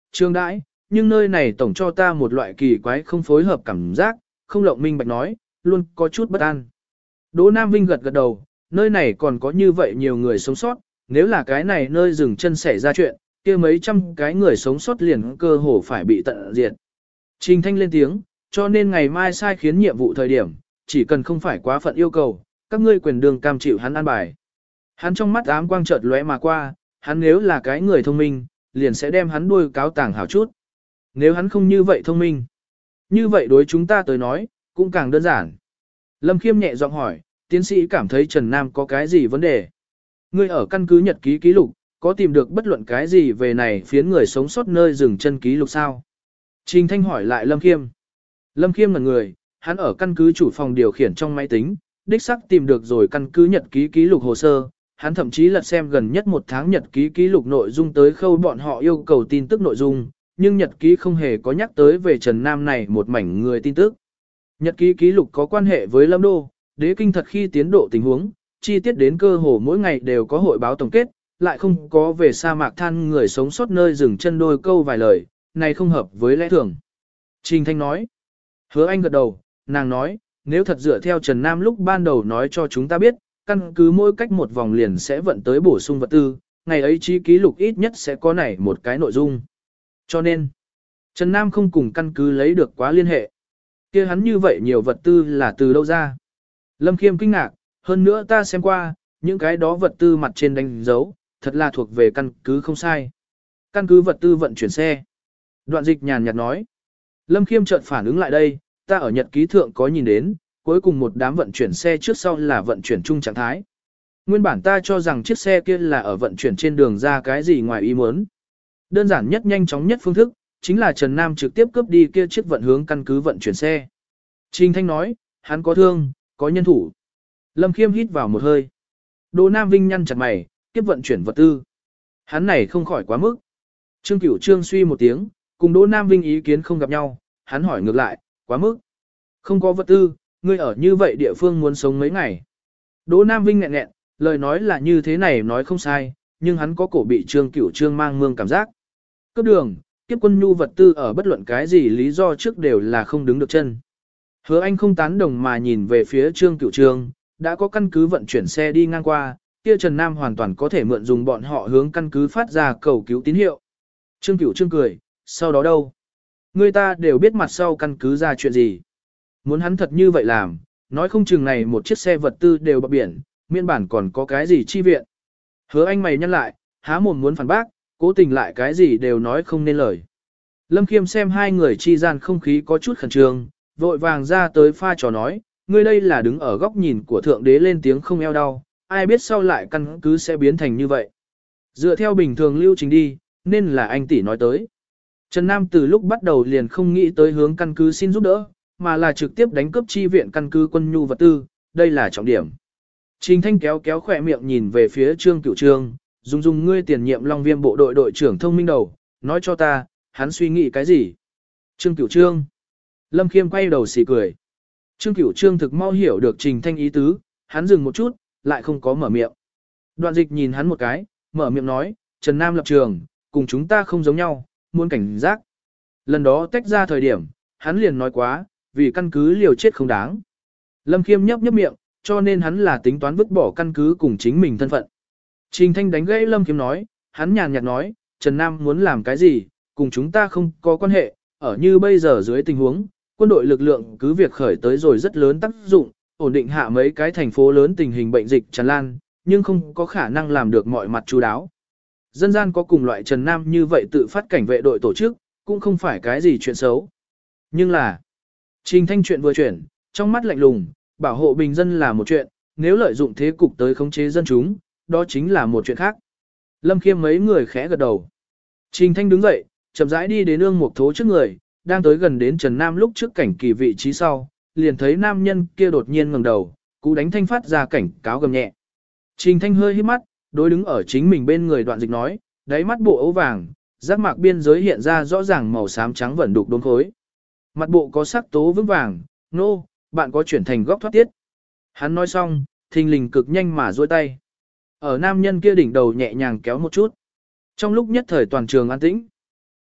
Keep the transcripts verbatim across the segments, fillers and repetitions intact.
Trương đãi, nhưng nơi này tổng cho ta một loại kỳ quái không phối hợp cảm giác, không lộng minh bạch nói, luôn có chút bất an. Đỗ Nam Vinh gật gật đầu, nơi này còn có như vậy nhiều người sống sót, nếu là cái này nơi dừng chân xảy ra chuyện, kia mấy trăm cái người sống sót liền cơ hồ phải bị tận diệt. Trình Thanh lên tiếng, cho nên ngày mai sai khiến nhiệm vụ thời điểm, chỉ cần không phải quá phận yêu cầu, các ngươi quyền đường cam chịu hắn an bài. Hắn trong mắt ám quang chợt lóe mà qua, hắn nếu là cái người thông minh, liền sẽ đem hắn đuôi cáo tàng hảo chút. Nếu hắn không như vậy thông minh, như vậy đối chúng ta tới nói, cũng càng đơn giản. Lâm Khiêm nhẹ giọng hỏi, tiến sĩ cảm thấy Trần Nam có cái gì vấn đề? Ngươi ở căn cứ nhật ký ký lục, có tìm được bất luận cái gì về này phiến người sống sót nơi dừng chân ký lục sao? Trình Thanh hỏi lại Lâm Khiêm. Lâm Khiêm là người, hắn ở căn cứ chủ phòng điều khiển trong máy tính, đích xác tìm được rồi căn cứ nhật ký ký lục hồ sơ, hắn thậm chí lật xem gần nhất một tháng nhật ký ký lục nội dung tới khâu bọn họ yêu cầu tin tức nội dung, nhưng nhật ký không hề có nhắc tới về Trần Nam này một mảnh người tin tức. Nhật ký ký lục có quan hệ với Lâm Đô, đế kinh thật khi tiến độ tình huống, chi tiết đến cơ hồ mỗi ngày đều có hội báo tổng kết, lại không có về sa mạc than người sống sót nơi dừng chân đôi câu vài lời, này không hợp với lẽ thường. Trình Thanh nói, Hứa Anh gật đầu, nàng nói, nếu thật dựa theo Trần Nam lúc ban đầu nói cho chúng ta biết, căn cứ mỗi cách một vòng liền sẽ vận tới bổ sung vật tư, ngày ấy chi ký lục ít nhất sẽ có này một cái nội dung. Cho nên, Trần Nam không cùng căn cứ lấy được quá liên hệ. Kia hắn như vậy nhiều vật tư là từ đâu ra? Lâm Khiêm kinh ngạc, hơn nữa ta xem qua, những cái đó vật tư mặt trên đánh dấu, thật là thuộc về căn cứ không sai. Căn cứ vật tư vận chuyển xe. Đoạn Dịch nhàn nhạt nói. Lâm Khiêm chợt phản ứng lại đây, ta ở nhật ký thượng có nhìn đến, cuối cùng một đám vận chuyển xe trước sau là vận chuyển chung trạng thái. Nguyên bản ta cho rằng chiếc xe kia là ở vận chuyển trên đường ra cái gì ngoài ý muốn. Đơn giản nhất nhanh chóng nhất phương thức, chính là Trần Nam trực tiếp cướp đi kia chiếc vận hướng căn cứ vận chuyển xe. Trình Thanh nói, hắn có thương, có nhân thủ. Lâm Khiêm hít vào một hơi. Đỗ Nam Vinh nhăn chặt mày, tiếp vận chuyển vật tư. Hắn này không khỏi quá mức. Trương Cửu Trương suy một tiếng, cùng Đỗ Nam Vinh ý kiến không gặp nhau, hắn hỏi ngược lại, quá mức. Không có vật tư, ngươi ở như vậy địa phương muốn sống mấy ngày. Đỗ Nam Vinh nghẹn nghẹn, lời nói là như thế này nói không sai, nhưng hắn có cổ bị Trương Cửu Trương mang mương cảm giác. Cấp đường, kiếp quân nhu vật tư ở bất luận cái gì lý do trước đều là không đứng được chân. Hứa Anh không tán đồng mà nhìn về phía Trương Cửu Trương, đã có căn cứ vận chuyển xe đi ngang qua, kia Trần Nam hoàn toàn có thể mượn dùng bọn họ hướng căn cứ phát ra cầu cứu tín hiệu. Trương Cửu Trương cười, sau đó đâu? Người ta đều biết mặt sau căn cứ ra chuyện gì. Muốn hắn thật như vậy làm, nói không chừng này một chiếc xe vật tư đều bờ biển, miên bản còn có cái gì chi viện. Hứa Anh mày nhăn lại, há mồm muốn phản bác, cố tình lại cái gì đều nói không nên lời. Lâm Khiêm xem hai người chi gian không khí có chút khẩn trương, vội vàng ra tới pha trò nói, ngươi đây là đứng ở góc nhìn của thượng đế lên tiếng không eo đau, ai biết sau lại căn cứ sẽ biến thành như vậy. Dựa theo bình thường lưu trình đi, nên là anh tỷ nói tới. Trần Nam từ lúc bắt đầu liền không nghĩ tới hướng căn cứ xin giúp đỡ, mà là trực tiếp đánh cướp chi viện căn cứ quân nhu vật tư, đây là trọng điểm. Trình Thanh kéo kéo khỏe miệng nhìn về phía Trương Cửu Trương, dùng dùng ngươi tiền nhiệm Long Viêm bộ đội đội trưởng thông minh đầu, nói cho ta, hắn suy nghĩ cái gì? Trương Cửu Trương. Lâm Khiêm quay đầu xì cười. Trương Cửu Trương thực mau hiểu được Trình Thanh ý tứ, hắn dừng một chút, lại không có mở miệng. Đoạn Dịch nhìn hắn một cái, mở miệng nói, Trần Nam lập trường, cùng chúng ta không giống nhau, muốn cảnh giác. Lần đó tách ra thời điểm, hắn liền nói quá, vì căn cứ liều chết không đáng. Lâm Khiêm nhấp nhấp miệng, cho nên hắn là tính toán vứt bỏ căn cứ cùng chính mình thân phận. Trình Thanh đánh gãy Lâm Khiêm nói, hắn nhàn nhạt nói, Trần Nam muốn làm cái gì, cùng chúng ta không có quan hệ, ở như bây giờ dưới tình huống, quân đội lực lượng cứ việc khởi tới rồi rất lớn tác dụng, ổn định hạ mấy cái thành phố lớn tình hình bệnh dịch tràn lan, nhưng không có khả năng làm được mọi mặt chú đáo. Dân gian có cùng loại Trần Nam như vậy tự phát cảnh vệ đội tổ chức, cũng không phải cái gì chuyện xấu. Nhưng là, Trình Thanh chuyện vừa chuyển, trong mắt lạnh lùng, bảo hộ bình dân là một chuyện, nếu lợi dụng thế cục tới khống chế dân chúng, đó chính là một chuyện khác. Lâm Khiêm mấy người khẽ gật đầu. Trình Thanh đứng dậy, chậm rãi đi đến ương mục thố trước người, đang tới gần đến Trần Nam lúc trước cảnh kỳ vị trí sau, liền thấy nam nhân kia đột nhiên ngẩng đầu, cú đánh thanh phát ra cảnh cáo gầm nhẹ. Trình Thanh hơi hít mắt, đối đứng ở chính mình bên người Đoạn Dịch nói, đáy mắt bộ ấu vàng, giác mạc biên giới hiện ra rõ ràng màu xám trắng vẩn đục đốm khối. Mặt bộ có sắc tố vững vàng, nô, no, bạn có chuyển thành góc thoát tiết. Hắn nói xong, thình lình cực nhanh mà duỗi tay. Ở nam nhân kia đỉnh đầu nhẹ nhàng kéo một chút. Trong lúc nhất thời toàn trường an tĩnh.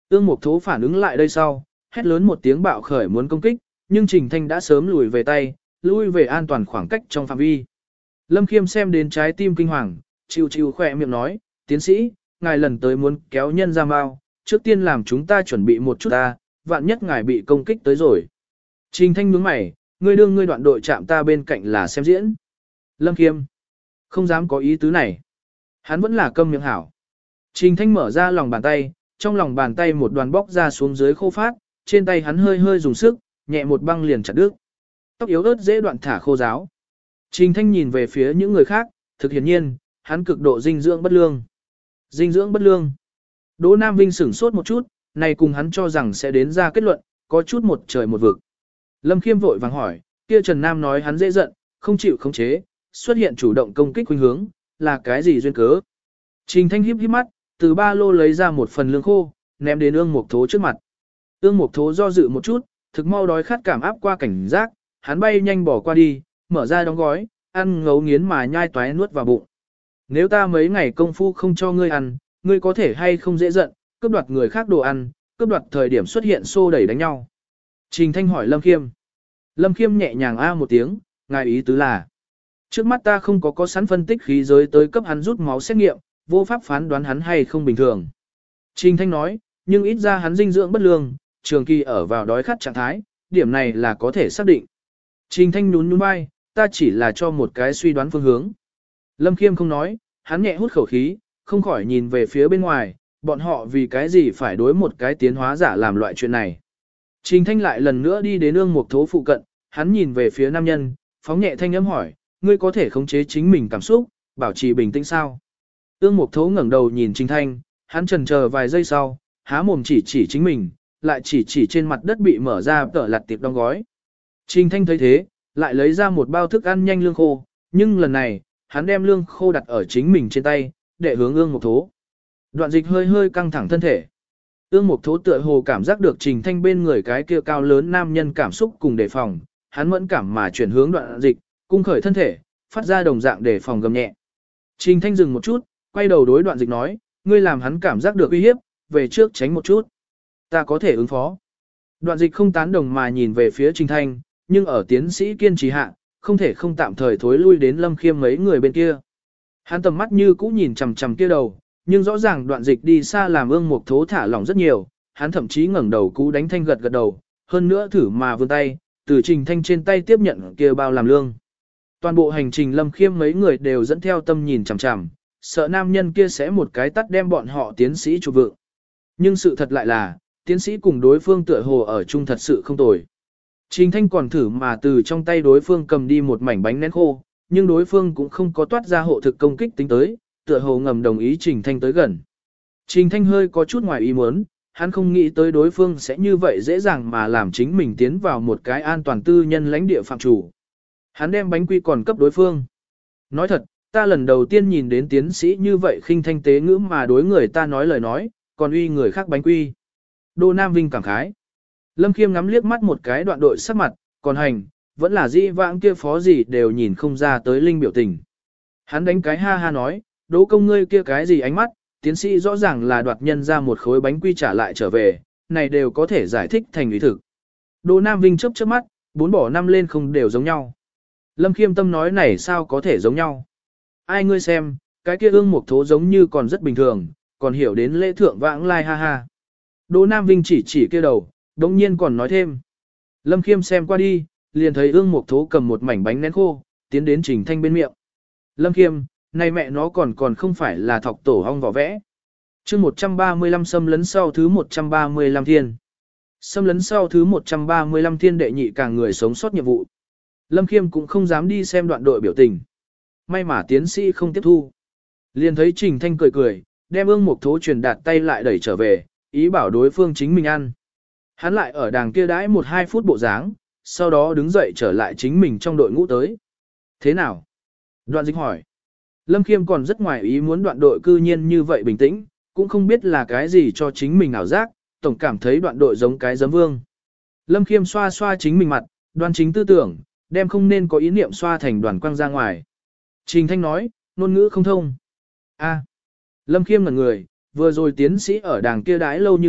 Ương Mục Thố phản ứng lại đây sau, hét lớn một tiếng bạo khởi muốn công kích, nhưng Trình Thanh đã sớm lùi về tay, lui về an toàn khoảng cách trong phạm vi. Lâm Khiêm xem đến trái tim kinh hoàng, chịu chịu khỏe miệng nói, tiến sĩ, ngài lần tới muốn kéo nhân ra mau, trước tiên làm chúng ta chuẩn bị một chút ta, vạn nhất ngài bị công kích tới rồi. Trình Thanh nhướng mày, ngươi đương ngươi đoạn đội chạm ta bên cạnh là xem diễn. Lâm Khiêm, không dám có ý tứ này. Hắn vẫn là câm miệng hảo. Trình Thanh mở ra lòng bàn tay, trong lòng bàn tay một đoàn bóc ra xuống dưới khô phát, trên tay hắn hơi hơi dùng sức, nhẹ một băng liền chặt đứt. Tóc yếu ớt dễ đoạn thả khô ráo. Trình Thanh nhìn về phía những người khác, thực hiển nhiên, hắn cực độ dinh dưỡng bất lương. Dinh dưỡng bất lương. Đỗ Nam Vinh sửng sốt một chút, này cùng hắn cho rằng sẽ đến ra kết luận, có chút một trời một vực. Lâm Khiêm vội vàng hỏi, kia Trần Nam nói hắn dễ giận, không chịu khống chế, xuất hiện chủ động công kích khuynh hướng, là cái gì duyên cớ? Trình Thanh híp híp mắt, từ ba lô lấy ra một phần lương khô, ném đến Ương Mục Thố trước mặt. Ương Mục Thố do dự một chút, thực mau đói khát cảm áp qua cảnh giác, hắn bay nhanh bỏ qua đi, mở ra đóng gói, ăn ngấu nghiến mà nhai toái nuốt vào bụng. Nếu ta mấy ngày công phu không cho ngươi ăn, ngươi có thể hay không dễ giận, cướp đoạt người khác đồ ăn, cướp đoạt thời điểm xuất hiện xô đẩy đánh nhau. Trình Thanh hỏi Lâm Khiêm. Lâm Khiêm nhẹ nhàng a một tiếng, ngài ý tứ là. Trước mắt ta không có có sẵn phân tích khí giới tới cấp hắn rút máu xét nghiệm, vô pháp phán đoán hắn hay không bình thường. Trình Thanh nói, nhưng ít ra hắn dinh dưỡng bất lương, trường kỳ ở vào đói khát trạng thái, điểm này là có thể xác định. Trình Thanh nhún nhún vai, ta chỉ là cho một cái suy đoán phương hướng. Lâm Khiêm không nói, hắn nhẹ hút khẩu khí, không khỏi nhìn về phía bên ngoài, bọn họ vì cái gì phải đối một cái tiến hóa giả làm loại chuyện này. Trình Thanh lại lần nữa đi đến Ương Mục Thố phụ cận, hắn nhìn về phía nam nhân, phóng nhẹ thanh âm hỏi, ngươi có thể khống chế chính mình cảm xúc, bảo trì bình tĩnh sao? Ương Mục Thố ngẩng đầu nhìn Trình Thanh, hắn chần chờ vài giây sau, há mồm chỉ chỉ chính mình, lại chỉ chỉ trên mặt đất bị mở ra tở lặt tiệp đóng gói. Trình Thanh thấy thế, lại lấy ra một bao thức ăn nhanh lương khô, nhưng lần này, hắn đem lương khô đặt ở chính mình trên tay, để hướng Ương Mục Thố. Đoạn Dịch hơi hơi căng thẳng thân thể. Ương Mục Thố tựa hồ cảm giác được Trình Thanh bên người cái kia cao lớn nam nhân cảm xúc cùng đề phòng, hắn mẫn cảm mà chuyển hướng Đoạn Dịch, cung khởi thân thể, phát ra đồng dạng đề phòng gầm nhẹ. Trình Thanh dừng một chút, quay đầu đối Đoạn Dịch nói, ngươi làm hắn cảm giác được uy hiếp, về trước tránh một chút. Ta có thể ứng phó. Đoạn Dịch không tán đồng mà nhìn về phía Trình Thanh, nhưng ở tiến sĩ kiên trì hạ, không thể không tạm thời thối lui đến Lâm Khiêm mấy người bên kia. Hắn tầm mắt như cũ nhìn chằm chằm kia đầu, nhưng rõ ràng Đoạn Dịch đi xa làm Ương Mục Thố thả lỏng rất nhiều, hắn thậm chí ngẩng đầu cú đánh Thanh gật gật đầu, hơn nữa thử mà vươn tay, từ Trình Thanh trên tay tiếp nhận kia bao làm lương. Toàn bộ hành trình Lâm Khiêm mấy người đều dẫn theo tâm nhìn chằm chằm, sợ nam nhân kia sẽ một cái tắt đem bọn họ tiến sĩ chụp vượng. Nhưng sự thật lại là, tiến sĩ cùng đối phương tựa hồ ở chung thật sự không tồi. Trình Thanh còn thử mà từ trong tay đối phương cầm đi một mảnh bánh nén khô, nhưng đối phương cũng không có toát ra hộ thực công kích tính tới, tựa hồ ngầm đồng ý Trình Thanh tới gần. Trình Thanh hơi có chút ngoài ý muốn, hắn không nghĩ tới đối phương sẽ như vậy dễ dàng mà làm chính mình tiến vào một cái an toàn tư nhân lãnh địa phạm chủ. Hắn đem bánh quy còn cấp đối phương. Nói thật, ta lần đầu tiên nhìn đến tiến sĩ như vậy khinh thanh tế ngữ mà đối người ta nói lời nói, còn uy người khác bánh quy. Đô Nam Vinh cảm khái. Lâm Khiêm ngắm liếc mắt một cái đoạn đội sắc mặt, còn hành, vẫn là dĩ vãng kia phó gì đều nhìn không ra tới linh biểu tình. Hắn đánh cái ha ha nói, đỗ công ngươi kia cái gì ánh mắt, tiến sĩ rõ ràng là đoạt nhân ra một khối bánh quy trả lại trở về, này đều có thể giải thích thành lý thực. Đỗ Nam Vinh chớp chớp mắt, bốn bỏ năm lên không đều giống nhau. Lâm Khiêm tâm nói này sao có thể giống nhau. Ai ngươi xem, cái kia Ương Mục Thố giống như còn rất bình thường, còn hiểu đến lễ thượng vãng lai ha ha. Đỗ Nam Vinh chỉ chỉ kia đầu, đồng nhiên còn nói thêm. Lâm Khiêm xem qua đi, liền thấy Ương Mục Thố cầm một mảnh bánh nén khô, tiến đến Trình Thanh bên miệng. Lâm Khiêm, này mẹ nó còn còn không phải là thọc tổ hong vỏ vẽ. chương một trăm ba mươi lăm xâm lấn sau thứ một trăm ba mươi lăm thiên. Xâm lấn sau thứ một trăm ba mươi lăm thiên đệ nhị càng người sống sót nhiệm vụ. Lâm Khiêm cũng không dám đi xem đoạn đội biểu tình. May mà tiến sĩ không tiếp thu. Liền thấy Trình Thanh cười cười, đem Ương Mục Thố truyền đạt tay lại đẩy trở về, ý bảo đối phương chính mình ăn. Hắn lại ở đàng kia đãi một hai phút bộ dáng, sau đó đứng dậy trở lại chính mình trong đội ngũ tới. Thế nào? Đoạn Dịch hỏi. Lâm Khiêm còn rất ngoài ý muốn đoạn đội cư nhiên như vậy bình tĩnh, cũng không biết là cái gì cho chính mình ảo giác, tổng cảm thấy đoạn đội giống cái giấm vương. Lâm Khiêm xoa xoa chính mình mặt, đoan chính tư tưởng, đem không nên có ý niệm xoa thành đoàn quăng ra ngoài. Trình Thanh nói, ngôn ngữ không thông. A. Lâm Khiêm ngẩn người, vừa rồi tiến sĩ ở đàng kia đái lâu như vậy,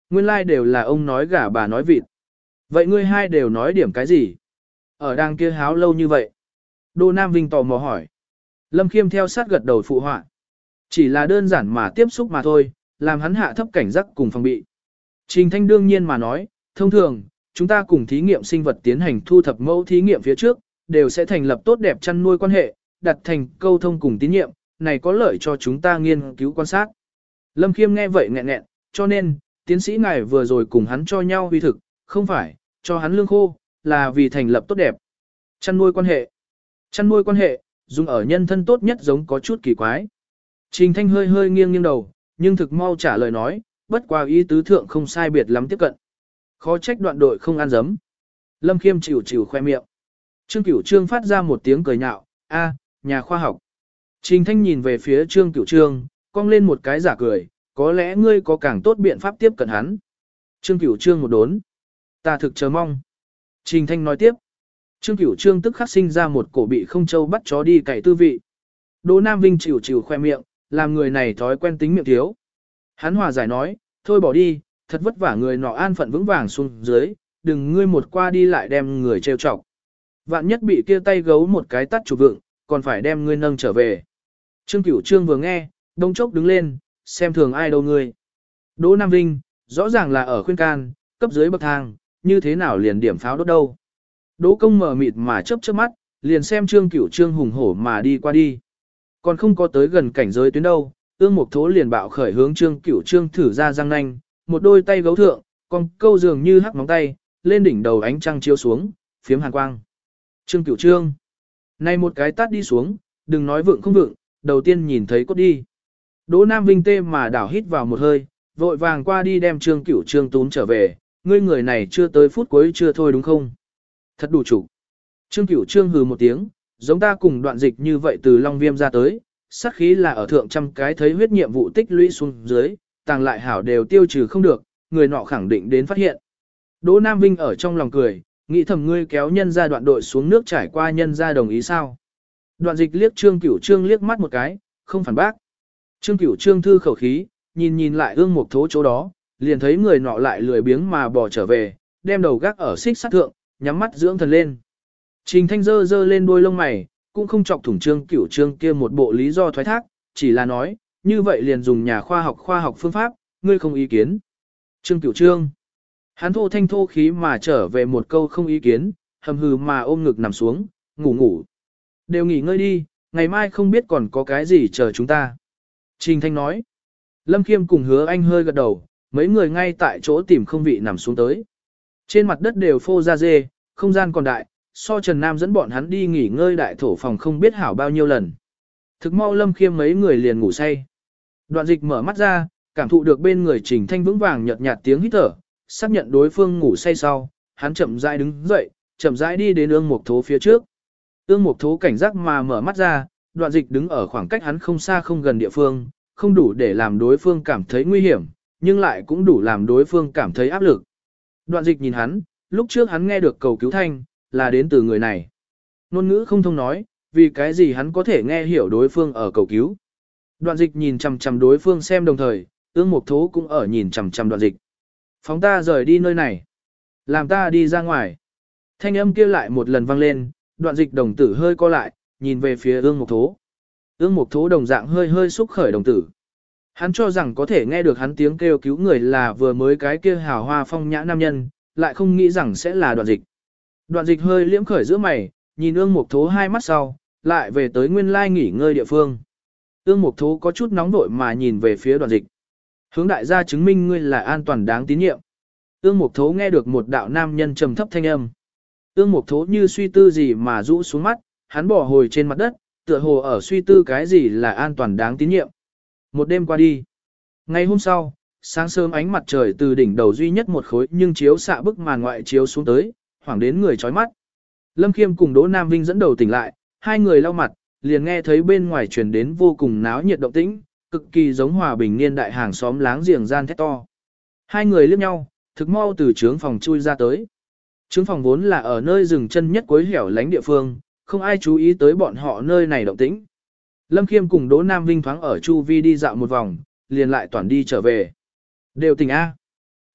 Nguyên lai like đều là ông nói gà bà nói vịt. Vậy ngươi hai đều nói điểm cái gì? Ở đang kia háo lâu như vậy. Đô Nam Vinh tò mò hỏi. Lâm Khiêm theo sát gật đầu phụ họa. Chỉ là đơn giản mà tiếp xúc mà thôi, làm hắn hạ thấp cảnh giác cùng phòng bị. Trình Thanh đương nhiên mà nói, thông thường, chúng ta cùng thí nghiệm sinh vật tiến hành thu thập mẫu thí nghiệm phía trước, đều sẽ thành lập tốt đẹp chăn nuôi quan hệ, đặt thành câu thông cùng tín nhiệm, này có lợi cho chúng ta nghiên cứu quan sát. Lâm Khiêm nghe vậy nghẹn nghẹn, cho nên, tiến sĩ ngài vừa rồi cùng hắn cho nhau huy thực, không phải, cho hắn lương khô, là vì thành lập tốt đẹp. Chăn nuôi quan hệ. Chăn nuôi quan hệ, dùng ở nhân thân tốt nhất giống có chút kỳ quái. Trình Thanh hơi hơi nghiêng nghiêng đầu, nhưng thực mau trả lời nói, bất qua ý tứ thượng không sai biệt lắm tiếp cận. Khó trách đoạn đội không ăn dấm. Lâm Khiêm chịu chịu khoe miệng. Trương Cửu Trương phát ra một tiếng cười nhạo, a, nhà khoa học. Trình Thanh nhìn về phía Trương Cửu Trương, cong lên một cái giả cười, có lẽ ngươi có càng tốt biện pháp tiếp cận hắn. Trương Cửu Trương một đốn. Ta thực chờ mong. Trình Thanh nói tiếp. Trương Cửu Trương tức khắc sinh ra một cổ bị không châu bắt chó đi cày tư vị. Đỗ Nam Vinh chịu chịu khoe miệng, làm người này thói quen tính miệng thiếu. Hắn hòa giải nói, thôi bỏ đi, thật vất vả người nọ an phận vững vàng xuống dưới, đừng ngươi một qua đi lại đem người trêu chọc. Vạn nhất bị kia tay gấu một cái tắt chụp vựng, còn phải đem ngươi nâng trở về. Trương Cửu Trương vừa nghe, đông chốc đứng lên, xem thường ai đâu ngươi. Đỗ Nam Vinh, rõ ràng là ở khuyên can, cấp dưới bậc thang, như thế nào liền điểm pháo đốt đâu. Đỗ Công mở mịt mà chớp chớp mắt, liền xem Trương Cửu Trương hùng hổ mà đi qua đi. Còn không có tới gần cảnh giới tuyến đâu, ương mục thố liền bạo khởi hướng Trương Cửu Trương thử ra răng nanh, một đôi tay gấu thượng, còn câu dường như hắc móng tay, lên đỉnh đầu ánh trăng chiếu xuống, phiếm hàn quang. Trương Cửu Trương, này một cái tát đi xuống, đừng nói vượng không vượng, đầu tiên nhìn thấy cốt đi. Đỗ Nam Vinh tê mà đảo hít vào một hơi, vội vàng qua đi đem Trương Cửu Trương túm trở về, ngươi người này chưa tới phút cuối chưa thôi đúng không? Thật đủ chủ. Trương Cửu Trương hừ một tiếng, giống ta cùng đoạn dịch như vậy từ Long Viêm ra tới, sát khí là ở thượng trăm cái thấy huyết nhiệm vụ tích lũy xuống dưới, tàng lại hảo đều tiêu trừ không được, người nọ khẳng định đến phát hiện. Đỗ Nam Vinh ở trong lòng cười, nghĩ thầm ngươi kéo nhân ra đoạn đội xuống nước trải qua nhân ra đồng ý sao. Đoạn dịch liếc Trương Cửu Trương liếc mắt một cái, không phản bác. Trương Cửu Trương thư khẩu khí, nhìn nhìn lại ương một thố chỗ đó, liền thấy người nọ lại lười biếng mà bỏ trở về, đem đầu gác ở xích sắt thượng, nhắm mắt dưỡng thần lên. Trình Thanh dơ dơ lên đôi lông mày, cũng không chọc thủng Trương Cửu Trương kia một bộ lý do thoái thác, chỉ là nói, như vậy liền dùng nhà khoa học khoa học phương pháp, ngươi không ý kiến. Trương Cửu Trương, hắn thô thanh thô khí mà trở về một câu không ý kiến, hầm hừ mà ôm ngực nằm xuống, ngủ ngủ. Đều nghỉ ngơi đi, ngày mai không biết còn có cái gì chờ chúng ta. Trình Thanh nói. Lâm Khiêm cùng Hứa Anh hơi gật đầu, mấy người ngay tại chỗ tìm không vị nằm xuống tới. Trên mặt đất đều phô ra dê, không gian còn đại, so Trần Nam dẫn bọn hắn đi nghỉ ngơi đại thổ phòng không biết hảo bao nhiêu lần. Thực mau Lâm Khiêm mấy người liền ngủ say. Đoạn dịch mở mắt ra, cảm thụ được bên người Trình Thanh vững vàng nhợt nhạt tiếng hít thở, xác nhận đối phương ngủ say sau, hắn chậm rãi đứng dậy, chậm rãi đi đến ương mục thố phía trước. Ương mục thố cảnh giác mà mở mắt ra, đoạn dịch đứng ở khoảng cách hắn không xa không gần địa phương, không đủ để làm đối phương cảm thấy nguy hiểm, nhưng lại cũng đủ làm đối phương cảm thấy áp lực. Đoạn dịch nhìn hắn, lúc trước hắn nghe được cầu cứu thanh, là đến từ người này. Ngôn ngữ không thông nói, vì cái gì hắn có thể nghe hiểu đối phương ở cầu cứu. Đoạn dịch nhìn chằm chằm đối phương xem đồng thời, ương mục thố cũng ở nhìn chằm chằm đoạn dịch. Phóng ta rời đi nơi này. Làm ta đi ra ngoài. Thanh âm kia lại một lần vang lên, đoạn dịch đồng tử hơi co lại, nhìn về phía ương mục thố. Ương mục thố đồng dạng hơi hơi xúc khởi đồng tử. Hắn cho rằng có thể nghe được hắn tiếng kêu cứu người là vừa mới cái kia hào hoa phong nhã nam nhân, lại không nghĩ rằng sẽ là đoạn dịch. Đoạn dịch hơi liễm khởi giữa mày, nhìn ương mục thố hai mắt sau, lại về tới nguyên lai nghỉ ngơi địa phương. Ương mục thố có chút nóng vội mà nhìn về phía đoạn dịch. Hướng đại gia chứng minh ngươi là an toàn đáng tín nhiệm. Ương mục thố nghe được một đạo nam nhân trầm thấp thanh âm. Ương mục thố như suy tư gì mà rũ xuống mắt, hắn bỏ hồi trên mặt đất, tựa hồ ở suy tư cái gì là an toàn đáng tín nhiệm. Một đêm qua đi. Ngày hôm sau, sáng sớm ánh mặt trời từ đỉnh đầu duy nhất một khối nhưng chiếu xạ bức màn ngoại chiếu xuống tới, hoảng đến người chói mắt. Lâm Khiêm cùng Đỗ Nam Vinh dẫn đầu tỉnh lại, hai người lau mặt, liền nghe thấy bên ngoài truyền đến vô cùng náo nhiệt động tĩnh, cực kỳ giống hòa bình niên đại hàng xóm láng giềng gian thét to. Hai người liếc nhau, thực mau từ trướng phòng chui ra tới. Trướng phòng vốn là ở nơi rừng chân nhất cuối hẻo lánh địa phương, không ai chú ý tới bọn họ nơi này động tĩnh. Lâm Khiêm cùng Đỗ Nam Vinh thoáng ở chu vi đi dạo một vòng, liền lại toàn đi trở về. Đều tỉnh A.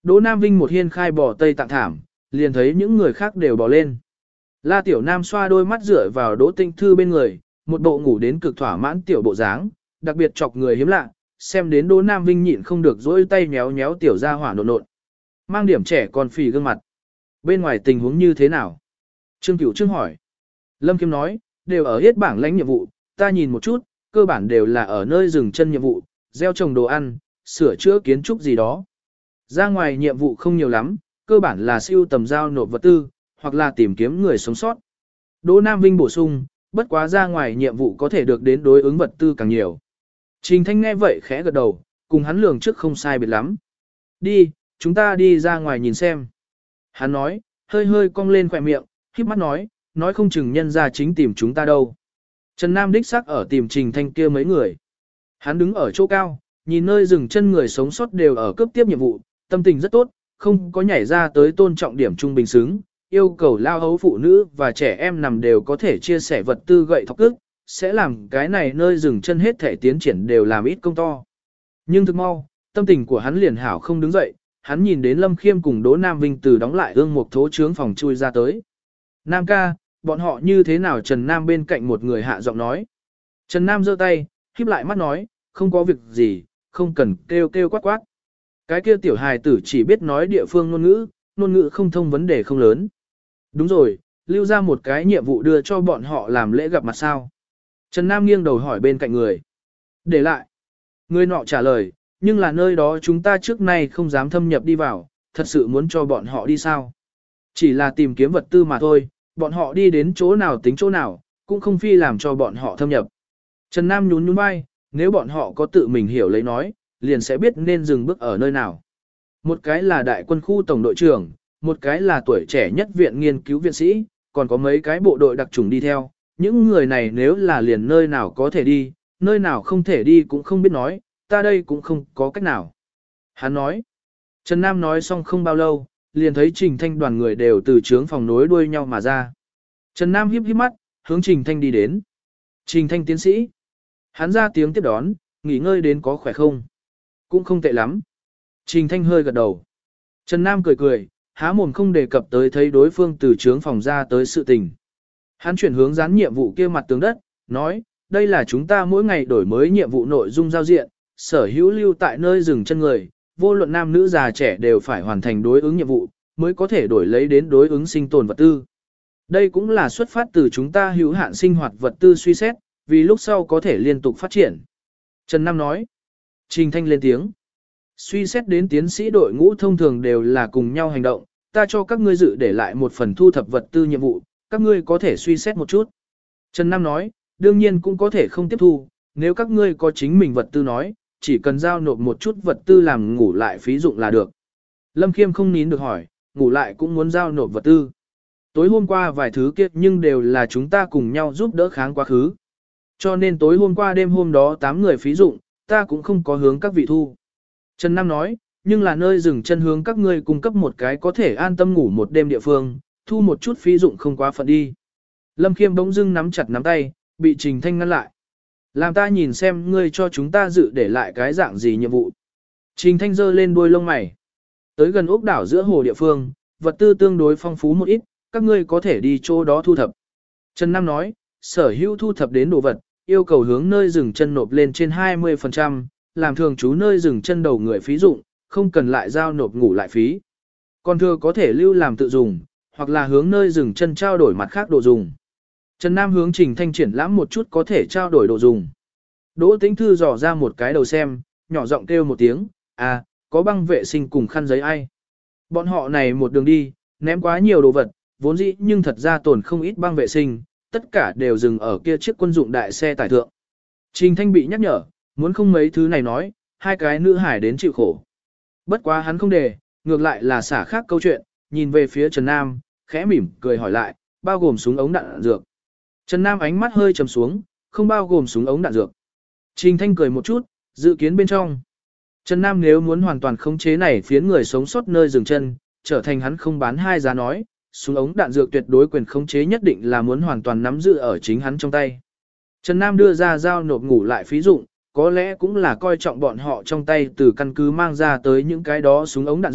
Đỗ Nam Vinh một hiên khai bỏ tây tạng thảm, liền thấy những người khác đều bỏ lên. La Tiểu Nam xoa đôi mắt dựa vào Đỗ Tinh Thư bên người, một bộ ngủ đến cực thỏa mãn tiểu bộ dáng, đặc biệt chọc người hiếm lạ, xem đến Đỗ Nam Vinh nhịn không được dỗi tay méo méo tiểu ra hỏa nộn nộn. Mang điểm trẻ còn phì gương mặt. Bên ngoài tình huống như thế nào? Trương Cửu Trương hỏi. Lâm Kiếm nói, đều ở hết bảng lãnh nhiệm vụ, ta nhìn một chút, cơ bản đều là ở nơi dừng chân nhiệm vụ, gieo trồng đồ ăn, sửa chữa kiến trúc gì đó. Ra ngoài nhiệm vụ không nhiều lắm, cơ bản là siêu tầm giao nộp vật tư, hoặc là tìm kiếm người sống sót. Đỗ Nam Vinh bổ sung, bất quá ra ngoài nhiệm vụ có thể được đến đối ứng vật tư càng nhiều. Trình Thanh nghe vậy khẽ gật đầu, cùng hắn lường trước không sai biệt lắm. Đi, chúng ta đi ra ngoài nhìn xem. Hắn nói, hơi hơi cong lên khỏe miệng, khiếp mắt nói, nói không chừng nhân ra chính tìm chúng ta đâu. Trần Nam đích xác ở tìm Trình Thanh kia mấy người. Hắn đứng ở chỗ cao, nhìn nơi dừng chân người sống sót đều ở cấp tiếp nhiệm vụ, tâm tình rất tốt, không có nhảy ra tới tôn trọng điểm trung bình xứng, yêu cầu lao hấu phụ nữ và trẻ em nằm đều có thể chia sẻ vật tư gậy thọc ức, sẽ làm cái này nơi dừng chân hết thể tiến triển đều làm ít công to. Nhưng thực mau, tâm tình của hắn liền hảo không đứng dậy, hắn nhìn đến Lâm Khiêm cùng Đỗ Nam Vinh từ đóng lại ương một thố trướng phòng chui ra tới. Nam ca, bọn họ như thế nào? Trần Nam bên cạnh một người hạ giọng nói. Trần Nam giơ tay, híp lại mắt nói, không có việc gì, không cần kêu kêu quát quát. Cái kia tiểu hài tử chỉ biết nói địa phương ngôn ngữ, ngôn ngữ không thông vấn đề không lớn. Đúng rồi, lưu ra một cái nhiệm vụ đưa cho bọn họ làm lễ gặp mặt sao. Trần Nam nghiêng đầu hỏi bên cạnh người. Để lại. Người nọ trả lời, nhưng là nơi đó chúng ta trước nay không dám thâm nhập đi vào, thật sự muốn cho bọn họ đi sao. Chỉ là tìm kiếm vật tư mà thôi, bọn họ đi đến chỗ nào tính chỗ nào, cũng không phi làm cho bọn họ thâm nhập. Trần Nam nhún nhún vai, nếu bọn họ có tự mình hiểu lấy nói, liền sẽ biết nên dừng bước ở nơi nào. Một cái là đại quân khu tổng đội trưởng, một cái là tuổi trẻ nhất viện nghiên cứu viện sĩ, còn có mấy cái bộ đội đặc trùng đi theo. Những người này nếu là liền nơi nào có thể đi, nơi nào không thể đi cũng không biết nói, ta đây cũng không có cách nào. Hắn nói, Trần Nam nói xong không bao lâu, liền thấy Trình Thanh đoàn người đều từ trướng phòng nối đuôi nhau mà ra. Trần Nam híp híp mắt, hướng Trình Thanh đi đến. Trình Thanh tiến sĩ. Hắn ra tiếng tiếp đón, nghỉ ngơi đến có khỏe không? Cũng không tệ lắm. Trình Thanh hơi gật đầu. Trần Nam cười cười, há mồm không đề cập tới thấy đối phương từ trướng phòng ra tới sự tình. Hắn chuyển hướng dán nhiệm vụ kia mặt tường đất, nói, đây là chúng ta mỗi ngày đổi mới nhiệm vụ nội dung giao diện, sở hữu lưu tại nơi dừng chân người, vô luận nam nữ già trẻ đều phải hoàn thành đối ứng nhiệm vụ, mới có thể đổi lấy đến đối ứng sinh tồn vật tư. Đây cũng là xuất phát từ chúng ta hữu hạn sinh hoạt vật tư suy xét, vì lúc sau có thể liên tục phát triển. Trần Nam nói. Trình Thanh lên tiếng. Suy xét đến tiến sĩ đội ngũ thông thường đều là cùng nhau hành động, ta cho các ngươi dự để lại một phần thu thập vật tư nhiệm vụ, các ngươi có thể suy xét một chút. Trần Nam nói, đương nhiên cũng có thể không tiếp thu, nếu các ngươi có chính mình vật tư nói, chỉ cần giao nộp một chút vật tư làm ngủ lại phí dụng là được. Lâm Khiêm không nín được hỏi, ngủ lại cũng muốn giao nộp vật tư. Tối hôm qua vài thứ kia nhưng đều là chúng ta cùng nhau giúp đỡ kháng quá khứ. Cho nên tối hôm qua đêm hôm đó tám người phí dụng, ta cũng không có hướng các vị thu. Trần Nam nói, nhưng là nơi dừng chân hướng các ngươi cung cấp một cái có thể an tâm ngủ một đêm địa phương, thu một chút phí dụng không quá phận đi. Lâm Khiêm bỗng dưng nắm chặt nắm tay, bị Trình Thanh ngăn lại. Làm ta nhìn xem ngươi cho chúng ta dự để lại cái dạng gì nhiệm vụ. Trình Thanh giơ lên đuôi lông mày. Tới gần ốc đảo giữa hồ địa phương, vật tư tương đối phong phú một ít, các ngươi có thể đi chỗ đó thu thập. Trần Nam nói, sở hữu thu thập đến đồ vật, yêu cầu hướng nơi dừng chân nộp lên trên hai mươi phần trăm, làm thường trú nơi dừng chân đầu người phí dụng, không cần lại giao nộp ngủ lại phí. Còn thừa có thể lưu làm tự dùng, hoặc là hướng nơi dừng chân trao đổi mặt khác đồ dùng. Trần Nam hướng Trình Thanh triển lãm một chút có thể trao đổi đồ dùng. Đỗ Tĩnh Thư dò ra một cái đầu xem, nhỏ giọng kêu một tiếng, à, có băng vệ sinh cùng khăn giấy ai. Bọn họ này một đường đi, ném quá nhiều đồ vật, vốn dĩ nhưng thật ra tổn không ít băng vệ sinh, tất cả đều dừng ở kia chiếc quân dụng đại xe tải thượng. Trình Thanh bị nhắc nhở, muốn không mấy thứ này nói, hai cái nữ hải đến chịu khổ. Bất quá hắn không để, ngược lại là xả khác câu chuyện, nhìn về phía Trần Nam, khẽ mỉm, cười hỏi lại, bao gồm súng ống đạn dược. Trần Nam ánh mắt hơi trầm xuống, không bao gồm súng ống đạn dược. Trình Thanh cười một chút, dự kiến bên trong. Trần Nam nếu muốn hoàn toàn khống chế này phiến người sống sót nơi dừng chân, trở thành hắn không bán hai giá nói, súng ống đạn dược tuyệt đối quyền khống chế nhất định là muốn hoàn toàn nắm giữ ở chính hắn trong tay. Trần Nam đưa ra giao nộp ngủ lại phí dụng, có lẽ cũng là coi trọng bọn họ trong tay từ căn cứ mang ra tới những cái đó súng ống đạn dược,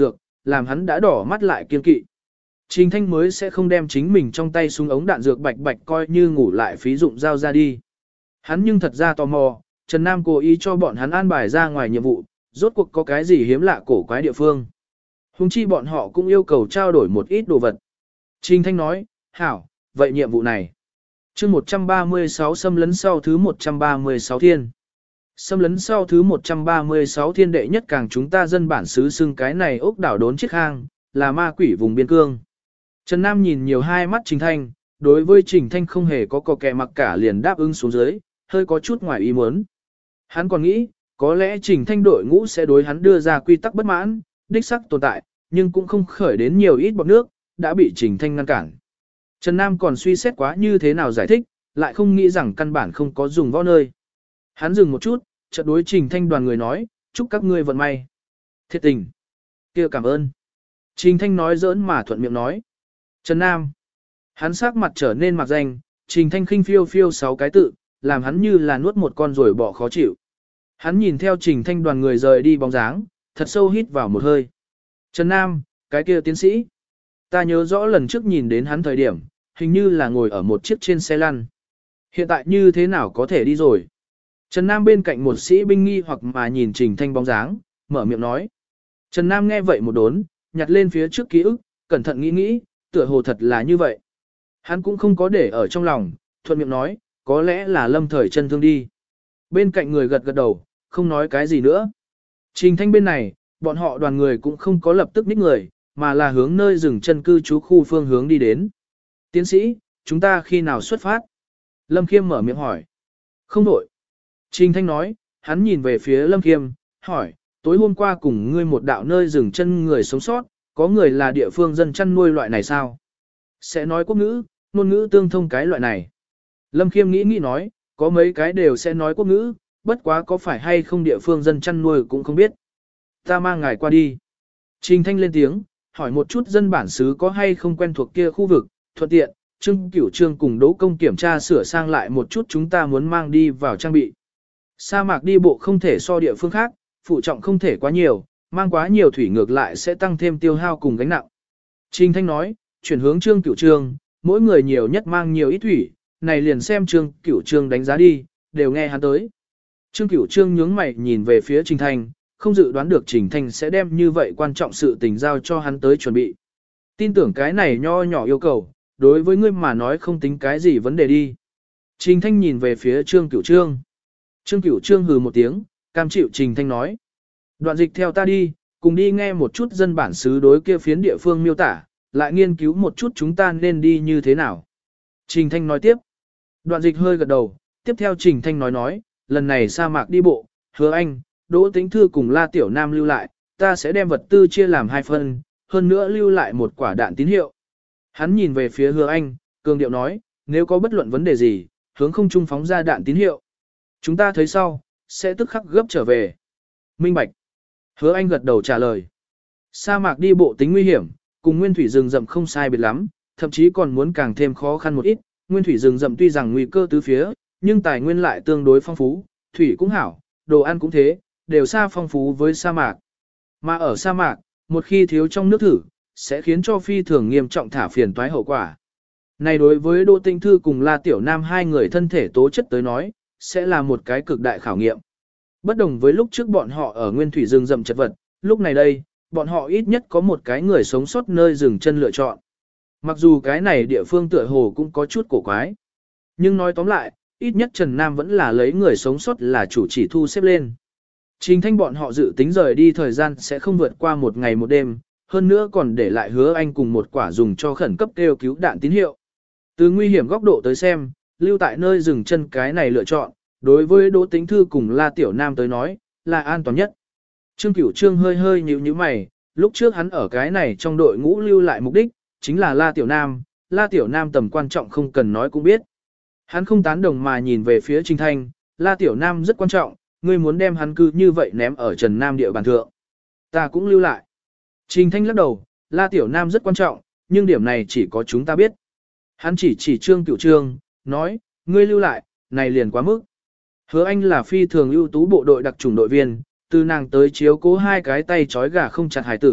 làm hắn đã đỏ mắt lại kiên kỵ. Trình Thanh mới sẽ không đem chính mình trong tay súng ống đạn dược bạch bạch coi như ngủ lại phí dụng giao ra đi. Hắn nhưng thật ra tò mò, Trần Nam cố ý cho bọn hắn an bài ra ngoài nhiệm vụ, rốt cuộc có cái gì hiếm lạ cổ quái địa phương. Hùng chi bọn họ cũng yêu cầu trao đổi một ít đồ vật. Trình Thanh nói, hảo, vậy nhiệm vụ này. chương một trăm ba mươi sáu xâm lấn sau thứ một trăm ba mươi sáu thiên. Xâm lấn sau thứ một trăm ba mươi sáu thiên đệ nhất càng chúng ta dân bản xứ xưng cái này ốc đảo đốn chiếc hang, là ma quỷ vùng biên cương. Trần Nam nhìn nhiều hai mắt Trình Thanh, đối với Trình Thanh không hề có cò kẹ mặc cả liền đáp ứng xuống dưới, hơi có chút ngoài ý muốn. Hắn còn nghĩ, có lẽ Trình Thanh đội ngũ sẽ đối hắn đưa ra quy tắc bất mãn, đích sắc tồn tại, nhưng cũng không khởi đến nhiều ít bọt nước, đã bị Trình Thanh ngăn cản. Trần Nam còn suy xét quá như thế nào giải thích, lại không nghĩ rằng căn bản không có dùng võ nơi. Hắn dừng một chút, chợt đối Trình Thanh đoàn người nói, chúc các ngươi vận may. Thiệt tình. Kia cảm ơn. Trình Thanh nói giỡn mà thuận miệng nói. Trần Nam. Hắn sắc mặt trở nên mặc danh, Trình Thanh khinh phiêu phiêu sáu cái tự, làm hắn như là nuốt một con rồi bỏ khó chịu. Hắn nhìn theo Trình Thanh đoàn người rời đi bóng dáng, thật sâu hít vào một hơi. Trần Nam, cái kia tiến sĩ. Ta nhớ rõ lần trước nhìn đến hắn thời điểm, hình như là ngồi ở một chiếc trên xe lăn. Hiện tại như thế nào có thể đi rồi? Trần Nam bên cạnh một sĩ binh nghi hoặc mà nhìn Trình Thanh bóng dáng, mở miệng nói. Trần Nam nghe vậy một đốn, nhặt lên phía trước ký ức, cẩn thận nghĩ nghĩ, tựa hồ thật là như vậy. Hắn cũng không có để ở trong lòng, thuận miệng nói, có lẽ là lâm thời chân thương đi. Bên cạnh người gật gật đầu, không nói cái gì nữa. Trình Thanh bên này, bọn họ đoàn người cũng không có lập tức ních người, mà là hướng nơi dừng chân cư trú khu phương hướng đi đến. Tiến sĩ, chúng ta khi nào xuất phát? Lâm Khiêm mở miệng hỏi. Không đổi. Trình Thanh nói, hắn nhìn về phía Lâm Khiêm, hỏi, tối hôm qua cùng ngươi một đạo nơi dừng chân người sống sót, có người là địa phương dân chăn nuôi loại này sao? Sẽ nói quốc ngữ, ngôn ngữ tương thông cái loại này. Lâm Khiêm nghĩ nghĩ nói, có mấy cái đều sẽ nói quốc ngữ, bất quá có phải hay không địa phương dân chăn nuôi cũng không biết. Ta mang ngài qua đi. Trình Thanh lên tiếng, hỏi một chút dân bản xứ có hay không quen thuộc kia khu vực, thuận tiện, Trương Cửu Trương cùng Đỗ Công kiểm tra sửa sang lại một chút chúng ta muốn mang đi vào trang bị. Sa mạc đi bộ không thể so địa phương khác, phụ trọng không thể quá nhiều, mang quá nhiều thủy ngược lại sẽ tăng thêm tiêu hao cùng gánh nặng. Trình Thanh nói, chuyển hướng Trương Cửu Trương, mỗi người nhiều nhất mang nhiều ít thủy, này liền xem Trương Cửu Trương đánh giá đi, đều nghe hắn tới. Trương Cửu Trương nhướng mày nhìn về phía Trình Thanh, không dự đoán được Trình Thanh sẽ đem như vậy quan trọng sự tình giao cho hắn tới chuẩn bị. Tin tưởng cái này nho nhỏ yêu cầu, đối với ngươi mà nói không tính cái gì vấn đề đi. Trình Thanh nhìn về phía Trương Cửu Trương. Trương Cửu Trương hừ một tiếng, cam chịu Trình Thanh nói. Đoạn dịch theo ta đi, cùng đi nghe một chút dân bản xứ đối kia phiến địa phương miêu tả, lại nghiên cứu một chút chúng ta nên đi như thế nào. Trình Thanh nói tiếp. Đoạn dịch hơi gật đầu, tiếp theo Trình Thanh nói nói, lần này sa mạc đi bộ, Hứa Anh, Đỗ Tĩnh Thư cùng La Tiểu Nam lưu lại, ta sẽ đem vật tư chia làm hai phần, hơn nữa lưu lại một quả đạn tín hiệu. Hắn nhìn về phía Hứa Anh, cường điệu nói, nếu có bất luận vấn đề gì, hướng không trung phóng ra đạn tín hiệu. Chúng ta thấy sau, sẽ tức khắc gấp trở về. Minh bạch. Hứa Anh gật đầu trả lời. Sa mạc đi bộ tính nguy hiểm, cùng nguyên thủy rừng rậm không sai biệt lắm, thậm chí còn muốn càng thêm khó khăn một ít. Nguyên thủy rừng rậm tuy rằng nguy cơ tứ phía, nhưng tài nguyên lại tương đối phong phú, thủy cũng hảo, đồ ăn cũng thế, đều xa phong phú với sa mạc. Mà ở sa mạc, một khi thiếu trong nước thử, sẽ khiến cho phi thường nghiêm trọng thả phiền toái hậu quả. Này đối với Đỗ Tĩnh Thư cùng La Tiểu Nam hai người thân thể tố chất tới nói, sẽ là một cái cực đại khảo nghiệm. Bất đồng với lúc trước bọn họ ở nguyên thủy rừng rậm chật vật, lúc này đây, bọn họ ít nhất có một cái người sống sót nơi dừng chân lựa chọn. Mặc dù cái này địa phương tựa hồ cũng có chút cổ quái. Nhưng nói tóm lại, ít nhất Trần Nam vẫn là lấy người sống sót là chủ chỉ thu xếp lên. Trình Thanh bọn họ dự tính rời đi thời gian sẽ không vượt qua một ngày một đêm, hơn nữa còn để lại Hứa Anh cùng một quả dùng cho khẩn cấp kêu cứu đạn tín hiệu. Từ nguy hiểm góc độ tới xem, lưu tại nơi dừng chân cái này lựa chọn, đối với Đỗ Tĩnh Thư cùng La Tiểu Nam tới nói, là an toàn nhất. Trương Cửu Trương hơi hơi nhíu nhíu mày, lúc trước hắn ở cái này trong đội ngũ lưu lại mục đích, chính là La Tiểu Nam, La Tiểu Nam tầm quan trọng không cần nói cũng biết. Hắn không tán đồng mà nhìn về phía Trình Thanh, La Tiểu Nam rất quan trọng, ngươi muốn đem hắn cứ như vậy ném ở Trần Nam địa bàn thượng. Ta cũng lưu lại. Trình Thanh lắc đầu, La Tiểu Nam rất quan trọng, nhưng điểm này chỉ có chúng ta biết. Hắn chỉ chỉ Trương Cửu Trương, nói, ngươi lưu lại, này liền quá mức. Hứa Anh là phi thường ưu tú bộ đội đặc chủng đội viên, từ nàng tới chiếu cố hai cái tay trói gà không chặt hải tử,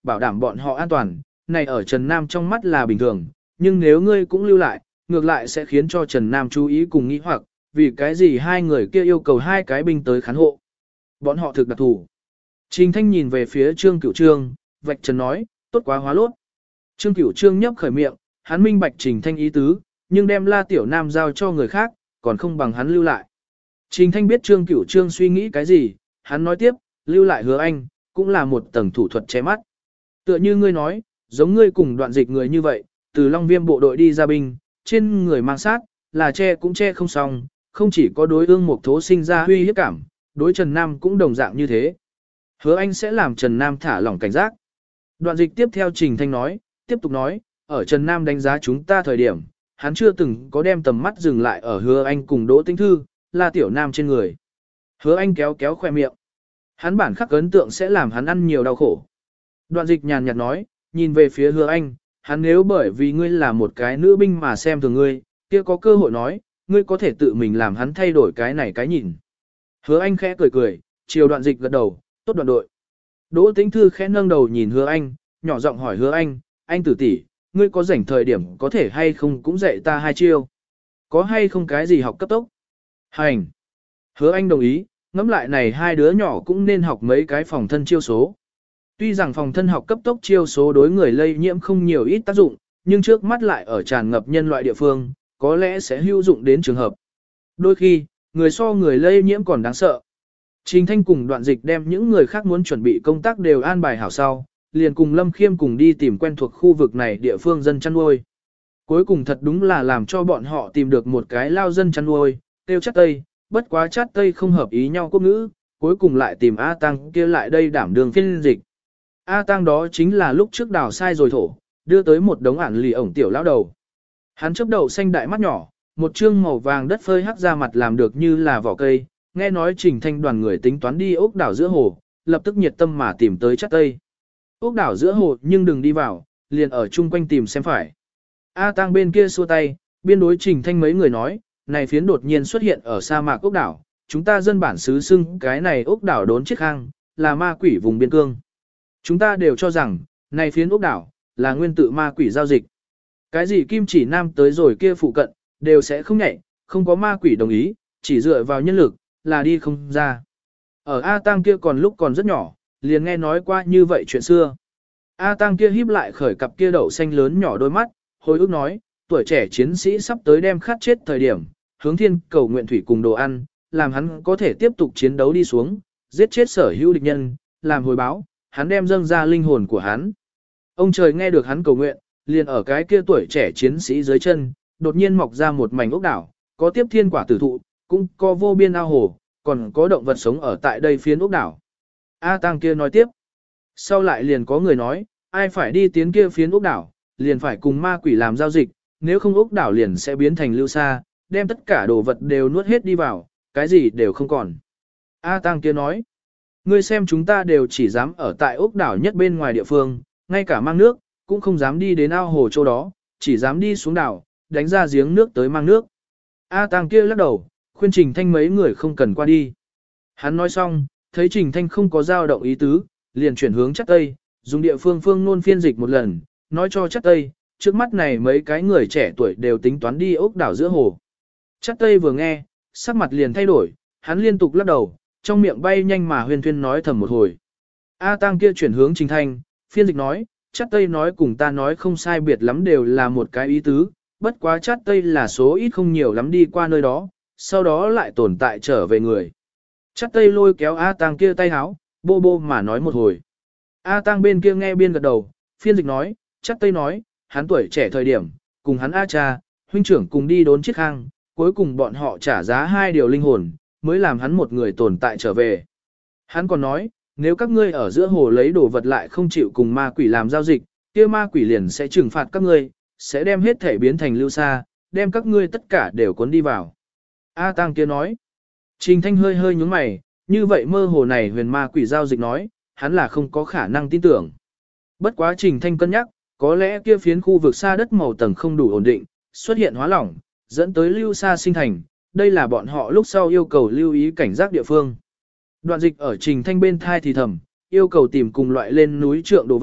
bảo đảm bọn họ an toàn, này ở Trần Nam trong mắt là bình thường, nhưng nếu ngươi cũng lưu lại, ngược lại sẽ khiến cho Trần Nam chú ý cùng nghĩ hoặc, vì cái gì hai người kia yêu cầu hai cái binh tới khán hộ. Bọn họ thực đặc thủ. Trình Thanh nhìn về phía Trương Cửu Trương, vạch trần nói, tốt quá hóa lốt. Trương Cửu Trương nhấp khởi miệng, hắn minh bạch Trình Thanh ý tứ, nhưng đem La Tiểu Nam giao cho người khác, còn không bằng hắn lưu lại. Trình Thanh biết Trương Cửu Trương suy nghĩ cái gì, hắn nói tiếp, lưu lại Hứa Anh, cũng là một tầng thủ thuật che mắt. Tựa như ngươi nói, giống ngươi cùng đoạn dịch người như vậy, từ Long Viêm bộ đội đi ra binh, trên người mang sát, là che cũng che không xong, không chỉ có đối ương mục thố sinh ra huy hiếp cảm, đối Trần Nam cũng đồng dạng như thế. Hứa Anh sẽ làm Trần Nam thả lỏng cảnh giác. Đoạn dịch tiếp theo Trình Thanh nói, tiếp tục nói, ở Trần Nam đánh giá chúng ta thời điểm, hắn chưa từng có đem tầm mắt dừng lại ở Hứa Anh cùng Đỗ Tĩnh Thư, là Tiểu Nam trên người. Hứa Anh kéo kéo khoe miệng. Hắn bản khắc ấn tượng sẽ làm hắn ăn nhiều đau khổ. Đoạn dịch nhàn nhạt nói, nhìn về phía Hứa Anh, hắn nếu bởi vì ngươi là một cái nữ binh mà xem thường ngươi, kia có cơ hội nói, ngươi có thể tự mình làm hắn thay đổi cái này cái nhìn. Hứa Anh khẽ cười cười, chiều đoạn dịch gật đầu, tốt đoạn đội. Đỗ Tĩnh Thư khẽ nâng đầu nhìn Hứa Anh, nhỏ giọng hỏi Hứa Anh, anh tử tỷ, ngươi có rảnh thời điểm có thể hay không cũng dạy ta hai chiêu. Có hay không cái gì học cấp tốc? Hành. Hứa Anh đồng ý, ngẫm lại này hai đứa nhỏ cũng nên học mấy cái phòng thân chiêu số. Tuy rằng phòng thân học cấp tốc chiêu số đối người lây nhiễm không nhiều ít tác dụng, nhưng trước mắt lại ở tràn ngập nhân loại địa phương, có lẽ sẽ hữu dụng đến trường hợp. Đôi khi, người so người lây nhiễm còn đáng sợ. Trình Thanh cùng đoạn dịch đem những người khác muốn chuẩn bị công tác đều an bài hảo sau, liền cùng Lâm Khiêm cùng đi tìm quen thuộc khu vực này địa phương dân chăn nuôi. Cuối cùng thật đúng là làm cho bọn họ tìm được một cái lao dân chăn nuôi, tiêu chát tây, bất quá chát tây không hợp ý nhau quốc ngữ, cuối cùng lại tìm A Tăng kia lại đây đảm đường phiên dịch. A Tăng đó chính là lúc trước đào sai rồi thổ, đưa tới một đống ản lì ổng tiểu lão đầu. Hắn chớp đầu xanh đại mắt nhỏ, một trương màu vàng đất phơi hắc ra mặt làm được như là vỏ cây, nghe nói Trình Thanh đoàn người tính toán đi ốc đảo giữa hồ, lập tức nhiệt tâm mà tìm tới chát tây. Ốc đảo giữa hồ nhưng đừng đi vào, liền ở chung quanh tìm xem phải. A Tăng bên kia xua tay, biên đối Trình Thanh mấy người nói, này phiến đột nhiên xuất hiện ở sa mạc ốc đảo, chúng ta dân bản xứ xưng cái này ốc đảo đốn chiếc khang, là ma quỷ vùng biên cương. Chúng ta đều cho rằng, này phiến ốc đảo, là nguyên tự ma quỷ giao dịch. Cái gì kim chỉ nam tới rồi kia phụ cận, đều sẽ không nhảy, không có ma quỷ đồng ý, chỉ dựa vào nhân lực, là đi không ra. Ở A Tăng kia còn lúc còn rất nhỏ, liền nghe nói qua như vậy chuyện xưa. A Tăng kia híp lại khởi cặp kia đậu xanh lớn nhỏ đôi mắt, hồi ức nói, tuổi trẻ chiến sĩ sắp tới đem khát chết thời điểm, hướng thiên cầu nguyện thủy cùng đồ ăn, làm hắn có thể tiếp tục chiến đấu đi xuống, giết chết sở hữu địch nhân, làm hồi báo, hắn đem dâng ra linh hồn của hắn. Ông trời nghe được hắn cầu nguyện, liền ở cái kia tuổi trẻ chiến sĩ dưới chân, đột nhiên mọc ra một mảnh ốc đảo, có tiếp thiên quả tử thụ, cũng có vô biên ao hồ, còn có động vật sống ở tại đây phiến ốc đảo. A Tăng kia nói tiếp, sau lại liền có người nói, ai phải đi tiến kia phiến ốc đảo, liền phải cùng ma quỷ làm giao dịch, nếu không ốc đảo liền sẽ biến thành lưu sa, đem tất cả đồ vật đều nuốt hết đi vào, cái gì đều không còn. A Tăng kia nói, ngươi xem chúng ta đều chỉ dám ở tại ốc đảo nhất bên ngoài địa phương, ngay cả mang nước, cũng không dám đi đến ao hồ chỗ đó, chỉ dám đi xuống đảo, đánh ra giếng nước tới mang nước. A Tăng kia lắc đầu, khuyên Trình Thanh mấy người không cần qua đi. Hắn nói xong, thấy Trình Thanh không có dao động ý tứ, liền chuyển hướng Chát Tây, dùng địa phương phương nôn phiên dịch một lần, nói cho Chát Tây, trước mắt này mấy cái người trẻ tuổi đều tính toán đi ốc đảo giữa hồ. Chát Tây vừa nghe, sắc mặt liền thay đổi, hắn liên tục lắc đầu, trong miệng bay nhanh mà huyền thuyên nói thầm một hồi. A Tăng kia chuyển hướng Trình Thanh, phiên dịch nói, Chát Tây nói cùng ta nói không sai biệt lắm đều là một cái ý tứ, bất quá Chát Tây là số ít không nhiều lắm đi qua nơi đó, sau đó lại tồn tại trở về người. Chát Tây lôi kéo A Tăng kia tay háo, bô bô mà nói một hồi. A Tăng bên kia nghe biên gật đầu, phiên dịch nói, Chát Tây nói, hắn tuổi trẻ thời điểm, cùng hắn A cha, huynh trưởng cùng đi đốn chiếc khang, cuối cùng bọn họ trả giá hai điều linh hồn, mới làm hắn một người tồn tại trở về. Hắn còn nói, nếu các ngươi ở giữa hồ lấy đồ vật lại không chịu cùng ma quỷ làm giao dịch, kia ma quỷ liền sẽ trừng phạt các ngươi, sẽ đem hết thể biến thành lưu sa, đem các ngươi tất cả đều cuốn đi vào. A Tăng kia nói, Trình Thanh hơi hơi nhúng mày, như vậy mơ hồ này huyền ma quỷ giao dịch nói, hắn là không có khả năng tin tưởng. Bất quá Trình Thanh cân nhắc, có lẽ kia phiến khu vực xa đất màu tầng không đủ ổn định, xuất hiện hóa lỏng, dẫn tới lưu sa sinh thành, đây là bọn họ lúc sau yêu cầu lưu ý cảnh giác địa phương. Đoạn dịch ở Trình Thanh bên thai thì thầm, yêu cầu tìm cùng loại lên núi trượng đồ vật,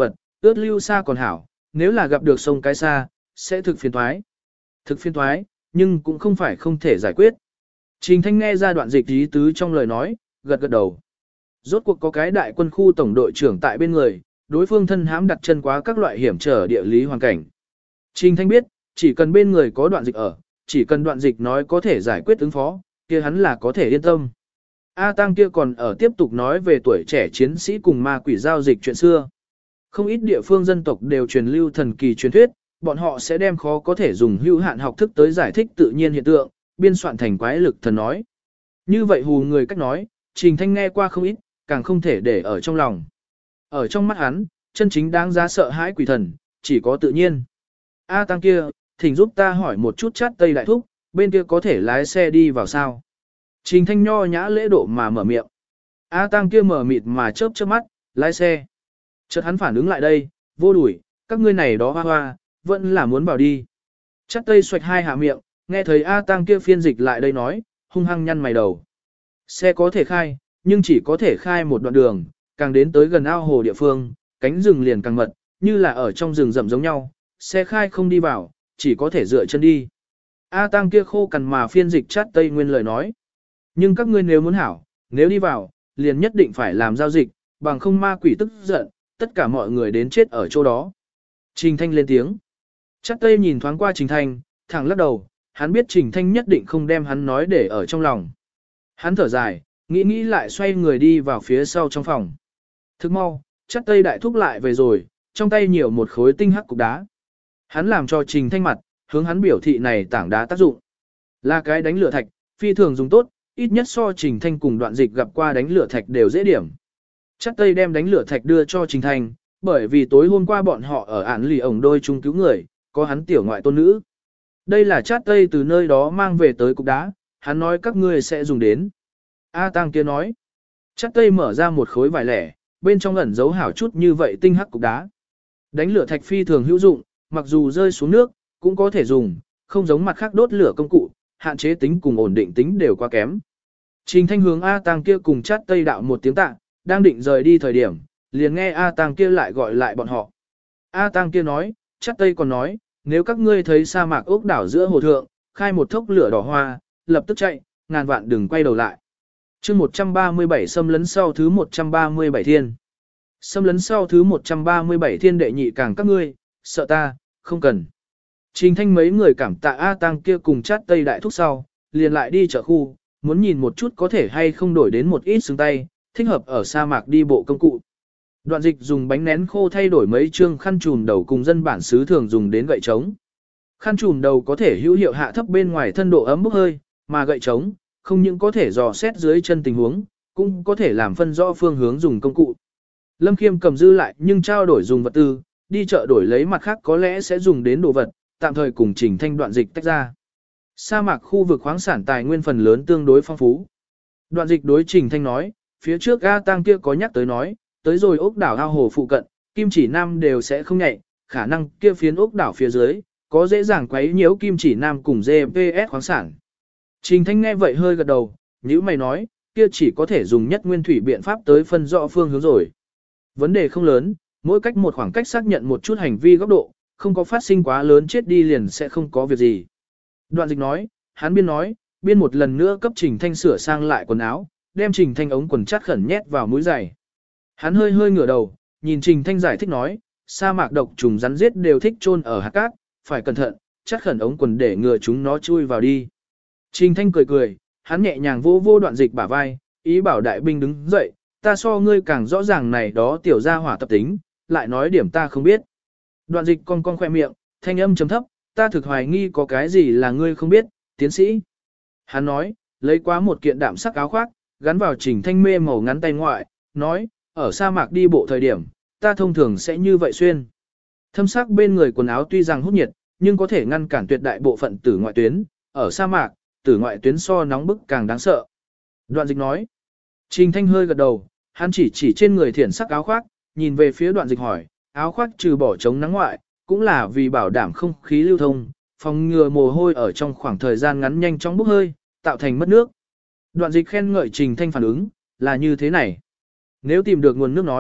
ướt lưu xa còn hảo, nếu là gặp được sông cái xa, sẽ thực phiền thoái. Thực phiền thoái, nhưng cũng không phải không thể giải quyết. Trình Thanh nghe ra đoạn dịch ý tứ trong lời nói, gật gật đầu. Rốt cuộc có cái đại quân khu tổng đội trưởng tại bên người, đối phương thân hãm đặt chân quá các loại hiểm trở địa lý hoàn cảnh. Trình Thanh biết, chỉ cần bên người có đoạn dịch ở, chỉ cần đoạn dịch nói có thể giải quyết ứng phó, kia hắn là có thể yên tâm. A Tăng kia còn ở tiếp tục nói về tuổi trẻ chiến sĩ cùng ma quỷ giao dịch chuyện xưa. Không ít địa phương dân tộc đều truyền lưu thần kỳ truyền thuyết, bọn họ sẽ đem khó có thể dùng hữu hạn học thức tới giải thích tự nhiên hiện tượng, biên soạn thành quái lực thần nói. Như vậy hù người cách nói, Trình Thanh nghe qua không ít, càng không thể để ở trong lòng. Ở trong mắt hắn, chân chính đáng giá sợ hãi quỷ thần, chỉ có tự nhiên. A Tăng kia, thỉnh giúp ta hỏi một chút chát Tây Đại Thúc, bên kia có thể lái xe đi vào sao? Trình Thanh nho nhã lễ độ mà mở miệng. A Tăng kia mở mịt mà chớp chớp mắt, lái xe. Chợt hắn phản ứng lại đây, vô đuổi, các ngươi này đó hoa hoa, vẫn là muốn bảo đi. Chát Tây xoạch hai hạ miệng, nghe thấy A Tăng kia phiên dịch lại đây nói, hung hăng nhăn mày đầu. Xe có thể khai, nhưng chỉ có thể khai một đoạn đường, càng đến tới gần ao hồ địa phương, cánh rừng liền càng mật, như là ở trong rừng rậm giống nhau, xe khai không đi vào, chỉ có thể dựa chân đi. A Tăng kia khô cằn mà phiên dịch chát Tây nguyên lời nói. Nhưng các ngươi nếu muốn hảo, nếu đi vào, liền nhất định phải làm giao dịch, bằng không ma quỷ tức giận, tất cả mọi người đến chết ở chỗ đó. Trình Thanh lên tiếng. Chát Tây nhìn thoáng qua Trình Thanh, thẳng lắc đầu, hắn biết Trình Thanh nhất định không đem hắn nói để ở trong lòng. Hắn thở dài, nghĩ nghĩ lại xoay người đi vào phía sau trong phòng. Thức mau, Chát Tây Đại Thúc lại về rồi, trong tay nhiều một khối tinh hắc cục đá. Hắn làm cho Trình Thanh mặt, hướng hắn biểu thị này tảng đá tác dụng. Là cái đánh lửa thạch, phi thường dùng tốt, ít nhất so Trình Thanh cùng đoạn dịch gặp qua đánh lửa thạch đều dễ điểm. Chát Tây đem đánh lửa thạch đưa cho Trình Thanh, bởi vì tối hôm qua bọn họ ở án lì ổng đôi chung cứu người, có hắn tiểu ngoại tôn nữ. Đây là Chát Tây từ nơi đó mang về tới cục đá, hắn nói các ngươi sẽ dùng đến. A Tăng kia nói. Chát Tây mở ra một khối vải lẻ, bên trong ẩn giấu hảo chút như vậy tinh hắc cục đá. Đánh lửa thạch phi thường hữu dụng, mặc dù rơi xuống nước, cũng có thể dùng, không giống mặt khác đốt lửa công cụ, hạn chế tính cùng ổn định tính đều quá kém. Trình Thanh hướng A Tăng kia cùng Chát Tây đạo một tiếng tạ, đang định rời đi thời điểm, liền nghe A Tăng kia lại gọi lại bọn họ. A Tăng kia nói, Chát Tây còn nói, nếu các ngươi thấy sa mạc ốc đảo giữa hồ thượng, khai một thốc lửa đỏ hoa, lập tức chạy, ngàn vạn đừng quay đầu lại. Chương một trăm ba mươi bảy xâm lấn sau thứ một trăm ba mươi bảy thiên. Xâm lấn sau thứ một trăm ba mươi bảy thiên đệ nhị càng các ngươi, sợ ta, không cần. Trình Thanh mấy người cảm tạ A Tăng kia cùng Chát Tây Đại Thúc sau, liền lại đi chợ khu, muốn nhìn một chút có thể hay không đổi đến một ít xương tay, thích hợp ở sa mạc đi bộ công cụ. Đoạn dịch dùng bánh nén khô thay đổi mấy chương khăn trùm đầu cùng dân bản xứ thường dùng đến gậy trống. Khăn trùm đầu có thể hữu hiệu hạ thấp bên ngoài thân độ ấm bốc hơi, mà gậy trống, không những có thể dò xét dưới chân tình huống, cũng có thể làm phân rõ phương hướng dùng công cụ. Lâm Khiêm cầm dư lại nhưng trao đổi dùng vật tư, đi chợ đổi lấy mặt khác có lẽ sẽ dùng đến đồ vật, tạm thời cùng Trình Thanh đoạn dịch tách ra. Sa mạc khu vực khoáng sản tài nguyên phần lớn tương đối phong phú. Đoạn dịch đối Trình Thanh nói, phía trước A Tăng kia có nhắc tới nói, tới rồi ốc đảo ao hồ phụ cận, kim chỉ nam đều sẽ không nhạy, khả năng kia phiến ốc đảo phía dưới, có dễ dàng quấy nhiễu kim chỉ nam cùng giê pê ét khoáng sản. Trình Thanh nghe vậy hơi gật đầu, nhíu mày nói, kia chỉ có thể dùng nhất nguyên thủy biện pháp tới phân rõ phương hướng rồi. Vấn đề không lớn, mỗi cách một khoảng cách xác nhận một chút hành vi góc độ, không có phát sinh quá lớn chết đi liền sẽ không có việc gì. Đoạn dịch nói, hắn biên nói, biên một lần nữa cấp Trình Thanh sửa sang lại quần áo, đem Trình Thanh ống quần chát khẩn nhét vào mũi giày. Hắn hơi hơi ngửa đầu, nhìn Trình Thanh giải thích nói, sa mạc độc trùng rắn giết đều thích chôn ở hạt cát, phải cẩn thận, chát khẩn ống quần để ngừa chúng nó chui vào đi. Trình Thanh cười cười, hắn nhẹ nhàng vô vô đoạn dịch bả vai, ý bảo đại binh đứng dậy, ta so ngươi càng rõ ràng này đó tiểu gia hỏa tập tính, lại nói điểm ta không biết. Đoạn dịch cong cong khoe miệng, thanh âm chấm thấp, ta thực hoài nghi có cái gì là ngươi không biết, tiến sĩ. Hắn nói, lấy quá một kiện đạm sắc áo khoác, gắn vào Trình Thanh mê màu ngắn tay ngoại, nói, ở sa mạc đi bộ thời điểm, ta thông thường sẽ như vậy xuyên. Thâm sắc bên người quần áo tuy rằng hút nhiệt, nhưng có thể ngăn cản tuyệt đại bộ phận tử ngoại tuyến, ở sa mạc, tử ngoại tuyến so nóng bức càng đáng sợ. Đoạn dịch nói, Trình Thanh hơi gật đầu, hắn chỉ chỉ trên người thiển sắc áo khoác, nhìn về phía đoạn dịch hỏi, áo khoác trừ bỏ chống nắng ngoại, cũng là vì bảo đảm không khí lưu thông, phòng ngừa mồ hôi ở trong khoảng thời gian ngắn nhanh chóng bốc hơi, tạo thành mất nước. Đoạn dịch khen ngợi Trình Thanh phản ứng, là như thế này. Nếu tìm được nguồn nước nói,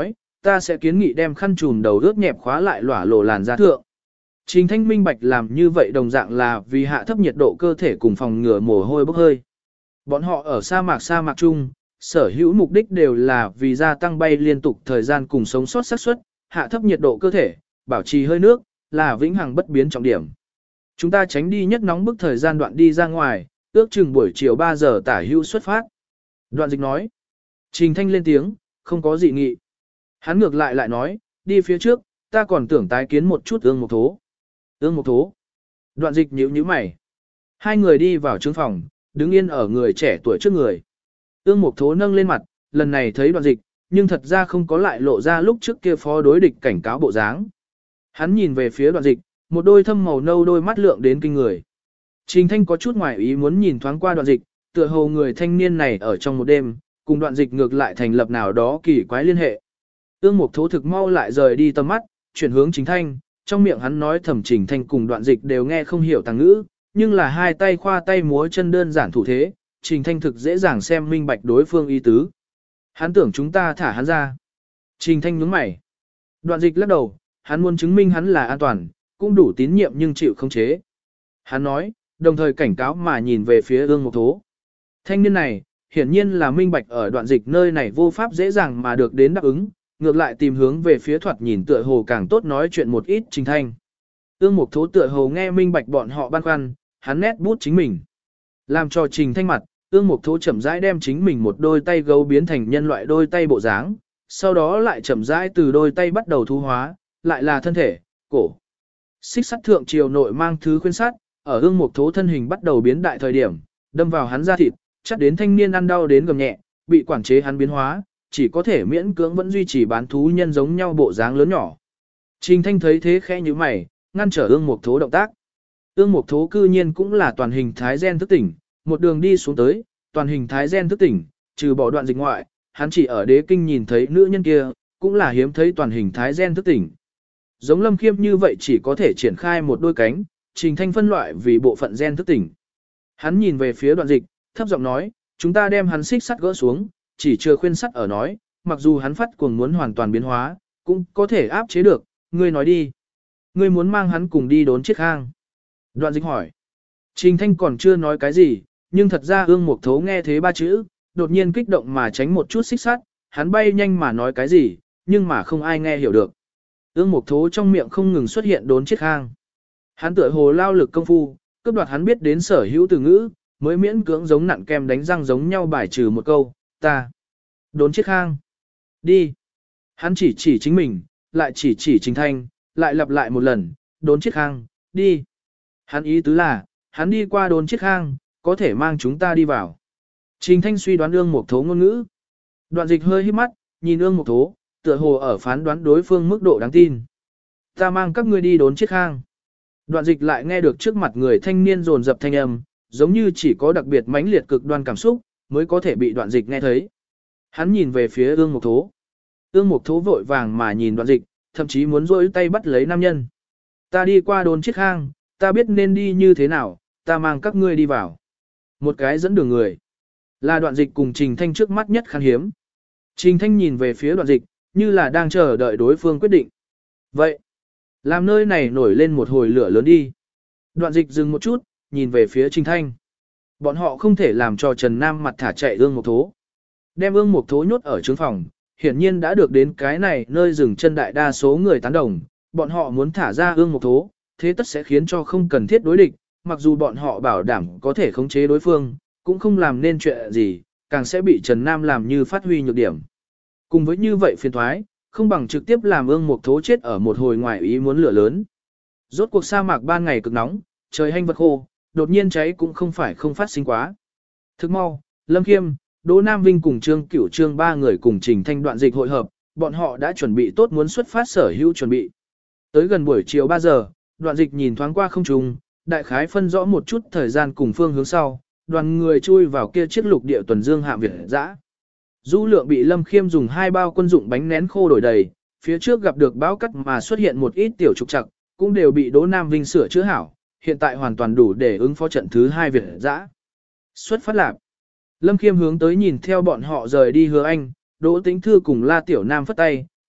ta sẽ kiến nghị đem khăn trùm đầu ướt nhẹp khóa lại lỏa lộ làn da thượng. Trình Thanh minh bạch làm như vậy đồng dạng là vì hạ thấp nhiệt độ cơ thể cùng phòng ngừa mồ hôi bốc hơi. Bọn họ ở sa mạc sa mạc chung, sở hữu mục đích đều là vì gia tăng bay liên tục thời gian cùng sống sót xác suất, hạ thấp nhiệt độ cơ thể, bảo trì hơi nước, là vĩnh hằng bất biến trọng điểm. Chúng ta tránh đi nhất nóng bức thời gian đoạn đi ra ngoài, ước chừng buổi chiều ba giờ tả hữu xuất phát. Đoạn dịch nói. Trình Thanh lên tiếng, không có dị nghị. Hắn ngược lại lại nói, đi phía trước, ta còn tưởng tái kiến một chút ương một thố. Ương một thố. Đoạn dịch nhíu nhíu mày. Hai người đi vào trướng phòng, đứng yên ở người trẻ tuổi trước người. Ương một thố nâng lên mặt, lần này thấy đoạn dịch, nhưng thật ra không có lại lộ ra lúc trước kia phó đối địch cảnh cáo bộ dáng. Hắn nhìn về phía đoạn dịch, một đôi thâm màu nâu đôi mắt lượng đến kinh người. Trình Thanh có chút ngoài ý muốn nhìn thoáng qua đoạn dịch, tựa hồ người thanh niên này ở trong một đêm, cùng đoạn dịch ngược lại thành lập nào đó kỳ quái liên hệ. Ương Mục Thố thực mau lại rời đi tầm mắt, chuyển hướng Trình Thanh, trong miệng hắn nói thầm Trình Thanh cùng đoạn dịch đều nghe không hiểu tàng ngữ, nhưng là hai tay khoa tay múa chân đơn giản thủ thế, Trình Thanh thực dễ dàng xem minh bạch đối phương ý tứ. Hắn tưởng chúng ta thả hắn ra. Trình Thanh nhướng mày. Đoạn dịch lắc đầu, hắn muốn chứng minh hắn là an toàn, cũng đủ tín nhiệm nhưng chịu không chế. Hắn nói, đồng thời cảnh cáo mà nhìn về phía Ương Mục Thố. Thanh niên này, hiển nhiên là minh bạch ở đoạn dịch nơi này vô pháp dễ dàng mà được đến đáp ứng, ngược lại tìm hướng về phía thoạt nhìn tựa hồ càng tốt nói chuyện một ít Trình Thanh. Ương Mục Thố tựa hồ nghe minh bạch bọn họ băn khoăn, hắn nét bút chính mình. Làm cho Trình Thanh mặt, Ương Mục Thố chậm rãi đem chính mình một đôi tay gấu biến thành nhân loại đôi tay bộ dáng, sau đó lại chậm rãi từ đôi tay bắt đầu thu hóa, lại là thân thể, cổ. Xích sắt thượng triều nội mang thứ khuyên sắt, ở Ương Mục Thố thân hình bắt đầu biến đại thời điểm, đâm vào hắn da thịt, chắc đến thanh niên ăn đau đến gầm nhẹ, bị quản chế hắn biến hóa, chỉ có thể miễn cưỡng vẫn duy trì bán thú nhân giống nhau bộ dáng lớn nhỏ. Trình Thanh thấy thế khẽ như mày, ngăn trở Ương Mục Thố động tác. Ương Mục Thố cư nhiên cũng là toàn hình thái gen thức tỉnh, một đường đi xuống tới, toàn hình thái gen thức tỉnh, trừ bỏ đoạn dịch ngoại, hắn chỉ ở đế kinh nhìn thấy nữ nhân kia, cũng là hiếm thấy toàn hình thái gen thức tỉnh. Giống Lâm Khiêm như vậy chỉ có thể triển khai một đôi cánh, Trình Thanh phân loại vì bộ phận gen thức tỉnh. Hắn nhìn về phía đoạn dịch, thấp giọng nói, chúng ta đem hắn xích sắt gỡ xuống, chỉ chưa khuyên sắt ở nói, mặc dù hắn phát cuồng muốn hoàn toàn biến hóa, cũng có thể áp chế được, ngươi nói đi. Ngươi muốn mang hắn cùng đi đốn chiếc hang. Đoạn dịch hỏi. Trình Thanh còn chưa nói cái gì, nhưng thật ra Ương Mục Thố nghe thế ba chữ, đột nhiên kích động mà tránh một chút xích sắt, hắn bay nhanh mà nói cái gì, nhưng mà không ai nghe hiểu được. Ương Mục Thố trong miệng không ngừng xuất hiện đốn chiếc hang. Hắn tựa hồ lao lực công phu, cướp đoạt hắn biết đến sở hữu từ ngữ, mới miễn cưỡng giống nặn kem đánh răng giống nhau bài trừ một câu, ta. Đốn chiếc hang. Đi. Hắn chỉ chỉ chính mình, lại chỉ chỉ Trình Thanh, lại lặp lại một lần, đốn chiếc hang, đi. Hắn ý tứ là, hắn đi qua đốn chiếc hang, có thể mang chúng ta đi vào. Trình Thanh suy đoán Ương Mục Thố ngôn ngữ. Đoạn dịch hơi híp mắt, nhìn Ương Mục Thố, tựa hồ ở phán đoán đối phương mức độ đáng tin. Ta mang các ngươi đi đốn chiếc hang. Đoạn dịch lại nghe được trước mặt người thanh niên rồn dập thanh âm, giống như chỉ có đặc biệt mãnh liệt cực đoan cảm xúc, mới có thể bị đoạn dịch nghe thấy. Hắn nhìn về phía Ương Mục Thố. Ương Mục Thố vội vàng mà nhìn đoạn dịch, thậm chí muốn rôi tay bắt lấy nam nhân. Ta đi qua đốn chiếc hang, ta biết nên đi như thế nào, ta mang các ngươi đi vào. Một cái dẫn đường người. Là đoạn dịch cùng Trình Thanh trước mắt nhất khan hiếm. Trình Thanh nhìn về phía đoạn dịch, như là đang chờ đợi đối phương quyết định. Vậy, làm nơi này nổi lên một hồi lửa lớn đi. Đoạn dịch dừng một chút, nhìn về phía Trình Thanh. Bọn họ không thể làm cho Trần Nam mặt thả chạy Ương Mục Thố. Đem Ương Mục Thố nhốt ở trướng phòng, hiển nhiên đã được đến cái này nơi dừng chân đại đa số người tán đồng. Bọn họ muốn thả ra Ương Mục Thố, thế tất sẽ khiến cho không cần thiết đối địch, mặc dù bọn họ bảo đảm có thể khống chế đối phương, cũng không làm nên chuyện gì, càng sẽ bị Trần Nam làm như phát huy nhược điểm. Cùng với như vậy phiền thoái, không bằng trực tiếp làm Ương Mục Thố chết ở một hồi ngoài ý muốn lửa lớn. Rốt cuộc sa mạc ban ngày cực nóng, trời hanh vật khô, đột nhiên cháy cũng không phải không phát sinh quá. Thức mau, Lâm Khiêm, Đỗ Nam Vinh cùng Trương Cửu Trương ba người cùng Trình Thanh đoạn dịch hội hợp, bọn họ đã chuẩn bị tốt muốn xuất phát sở hữu chuẩn bị. Tới gần buổi chiều ba giờ, đoạn dịch nhìn thoáng qua không trung, đại khái phân rõ một chút thời gian cùng phương hướng sau, đoàn người chui vào kia chiếc lục địa tuần dương hạm Việt dã. Du lượng bị Lâm Khiêm dùng hai bao quân dụng bánh nén khô đổi đầy, phía trước gặp được bão cắt mà xuất hiện một ít tiểu trục trặc, cũng đều bị Đỗ Nam Vinh sửa chữa hảo, hiện tại hoàn toàn đủ để ứng phó trận thứ hai Việt dã. Xuất phát lạp. Lâm Khiêm hướng tới nhìn theo bọn họ rời đi Hứa Anh, Đỗ Tĩnh Thư cùng La Tiểu Nam phất tay,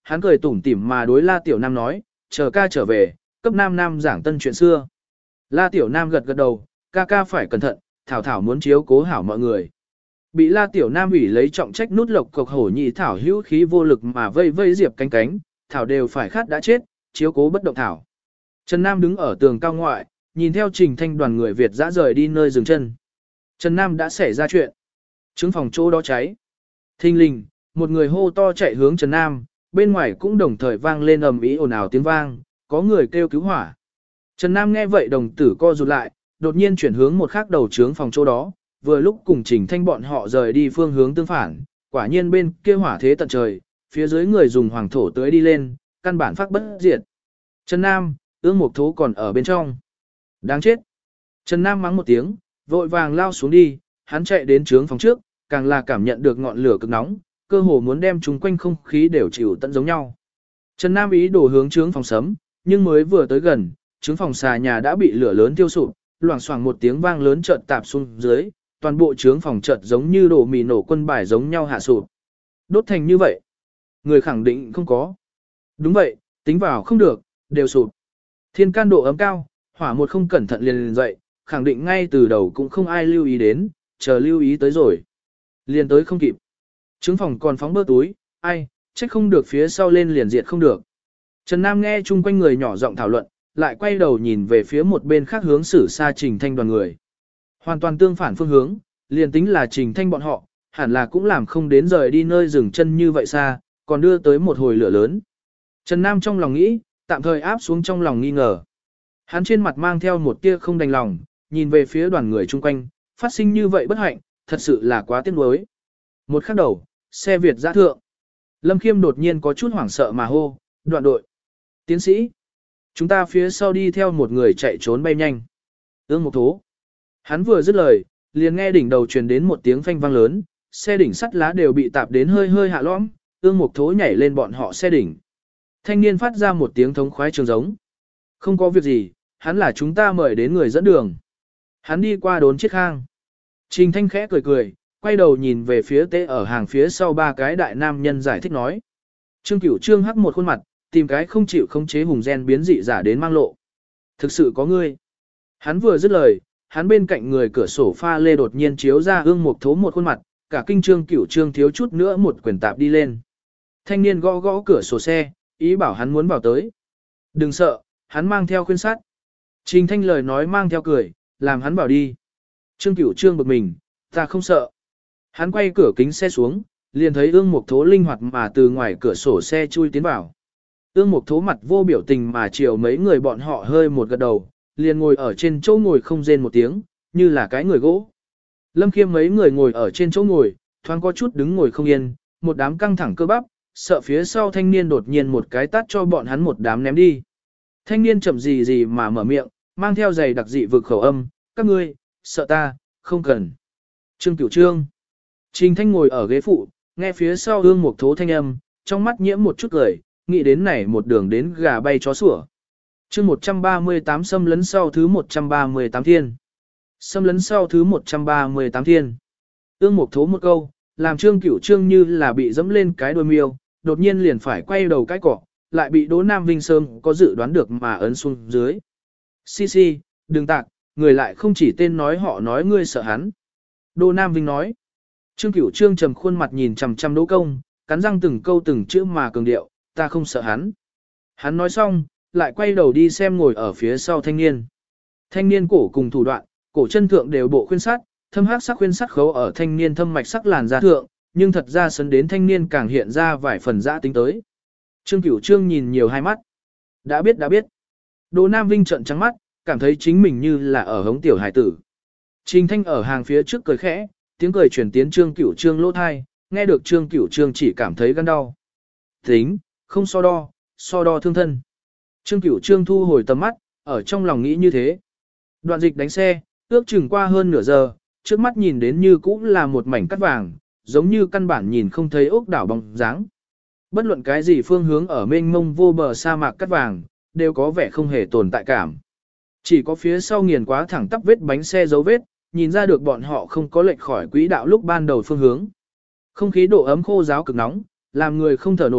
hắn cười tủm tỉm mà đối La Tiểu Nam nói, chờ ca trở về, cấp Nam Nam giảng tân chuyện xưa. La Tiểu Nam gật gật đầu, ca ca phải cẩn thận, Thảo Thảo muốn chiếu cố hảo mọi người. Bị La Tiểu Nam ủy lấy trọng trách nút lộc cộc hổ nhị Thảo hữu khí vô lực mà vây vây Diệp cánh cánh, Thảo đều phải khát đã chết, chiếu cố bất động Thảo. Trần Nam đứng ở tường cao ngoại, nhìn theo Trình Thanh đoàn người Việt dã rời đi nơi dừng chân. Trần Nam đã xảy ra chuyện. Trứng phòng chỗ đó cháy. Thình lình, một người hô to chạy hướng Trần Nam, bên ngoài cũng đồng thời vang lên ầm ĩ ồn ào tiếng vang, có người kêu cứu hỏa. Trần Nam nghe vậy đồng tử co rụt lại, đột nhiên chuyển hướng một khác đầu trướng phòng chỗ đó, vừa lúc cùng Trình Thanh bọn họ rời đi phương hướng tương phản, quả nhiên bên kia hỏa thế tận trời, phía dưới người dùng hoàng thổ tới đi lên, căn bản phát bất diệt. Trần Nam, Ương Mục Thố còn ở bên trong. Đáng chết. Trần Nam mắng một tiếng, vội vàng lao xuống đi, hắn chạy đến trướng phòng trước, càng là cảm nhận được ngọn lửa cực nóng, cơ hồ muốn đem chúng quanh không khí đều chịu tận giống nhau. Trần Nam ý đổ hướng trướng phòng sấm, nhưng mới vừa tới gần, trướng phòng xà nhà đã bị lửa lớn tiêu sụp, loảng xoảng một tiếng vang lớn chợt tạp xuống dưới, toàn bộ trướng phòng chợt giống như đổ mì nổ quân bài giống nhau hạ sụp. Đốt thành như vậy, người khẳng định không có. Đúng vậy, tính vào không được, đều sụp. Thiên can độ ấm cao, hỏa một không cẩn thận liền liền dậy, khẳng định ngay từ đầu cũng không ai lưu ý đến, chờ lưu ý tới rồi. Liền tới không kịp. Trướng phòng còn phóng bơ túi, ai, trách không được phía sau lên liền diệt không được. Trần Nam nghe chung quanh người nhỏ giọng thảo luận, lại quay đầu nhìn về phía một bên khác hướng xử xa Trình Thanh đoàn người. Hoàn toàn tương phản phương hướng, liền tính là Trình Thanh bọn họ, hẳn là cũng làm không đến rời đi nơi dừng chân như vậy xa, còn đưa tới một hồi lửa lớn. Trần Nam trong lòng nghĩ, tạm thời áp xuống trong lòng nghi ngờ. Hắn trên mặt mang theo một tia không đành lòng, nhìn về phía đoàn người chung quanh, phát sinh như vậy bất hạnh, thật sự là quá tiếc nuối. Một khắc đầu, xe Việt giã thượng. Lâm Khiêm đột nhiên có chút hoảng sợ mà hô, đoạn đội. Tiến sĩ, chúng ta phía sau đi theo một người chạy trốn bay nhanh. Ương Mục Thố. Hắn vừa dứt lời, liền nghe đỉnh đầu truyền đến một tiếng phanh vang lớn, xe đỉnh sắt lá đều bị tạp đến hơi hơi hạ lõm, Ương Mục Thố nhảy lên bọn họ xe đỉnh. Thanh niên phát ra một tiếng thống khoái trường giống. Không có việc gì, hắn là chúng ta mời đến người dẫn đường. Hắn đi qua đốn chiếc khang. Trình Thanh khẽ cười cười, quay đầu nhìn về phía tế ở hàng phía sau ba cái đại nam nhân giải thích nói. Trương Cửu Trương hắc một khuôn mặt, tìm cái không chịu khống chế hùng gen biến dị giả đến mang lộ. Thực sự có ngươi. Hắn vừa dứt lời, hắn bên cạnh người cửa sổ pha lê đột nhiên chiếu ra Ương Mục Thố một khuôn mặt, cả kinh Trương Cửu Trương thiếu chút nữa một quyền tạp đi lên. Thanh niên gõ gõ cửa sổ xe, ý bảo hắn muốn vào tới. Đừng sợ, hắn mang theo khuyên sát. Trình Thanh lời nói mang theo cười, làm hắn bảo đi. Trương Cửu Trương bực mình, ta không sợ. Hắn quay cửa kính xe xuống, liền thấy Ương Mục Thố linh hoạt mà từ ngoài cửa sổ xe chui tiến vào. Ương Mục Thố mặt vô biểu tình mà chiều mấy người bọn họ hơi một gật đầu, liền ngồi ở trên chỗ ngồi không rên một tiếng, như là cái người gỗ. Lâm Khiêm mấy người ngồi ở trên chỗ ngồi, thoáng có chút đứng ngồi không yên, một đám căng thẳng cơ bắp, sợ phía sau thanh niên đột nhiên một cái tát cho bọn hắn một đám ném đi. Thanh niên chậm gì gì mà mở miệng, mang theo giày đặc dị vực khẩu âm, các ngươi, sợ ta, không cần. Trương Cửu Trương. Trình Thanh ngồi ở ghế phụ, nghe phía sau Ương Mục Thố thanh âm, trong mắt nhiễm một chút cười, nghĩ đến này một đường đến gà bay chó sủa. Chương một trăm ba mươi tám xâm lấn sau thứ một trăm ba mươi tám thiên. Xâm lấn sau thứ một trăm ba mươi tám thiên. Ương Mục Thố một câu, làm Trương Cửu Trương như là bị dẫm lên cái đuôi miêu, đột nhiên liền phải quay đầu cái cỏ, lại bị Đỗ Nam Vinh Sơn có dự đoán được mà ấn xuống dưới. Xi xi, đừng tạc, người lại không chỉ tên nói họ nói ngươi sợ hắn. Đỗ Nam Vinh nói. Trương Cửu Trương trầm khuôn mặt nhìn chằm chằm Đỗ Công, cắn răng từng câu từng chữ mà cường điệu, ta không sợ hắn. Hắn nói xong, lại quay đầu đi xem ngồi ở phía sau thanh niên. Thanh niên cổ cùng thủ đoạn, cổ chân thượng đều bộ khuyên sắt, thâm hắc sắc khuyên sắt khấu ở thanh niên thâm mạch sắc làn da thượng, nhưng thật ra sấn đến thanh niên càng hiện ra vài phần dã tính tới. Trương Cửu Trương nhìn nhiều hai mắt. Đã biết đã biết. Đỗ Nam Vinh trợn trắng mắt, cảm thấy chính mình như là ở hống tiểu hải tử. Trình Thanh ở hàng phía trước cười khẽ, tiếng cười chuyển tiến Trương Cửu Trương lỗ thai, nghe được Trương Cửu Trương chỉ cảm thấy gan đau. Tính, không so đo, so đo thương thân. Trương Cửu Trương thu hồi tầm mắt, ở trong lòng nghĩ như thế. Đoạn dịch đánh xe, ước chừng qua hơn nửa giờ, trước mắt nhìn đến như cũ là một mảnh cát vàng, giống như căn bản nhìn không thấy ốc đảo bóng dáng. Bất luận cái gì phương hướng ở mênh mông vô bờ sa mạc cát vàng, đều có vẻ không hề tồn tại cảm. Chỉ có phía sau nghiền quá thẳng tắp vết bánh xe dấu vết, nhìn ra được bọn họ không có lệch khỏi quỹ đạo lúc ban đầu phương hướng. Không khí độ ấm khô ráo cực nóng, làm người không thở nổi,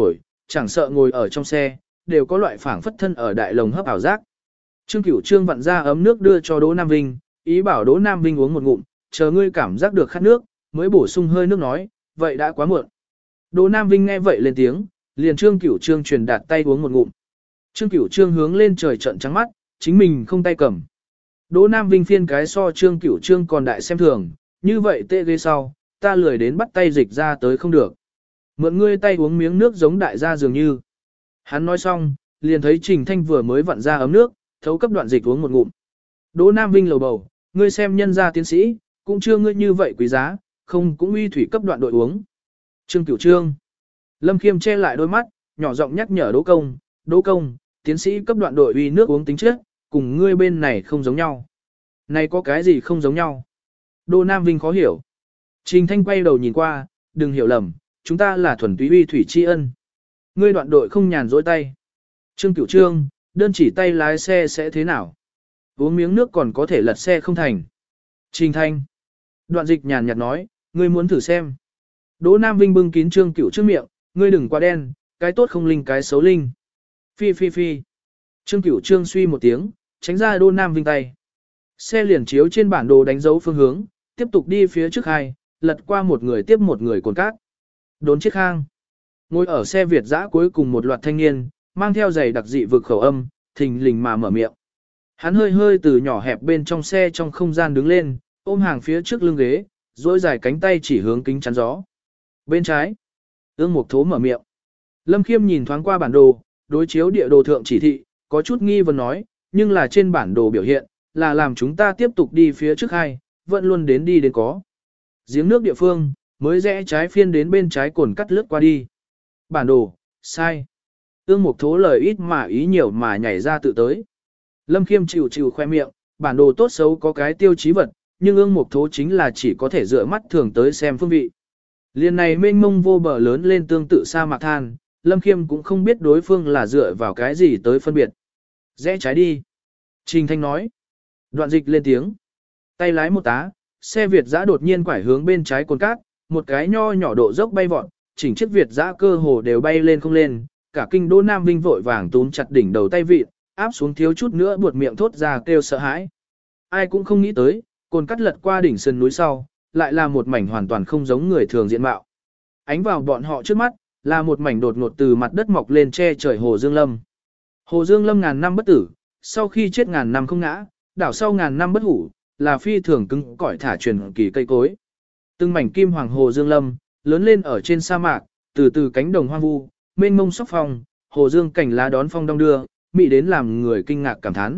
chẳng sợ ngồi ở trong xe, đều có loại phảng phất thân ở đại lồng hấp ảo giác. Trương Cửu Trương vặn ra ấm nước đưa cho Đỗ Nam Vinh, ý bảo Đỗ Nam Vinh uống một ngụm, chờ ngươi cảm giác được khát nước, mới bổ sung hơi nước nói, vậy đã quá muộn. Đỗ Nam Vinh nghe vậy lên tiếng, liền Trương Cửu Trương truyền đạt tay uống một ngụm. Trương Cửu Trương hướng lên trời trợn trắng mắt, chính mình không tay cầm. Đỗ Nam Vinh phiên cái so Trương Cửu Trương còn đại xem thường, như vậy tê ghê sau, ta lười đến bắt tay dịch ra tới không được. Mượn ngươi tay uống miếng nước giống đại gia dường như. Hắn nói xong, liền thấy Trình Thanh vừa mới vặn ra ấm nước, thấu cấp đoạn dịch uống một ngụm. Đỗ Nam Vinh lầu bầu, ngươi xem nhân gia tiến sĩ, cũng chưa ngươi như vậy quý giá, không cũng uy thủy cấp đoạn đội uống. Trương Cửu Trương. Lâm Khiêm che lại đôi mắt, nhỏ giọng nhắc nhở Đỗ Công, Đỗ Công, tiến sĩ cấp đoạn đội uy nước uống tính chất, cùng ngươi bên này không giống nhau. Này có cái gì không giống nhau? Đỗ Nam Vinh khó hiểu. Trình Thanh quay đầu nhìn qua, đừng hiểu lầm, chúng ta là thuần túy uy thủy tri ân. Ngươi đoạn đội không nhàn rỗi tay. Trương Cửu Trương, đơn chỉ tay lái xe sẽ thế nào? Uống miếng nước còn có thể lật xe không thành. Trình Thanh. Đoạn dịch nhàn nhạt nói, ngươi muốn thử xem. Đỗ Nam Vinh bưng kín Trương Cửu trước miệng, ngươi đừng quá đen, cái tốt không linh cái xấu linh. Phi phi phi. Trương Cửu Trương suy một tiếng, tránh ra Đỗ Nam Vinh tay. Xe liền chiếu trên bản đồ đánh dấu phương hướng, tiếp tục đi phía trước hai, lật qua một người tiếp một người cồn cát. Đốn chiếc khang. Ngồi ở xe Việt dã cuối cùng một loạt thanh niên, mang theo giày đặc dị vực khẩu âm, thình lình mà mở miệng. Hắn hơi hơi từ nhỏ hẹp bên trong xe trong không gian đứng lên, ôm hàng phía trước lưng ghế, duỗi dài cánh tay chỉ hướng kính chắn gió. Bên trái, Ương Mục Thố mở miệng. Lâm Khiêm nhìn thoáng qua bản đồ, đối chiếu địa đồ thượng chỉ thị, có chút nghi vấn nói, nhưng là trên bản đồ biểu hiện, là làm chúng ta tiếp tục đi phía trước hai, vẫn luôn đến đi đến có. Giếng nước địa phương, mới rẽ trái phiên đến bên trái cồn cắt lướt qua đi. Bản đồ, sai. Ương Mục Thố lời ít mà ý nhiều mà nhảy ra tự tới. Lâm Khiêm chịu chịu khoe miệng, bản đồ tốt xấu có cái tiêu chí vật, nhưng Ương Mục Thố chính là chỉ có thể dựa mắt thường tới xem phương vị. Liên này mênh mông vô bờ lớn lên tương tự sa mạc than, Lâm Khiêm cũng không biết đối phương là dựa vào cái gì tới phân biệt. Rẽ trái đi. Trình Thanh nói. Đoạn dịch lên tiếng. Tay lái một tá, xe Việt dã đột nhiên quải hướng bên trái cồn cát, một cái nho nhỏ độ dốc bay vọt, chỉnh chiếc Việt dã cơ hồ đều bay lên không lên, cả kinh Đỗ Nam Vinh vội vàng túm chặt đỉnh đầu tay vịt, áp xuống thiếu chút nữa buột miệng thốt ra kêu sợ hãi. Ai cũng không nghĩ tới, cồn cát lật qua đỉnh sườn núi sau, lại là một mảnh hoàn toàn không giống người thường diện mạo. Ánh vào bọn họ trước mắt, là một mảnh đột ngột từ mặt đất mọc lên che trời Hồ Dương Lâm. Hồ Dương Lâm ngàn năm bất tử, sau khi chết ngàn năm không ngã, đảo sau ngàn năm bất hủ, là phi thường cứng cỏi thả truyền kỳ cây cối. Từng mảnh kim hoàng Hồ Dương Lâm, lớn lên ở trên sa mạc, từ từ cánh đồng hoang vu, mênh mông sóc phong, Hồ Dương cảnh lá đón phong đong đưa, mỹ đến làm người kinh ngạc cảm thán.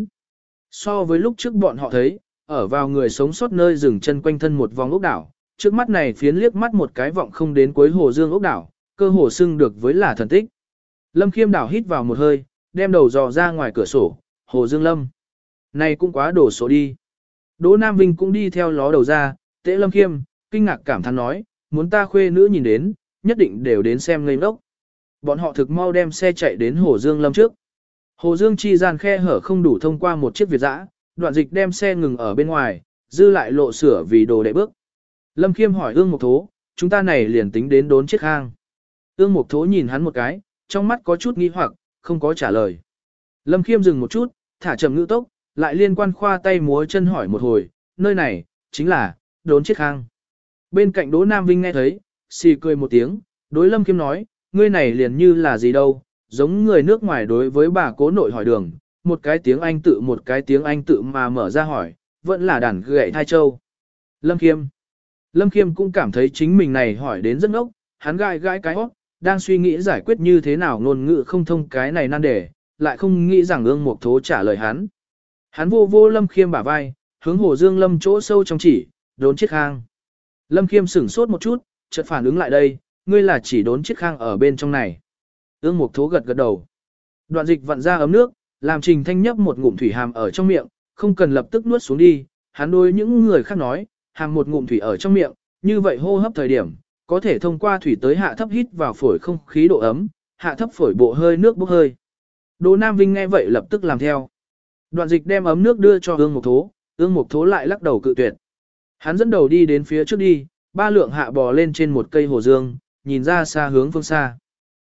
So với lúc trước bọn họ thấy, ở vào người sống sót nơi rừng chân quanh thân một vòng ốc đảo, trước mắt này phiến liếc mắt một cái vọng không đến cuối Hồ Dương ốc đảo, cơ hồ xưng được với là thần tích. Lâm Khiêm đảo hít vào một hơi, đem đầu dò ra ngoài cửa sổ, Hồ Dương Lâm. Này cũng quá đổ sổ đi. Đỗ Nam Vinh cũng đi theo ló đầu ra, Tế Lâm Khiêm, kinh ngạc cảm thán nói, muốn ta khuê nữ nhìn đến, nhất định đều đến xem ngây ngốc. Bọn họ thực mau đem xe chạy đến Hồ Dương Lâm trước. Hồ Dương chi gian khe hở không đủ thông qua một chiếc Việt dã, đoạn dịch đem xe ngừng ở bên ngoài, dư lại lộ sửa vì đồ đệ bước. Lâm Khiêm hỏi Ương Mục Thố, chúng ta này liền tính đến đốn chiếc hang. Ương Mục Thố nhìn hắn một cái, trong mắt có chút nghi hoặc, không có trả lời. Lâm Khiêm dừng một chút, thả chậm ngữ tốc, lại liên quan khoa tay múa chân hỏi một hồi, nơi này, chính là, đốn chiếc hang. Bên cạnh Đỗ Nam Vinh nghe thấy, xì cười một tiếng, đối Lâm Khiêm nói, ngươi này liền như là gì đâu, giống người nước ngoài đối với bà cố nội hỏi đường, một cái tiếng Anh tự một cái tiếng Anh tự mà mở ra hỏi, vẫn là đàn gậy thai châu. Lâm Khiêm. Lâm Khiêm cũng cảm thấy chính mình này hỏi đến rất ngốc, hắn gai gai cái óc, đang suy nghĩ giải quyết như thế nào ngôn ngữ không thông cái này nan đề, lại không nghĩ rằng Ương Mục Thố trả lời hắn. Hắn vô vô Lâm Khiêm bả vai, hướng Hồ Dương Lâm chỗ sâu trong chỉ, đốn chiếc hang. Lâm Khiêm sửng sốt một chút, chợt phản ứng lại đây, ngươi là chỉ đốn chiếc hang ở bên trong này. Ương Mục Thố gật gật đầu. Đoạn dịch vặn ra ấm nước, làm Trình Thanh nhấp một ngụm thủy hàm ở trong miệng, không cần lập tức nuốt xuống đi. Hắn đối những người khác nói, hàm một ngụm thủy ở trong miệng, như vậy hô hấp thời điểm, có thể thông qua thủy tới hạ thấp hít vào phổi không khí độ ấm, hạ thấp phổi bộ hơi nước bốc hơi. Đỗ Nam Vinh nghe vậy lập tức làm theo. Đoạn dịch đem ấm nước đưa cho Ương Mục Thố, Ương Mục Thố lại lắc đầu cự tuyệt. Hắn dẫn đầu đi đến phía trước đi, ba lượng hạ bò lên trên một cây hồ dương, nhìn ra xa hướng phương xa.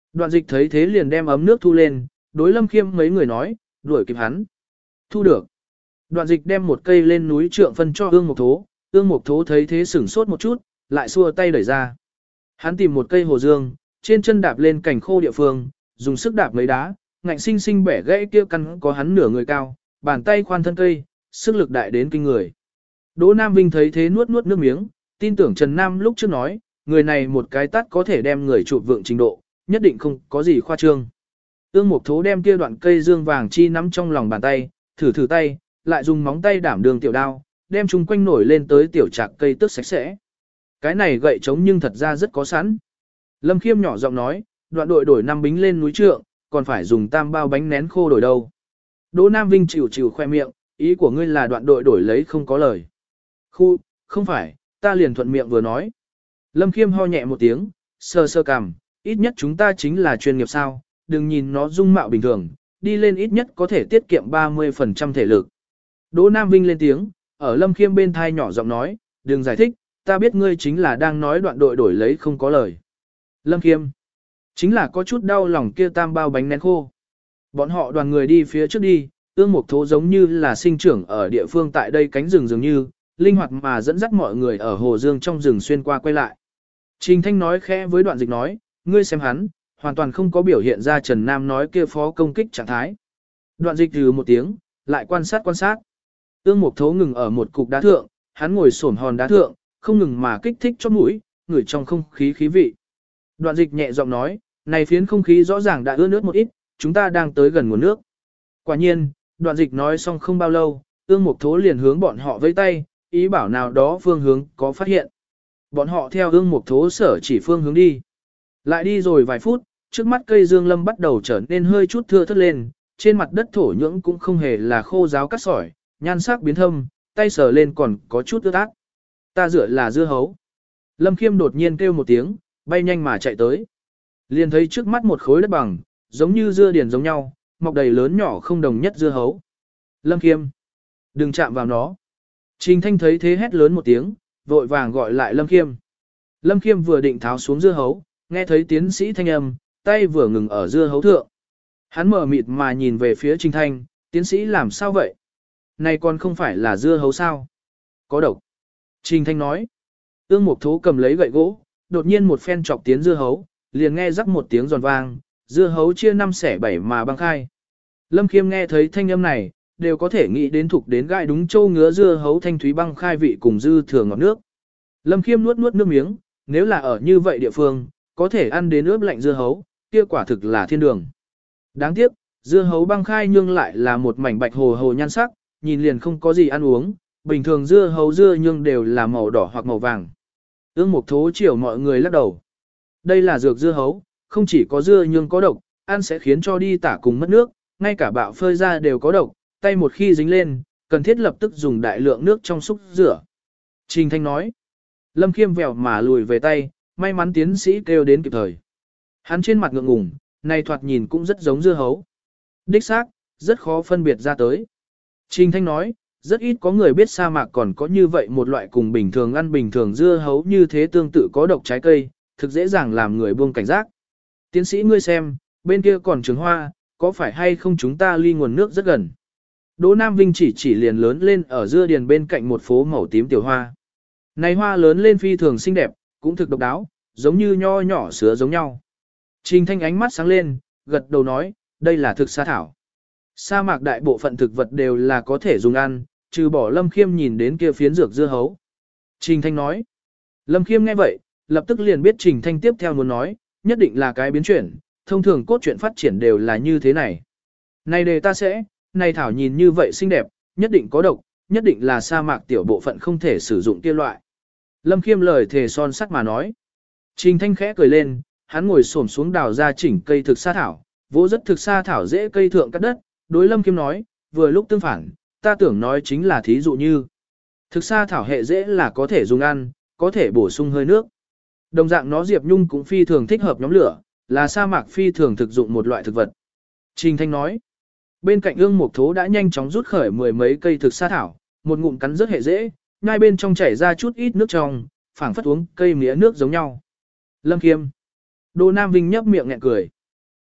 Đoạn dịch thấy thế liền đem ấm nước thu lên, đối Lâm Khiêm mấy người nói, đuổi kịp hắn. Thu được. Đoạn dịch đem một cây lên núi trượng phân cho ương mục thố, ương mục thố thấy thế sửng sốt một chút, lại xua tay đẩy ra. Hắn tìm một cây hồ dương, trên chân đạp lên cảnh khô địa phương, dùng sức đạp mấy đá, ngạnh sinh sinh bẻ gãy kia căn có hắn nửa người cao, bàn tay khoan thân cây, sức lực đại đến kinh người. Đỗ Nam Vinh thấy thế nuốt nuốt nước miếng, tin tưởng Trần Nam lúc trước nói, người này một cái tát có thể đem người chụp vượng trình độ, nhất định không có gì khoa trương. Ương Mục Thố đem kia đoạn cây dương vàng chi nắm trong lòng bàn tay, thử thử tay, lại dùng móng tay đảm đường tiểu đao, đem chung quanh nổi lên tới tiểu trạc cây tước sạch sẽ. Cái này gậy trống nhưng thật ra rất có sẵn. Lâm Khiêm nhỏ giọng nói, đoạn đội đổi năm bính lên núi trượng, còn phải dùng tam bao bánh nén khô đổi đâu. Đỗ Nam Vinh chịu chịu khoe miệng, ý của ngươi là đoạn đội đổi lấy không có lời. Khu, không phải, ta liền thuận miệng vừa nói. Lâm Khiêm ho nhẹ một tiếng, sơ sơ cằm, ít nhất chúng ta chính là chuyên nghiệp sao, đừng nhìn nó dung mạo bình thường, đi lên ít nhất có thể tiết kiệm ba mươi phần trăm thể lực. Đỗ Nam Vinh lên tiếng, ở Lâm Khiêm bên thai nhỏ giọng nói, đừng giải thích, ta biết ngươi chính là đang nói đoạn đội đổi lấy không có lời. Lâm Khiêm, chính là có chút đau lòng kia tam bao bánh nén khô. Bọn họ đoàn người đi phía trước đi, Ương Mục Thố giống như là sinh trưởng ở địa phương tại đây cánh rừng dường như, linh hoạt mà dẫn dắt mọi người ở hồ dương trong rừng xuyên qua quay lại. Trình Thanh nói khẽ với Đoạn Dịch nói, ngươi xem hắn, hoàn toàn không có biểu hiện ra Trần Nam nói kia phó công kích trạng thái. Đoạn Dịch từ một tiếng, lại quan sát quan sát. Ương Mục Thố ngừng ở một cục đá thượng, hắn ngồi xổm hòn đá thượng, không ngừng mà kích thích cho mũi, ngửi trong không khí khí vị. Đoạn Dịch nhẹ giọng nói, này phiến không khí rõ ràng đã ướt nước một ít, chúng ta đang tới gần nguồn nước. Quả nhiên, Đoạn Dịch nói xong không bao lâu, Ương Mục Thố liền hướng bọn họ vẫy tay, ý bảo nào đó phương hướng có phát hiện. Bọn họ theo Ương Mục Thố sở chỉ phương hướng đi. Lại đi rồi vài phút, trước mắt cây dương lâm bắt đầu trở nên hơi chút thưa thớt lên, trên mặt đất thổ nhưỡng cũng không hề là khô ráo cắt sỏi, nhan sắc biến thâm, tay sờ lên còn có chút ướt át. Ta dựa là dưa hấu. Lâm Khiêm đột nhiên kêu một tiếng, bay nhanh mà chạy tới. Liền thấy trước mắt một khối đất bằng, giống như dưa điền giống nhau, mọc đầy lớn nhỏ không đồng nhất dưa hấu. Lâm Khiêm, đừng chạm vào nó. Trình Thanh thấy thế hét lớn một tiếng, vội vàng gọi lại Lâm Khiêm. Lâm Khiêm vừa định tháo xuống dưa hấu, nghe thấy tiến sĩ thanh âm, tay vừa ngừng ở dưa hấu thượng. Hắn mở mịt mà nhìn về phía Trình Thanh, tiến sĩ làm sao vậy? Này còn không phải là dưa hấu sao? Có độc. Trình Thanh nói. Ương Mục Thố cầm lấy gậy gỗ, đột nhiên một phen chọc tiến dưa hấu, liền nghe rắc một tiếng giòn vang, dưa hấu chia năm xẻ bảy mà băng khai. Lâm Khiêm nghe thấy thanh âm này, đều có thể nghĩ đến thuộc đến gai đúng châu ngứa dưa hấu thanh thúy băng khai vị cùng dư thừa ngọt nước. Lâm Khiêm nuốt nuốt nước miếng, nếu là ở như vậy địa phương, có thể ăn đến ướp lạnh dưa hấu, kia quả thực là thiên đường. Đáng tiếc, dưa hấu băng khai nhưng lại là một mảnh bạch hồ hồ nhan sắc, nhìn liền không có gì ăn uống, bình thường dưa hấu dưa nhưng đều là màu đỏ hoặc màu vàng. Ương Mục Thố chiều mọi người lắc đầu. Đây là dược dưa hấu, không chỉ có dưa nhưng có độc, ăn sẽ khiến cho đi tả cùng mất nước, ngay cả bạo phơi ra đều có độc, tay một khi dính lên, cần thiết lập tức dùng đại lượng nước trong xúc rửa. Trình Thanh nói. Lâm Khiêm vèo mà lùi về tay, may mắn tiến sĩ kêu đến kịp thời. Hắn trên mặt ngượng ngùng, này thoạt nhìn cũng rất giống dưa hấu. Đích xác, rất khó phân biệt ra tới. Trình Thanh nói, rất ít có người biết sa mạc còn có như vậy một loại cùng bình thường ăn bình thường dưa hấu như thế tương tự có độc trái cây, thực dễ dàng làm người buông cảnh giác. Tiến sĩ ngươi xem, bên kia còn trường hoa, có phải hay không chúng ta ly nguồn nước rất gần. Đỗ Nam Vinh chỉ chỉ liền lớn lên ở dưa điền bên cạnh một phố màu tím tiểu hoa. Này hoa lớn lên phi thường xinh đẹp, cũng thực độc đáo, giống như nho nhỏ sứa giống nhau. Trình Thanh ánh mắt sáng lên, gật đầu nói, đây là thực sa thảo. Sa mạc đại bộ phận thực vật đều là có thể dùng ăn, trừ bỏ Lâm Khiêm nhìn đến kia phiến dược dưa hấu. Trình Thanh nói. Lâm Khiêm nghe vậy, lập tức liền biết Trình Thanh tiếp theo muốn nói, nhất định là cái biến chuyển, thông thường cốt truyện phát triển đều là như thế này. Này đề ta sẽ, này thảo nhìn như vậy xinh đẹp, nhất định có độc, nhất định là sa mạc tiểu bộ phận không thể sử dụng kia loại. Lâm Khiêm lời thề son sắt mà nói. Trình Thanh khẽ cười lên, hắn ngồi xổm xuống đào ra chỉnh cây thực sa thảo, vỗ rất thực sa thảo dễ cây thượng cắt đất, đối Lâm Khiêm nói, vừa lúc tương phản, ta tưởng nói chính là thí dụ như. Thực sa thảo hệ dễ là có thể dùng ăn, có thể bổ sung hơi nước. Đồng dạng nó Diệp Nhung cũng phi thường thích hợp nhóm lửa, là sa mạc phi thường thực dụng một loại thực vật. Trình Thanh nói, bên cạnh Ương Mục Thố đã nhanh chóng rút khởi mười mấy cây thực sa thảo, một ngụm cắn rất hệ dễ, ngay bên trong chảy ra chút ít nước trong, phảng phất uống cây mía nước giống nhau. Lâm Khiêm. Đỗ Nam Vinh nhấp miệng nghẹn cười.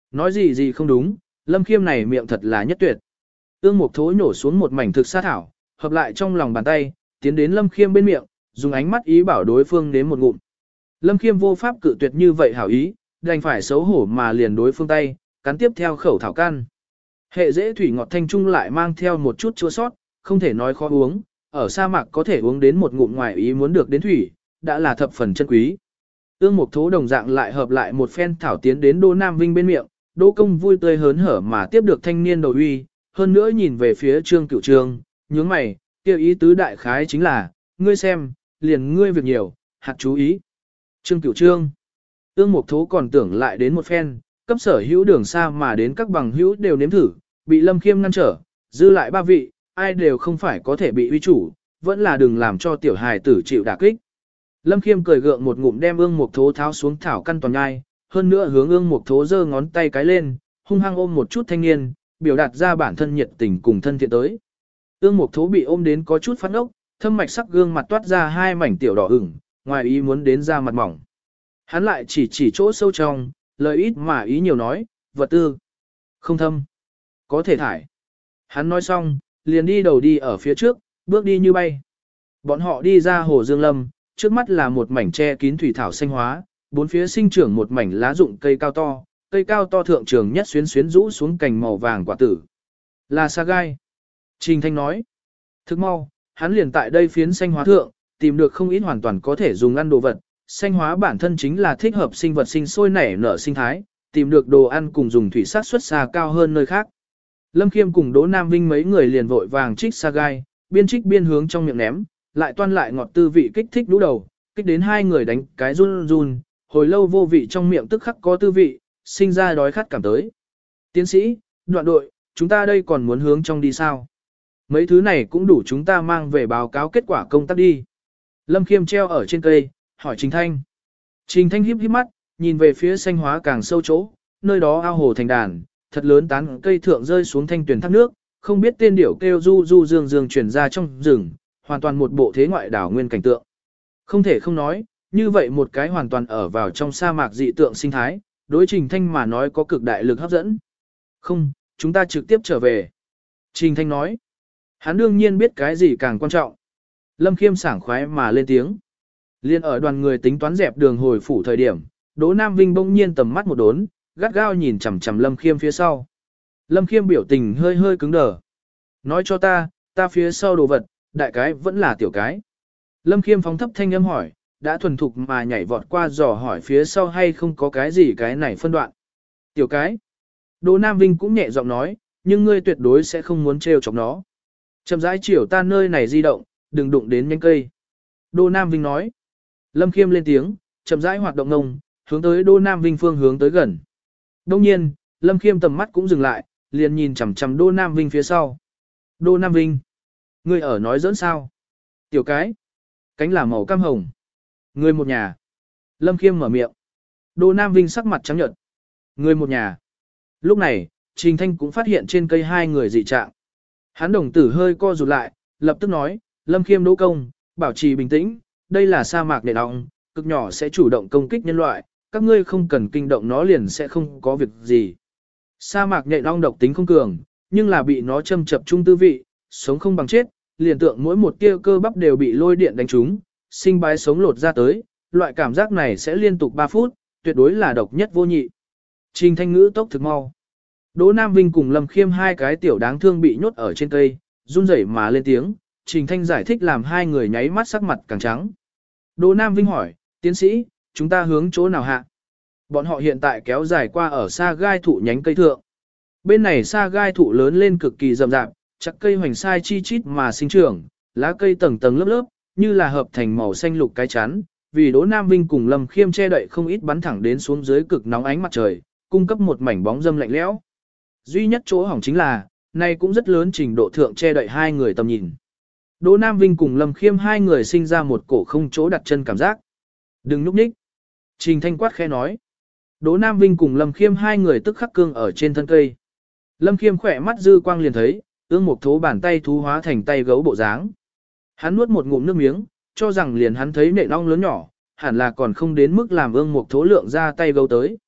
Nói gì gì không đúng, Lâm Khiêm này miệng thật là nhất tuyệt. Ương Mục Thố nhổ xuống một mảnh thực sa thảo, hợp lại trong lòng bàn tay, tiến đến Lâm Khiêm bên miệng, dùng ánh mắt ý bảo đối phương nếm một ngụm. Lâm Khiêm vô pháp cự tuyệt như vậy hảo ý, đành phải xấu hổ mà liền đối phương tay, cắn tiếp theo khẩu thảo căn. Hệ dễ thủy ngọt thanh trung lại mang theo một chút chua sót, không thể nói khó uống, ở sa mạc có thể uống đến một ngụm ngoài ý muốn được đến thủy, đã là thập phần chân quý. Ương Mục Thố đồng dạng lại hợp lại một phen thảo tiến đến Đỗ Nam Vinh bên miệng, Đỗ Công vui tươi hớn hở mà tiếp được thanh niên đầu uy, hơn nữa nhìn về phía Trương Cửu Trương, nhướng mày, kêu ý tứ đại khái chính là, ngươi xem, liền ngươi việc nhiều, hạt chú ý. Trương Cửu Trương, Ương Mục Thố còn tưởng lại đến một phen, cấp sở hữu đường xa mà đến các bằng hữu đều nếm thử, bị Lâm Khiêm ngăn trở, dư lại ba vị, ai đều không phải có thể bị uy chủ, vẫn là đừng làm cho tiểu hài tử chịu đả kích. Lâm Khiêm cười gượng một ngụm đem Ương Mục Thố tháo xuống thảo căn toàn nhai, hơn nữa hướng Ương Mục Thố giơ ngón tay cái lên, hung hăng ôm một chút thanh niên, biểu đạt ra bản thân nhiệt tình cùng thân thiện tới. Ương Mục Thố bị ôm đến có chút phát ốc, thâm mạch sắc gương mặt toát ra hai mảnh tiểu đỏ ửng, ngoài ý muốn đến ra mặt mỏng. Hắn lại chỉ chỉ chỗ sâu trong, lời ít mà ý nhiều nói, vật tư. Không thâm. Có thể thải. Hắn nói xong, liền đi đầu đi ở phía trước, bước đi như bay. Bọn họ đi ra hồ Dương Lâm, trước mắt là một mảnh che kín thủy thảo xanh hóa, bốn phía sinh trưởng một mảnh lá rụng cây cao to, cây cao to thượng trường nhất xuyến xuyến rũ xuống cành màu vàng quả tử. Là sa gai. Trình Thanh nói. Thức mau, hắn liền tại đây phiến xanh hóa thượng, tìm được không ít hoàn toàn có thể dùng ăn đồ vật. Xanh hóa bản thân chính là thích hợp sinh vật sinh sôi nảy nở sinh thái, tìm được đồ ăn cùng dùng thủy sát xuất xa cao hơn nơi khác. Lâm Khiêm cùng Đỗ Nam Vinh mấy người liền vội vàng trích sa gai, biên trích biên hướng trong miệng ném, lại toan lại ngọt tư vị kích thích lũ đầu, kích đến hai người đánh cái run run, hồi lâu vô vị trong miệng tức khắc có tư vị, sinh ra đói khát cảm tới. Tiến sĩ, đoạn đội, chúng ta đây còn muốn hướng trong đi sao? Mấy thứ này cũng đủ chúng ta mang về báo cáo kết quả công tác đi. Lâm Khiêm treo ở trên cây, hỏi Trình Thanh. Trình Thanh híp híp mắt, nhìn về phía xanh hóa càng sâu chỗ, nơi đó ao hồ thành đàn, thật lớn tán cây thượng rơi xuống thanh tuyển thác nước, không biết tên điểu kêu du du dương dương chuyển ra trong rừng, hoàn toàn một bộ thế ngoại đảo nguyên cảnh tượng. Không thể không nói, như vậy một cái hoàn toàn ở vào trong sa mạc dị tượng sinh thái, đối Trình Thanh mà nói có cực đại lực hấp dẫn. Không, chúng ta trực tiếp trở về. Trình Thanh nói, hắn đương nhiên biết cái gì càng quan trọng. Lâm Khiêm sảng khoái mà lên tiếng. Liên ở đoàn người tính toán dẹp đường hồi phủ thời điểm, Đỗ Nam Vinh bỗng nhiên tầm mắt một đốn, gắt gao nhìn chằm chằm Lâm Khiêm phía sau. Lâm Khiêm biểu tình hơi hơi cứng đờ. Nói cho ta, ta phía sau đồ vật, đại cái vẫn là tiểu cái. Lâm Khiêm phóng thấp thanh âm hỏi, đã thuần thục mà nhảy vọt qua dò hỏi phía sau hay không có cái gì cái này phân đoạn. Tiểu cái. Đỗ Nam Vinh cũng nhẹ giọng nói, nhưng ngươi tuyệt đối sẽ không muốn trêu chọc nó. Chậm rãi chiều ta nơi này di động, đừng đụng đến nhánh cây. Đỗ Nam Vinh nói. Lâm Khiêm lên tiếng, chậm rãi hoạt động ngông, hướng tới Đỗ Nam Vinh phương hướng tới gần. Đông nhiên, Lâm Khiêm tầm mắt cũng dừng lại, liền nhìn chằm chằm Đỗ Nam Vinh phía sau. Đỗ Nam Vinh, ngươi ở nói giỡn sao? Tiểu cái, cánh là màu cam hồng. Người một nhà. Lâm Khiêm mở miệng. Đỗ Nam Vinh sắc mặt trắng nhợt. Người một nhà. Lúc này, Trình Thanh cũng phát hiện trên cây hai người dị trạng. Hắn đồng tử hơi co rụt lại, lập tức nói, Lâm Khiêm Đỗ Công, bảo trì bình tĩnh, đây là sa mạc nền ong, cực nhỏ sẽ chủ động công kích nhân loại, các ngươi không cần kinh động nó liền sẽ không có việc gì. Sa mạc nện ong độc tính không cường, nhưng là bị nó châm chập trung tư vị, sống không bằng chết, liền tượng mỗi một tia cơ bắp đều bị lôi điện đánh trúng, sinh bái sống lột ra tới, loại cảm giác này sẽ liên tục ba phút, tuyệt đối là độc nhất vô nhị. Trình Thanh ngữ tốc thực mau. Đỗ Nam Vinh cùng Lâm Khiêm hai cái tiểu đáng thương bị nhốt ở trên cây, run rẩy mà lên tiếng, Trình Thanh giải thích làm hai người nháy mắt sắc mặt càng trắng. Đỗ Nam Vinh hỏi, tiến sĩ, chúng ta hướng chỗ nào hạ? Bọn họ hiện tại kéo dài qua ở xa gai thụ nhánh cây thượng. Bên này xa gai thụ lớn lên cực kỳ rậm rạp, chắc cây hoành sai chi chít mà sinh trưởng, lá cây tầng tầng lớp lớp, như là hợp thành màu xanh lục cái chắn, vì Đỗ Nam Vinh cùng Lâm Khiêm che đậy không ít bắn thẳng đến xuống dưới cực nóng ánh mặt trời, cung cấp một mảnh bóng dâm lạnh lẽo. Duy nhất chỗ hỏng chính là, này cũng rất lớn trình độ thượng che đậy hai người tầm nhìn. Đỗ Nam Vinh cùng Lâm Khiêm hai người sinh ra một cổ không chỗ đặt chân cảm giác. Đừng núp nhích. Trình Thanh quát khẽ nói. Đỗ Nam Vinh cùng Lâm Khiêm hai người tức khắc cương ở trên thân cây. Lâm Khiêm khỏe mắt dư quang liền thấy, Ương Mục Thố bàn tay thú hóa thành tay gấu bộ dáng. Hắn nuốt một ngụm nước miếng, cho rằng liền hắn thấy nện ong lớn nhỏ, hẳn là còn không đến mức làm Ương Mục Thố lượng ra tay gấu tới.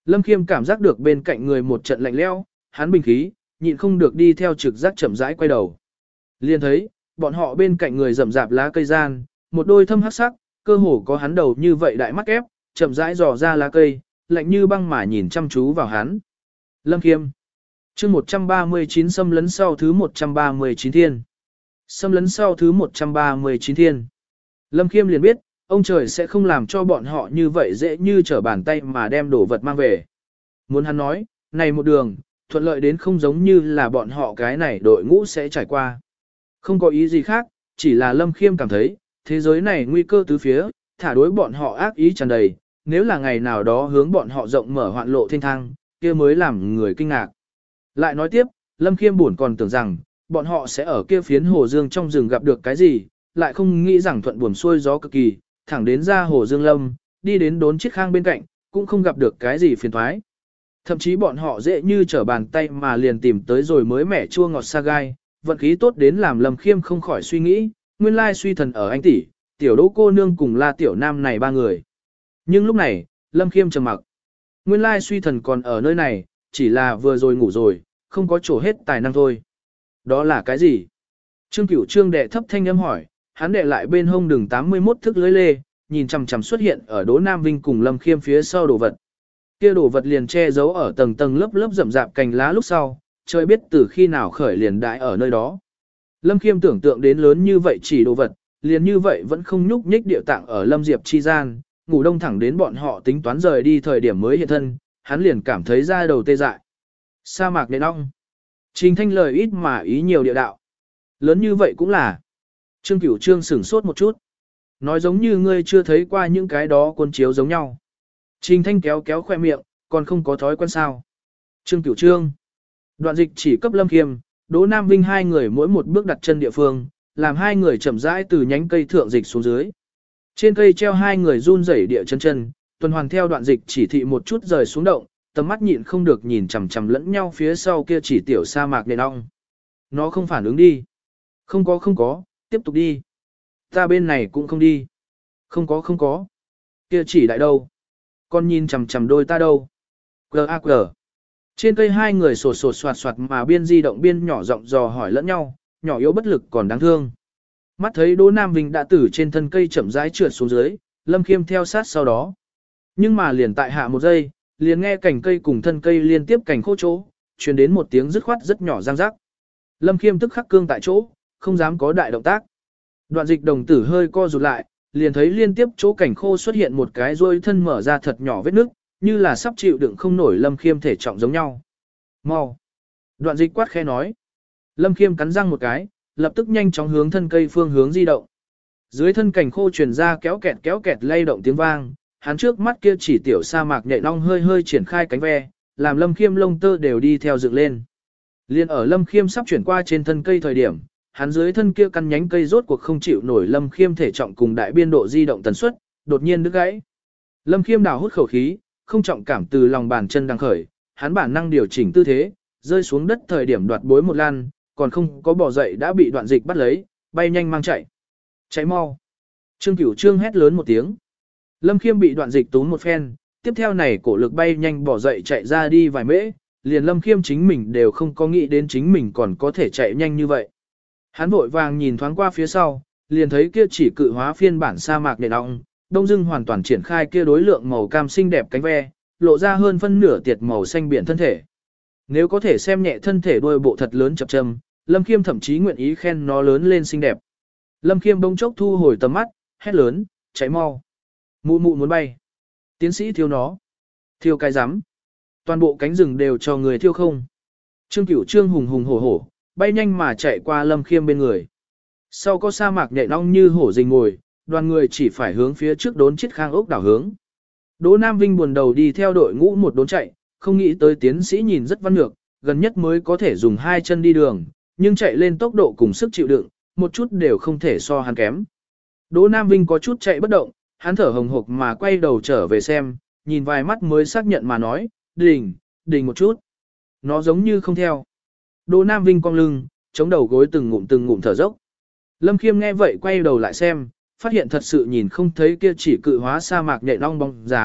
Lâm Khiêm cảm giác được bên cạnh người một trận lạnh lẽo, hắn bình khí, nhịn không được đi theo trực giác chậm rãi quay đầu. Liền thấy, bọn họ bên cạnh người rậm rạp lá cây gian, một đôi thâm hắc sắc, cơ hồ có hắn đầu như vậy đại mắt ép, chậm rãi dò ra lá cây, lạnh như băng mà nhìn chăm chú vào hắn. Lâm Khiêm. Chương một trăm ba mươi chín xâm lấn sau thứ một trăm ba mươi chín thiên. Xâm lấn sau thứ một trăm ba mươi chín thiên. Lâm Khiêm liền biết, ông trời sẽ không làm cho bọn họ như vậy dễ như trở bàn tay mà đem đồ vật mang về. Muốn hắn nói, này một đường, thuận lợi đến không giống như là bọn họ cái này đội ngũ sẽ trải qua. Không có ý gì khác, chỉ là Lâm Khiêm cảm thấy, thế giới này nguy cơ tứ phía, thả đối bọn họ ác ý tràn đầy, nếu là ngày nào đó hướng bọn họ rộng mở hoạn lộ thiên thang, kia mới làm người kinh ngạc. Lại nói tiếp, Lâm Khiêm buồn còn tưởng rằng, bọn họ sẽ ở kia phiến hồ dương trong rừng gặp được cái gì, lại không nghĩ rằng thuận buồm xuôi gió cực kỳ, thẳng đến ra hồ dương lâm, đi đến đốn chiếc khang bên cạnh, cũng không gặp được cái gì phiền thoái. Thậm chí bọn họ dễ như trở bàn tay mà liền tìm tới rồi mới mẻ chua ngọt sa gai, vận khí tốt đến làm Lâm Khiêm không khỏi suy nghĩ, nguyên lai suy thần ở anh tỷ, tiểu đỗ cô nương cùng la tiểu nam này ba người. Nhưng lúc này, Lâm Khiêm trầm mặc. Nguyên lai suy thần còn ở nơi này, chỉ là vừa rồi ngủ rồi, không có chỗ hết tài năng thôi. Đó là cái gì? Trương Cửu Trương đệ thấp thanh âm hỏi, hắn đệ lại bên hông đường tám mươi mốt thước lưới lê, nhìn chằm chằm xuất hiện ở Đỗ Nam Vinh cùng Lâm Khiêm phía sau đồ vật. Kia đồ vật liền che giấu ở tầng tầng lớp lớp rậm rạp cành lá lúc sau, trời biết từ khi nào khởi liền đại ở nơi đó. Lâm Khiêm tưởng tượng đến lớn như vậy chỉ đồ vật, liền như vậy vẫn không nhúc nhích điệu tạng ở Lâm Diệp chi gian, ngủ đông thẳng đến bọn họ tính toán rời đi thời điểm mới hiện thân, hắn liền cảm thấy da đầu tê dại. Sa mạc nền ong. Trình Thanh lời ít mà ý nhiều địa đạo. Lớn như vậy cũng là. Trương Cửu Trương sửng sốt một chút. Nói giống như ngươi chưa thấy qua những cái đó cuốn chiếu giống nhau. Trình Thanh kéo kéo khoe miệng, còn không có thói quen sao. Trương Cửu Trương. Đoạn dịch chỉ cấp Lâm Khiêm, Đỗ Nam Vinh hai người mỗi một bước đặt chân địa phương, làm hai người chậm rãi từ nhánh cây thượng dịch xuống dưới. Trên cây treo hai người run rẩy địa chân chân, tuần hoàn theo đoạn dịch chỉ thị một chút rời xuống động, tầm mắt nhịn không được nhìn chằm chằm lẫn nhau phía sau kia chỉ tiểu sa mạc nền ong. Nó không phản ứng đi. Không có không có, tiếp tục đi. Ta bên này cũng không đi. Không có không có. Kia chỉ đại đâu. Con nhìn chằm chằm đôi ta đâu. Gờ a gờ. Trên cây hai người sột sột soạt soạt mà biên di động biên nhỏ giọng dò hỏi lẫn nhau, nhỏ yếu bất lực còn đáng thương. Mắt thấy Đỗ Nam Vinh đã từ trên thân cây chậm rãi trượt xuống dưới, Lâm Khiêm theo sát sau đó. Nhưng mà liền tại hạ một giây, liền nghe cành cây cùng thân cây liên tiếp cành khô chỗ, truyền đến một tiếng dứt khoát rất nhỏ răng rắc. Lâm Khiêm tức khắc cương tại chỗ, không dám có đại động tác. Đoạn dịch đồng tử hơi co rụt lại, liền thấy liên tiếp chỗ cành khô xuất hiện một cái rôi thân mở ra thật nhỏ vết nước, như là sắp chịu đựng không nổi Lâm Khiêm thể trọng giống nhau. Mau! Đoạn dịch quát khẽ nói. Lâm Khiêm cắn răng một cái, lập tức nhanh chóng hướng thân cây phương hướng di động. Dưới thân cành khô truyền ra kéo kẹt kéo kẹt lay động tiếng vang, hắn trước mắt kia chỉ tiểu sa mạc nhẹ nong hơi hơi triển khai cánh ve, làm Lâm Khiêm lông tơ đều đi theo dựng lên. Liên ở Lâm Khiêm sắp chuyển qua trên thân cây thời điểm, hắn dưới thân kia căn nhánh cây rốt cuộc không chịu nổi Lâm Khiêm thể trọng cùng đại biên độ di động tần suất, đột nhiên đứt gãy. Lâm Khiêm đào hút khẩu khí, không trọng cảm từ lòng bàn chân đang khởi, hắn bản năng điều chỉnh tư thế, rơi xuống đất thời điểm đoạt bối một lan, còn không có bỏ dậy đã bị đoạn dịch bắt lấy, bay nhanh mang chạy. Cháy mau. Trương Cửu Trương hét lớn một tiếng. Lâm Khiêm bị đoạn dịch tún một phen, tiếp theo này cổ lực bay nhanh bỏ dậy chạy ra đi vài mễ, liền Lâm Khiêm chính mình đều không có nghĩ đến chính mình còn có thể chạy nhanh như vậy. Hắn vội vàng nhìn thoáng qua phía sau, liền thấy kia chỉ cự hóa phiên bản sa mạc nền ong, đông dưng hoàn toàn triển khai kia đối lượng màu cam xinh đẹp cánh ve, lộ ra hơn phân nửa tiệt màu xanh biển thân thể. Nếu có thể xem nhẹ thân thể đôi bộ thật lớn chập châm, Lâm Khiêm thậm chí nguyện ý khen nó lớn lên xinh đẹp. Lâm Khiêm bỗng chốc thu hồi tầm mắt, hét lớn, chạy mau. Mụ mụ muốn bay. Tiến sĩ thiêu nó. Thiêu cái rắm. Toàn bộ cánh rừng đều cho người thiêu không. Trương Cửu Trương hùng hùng hổ hổ, bay nhanh mà chạy qua Lâm Khiêm bên người. Sau có sa mạc nhẹ nong như hổ rình ngồi, đoàn người chỉ phải hướng phía trước đốn chiếc khang ốc đảo hướng. Đỗ Nam Vinh buồn đầu đi theo đội ngũ một đốn chạy, không nghĩ tới tiến sĩ nhìn rất văn nhược, gần nhất mới có thể dùng hai chân đi đường, nhưng chạy lên tốc độ cùng sức chịu đựng, một chút đều không thể so hắn kém. Đỗ Nam Vinh có chút chạy bất động, hắn thở hồng hộc mà quay đầu trở về xem, nhìn vài mắt mới xác nhận mà nói, đình, đình một chút. Nó giống như không theo. Đỗ Nam Vinh cong lưng, chống đầu gối từng ngụm từng ngụm thở dốc. Lâm Khiêm nghe vậy quay đầu lại xem, phát hiện thật sự nhìn không thấy kia chỉ cự hóa sa mạc nhẹ long bóng dáng,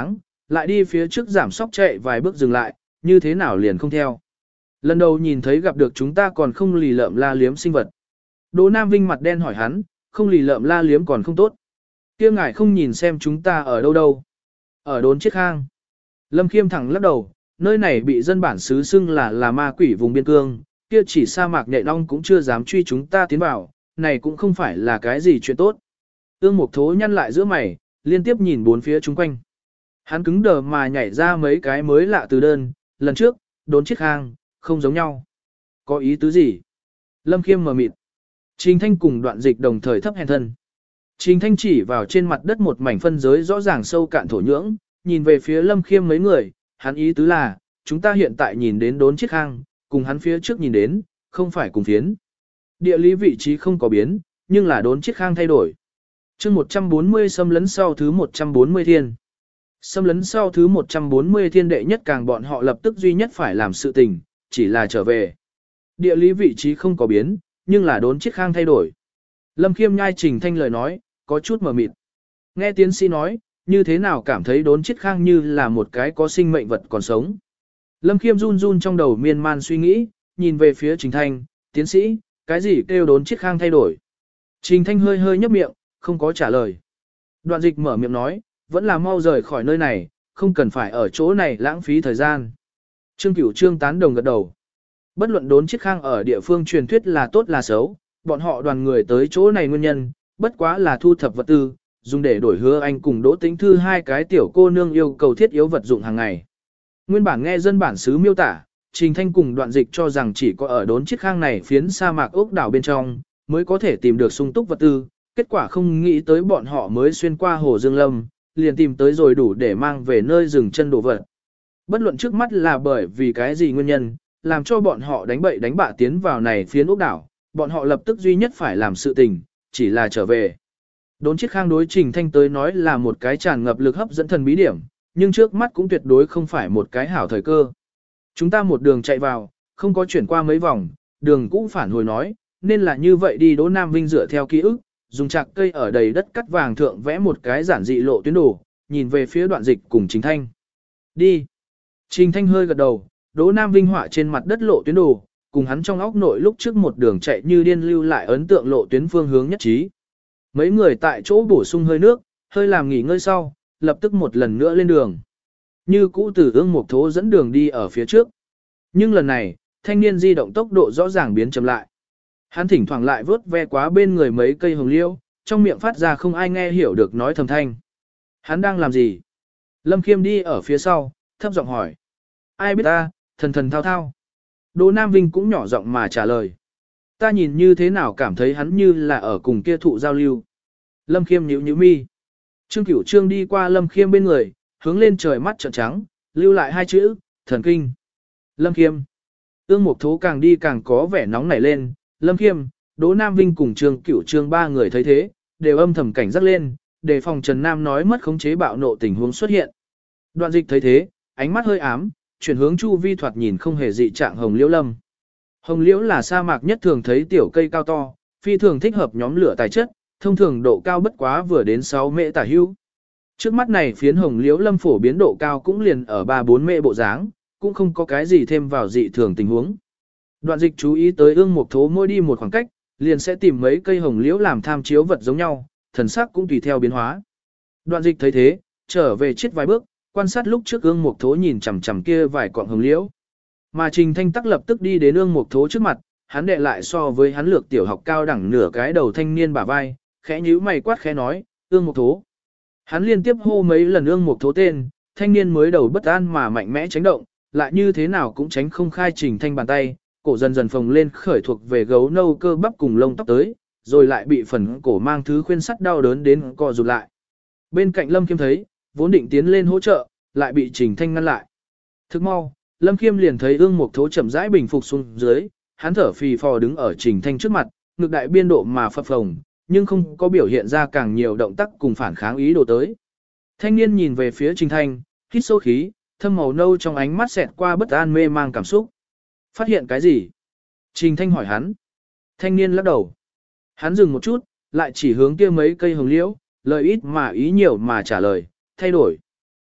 lại đi phía trước giảm sóc chạy vài bước dừng lại, như thế nào liền không theo. Lần đầu nhìn thấy gặp được chúng ta còn không lì lợm la liếm sinh vật. Đỗ Nam Vinh mặt đen hỏi hắn, không lì lợm la liếm còn không tốt. Kia ngài không nhìn xem chúng ta ở đâu đâu. Ở đốn chiếc khang. Lâm Khiêm thẳng lắc đầu, nơi này bị dân bản xứ xưng là là ma quỷ vùng biên cương, kia chỉ sa mạc nhẹ long cũng chưa dám truy chúng ta tiến vào, này cũng không phải là cái gì chuyện tốt. Ương Mục Thố nhăn lại giữa mày, liên tiếp nhìn bốn phía chung quanh. Hắn cứng đờ mà nhảy ra mấy cái mới lạ từ đơn, lần trước, đốn chiếc khang, không giống nhau. Có ý tứ gì? Lâm Khiêm mờ mịt. Trình Thanh cùng Đoạn Dịch đồng thời thấp hèn thân. Trình Thanh chỉ vào trên mặt đất một mảnh phân giới rõ ràng sâu cạn thổ nhưỡng, nhìn về phía Lâm Khiêm mấy người, hắn ý tứ là, chúng ta hiện tại nhìn đến đốn chiếc khang, cùng hắn phía trước nhìn đến, không phải cùng phiến. Địa lý vị trí không có biến, nhưng là đốn chiếc khang thay đổi. chương một trăm bốn mươi xâm lấn sau thứ một trăm bốn mươi thiên. Xâm lấn sau thứ một trăm bốn mươi thiên đệ nhất càng bọn họ lập tức duy nhất phải làm sự tình, chỉ là trở về. Địa lý vị trí không có biến, nhưng là đốn chiếc khang thay đổi. Lâm Khiêm nhai Trình Thanh lời nói, có chút mờ mịt. Nghe tiến sĩ nói, như thế nào cảm thấy đốn chiếc khang như là một cái có sinh mệnh vật còn sống. Lâm Khiêm run run trong đầu miên man suy nghĩ, nhìn về phía Trình Thanh, tiến sĩ, cái gì kêu đốn chiếc khang thay đổi. Trình Thanh hơi hơi nhấp miệng, không có trả lời. Đoạn Dịch mở miệng nói, vẫn là mau rời khỏi nơi này, không cần phải ở chỗ này lãng phí thời gian. Trương Cửu Trương tán đồng gật đầu. Bất luận đốn chiếc khang ở địa phương truyền thuyết là tốt là xấu, bọn họ đoàn người tới chỗ này nguyên nhân, bất quá là thu thập vật tư, dùng để đổi Hứa Anh cùng Đỗ Tĩnh Thư hai cái tiểu cô nương yêu cầu thiết yếu vật dụng hàng ngày. Nguyên bản nghe dân bản xứ miêu tả, Trình Thanh cùng Đoạn Dịch cho rằng chỉ có ở đốn chiếc khang này phiến sa mạc ốc đảo bên trong, mới có thể tìm được sung túc vật tư, kết quả không nghĩ tới bọn họ mới xuyên qua hồ Dương Lâm, liền tìm tới rồi đủ để mang về nơi dừng chân đổ vật. Bất luận trước mắt là bởi vì cái gì nguyên nhân, làm cho bọn họ đánh bậy đánh bạ tiến vào này phiến ốc đảo, bọn họ lập tức duy nhất phải làm sự tình, chỉ là trở về. Đốn chiếc khang đối Trình Thanh tới nói là một cái tràn ngập lực hấp dẫn thần bí điểm, nhưng trước mắt cũng tuyệt đối không phải một cái hảo thời cơ. Chúng ta một đường chạy vào, không có chuyển qua mấy vòng, đường cũ phản hồi nói, nên là như vậy đi. Đỗ Nam Vinh dựa theo ký ức, dùng chạc cây ở đầy đất cắt vàng thượng vẽ một cái giản dị lộ tuyến đồ, nhìn về phía Đoạn Dịch cùng Trình Thanh. Đi. Trình Thanh hơi gật đầu, Đỗ Nam Vinh họa trên mặt đất lộ tuyến đồ, cùng hắn trong óc nội lúc trước một đường chạy như điên lưu lại ấn tượng lộ tuyến phương hướng nhất trí. Mấy người tại chỗ bổ sung hơi nước, hơi làm nghỉ ngơi sau, lập tức một lần nữa lên đường. Như cũ từ Ương Mục Thố dẫn đường đi ở phía trước. Nhưng lần này, thanh niên di động tốc độ rõ ràng biến chậm lại. Hắn thỉnh thoảng lại vớt ve quá bên người mấy cây hồng liêu, trong miệng phát ra không ai nghe hiểu được nói thầm thanh. Hắn đang làm gì? Lâm Khiêm đi ở phía sau, thấp giọng hỏi. Ai biết ta, thần thần thao thao. Đỗ Nam Vinh cũng nhỏ giọng mà trả lời. Ta nhìn như thế nào cảm thấy hắn như là ở cùng kia thụ giao lưu. Lâm Khiêm nhíu nhíu mi. Trương Cửu Trương đi qua Lâm Khiêm bên người, hướng lên trời mắt trợn trắng, lưu lại hai chữ, thần kinh. Lâm Khiêm. Ương Mục Thố càng đi càng có vẻ nóng nảy lên, Lâm Khiêm, Đỗ Nam Vinh cùng Trương Cửu Trương ba người thấy thế, đều âm thầm cảnh giác lên, đề phòng Trần Nam nói mất khống chế bạo nộ tình huống xuất hiện. Đoạn Dịch thấy thế, ánh mắt hơi ám, chuyển hướng chu vi thoạt nhìn không hề dị trạng hồng liễu lâm. Hồng liễu là sa mạc nhất thường thấy tiểu cây cao to, phi thường thích hợp nhóm lửa tài chất, thông thường độ cao bất quá vừa đến sáu mễ tả hữu. Trước mắt này phiến hồng liễu lâm phổ biến độ cao cũng liền ở ba bốn mễ bộ dáng, cũng không có cái gì thêm vào dị thường tình huống. Đoạn Dịch chú ý tới Ương Mục Thố mỗi đi một khoảng cách, liền sẽ tìm mấy cây hồng liễu làm tham chiếu vật giống nhau, thần sắc cũng tùy theo biến hóa. Đoạn Dịch thấy thế, trở về chết vài bước, quan sát lúc trước Ương Mục Thố nhìn chằm chằm kia vài cọng hồng liễu. Mà Trình Thanh tắc lập tức đi đến Ương Mục Thố trước mặt, hắn đệ lại so với hắn lược tiểu học cao đẳng nửa cái đầu thanh niên bả vai, khẽ nhíu mày quát khẽ nói, Ương Mục Thố. Hắn liên tiếp hô mấy lần Ương Mục Thố tên, thanh niên mới đầu bất an mà mạnh mẽ tránh động, lại như thế nào cũng tránh không khai Trình Thanh bàn tay, cổ dần dần phồng lên khởi thuộc về gấu nâu cơ bắp cùng lông tóc tới, rồi lại bị phần cổ mang thứ khuyên sắt đau đớn đến co rụt lại. Bên cạnh Lâm Khiêm thấy, vốn định tiến lên hỗ trợ, lại bị Trình Thanh ngăn lại. Thức mau, Lâm Khiêm liền thấy Ương Mục Thố chậm rãi bình phục xuống dưới, hắn thở phì phò đứng ở Trình Thanh trước mặt, ngực đại biên độ mà phập phồng, nhưng không có biểu hiện ra càng nhiều động tác cùng phản kháng ý đồ tới. Thanh niên nhìn về phía Trình Thanh, hít sâu khí, thâm màu nâu trong ánh mắt xẹt qua bất an mê mang cảm xúc. Phát hiện cái gì? Trình Thanh hỏi hắn. Thanh niên lắc đầu. Hắn dừng một chút, lại chỉ hướng kia mấy cây hồng liễu, lời ít mà ý nhiều mà trả lời, thay đổi.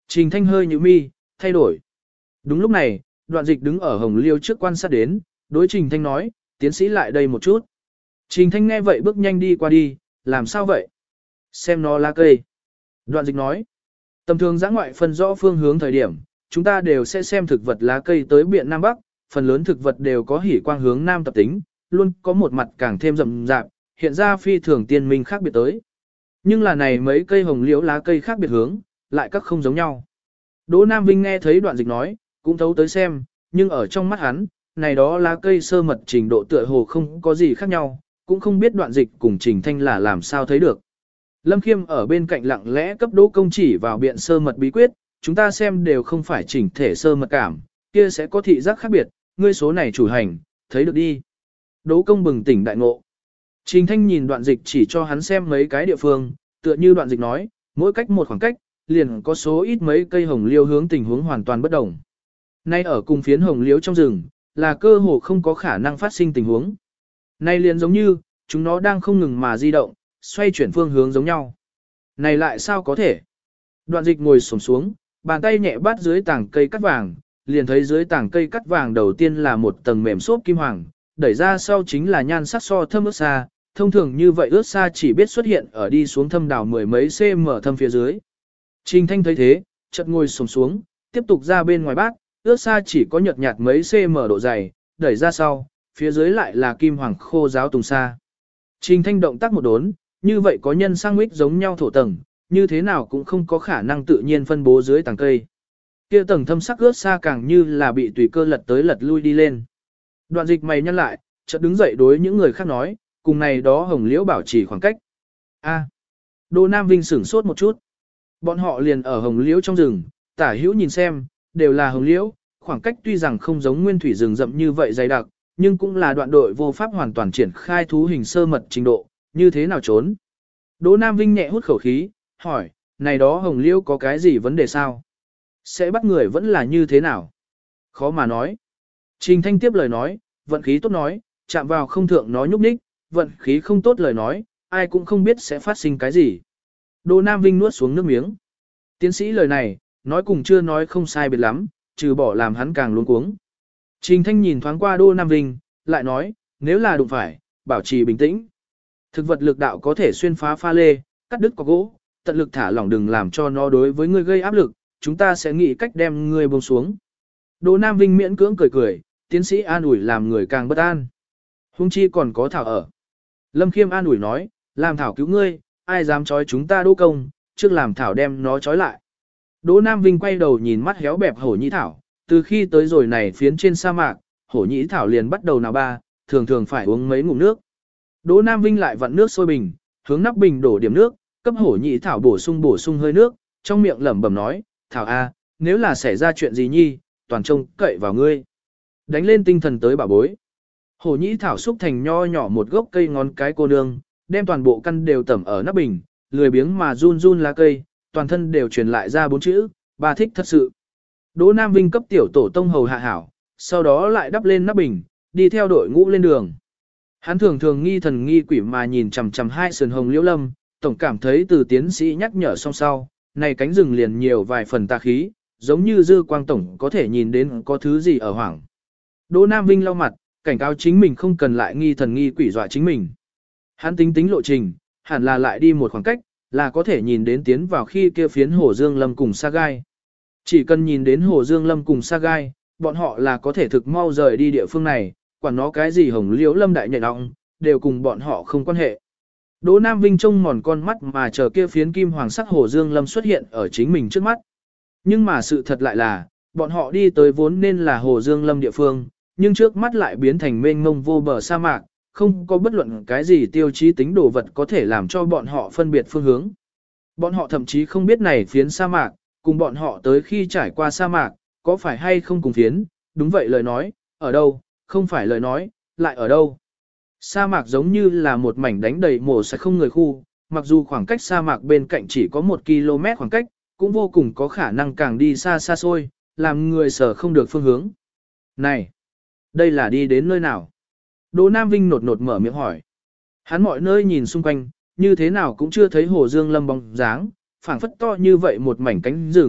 Trình Thanh hơi nhíu mi, thay đổi. Đúng lúc này, Đoạn Dịch đứng ở Hồng Liêu trước quan sát đến, đối Trình Thanh nói, tiến sĩ lại đây một chút. Trình Thanh nghe vậy bước nhanh đi qua đi, làm sao vậy? Xem nó lá cây. Đoạn Dịch nói, tầm thường giã ngoại phân rõ phương hướng thời điểm, chúng ta đều sẽ xem thực vật lá cây tới biện Nam Bắc, phần lớn thực vật đều có hỉ quang hướng Nam tập tính, luôn có một mặt càng thêm rậm rạp, hiện ra phi thường tiên minh khác biệt tới. Nhưng là này mấy cây hồng liễu lá cây khác biệt hướng, lại các không giống nhau. Đỗ Nam Vinh nghe thấy Đoạn Dịch nói, cũng thấu tới xem, nhưng ở trong mắt hắn, này đó lá cây sơ mật trình độ tựa hồ không có gì khác nhau, cũng không biết Đoạn Dịch cùng Trình Thanh là làm sao thấy được. Lâm Khiêm ở bên cạnh lặng lẽ cấp Đỗ Công chỉ vào biện sơ mật bí quyết, chúng ta xem đều không phải chỉnh thể sơ mật cảm, kia sẽ có thị giác khác biệt, ngươi số này chủ hành, thấy được đi. Đỗ Công bừng tỉnh đại ngộ. Trình Thanh nhìn Đoạn Dịch chỉ cho hắn xem mấy cái địa phương, tựa như Đoạn Dịch nói, mỗi cách một khoảng cách, liền có số ít mấy cây hồng liêu hướng tình huống hoàn toàn bất đồng. Nay ở cùng phiến hồng liễu trong rừng, là cơ hồ không có khả năng phát sinh tình huống. Nay liền giống như, chúng nó đang không ngừng mà di động, xoay chuyển phương hướng giống nhau. Này lại sao có thể? Đoạn Dịch ngồi xổm xuống, bàn tay nhẹ bắt dưới tảng cây cắt vàng, liền thấy dưới tảng cây cắt vàng đầu tiên là một tầng mềm xốp kim hoàng, đẩy ra sau chính là nhan sắc so thâm ướt xa, thông thường như vậy ướt xa chỉ biết xuất hiện ở đi xuống thâm đào mười mấy cm thâm phía dưới. Trình Thanh thấy thế, chợt ngồi xổm xuống, tiếp tục ra bên ngoài bát, ướt xa chỉ có nhợt nhạt mấy cm độ dày, đẩy ra sau, phía dưới lại là kim hoàng khô giáo tùng sa. Trình Thanh động tác một đốn, như vậy có nhân sang mít giống nhau thổ tầng, như thế nào cũng không có khả năng tự nhiên phân bố dưới tầng cây. Kia tầng thâm sắc ướt xa càng như là bị tùy cơ lật tới lật lui đi lên. Đoạn Dịch mày nhăn lại, chợt đứng dậy đối những người khác nói, cùng này đó hồng liễu bảo trì khoảng cách. A. Đỗ Nam Vinh sửng sốt một chút. Bọn họ liền ở hồng liễu trong rừng, tả hữu nhìn xem, đều là hồng liễu, khoảng cách tuy rằng không giống nguyên thủy rừng rậm như vậy dày đặc, nhưng cũng là đoạn đội vô pháp hoàn toàn triển khai thú hình sơ mật trình độ, như thế nào trốn. Đỗ Nam Vinh nhẹ hút khẩu khí, hỏi, này đó hồng liễu có cái gì vấn đề sao? Sẽ bắt người vẫn là như thế nào? Khó mà nói. Trình Thanh tiếp lời nói, vận khí tốt nói, chạm vào không thượng nó nhúc nhích, vận khí không tốt lời nói, ai cũng không biết sẽ phát sinh cái gì. Đỗ Nam Vinh nuốt xuống nước miếng. Tiến sĩ lời này, nói cùng chưa nói không sai biệt lắm, trừ bỏ làm hắn càng luống cuống. Trình Thanh nhìn thoáng qua Đỗ Nam Vinh, lại nói, nếu là đụng phải, bảo trì bình tĩnh. Thực vật lực đạo có thể xuyên phá pha lê, cắt đứt cọc gỗ, tận lực thả lỏng đừng làm cho nó đối với ngươi gây áp lực, chúng ta sẽ nghĩ cách đem ngươi buông xuống. Đỗ Nam Vinh miễn cưỡng cười cười, tiến sĩ an ủi làm người càng bất an. Hung chi còn có Thảo ở. Lâm Khiêm an ủi nói, làm Thảo cứu ngươi, ai dám trói chúng ta Đỗ Công, trước làm Thảo đem nó trói lại. Đỗ Nam Vinh quay đầu nhìn mắt héo bẹp hổ nhĩ thảo, từ khi tới rồi này phiến trên sa mạc, hổ nhĩ thảo liền bắt đầu nào ba, thường thường phải uống mấy ngụm nước. Đỗ Nam Vinh lại vặn nước sôi bình, hướng nắp bình đổ điểm nước, cấp hổ nhĩ thảo bổ sung bổ sung hơi nước, trong miệng lẩm bẩm nói, Thảo a, nếu là xảy ra chuyện gì nhi, toàn trông cậy vào ngươi. Đánh lên tinh thần tới bảo bối. Hổ nhĩ thảo xúc thành nho nhỏ một gốc cây ngón cái cô nương, đem toàn bộ căn đều tẩm ở nắp bình, lười biếng mà run run lá cây, toàn thân đều truyền lại ra bốn chữ, bà thích thật sự. Đỗ Nam Vinh cấp tiểu tổ tông hầu hạ hảo, sau đó lại đắp lên nắp bình, đi theo đội ngũ lên đường. Hắn thường thường nghi thần nghi quỷ mà nhìn chằm chằm hai sườn hồng liễu lâm, tổng cảm thấy từ tiến sĩ nhắc nhở song sau, này cánh rừng liền nhiều vài phần tà khí, giống như dư quang tổng có thể nhìn đến có thứ gì ở hoảng. Đỗ Nam Vinh lau mặt, cảnh cáo chính mình không cần lại nghi thần nghi quỷ dọa chính mình. Hắn tính tính lộ trình, hẳn là lại đi một khoảng cách, là có thể nhìn đến tiến vào khi kia phiến Hồ Dương Lâm cùng Sa Gai. Chỉ cần nhìn đến Hồ Dương Lâm cùng Sa Gai, bọn họ là có thể thực mau rời đi địa phương này, quản nó cái gì hồng liễu lâm đại nhạy động, đều cùng bọn họ không quan hệ. Đỗ Nam Vinh trông mòn con mắt mà chờ kia phiến kim hoàng sắc Hồ Dương Lâm xuất hiện ở chính mình trước mắt. Nhưng mà sự thật lại là, bọn họ đi tới vốn nên là Hồ Dương Lâm địa phương, nhưng trước mắt lại biến thành mênh mông vô bờ sa mạc, không có bất luận cái gì tiêu chí tính đồ vật có thể làm cho bọn họ phân biệt phương hướng. Bọn họ thậm chí không biết này phiến sa mạc, cùng bọn họ tới khi trải qua sa mạc, có phải hay không cùng phiến, đúng vậy lời nói, ở đâu, không phải lời nói, lại ở đâu. Sa mạc giống như là một mảnh đánh đầy mổ sạch không người khu, mặc dù khoảng cách sa mạc bên cạnh chỉ có một ki lô mét khoảng cách, cũng vô cùng có khả năng càng đi xa xa xôi, làm người sở không được phương hướng. Này, đây là đi đến nơi nào? Đỗ Nam Vinh nột nột mở miệng hỏi. Hắn mọi nơi nhìn xung quanh, như thế nào cũng chưa thấy Hồ Dương Lâm bóng dáng, phảng phất to như vậy một mảnh cánh rừng,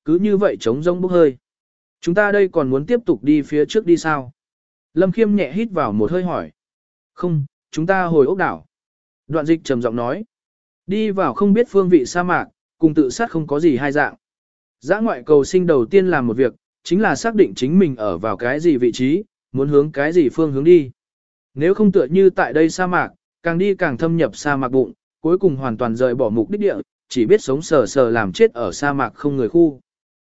cứ như vậy trống rông bốc hơi. Chúng ta đây còn muốn tiếp tục đi phía trước đi sao? Lâm Khiêm nhẹ hít vào một hơi hỏi. Không, chúng ta hồi ốc đảo. Đoạn dịch trầm giọng nói. Đi vào không biết phương vị sa mạc, cùng tự sát không có gì hai dạng. Dã ngoại cầu sinh đầu tiên làm một việc, chính là xác định chính mình ở vào cái gì vị trí, muốn hướng cái gì phương hướng đi. Nếu không tựa như tại đây sa mạc, càng đi càng thâm nhập sa mạc bụng, cuối cùng hoàn toàn rời bỏ mục đích địa, chỉ biết sống sờ sờ làm chết ở sa mạc không người khu.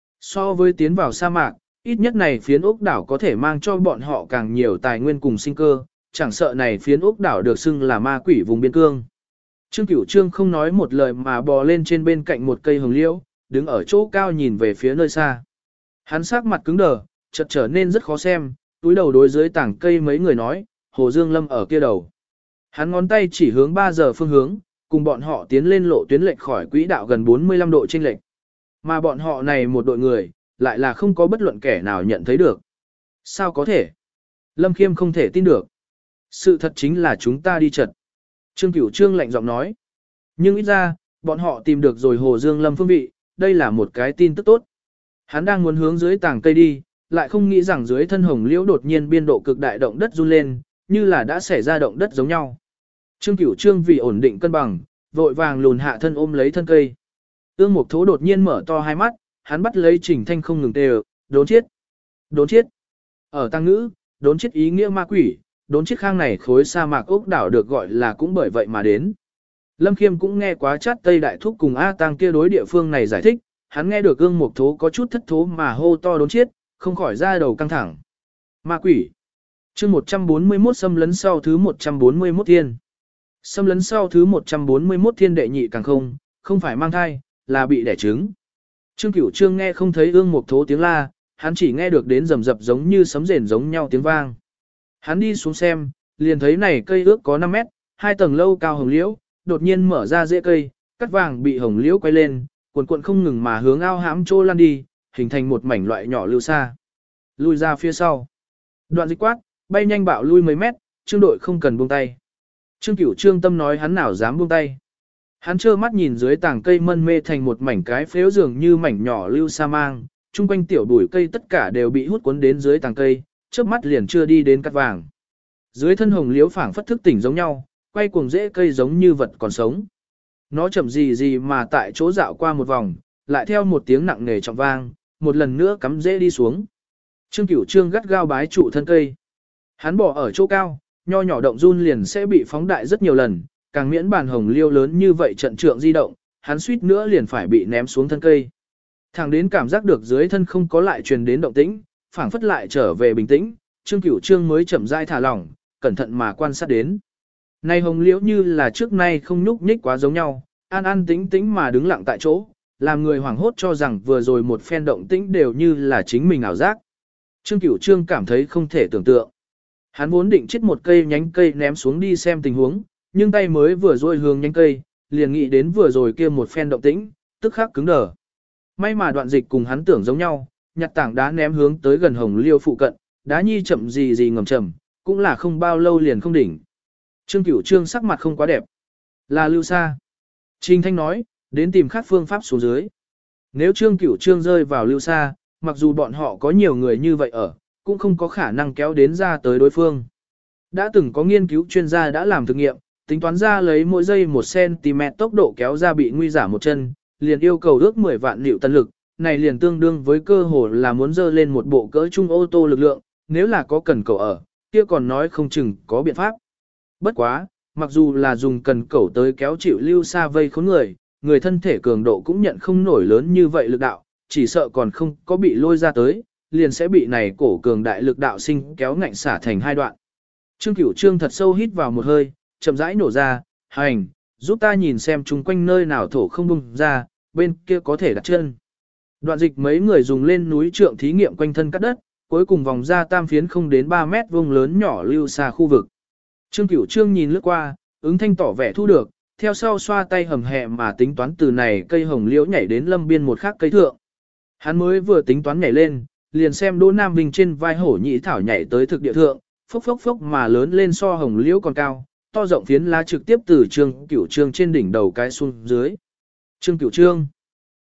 So với tiến vào sa mạc, ít nhất này phiến ốc đảo có thể mang cho bọn họ càng nhiều tài nguyên cùng sinh cơ, chẳng sợ này phiến ốc đảo được xưng là ma quỷ vùng biên cương. Trương Cửu Trương không nói một lời mà bò lên trên bên cạnh một cây hồng liễu, đứng ở chỗ cao nhìn về phía nơi xa. Hắn sắc mặt cứng đờ, chợt trở nên rất khó xem, túi đầu đối dưới tảng cây mấy người nói, Hồ Dương Lâm ở kia đầu. Hắn ngón tay chỉ hướng ba giờ phương hướng, cùng bọn họ tiến lên lộ tuyến lệch khỏi quỹ đạo gần bốn mươi lăm độ chênh lệch. Mà bọn họ này một đội người, lại là không có bất luận kẻ nào nhận thấy được. Sao có thể? Lâm Khiêm không thể tin được. Sự thật chính là chúng ta đi chật. Trương Cửu Trương lạnh giọng nói. Nhưng ít ra, bọn họ tìm được rồi Hồ Dương Lâm phương vị, đây là một cái tin tức tốt. Hắn đang muốn hướng dưới tảng cây đi, lại không nghĩ rằng dưới thân hồng liễu đột nhiên biên độ cực đại động đất run lên, như là đã xảy ra động đất giống nhau. Trương Cửu Trương vì ổn định cân bằng, vội vàng lùn hạ thân ôm lấy thân cây. Ương Mục Thố đột nhiên mở to hai mắt, hắn bắt lấy Trình Thanh không ngừng tê đốn chết, đốn chết. Ở tăng ngữ, đốn chết ý nghĩa ma quỷ, đốn chết khang này khối sa mạc ốc đảo được gọi là cũng bởi vậy mà đến. Lâm Khiêm cũng nghe quá chát Tây Đại Thúc cùng A Tăng kia đối địa phương này giải thích, hắn nghe được Ương Mục Thố có chút thất thố mà hô to đốn chết, không khỏi ra đầu căng thẳng. Ma quỷ. Chương một trăm bốn mươi mốt xâm lấn sau thứ một trăm bốn mươi mốt thiên. Xâm lấn sau thứ một trăm bốn mươi mốt thiên đệ nhị càng không, không phải mang thai, là bị đẻ trứng. Trương Cửu Trương nghe không thấy Ương Mục Thố tiếng la, hắn chỉ nghe được đến rầm rập giống như sấm rền giống nhau tiếng vang. Hắn đi xuống xem, liền thấy này cây ước có năm mét, hai tầng lâu cao hồng liễu, đột nhiên mở ra rễ cây, cắt vàng bị hồng liễu quay lên, cuộn cuộn không ngừng mà hướng ao hãm trô lan đi, hình thành một mảnh loại nhỏ lưu xa. Lui ra phía sau. Đoạn dịch quát, bay nhanh bạo lui mấy mét, Trương đội không cần buông tay. Trương Cửu Trương tâm nói hắn nào dám buông tay. Hắn trơ mắt nhìn dưới tảng cây mân mê thành một mảnh cái phếu dường như mảnh nhỏ lưu sa mang, chung quanh tiểu bụi cây tất cả đều bị hút cuốn đến dưới tảng cây, chớp mắt liền chưa đi đến cắt vàng. Dưới thân hồng liễu phảng phất thức tỉnh giống nhau, quay cuồng rễ cây giống như vật còn sống. Nó chậm gì gì mà tại chỗ dạo qua một vòng, lại theo một tiếng nặng nề trọng vang, một lần nữa cắm rễ đi xuống. Trương Cửu Trương gắt gao bái trụ thân cây. Hắn bỏ ở chỗ cao, nho nhỏ động run liền sẽ bị phóng đại rất nhiều lần, càng miễn bàn hồng liêu lớn như vậy trận trượng di động, hắn suýt nữa liền phải bị ném xuống thân cây. Thẳng đến cảm giác được dưới thân không có lại truyền đến động tĩnh, phảng phất lại trở về bình tĩnh, Trương Cửu Trương mới chậm rãi thả lỏng, cẩn thận mà quan sát đến. Này hồng liễu như là trước nay không nhúc nhích quá giống nhau, an an tĩnh tĩnh mà đứng lặng tại chỗ, làm người hoảng hốt cho rằng vừa rồi một phen động tĩnh đều như là chính mình ảo giác. Trương Cửu Trương cảm thấy không thể tưởng tượng. Hắn vốn định chít một cây nhánh cây ném xuống đi xem tình huống, nhưng tay mới vừa duỗi hướng nhánh cây, liền nghĩ đến vừa rồi kia một phen động tĩnh, tức khắc cứng đờ. May mà Đoạn Dịch cùng hắn tưởng giống nhau, nhặt tảng đá ném hướng tới gần hồng liêu phụ cận, đá nhi chậm gì gì ngầm chậm, cũng là không bao lâu liền không đỉnh. Trương Cửu Trương sắc mặt không quá đẹp. Là lưu xa. Trình Thanh nói, đến tìm khác phương pháp xuống dưới. Nếu Trương Cửu Trương rơi vào lưu xa, mặc dù bọn họ có nhiều người như vậy ở, cũng không có khả năng kéo đến ra tới đối phương. Đã từng có nghiên cứu chuyên gia đã làm thực nghiệm, tính toán ra lấy mỗi giây một xăng-ti mét tốc độ kéo ra bị nguy giả một chân, liền yêu cầu ước mười vạn newton lực, này liền tương đương với cơ hồ là muốn dơ lên một bộ cỡ trung ô tô lực lượng, nếu là có cần cầu ở, kia còn nói không chừng có biện pháp. Bất quá, mặc dù là dùng cần cẩu tới kéo chịu lưu xa vây khốn người, người thân thể cường độ cũng nhận không nổi lớn như vậy lực đạo, chỉ sợ còn không có bị lôi ra tới, liền sẽ bị này cổ cường đại lực đạo sinh kéo ngạnh xả thành hai đoạn. Trương Cửu Trương thật sâu hít vào một hơi, chậm rãi nổ ra, hành, giúp ta nhìn xem chung quanh nơi nào thổ không bung ra, bên kia có thể đặt chân. Đoạn Dịch mấy người dùng lên núi trượng thí nghiệm quanh thân cắt đất, cuối cùng vòng ra tam phiến không đến ba mét vuông lớn nhỏ lưu xa khu vực. Trương Cửu Trương nhìn lướt qua, ứng thanh tỏ vẻ thu được, theo sau xoa tay hầm hẹ mà tính toán từ này cây hồng liễu nhảy đến lâm biên một khác cây thượng. Hắn mới vừa tính toán nhảy lên, liền xem Đỗ Nam Vinh trên vai hổ nhĩ thảo nhảy tới thực địa thượng, phốc phốc phốc mà lớn lên so hồng liễu còn cao, to rộng phiến lá trực tiếp từ Trương Cửu Trương trên đỉnh đầu cái xuống dưới. Trương Cửu Trương,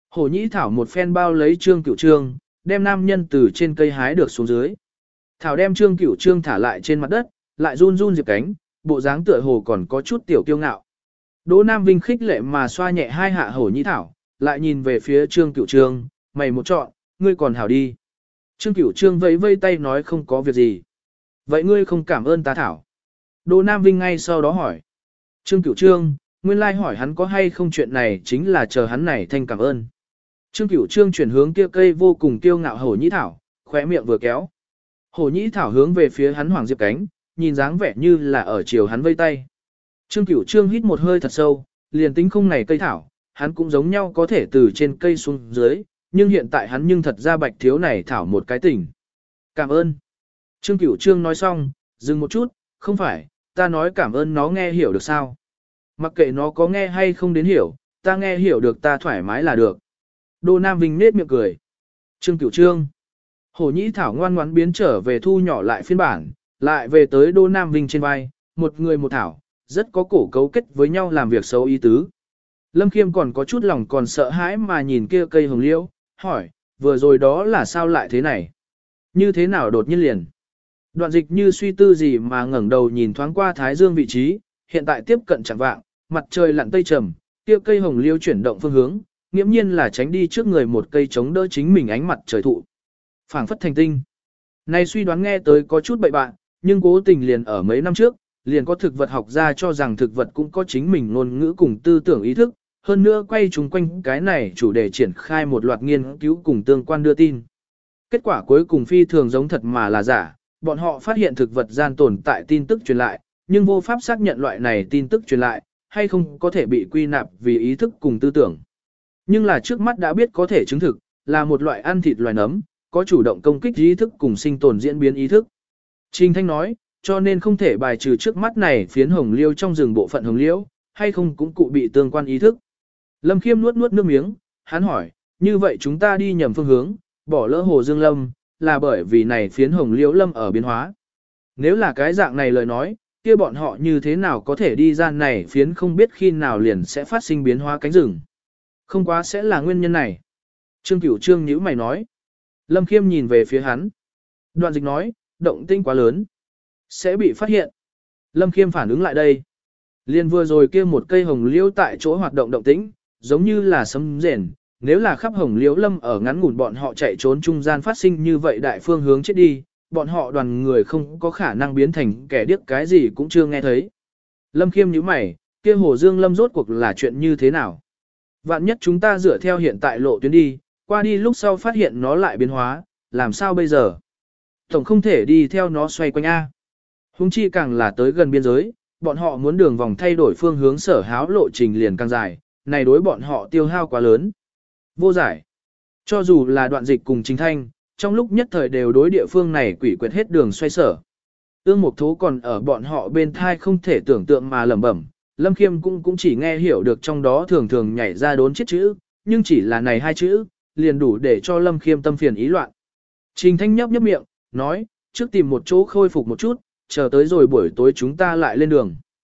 Hổ nhĩ thảo một phen bao lấy Trương Cửu Trương, đem nam nhân từ trên cây hái được xuống dưới. Thảo đem Trương Cửu Trương thả lại trên mặt đất, lại run run Diệp cánh, bộ dáng tựa hồ còn có chút tiểu kiêu ngạo. Đỗ Nam Vinh khích lệ mà xoa nhẹ hai hạ hổ nhĩ thảo, lại nhìn về phía Trương Cửu Trương, mày một chọn, ngươi còn hảo đi. Trương Cửu Trương vẫy vây tay nói không có việc gì. Vậy ngươi không cảm ơn ta thảo. Đỗ Nam Vinh ngay sau đó hỏi. Trương Cửu Trương, nguyên lai hỏi hắn có hay không chuyện này chính là chờ hắn này thanh cảm ơn. Trương Cửu Trương chuyển hướng kia cây vô cùng kiêu ngạo hổ nhĩ thảo, khóe miệng vừa kéo. Hổ nhĩ thảo hướng về phía hắn Hoàng Diệp cánh, nhìn dáng vẻ như là ở chiều hắn vây tay. Trương Cửu Trương hít một hơi thật sâu, liền tính không này cây thảo, hắn cũng giống nhau có thể từ trên cây xuống dưới, nhưng hiện tại hắn nhưng thật ra bạch thiếu này thảo một cái tỉnh. Cảm ơn. Trương Cửu Trương nói xong, dừng một chút, không phải, ta nói cảm ơn nó nghe hiểu được sao. Mặc kệ nó có nghe hay không đến hiểu, ta nghe hiểu được ta thoải mái là được. Đỗ Nam Vinh nết miệng cười. Trương Cửu Trương. Hổ nhĩ thảo ngoan ngoãn biến trở về thu nhỏ lại phiên bản, lại về tới Đỗ Nam Vinh trên vai, một người một thảo, rất có cổ cấu kết với nhau làm việc xấu ý tứ. Lâm Khiêm còn có chút lòng còn sợ hãi mà nhìn kia cây hồng liễu, hỏi, vừa rồi đó là sao lại thế này? Như thế nào đột nhiên liền? Đoạn dịch như suy tư gì mà ngẩng đầu nhìn thoáng qua Thái Dương vị trí, hiện tại tiếp cận chẳng vạng, mặt trời lặn tây trầm, kia cây hồng liễu chuyển động phương hướng, nghiễm nhiên là tránh đi trước người một cây chống đỡ chính mình ánh mặt trời thụ. Phảng phất thành tinh. Này suy đoán nghe tới có chút bậy bạn, nhưng cố tình liền ở mấy năm trước, liền có thực vật học gia cho rằng thực vật cũng có chính mình ngôn ngữ cùng tư tưởng ý thức, hơn nữa quay chung quanh cái này chủ đề triển khai một loạt nghiên cứu cùng tương quan đưa tin. Kết quả cuối cùng phi thường giống thật mà là giả, bọn họ phát hiện thực vật gian tồn tại tin tức truyền lại, nhưng vô pháp xác nhận loại này tin tức truyền lại, hay không có thể bị quy nạp vì ý thức cùng tư tưởng. Nhưng là trước mắt đã biết có thể chứng thực, là một loại ăn thịt loài nấm, có chủ động công kích ý thức cùng sinh tồn diễn biến ý thức. Trình Thanh nói, cho nên không thể bài trừ trước mắt này phiến hồng liêu trong rừng bộ phận hồng liễu, hay không cũng cụ bị tương quan ý thức. Lâm Khiêm nuốt nuốt nước miếng, hắn hỏi, như vậy chúng ta đi nhầm phương hướng, bỏ lỡ hồ dương lâm, là bởi vì này phiến hồng liễu lâm ở biến hóa. Nếu là cái dạng này lời nói, kia bọn họ như thế nào có thể đi ra này phiến không biết khi nào liền sẽ phát sinh biến hóa cánh rừng. Không quá sẽ là nguyên nhân này. Trương Cửu Trương nhíu mày nói. Lâm Khiêm nhìn về phía hắn. Đoạn dịch nói, động tĩnh quá lớn. Sẽ bị phát hiện. Lâm Khiêm phản ứng lại đây. Liên vừa rồi kia một cây hồng liễu tại chỗ hoạt động động tĩnh, giống như là sấm rền. Nếu là khắp hồng liễu lâm ở ngắn ngủn bọn họ chạy trốn trung gian phát sinh như vậy đại phương hướng chết đi, bọn họ đoàn người không có khả năng biến thành kẻ điếc cái gì cũng chưa nghe thấy. Lâm Khiêm nhíu mày, kia hồ dương lâm rốt cuộc là chuyện như thế nào? Vạn nhất chúng ta dựa theo hiện tại lộ tuyến đi, qua đi lúc sau phát hiện nó lại biến hóa, làm sao bây giờ? Tổng không thể đi theo nó xoay quanh A. Hùng chi càng là tới gần biên giới, bọn họ muốn đường vòng thay đổi phương hướng sở háo lộ trình liền càng dài, này đối bọn họ tiêu hao quá lớn. Vô giải. Cho dù là đoạn dịch cùng Trình Thanh, trong lúc nhất thời đều đối địa phương này quỷ quyệt hết đường xoay sở. Ương Mục Thố còn ở bọn họ bên thai không thể tưởng tượng mà lẩm bẩm, Lâm Khiêm cũng cũng chỉ nghe hiểu được trong đó thường thường nhảy ra đốn chết chữ, nhưng chỉ là này hai chữ, liền đủ để cho Lâm Khiêm tâm phiền ý loạn. Trình Thanh nhấp nhấp miệng, nói, trước tìm một chỗ khôi phục một chút, chờ tới rồi buổi tối chúng ta lại lên đường.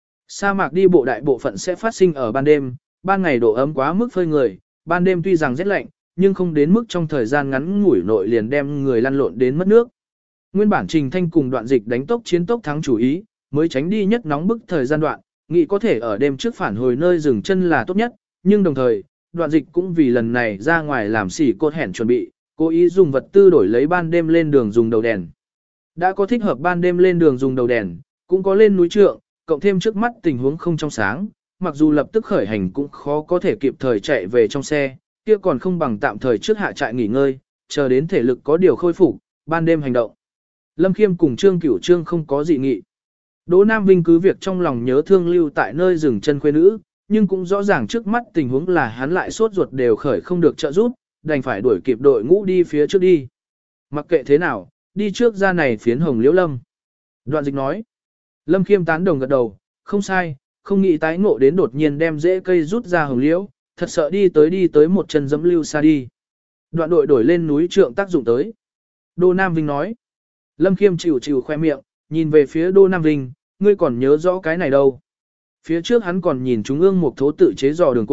Sa mạc đi bộ đại bộ phận sẽ phát sinh ở ban đêm, ban ngày độ ấm quá mức phơi người, ban đêm tuy rằng rét lạnh, nhưng không đến mức trong thời gian ngắn ngủi nội liền đem người lăn lộn đến mất nước. Nguyên bản Trình Thanh cùng đoạn dịch đánh tốc chiến tốc thắng chủ ý, mới tránh đi nhất nóng bức thời gian đoạn, nghĩ có thể ở đêm trước phản hồi nơi dừng chân là tốt nhất, nhưng đồng thời, đoạn dịch cũng vì lần này ra ngoài làm xỉ cột hẻn chuẩn bị, cố ý dùng vật tư đổi lấy ban đêm lên đường dùng đầu đèn. Đã có thích hợp ban đêm lên đường dùng đầu đèn, cũng có lên núi trượng, cộng thêm trước mắt tình huống không trong sáng, mặc dù lập tức khởi hành cũng khó có thể kịp thời chạy về trong xe, kia còn không bằng tạm thời trước hạ trại nghỉ ngơi, chờ đến thể lực có điều khôi phục, ban đêm hành động. Lâm Khiêm cùng Trương Cửu Trương không có dị nghị. Đỗ Nam Vinh cứ việc trong lòng nhớ thương lưu tại nơi dừng chân khuê nữ, nhưng cũng rõ ràng trước mắt tình huống là hắn lại sốt ruột đều khởi không được trợ giúp, đành phải đuổi kịp đội ngũ đi phía trước đi. Mặc kệ thế nào, đi trước ra này phiến hồng liễu lâm. Đoạn dịch nói. Lâm Khiêm tán đồng gật đầu, không sai, không nghĩ tái ngộ đến đột nhiên đem rễ cây rút ra hồng liễu, thật sợ đi tới đi tới một chân dẫm lưu xa đi. Đoạn đội đổi lên núi trượng tác dụng tới. Đô Nam Vinh nói. Lâm Khiêm chịu chịu khoe miệng, nhìn về phía Đô Nam Vinh, ngươi còn nhớ rõ cái này đâu. Phía trước hắn còn nhìn Trung ương một thố tự chế dò đường côn,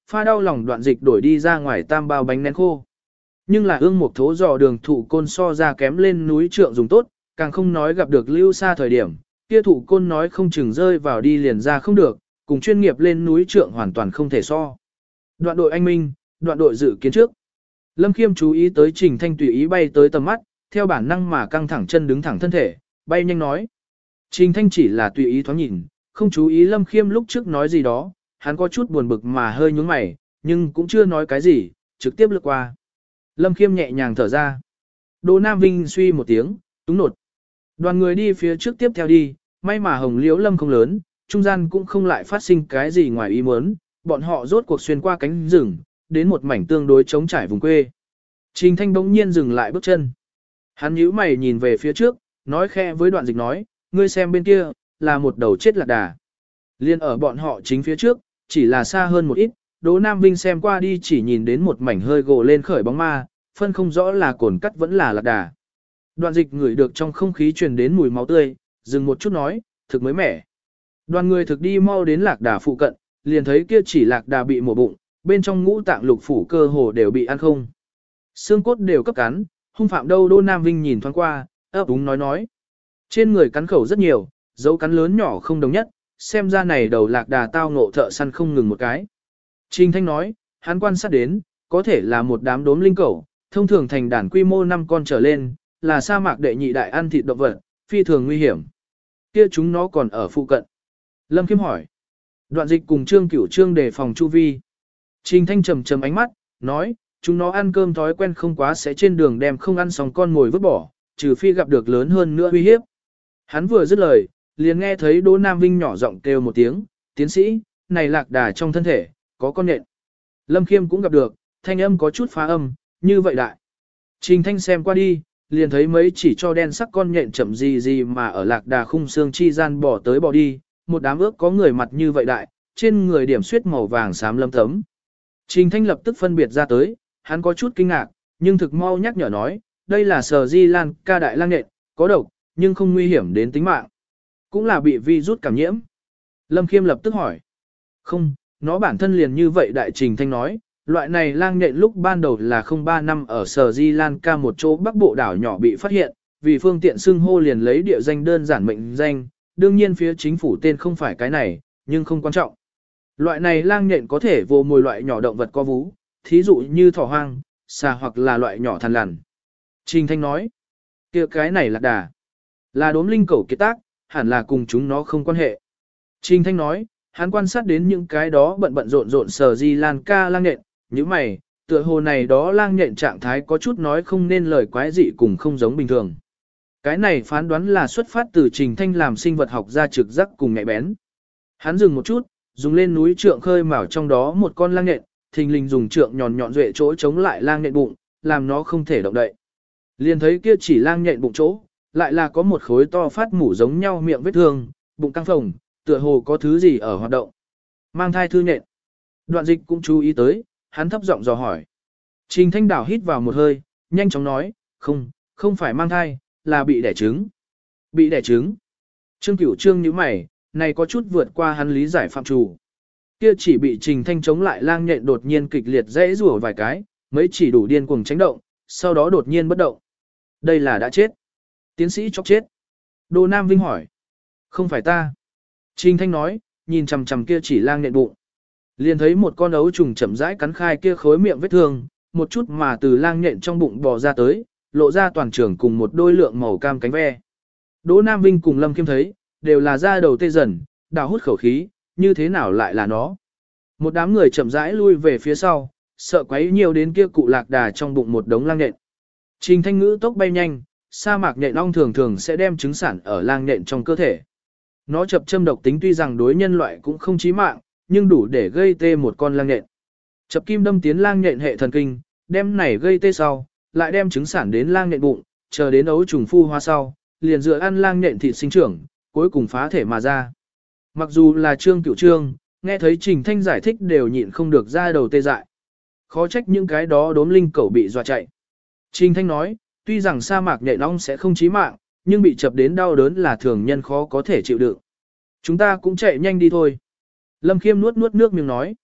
pha đau lòng Đoạn Dịch đổi đi ra ngoài tam bao bánh nén khô. Nhưng là ương mục thố dò đường thụ côn so ra kém lên núi trượng dùng tốt, càng không nói gặp được lưu xa thời điểm, kia thụ côn nói không chừng rơi vào đi liền ra không được, cùng chuyên nghiệp lên núi trượng hoàn toàn không thể so. Đoạn đội anh minh, đoạn đội dự kiến trước. Lâm Khiêm chú ý tới Trình Thanh tùy ý bay tới tầm mắt, theo bản năng mà căng thẳng chân đứng thẳng thân thể, bay nhanh nói. Trình Thanh chỉ là tùy ý thoáng nhìn, không chú ý Lâm Khiêm lúc trước nói gì đó, hắn có chút buồn bực mà hơi nhướng mày, nhưng cũng chưa nói cái gì, trực tiếp lướt qua. Lâm Khiêm nhẹ nhàng thở ra. Đỗ Nam Vinh suy một tiếng, túng nột. Đoàn người đi phía trước tiếp theo đi, may mà hồng liễu lâm không lớn, trung gian cũng không lại phát sinh cái gì ngoài ý muốn, bọn họ rốt cuộc xuyên qua cánh rừng, đến một mảnh tương đối trống trải vùng quê. Trình Thanh bỗng nhiên dừng lại bước chân. Hắn nhíu mày nhìn về phía trước, nói khẽ với Đoạn Dịch nói, ngươi xem bên kia, là một đầu chết lạc đà. Liên ở bọn họ chính phía trước, chỉ là xa hơn một ít, Đỗ Nam Vinh xem qua đi chỉ nhìn đến một mảnh hơi gồ lên khởi bóng ma, phân không rõ là cồn cắt vẫn là lạc đà. Đoạn Dịch ngửi được trong không khí truyền đến mùi máu tươi, dừng một chút nói, thực mới mẻ. Đoàn người thực đi mau đến lạc đà phụ cận, liền thấy kia chỉ lạc đà bị mổ bụng, bên trong ngũ tạng lục phủ cơ hồ đều bị ăn không. Xương cốt đều cấp cắn, hung phạm đâu. Đỗ Nam Vinh nhìn thoáng qua, ấp úng nói nói. Trên người cắn khẩu rất nhiều, dấu cắn lớn nhỏ không đồng nhất, xem ra này đầu lạc đà tao ngộ thợ săn không ngừng một cái. Trình Thanh nói, hắn quan sát đến, có thể là một đám đốm linh cẩu, thông thường thành đàn quy mô năm con trở lên, là sa mạc đệ nhị đại ăn thịt động vật, phi thường nguy hiểm. Kia chúng nó còn ở phụ cận. Lâm Khiêm hỏi. Đoạn Dịch cùng Trương Cửu Trương đề phòng chu vi. Trình Thanh trầm trầm ánh mắt, nói, chúng nó ăn cơm thói quen không quá sẽ trên đường đem không ăn xong con ngồi vứt bỏ, trừ phi gặp được lớn hơn nữa uy hiếp. Hắn vừa dứt lời, liền nghe thấy Đỗ Nam Vinh nhỏ giọng kêu một tiếng, tiến sĩ, này lạc đà trong thân thể, có con nhện. Lâm Khiêm cũng gặp được, thanh âm có chút phá âm, như vậy đại. Trình Thanh xem qua đi, liền thấy mấy chỉ cho đen sắc con nhện chậm gì gì mà ở lạc đà khung xương chi gian bỏ tới bỏ đi, một đám ước có người mặt như vậy đại, trên người điểm xuyết màu vàng xám lâm tấm. Trình Thanh lập tức phân biệt ra tới, hắn có chút kinh ngạc, nhưng thực mau nhắc nhở nói, đây là sờ di lan ca đại lang nhện, có độc, nhưng không nguy hiểm đến tính mạng. Cũng là bị virus cảm nhiễm. Lâm Khiêm lập tức hỏi. Không, nó bản thân liền như vậy. Đại Trình Thanh nói, loại này lang nhện lúc ban đầu là không ba năm ở Sở Di Lan Ca một chỗ bắc bộ đảo nhỏ bị phát hiện, vì phương tiện xưng hô liền lấy địa danh đơn giản mệnh danh, đương nhiên phía chính phủ tên không phải cái này, nhưng không quan trọng. Loại này lang nhện có thể vô mồi loại nhỏ động vật có vú, thí dụ như thỏ hoang, xà hoặc là loại nhỏ thằn lằn. Trình Thanh nói, kia cái này là đà, là đốm linh cẩu kiệt tác, hẳn là cùng chúng nó không quan hệ. Trình Thanh nói, hắn quan sát đến những cái đó bận bận rộn rộn Sở Di Lan Ca lang nhện, như mày, tựa hồ này đó lang nhện trạng thái có chút nói không nên lời quái dị cùng không giống bình thường. Cái này phán đoán là xuất phát từ Trình Thanh làm sinh vật học ra trực giác cùng nhạy bén. Hắn dừng một chút, dùng lên núi trượng khơi mào trong đó một con lang nhện, thình lình dùng trượng nhọn nhọn duệ chỗ chống lại lang nhện bụng, làm nó không thể động đậy. Liền thấy kia chỉ lang nhện bụng chỗ, lại là có một khối to phát mủ giống nhau miệng vết thương, bụng căng phồng, tựa hồ có thứ gì ở hoạt động. Mang thai thư nhện. Đoạn Dịch cũng chú ý tới, hắn thấp giọng dò hỏi. Trình Thanh đảo hít vào một hơi, nhanh chóng nói, không, không phải mang thai, là bị đẻ trứng. Bị đẻ trứng. Trương Cửu Trương nhíu mày, này có chút vượt qua hắn lý giải phạm trù. Kia chỉ bị Trình Thanh chống lại lang nhện đột nhiên kịch liệt rẽ rủa vài cái, mấy chỉ đủ điên cuồng tránh động, sau đó đột nhiên bất động. Đây là đã chết. Tiến sĩ chóc chết. Đỗ Nam Vinh hỏi. Không phải ta. Trình Thanh nói, nhìn chằm chằm kia chỉ lang nhện bụng. Liền thấy một con ấu trùng chậm rãi cắn khai kia khối miệng vết thương, một chút mà từ lang nhện trong bụng bò ra tới, lộ ra toàn trường cùng một đôi lượng màu cam cánh ve. Đỗ Nam Vinh cùng Lâm Khiêm thấy, đều là da đầu tê dần, đào hút khẩu khí, như thế nào lại là nó. Một đám người chậm rãi lui về phía sau, sợ quấy nhiều đến kia cụ lạc đà trong bụng một đống lang nhện. Trình Thanh ngữ tốc bay nhanh, sa mạc nhện ong thường thường sẽ đem trứng sản ở lang nhện trong cơ thể. Nó chập châm độc tính tuy rằng đối nhân loại cũng không chí mạng, nhưng đủ để gây tê một con lang nhện. Chập kim đâm tiến lang nhện hệ thần kinh, đem này gây tê sau, lại đem trứng sản đến lang nhện bụng, chờ đến ấu trùng phu hoa sau, liền dựa ăn lang nhện thịt sinh trưởng, cuối cùng phá thể mà ra. Mặc dù là Trương Cửu Trương, nghe thấy Trình Thanh giải thích đều nhịn không được ra đầu tê dại. Khó trách những cái đó đốm linh cẩu bị dọa chạy. Trình Thanh nói, tuy rằng sa mạc nhện ong sẽ không chí mạng, nhưng bị chập đến đau đớn là thường nhân khó có thể chịu đựng. Chúng ta cũng chạy nhanh đi thôi. Lâm Khiêm nuốt nuốt nước miếng nói.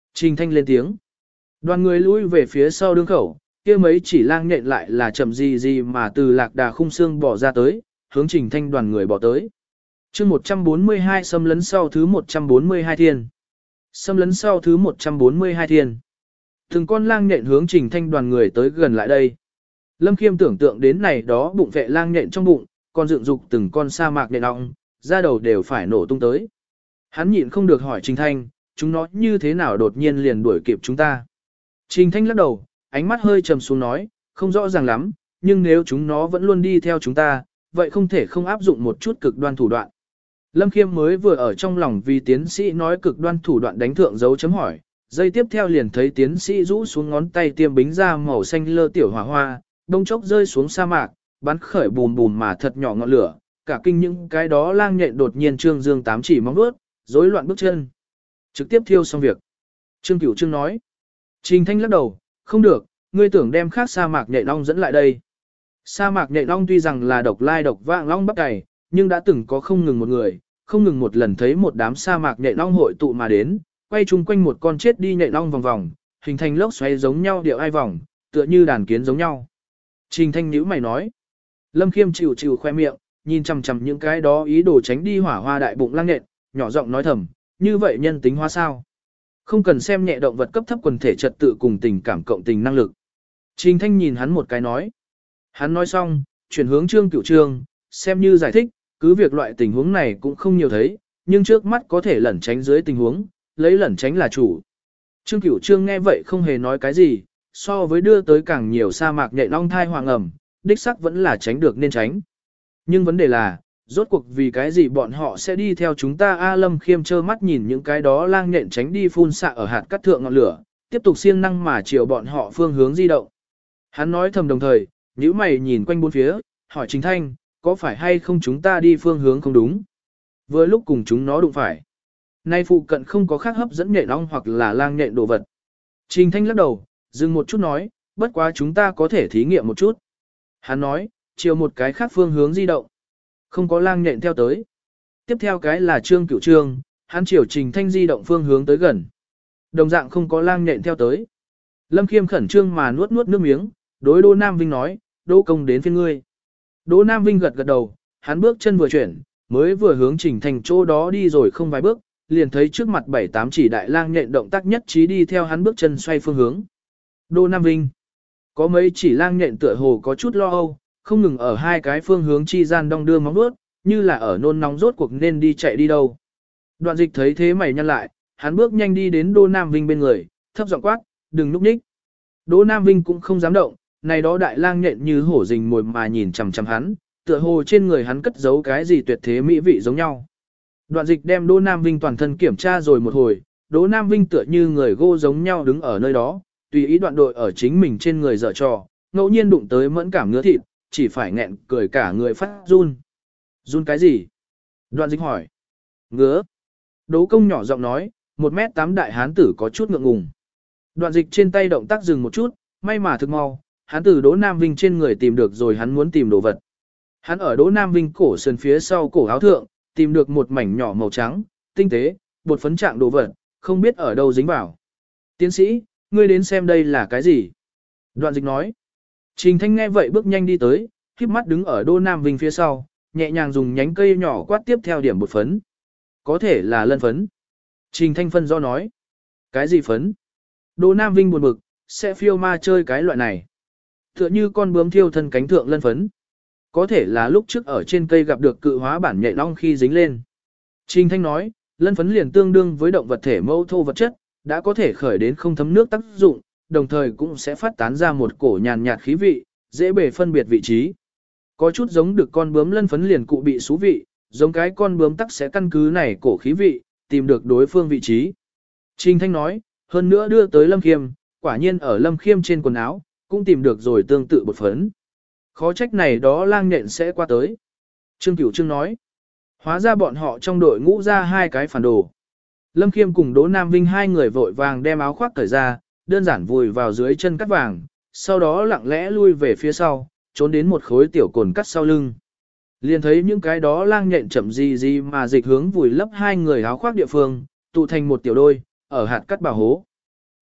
Trình Thanh lên tiếng. Đoàn người lui về phía sau đường khẩu, kia mấy chỉ lang nhện lại là chậm gì gì mà từ lạc đà khung xương bỏ ra tới, hướng Trình Thanh đoàn người bỏ tới. chương một trăm bốn mươi hai xâm lấn sau thứ một trăm bốn mươi hai thiên. Xâm lấn sau thứ một trăm bốn mươi hai thiên. Từng con lang nhện hướng Trình Thanh đoàn người tới gần lại đây. Lâm Khiêm tưởng tượng đến này đó bụng vệ lang nhện trong bụng, còn dựng dục từng con sa mạc nhện ong, da đầu đều phải nổ tung tới. Hắn nhịn không được hỏi Trình Thanh, chúng nó như thế nào đột nhiên liền đuổi kịp chúng ta. Trình Thanh lắc đầu, ánh mắt hơi trầm xuống nói, không rõ ràng lắm, nhưng nếu chúng nó vẫn luôn đi theo chúng ta, vậy không thể không áp dụng một chút cực đoan thủ đoạn. Lâm Khiêm mới vừa ở trong lòng vì tiến sĩ nói cực đoan thủ đoạn đánh thượng dấu chấm hỏi, giây tiếp theo liền thấy tiến sĩ rũ xuống ngón tay tiêm bính ra màu xanh lơ tiểu hỏa hoa, đông chốc rơi xuống sa mạc, bắn khởi bùm bùm mà thật nhỏ ngọn lửa, cả kinh những cái đó lang nhện đột nhiên trương dương tám chỉ móng vuốt, rối loạn bước chân. Trực tiếp thiêu xong việc. Trương Cửu Trương nói. Trình Thanh lắc đầu, không được, ngươi tưởng đem khác sa mạc nhện ong dẫn lại đây. Sa mạc nhện ong tuy rằng là độc lai độc vạng long bắc cày, nhưng đã từng có không ngừng một người, không ngừng một lần thấy một đám sa mạc nhện ong hội tụ mà đến, quay chung quanh một con chết đi nhện ong vòng vòng, hình thành lốc xoáy giống nhau điệu ai vòng, tựa như đàn kiến giống nhau. Trình Thanh nhíu mày nói. Lâm Khiêm chịu chịu khoe miệng, nhìn chằm chằm những cái đó ý đồ tránh đi hỏa hoa đại bụng lang nhện, nhỏ giọng nói thầm, như vậy nhân tính hóa sao? Không cần xem nhẹ động vật cấp thấp quần thể trật tự cùng tình cảm cộng tình năng lực. Trình Thanh nhìn hắn một cái nói. Hắn nói xong, chuyển hướng Trương Cửu Trương, xem như giải thích, cứ việc loại tình huống này cũng không nhiều thấy, nhưng trước mắt có thể lẩn tránh dưới tình huống, lấy lẩn tránh là chủ. Trương Cửu Trương nghe vậy không hề nói cái gì, so với đưa tới càng nhiều sa mạc nhện ong thai hoàng ẩm, đích sắc vẫn là tránh được nên tránh. Nhưng vấn đề là, rốt cuộc vì cái gì bọn họ sẽ đi theo chúng ta A Lâm Khiêm trơ mắt nhìn những cái đó lang nhện tránh đi phun xạ ở hạt cắt thượng ngọn lửa, tiếp tục siêng năng mà chiều bọn họ phương hướng di động. Hắn nói thầm đồng thời, nhíu mày nhìn quanh bốn phía, hỏi Trình Thanh, có phải hay không chúng ta đi phương hướng không đúng? Vừa lúc cùng chúng nó đụng phải. Nay phụ cận không có khác hấp dẫn nhện ong hoặc là lang nhện đồ vật. Trình Thanh lắc đầu, dừng một chút nói, bất quá chúng ta có thể thí nghiệm một chút. Hắn nói, chiều một cái khác phương hướng di động. Không có lang nhện theo tới. Tiếp theo cái là Trương Cửu Trương, hắn chiều Trình Thanh di động phương hướng tới gần. Đồng dạng không có lang nhện theo tới. Lâm Khiêm khẩn trương mà nuốt nuốt nước miếng, đối Đỗ Nam Vinh nói, Đỗ công đến phiên ngươi. Đỗ Nam Vinh gật gật đầu, hắn bước chân vừa chuyển, mới vừa hướng Trình Thanh chỗ đó đi rồi không vài bước, liền thấy trước mặt bảy tám chỉ đại lang nhện động tác nhất trí đi theo hắn bước chân xoay phương hướng. Đỗ Nam Vinh. Có mấy chỉ lang nhện tựa hồ có chút lo âu, không ngừng ở hai cái phương hướng chi gian đong đưa móng vuốt, như là ở nôn nóng rốt cuộc nên đi chạy đi đâu. Đoạn Dịch thấy thế mày nhăn lại, hắn bước nhanh đi đến Đỗ Nam Vinh bên người, thấp giọng quát, đừng núp nhích. Đỗ Nam Vinh cũng không dám động, này đó đại lang nhện như hổ rình mồi mà nhìn chằm chằm hắn, tựa hồ trên người hắn cất giấu cái gì tuyệt thế mỹ vị giống nhau. Đoạn Dịch đem Đỗ Nam Vinh toàn thân kiểm tra rồi một hồi, Đỗ Nam Vinh tựa như người gô giống nhau đứng ở nơi đó, tùy ý đoạn đội ở chính mình trên người dở trò, ngẫu nhiên đụng tới mẫn cảm ngứa thịt, chỉ phải nghẹn cười cả người phát run. Run cái gì? Đoạn Dịch hỏi. Ngứa. Đỗ Công nhỏ giọng nói, một mét tám đại hán tử có chút ngượng ngùng. Đoạn Dịch trên tay động tác dừng một chút, may mà thực mau, hắn từ Đỗ Nam Vinh trên người tìm được rồi hắn muốn tìm đồ vật. Hắn ở Đỗ Nam Vinh cổ sườn phía sau cổ áo thượng, tìm được một mảnh nhỏ màu trắng, tinh tế, bột phấn trạng đồ vật, không biết ở đâu dính vào. Tiến sĩ, ngươi đến xem đây là cái gì? Đoạn Dịch nói. Trình Thanh nghe vậy bước nhanh đi tới, khiếp mắt đứng ở Đỗ Nam Vinh phía sau, nhẹ nhàng dùng nhánh cây nhỏ quát tiếp theo điểm bột phấn. Có thể là lân phấn. Trình Thanh phân do nói. Cái gì phấn? Đỗ Nam Vinh buồn bực, sẽ phiêu ma chơi cái loại này. Tựa như con bướm thiêu thân cánh thượng lân phấn. Có thể là lúc trước ở trên cây gặp được cự hóa bản nhện ong khi dính lên. Trình Thanh nói, lân phấn liền tương đương với động vật thể mâu thô vật chất, đã có thể khởi đến không thấm nước tác dụng, đồng thời cũng sẽ phát tán ra một cổ nhàn nhạt khí vị, dễ bề phân biệt vị trí. Có chút giống được con bướm lân phấn liền cụ bị xú vị, giống cái con bướm tắc sẽ căn cứ này cổ khí vị, tìm được đối phương vị trí. Trình Thanh nói, hơn nữa đưa tới Lâm Khiêm, quả nhiên ở Lâm Khiêm trên quần áo, cũng tìm được rồi tương tự bột phấn. Khó trách này đó lang nhện sẽ qua tới. Trương Cửu Trương nói, hóa ra bọn họ trong đội ngũ ra hai cái phản đồ. Lâm Khiêm cùng Đỗ Nam Vinh hai người vội vàng đem áo khoác cởi ra, đơn giản vùi vào dưới chân cắt vàng, sau đó lặng lẽ lui về phía sau, trốn đến một khối tiểu cồn cắt sau lưng. Liền thấy những cái đó lang nhện chậm gì gì mà dịch hướng vùi lấp hai người áo khoác địa phương, tụ thành một tiểu đôi, ở hạt cắt bảo hố.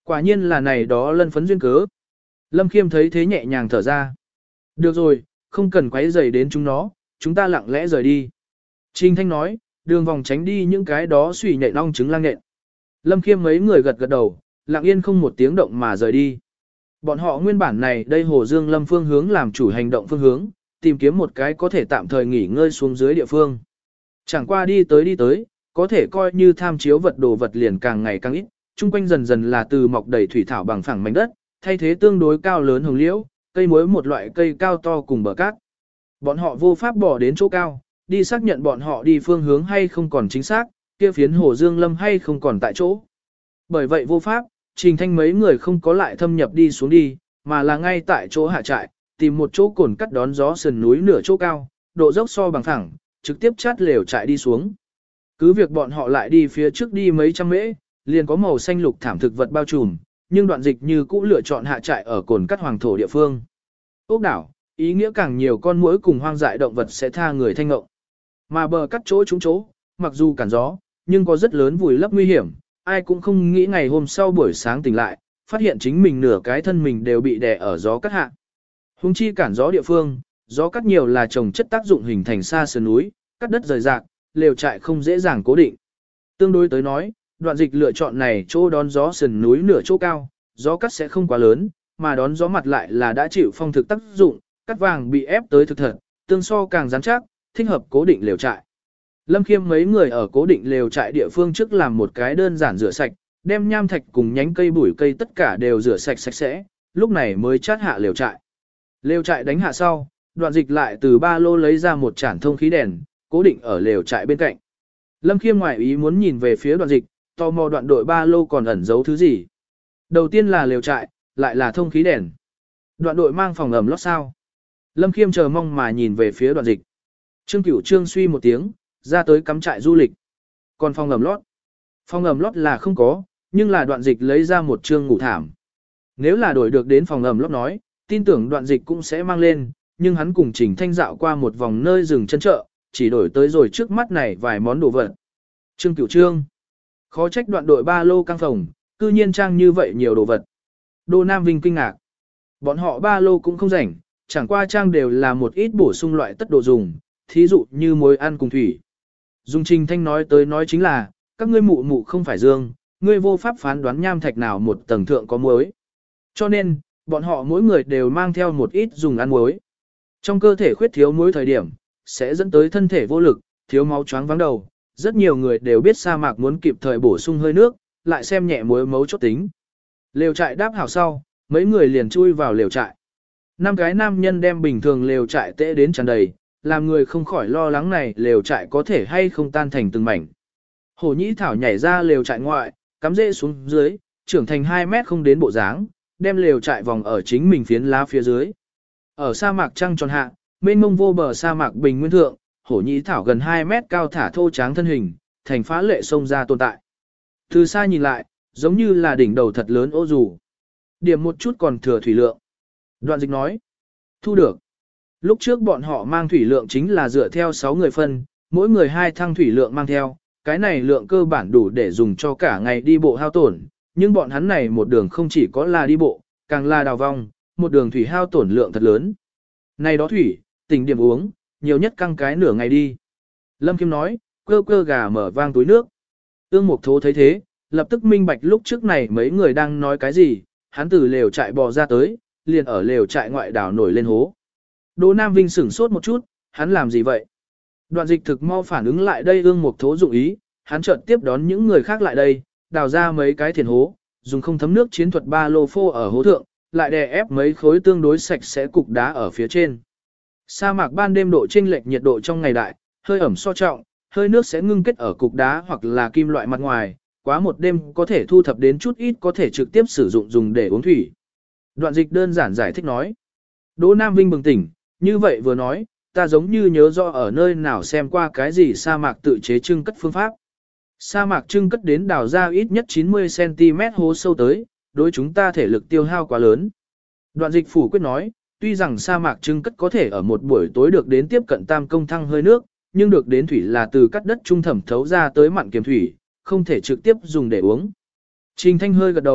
Quả nhiên là này đó lân phấn duyên cớ. Lâm Khiêm thấy thế nhẹ nhàng thở ra. Được rồi, không cần quấy rầy đến chúng nó, chúng ta lặng lẽ rời đi. Trình Thanh nói, đường vòng tránh đi những cái đó xùy nhện ong trứng lang nhện. Lâm Khiêm mấy người gật gật đầu, lặng yên không một tiếng động mà rời đi. Bọn họ nguyên bản này đây Hồ Dương Lâm phương hướng làm chủ hành động phương hướng, tìm kiếm một cái có thể tạm thời nghỉ ngơi xuống dưới địa phương. Chẳng qua đi tới đi tới, có thể coi như tham chiếu vật đồ vật liền càng ngày càng ít, chung quanh dần dần là từ mọc đầy thủy thảo bằng phẳng mảnh đất, thay thế tương đối cao lớn hồng liễu, cây muối một loại cây cao to cùng bờ cát. Bọn họ vô pháp bỏ đến chỗ cao, đi xác nhận bọn họ đi phương hướng hay không còn chính xác, kia phiến Hồ Dương Lâm hay không còn tại chỗ. Bởi vậy vô pháp, Trình Thanh mấy người không có lại thâm nhập đi xuống đi, mà là ngay tại chỗ hạ trại, tìm một chỗ cồn cắt đón gió sườn núi nửa chỗ cao, độ dốc so bằng phẳng, trực tiếp chát lều trại đi xuống. Cứ việc bọn họ lại đi phía trước đi mấy trăm mễ, liền có màu xanh lục thảm thực vật bao trùm, nhưng đoạn dịch như cũ lựa chọn hạ trại ở cồn cắt hoàng thổ địa phương. Ốc đảo, ý nghĩa càng nhiều con muỗi cùng hoang dại động vật sẽ tha người thanh ngộng. Mà bờ cắt chỗ trúng chỗ, mặc dù cản gió, nhưng có rất lớn vùi lấp nguy hiểm, ai cũng không nghĩ ngày hôm sau buổi sáng tỉnh lại, phát hiện chính mình nửa cái thân mình đều bị đè ở gió cắt hạ. Hùng chi cản gió địa phương, gió cắt nhiều là trồng chất tác dụng hình thành xa sườn núi, cắt đất rời rạc, lều trại không dễ dàng cố định. Tương đối tới nói, đoạn dịch lựa chọn này chỗ đón gió sườn núi nửa chỗ cao, gió cắt sẽ không quá lớn, mà đón gió mặt lại là đã chịu phong thực tác dụng, cắt vàng bị ép tới thực thật, tương so càng rắn chắc, thích hợp cố định lều trại. Lâm Khiêm mấy người ở cố định lều trại địa phương trước làm một cái đơn giản rửa sạch, đem nham thạch cùng nhánh cây bụi cây tất cả đều rửa sạch sạch sẽ, lúc này mới chát hạ lều trại. Lều trại đánh hạ sau, đoạn dịch lại từ ba lô lấy ra một chản thông khí đèn, cố định ở lều trại bên cạnh. Lâm Khiêm ngoài ý muốn nhìn về phía đoạn dịch, tò mò đoạn đội ba lô còn ẩn giấu thứ gì. Đầu tiên là lều trại, lại là thông khí đèn. Đoạn đội mang phòng ẩm lót sao. Lâm Khiêm chờ mong mà nhìn về phía đoạn dịch. Trương Cửu Trương suy một tiếng, ra tới cắm trại du lịch. Còn phòng ẩm lót. Phòng ẩm lót là không có, nhưng là đoạn dịch lấy ra một trương ngủ thảm. Nếu là đổi được đến phòng ẩm lót nói, tin tưởng đoạn dịch cũng sẽ mang lên, nhưng hắn cùng Trình Thanh dạo qua một vòng nơi rừng chân chợ, chỉ đổi tới rồi trước mắt này vài món đồ vật. Trương Cửu Trương. Khó trách đoạn đội ba lô căng phòng, cư nhiên trang như vậy nhiều đồ vật. Đô Nam Vinh kinh ngạc. Bọn họ ba lô cũng không rảnh, chẳng qua trang đều là một ít bổ sung loại tất đồ dùng, thí dụ như muối ăn cùng thủy. Dung Trình Thanh nói tới nói chính là, các ngươi mụ mụ không phải dương, ngươi vô pháp phán đoán nham thạch nào một tầng thượng có muối. Cho nên, bọn họ mỗi người đều mang theo một ít dùng ăn muối. Trong cơ thể khuyết thiếu muối thời điểm, sẽ dẫn tới thân thể vô lực, thiếu máu choáng vắng đầu. Rất nhiều người đều biết sa mạc muốn kịp thời bổ sung hơi nước, lại xem nhẹ muối mấu chốt tính. Lều trại đáp hảo sau, mấy người liền chui vào lều trại. Năm cái nam nhân đem bình thường lều trại tễ đến tràn đầy, làm người không khỏi lo lắng này lều trại có thể hay không tan thành từng mảnh. Hổ Nhĩ Thảo nhảy ra lều trại ngoại, cắm rễ xuống dưới, trưởng thành hai mét không đến bộ dáng, đem lều trại vòng ở chính mình phiến lá phía dưới. Ở sa mạc trăng tròn hạ, mênh mông vô bờ sa mạc bình nguyên thượng, Hổ Nhĩ Thảo gần hai mét cao thả thô tráng thân hình, thành phá lệ sông ra tồn tại. Từ xa nhìn lại, giống như là đỉnh đầu thật lớn ô dù. Điểm một chút còn thừa thủy lượng. Đoạn dịch nói, thu được. Lúc trước bọn họ mang thủy lượng chính là dựa theo sáu người phân, mỗi người hai thăng thủy lượng mang theo, cái này lượng cơ bản đủ để dùng cho cả ngày đi bộ hao tổn, nhưng bọn hắn này một đường không chỉ có là đi bộ, càng là đào vòng, một đường thủy hao tổn lượng thật lớn. Này đó thủy, tỉnh điểm uống, nhiều nhất căng cái nửa ngày đi. Lâm Kim nói, cơ cơ gà mở vang túi nước. Ương Mục Thố thấy thế, lập tức minh bạch lúc trước này mấy người đang nói cái gì, hắn từ lều trại bò ra tới, liền ở lều trại ngoại đảo nổi lên hố. Đỗ Nam Vinh sửng sốt một chút, hắn làm gì vậy? Đoạn dịch thực mau phản ứng lại đây Ương Mục Thố dụng ý, hắn chợt tiếp đón những người khác lại đây, đào ra mấy cái thiền hố, dùng không thấm nước chiến thuật ba lô phô ở hố thượng, lại đè ép mấy khối tương đối sạch sẽ cục đá ở phía trên. Sa mạc ban đêm độ chênh lệch nhiệt độ trong ngày đại, hơi ẩm so trọng, hơi nước sẽ ngưng kết ở cục đá hoặc là kim loại mặt ngoài, quá một đêm có thể thu thập đến chút ít có thể trực tiếp sử dụng dùng để uống thủy. Đoạn dịch đơn giản giải thích nói. Đỗ Nam Vinh bừng tỉnh, như vậy vừa nói, ta giống như nhớ rõ ở nơi nào xem qua cái gì sa mạc tự chế trưng cất phương pháp. Sa mạc trưng cất đến đào ra ít nhất chín mươi xăng ti mét hố sâu tới, đối chúng ta thể lực tiêu hao quá lớn. Đoạn dịch phủ quyết nói, tuy rằng sa mạc trưng cất có thể ở một buổi tối được đến tiếp cận tam công thăng hơi nước, nhưng được đến thủy là từ cắt đất trung thẩm thấu ra tới mặn kiềm thủy, không thể trực tiếp dùng để uống. Trình Thanh hơi gật đầu,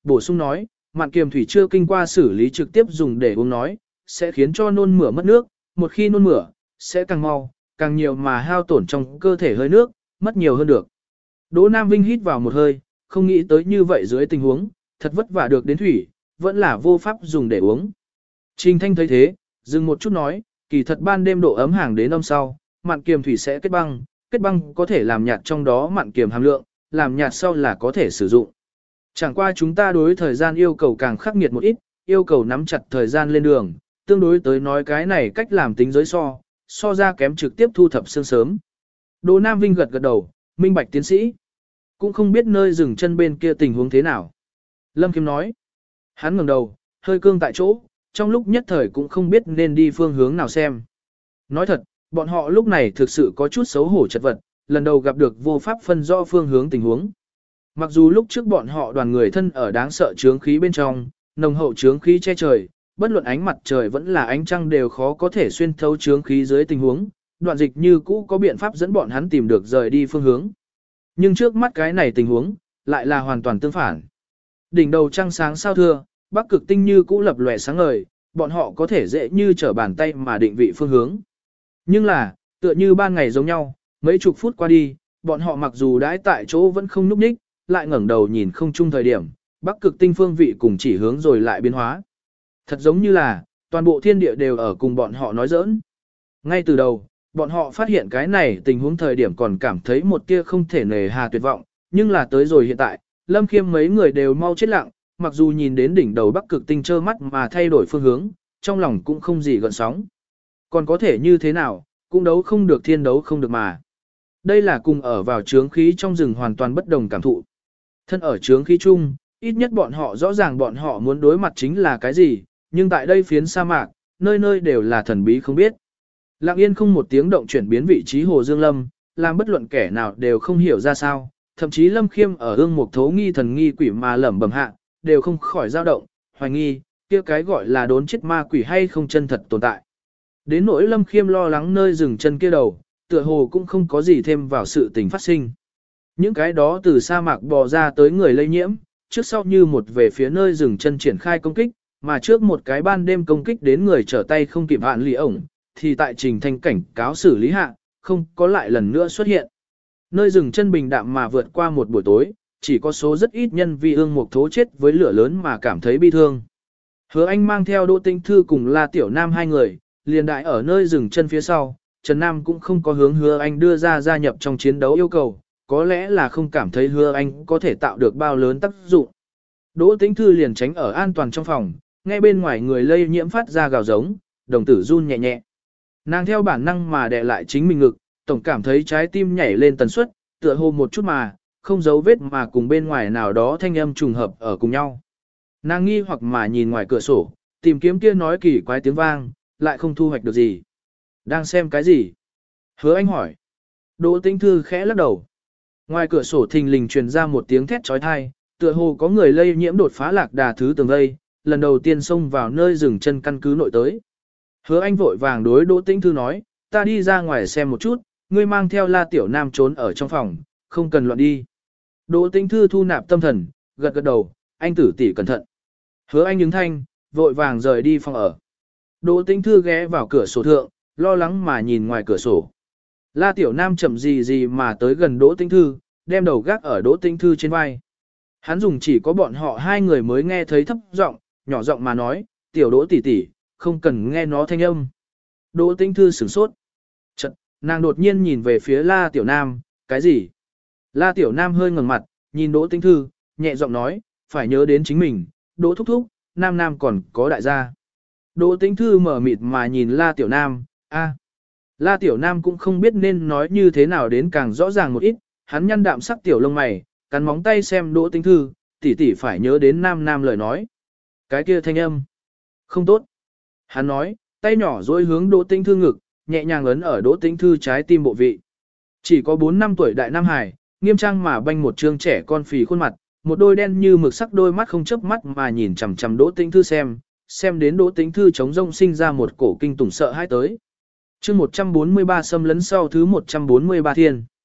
bổ sung nói, mặn kiềm thủy chưa kinh qua xử lý trực tiếp dùng để uống nói, sẽ khiến cho nôn mửa mất nước, một khi nôn mửa, sẽ càng mau, càng nhiều mà hao tổn trong cơ thể hơi nước, mất nhiều hơn được. Đỗ Nam Vinh hít vào một hơi, không nghĩ tới như vậy dưới tình huống, thật vất vả được đến thủy, vẫn là vô pháp dùng để uống. Trình Thanh thấy thế, dừng một chút nói, kỳ thật ban đêm độ ấm hàng đến hôm sau, mặn kiềm thủy sẽ kết băng, kết băng có thể làm nhạt trong đó mặn kiềm hàm lượng, làm nhạt sau là có thể sử dụng. Chẳng qua chúng ta đối thời gian yêu cầu càng khắc nghiệt một ít, yêu cầu nắm chặt thời gian lên đường, tương đối tới nói cái này cách làm tính giới so, so ra kém trực tiếp thu thập sương sớm. Đỗ Nam Vinh gật gật đầu, minh bạch tiến sĩ. Cũng không biết nơi dừng chân bên kia tình huống thế nào. Lâm Khiêm nói. Hắn ngẩng đầu, hơi cương tại chỗ, trong lúc nhất thời cũng không biết nên đi phương hướng nào xem. Nói thật, bọn họ lúc này thực sự có chút xấu hổ chật vật, lần đầu gặp được vô pháp phân rõ phương hướng tình huống. Mặc dù lúc trước bọn họ đoàn người thân ở đáng sợ chướng khí bên trong, nồng hậu chướng khí che trời, bất luận ánh mặt trời vẫn là ánh trăng đều khó có thể xuyên thấu chướng khí dưới tình huống, đoạn dịch như cũ có biện pháp dẫn bọn hắn tìm được rời đi phương hướng. Nhưng trước mắt cái này tình huống, lại là hoàn toàn tương phản. Đỉnh đầu trăng sáng sao thưa, bắc cực tinh như cũ lập lòe sáng ngời, bọn họ có thể dễ như trở bàn tay mà định vị phương hướng. Nhưng là, tựa như ban ngày giống nhau, mấy chục phút qua đi, bọn họ mặc dù đãi tại chỗ vẫn không núp ních, lại ngẩng đầu nhìn không chung thời điểm, bắc cực tinh phương vị cùng chỉ hướng rồi lại biến hóa. Thật giống như là, toàn bộ thiên địa đều ở cùng bọn họ nói giỡn. Ngay từ đầu, bọn họ phát hiện cái này tình huống thời điểm còn cảm thấy một tia không thể nề hà tuyệt vọng, nhưng là tới rồi hiện tại, Lâm Khiêm mấy người đều mau chết lặng, mặc dù nhìn đến đỉnh đầu bắc cực tinh trơ mắt mà thay đổi phương hướng, trong lòng cũng không gì gợn sóng. Còn có thể như thế nào, cũng đấu không được thiên đấu không được mà. Đây là cùng ở vào chướng khí trong rừng hoàn toàn bất đồng cảm thụ. Thân ở chướng khí chung, ít nhất bọn họ rõ ràng bọn họ muốn đối mặt chính là cái gì, nhưng tại đây phiến sa mạc, nơi nơi đều là thần bí không biết. Lặng yên không một tiếng động chuyển biến vị trí Hồ Dương Lâm, làm bất luận kẻ nào đều không hiểu ra sao, thậm chí Lâm Khiêm ở ương mục thấu nghi thần nghi quỷ mà lẩm bẩm hạ, đều không khỏi dao động, hoài nghi, kia cái gọi là đốn chết ma quỷ hay không chân thật tồn tại. Đến nỗi Lâm Khiêm lo lắng nơi dừng chân kia đầu, tựa hồ cũng không có gì thêm vào sự tình phát sinh. Những cái đó từ sa mạc bò ra tới người lây nhiễm, trước sau như một về phía nơi dừng chân triển khai công kích, mà trước một cái ban đêm công kích đến người trở tay không kịp hạn lì ổng, thì tại trình thanh cảnh cáo xử lý hạ, không có lại lần nữa xuất hiện. Nơi dừng chân bình đạm mà vượt qua một buổi tối, chỉ có số rất ít nhân vì ương mục thố chết với lửa lớn mà cảm thấy bi thương. Hứa Anh mang theo Đỗ Tinh Thư cùng La Tiểu Nam hai người, liền đại ở nơi dừng chân phía sau, Trần Nam cũng không có hướng Hứa Anh đưa ra gia nhập trong chiến đấu yêu cầu, có lẽ là không cảm thấy Hứa Anh có thể tạo được bao lớn tác dụng. Đỗ Tinh Thư liền tránh ở an toàn trong phòng, nghe bên ngoài người lây nhiễm phát ra gào giống, đồng tử run nhẹ nhẹ. Nàng theo bản năng mà đè lại chính mình ngực, tổng cảm thấy trái tim nhảy lên tần suất, tựa hồ một chút mà, không giấu vết mà cùng bên ngoài nào đó thanh âm trùng hợp ở cùng nhau. Nàng nghi hoặc mà nhìn ngoài cửa sổ, tìm kiếm kia nói kỳ quái tiếng vang, lại không thu hoạch được gì. Đang xem cái gì? Hứa Anh hỏi. Đỗ Tinh Thư khẽ lắc đầu. Ngoài cửa sổ thình lình truyền ra một tiếng thét trói thai, tựa hồ có người lây nhiễm đột phá lạc đà thứ tường vây, lần đầu tiên xông vào nơi dừng chân căn cứ nội tới. Hứa Anh vội vàng đối Đỗ Tinh Thư nói, ta đi ra ngoài xem một chút, ngươi mang theo La Tiểu Nam trốn ở trong phòng, không cần loạn đi. Đỗ Tinh Thư thu nạp tâm thần, gật gật đầu, anh tử tỷ cẩn thận. Hứa Anh ứng thanh, vội vàng rời đi phòng ở. Đỗ Tinh Thư ghé vào cửa sổ thượng, lo lắng mà nhìn ngoài cửa sổ. La Tiểu Nam chậm gì gì mà tới gần Đỗ Tinh Thư, đem đầu gác ở Đỗ Tinh Thư trên vai. Hắn dùng chỉ có bọn họ hai người mới nghe thấy thấp giọng, nhỏ giọng mà nói, tiểu Đỗ tỷ tỷ, không cần nghe nó thanh âm. Đỗ Tinh Thư sửng sốt. Chật, nàng đột nhiên nhìn về phía La Tiểu Nam, cái gì? La Tiểu Nam hơi ngẩng mặt, nhìn Đỗ Tinh Thư, nhẹ giọng nói, phải nhớ đến chính mình, Đỗ thúc thúc, Nam Nam còn có đại gia. Đỗ Tinh Thư mở mịt mà nhìn La Tiểu Nam, a. La Tiểu Nam cũng không biết nên nói như thế nào đến càng rõ ràng một ít, hắn nhăn đạm sắc tiểu lông mày, cắn móng tay xem Đỗ Tinh Thư, tỷ tỷ phải nhớ đến Nam Nam lời nói. Cái kia thanh âm, không tốt. Hắn nói, tay nhỏ dối hướng Đỗ Tinh Thư ngực, nhẹ nhàng ấn ở Đỗ Tinh Thư trái tim bộ vị. Chỉ có bốn năm tuổi đại Nam Hải, nghiêm trang mà banh một trương trẻ con phì khuôn mặt, một đôi đen như mực sắc đôi mắt không chớp mắt mà nhìn chằm chằm Đỗ Tinh Thư xem, xem đến Đỗ Tinh Thư chống rông sinh ra một cổ kinh tủng sợ hãi tới. Chương một trăm bốn mươi ba xâm lấn sau thứ một trăm bốn mươi ba thiên.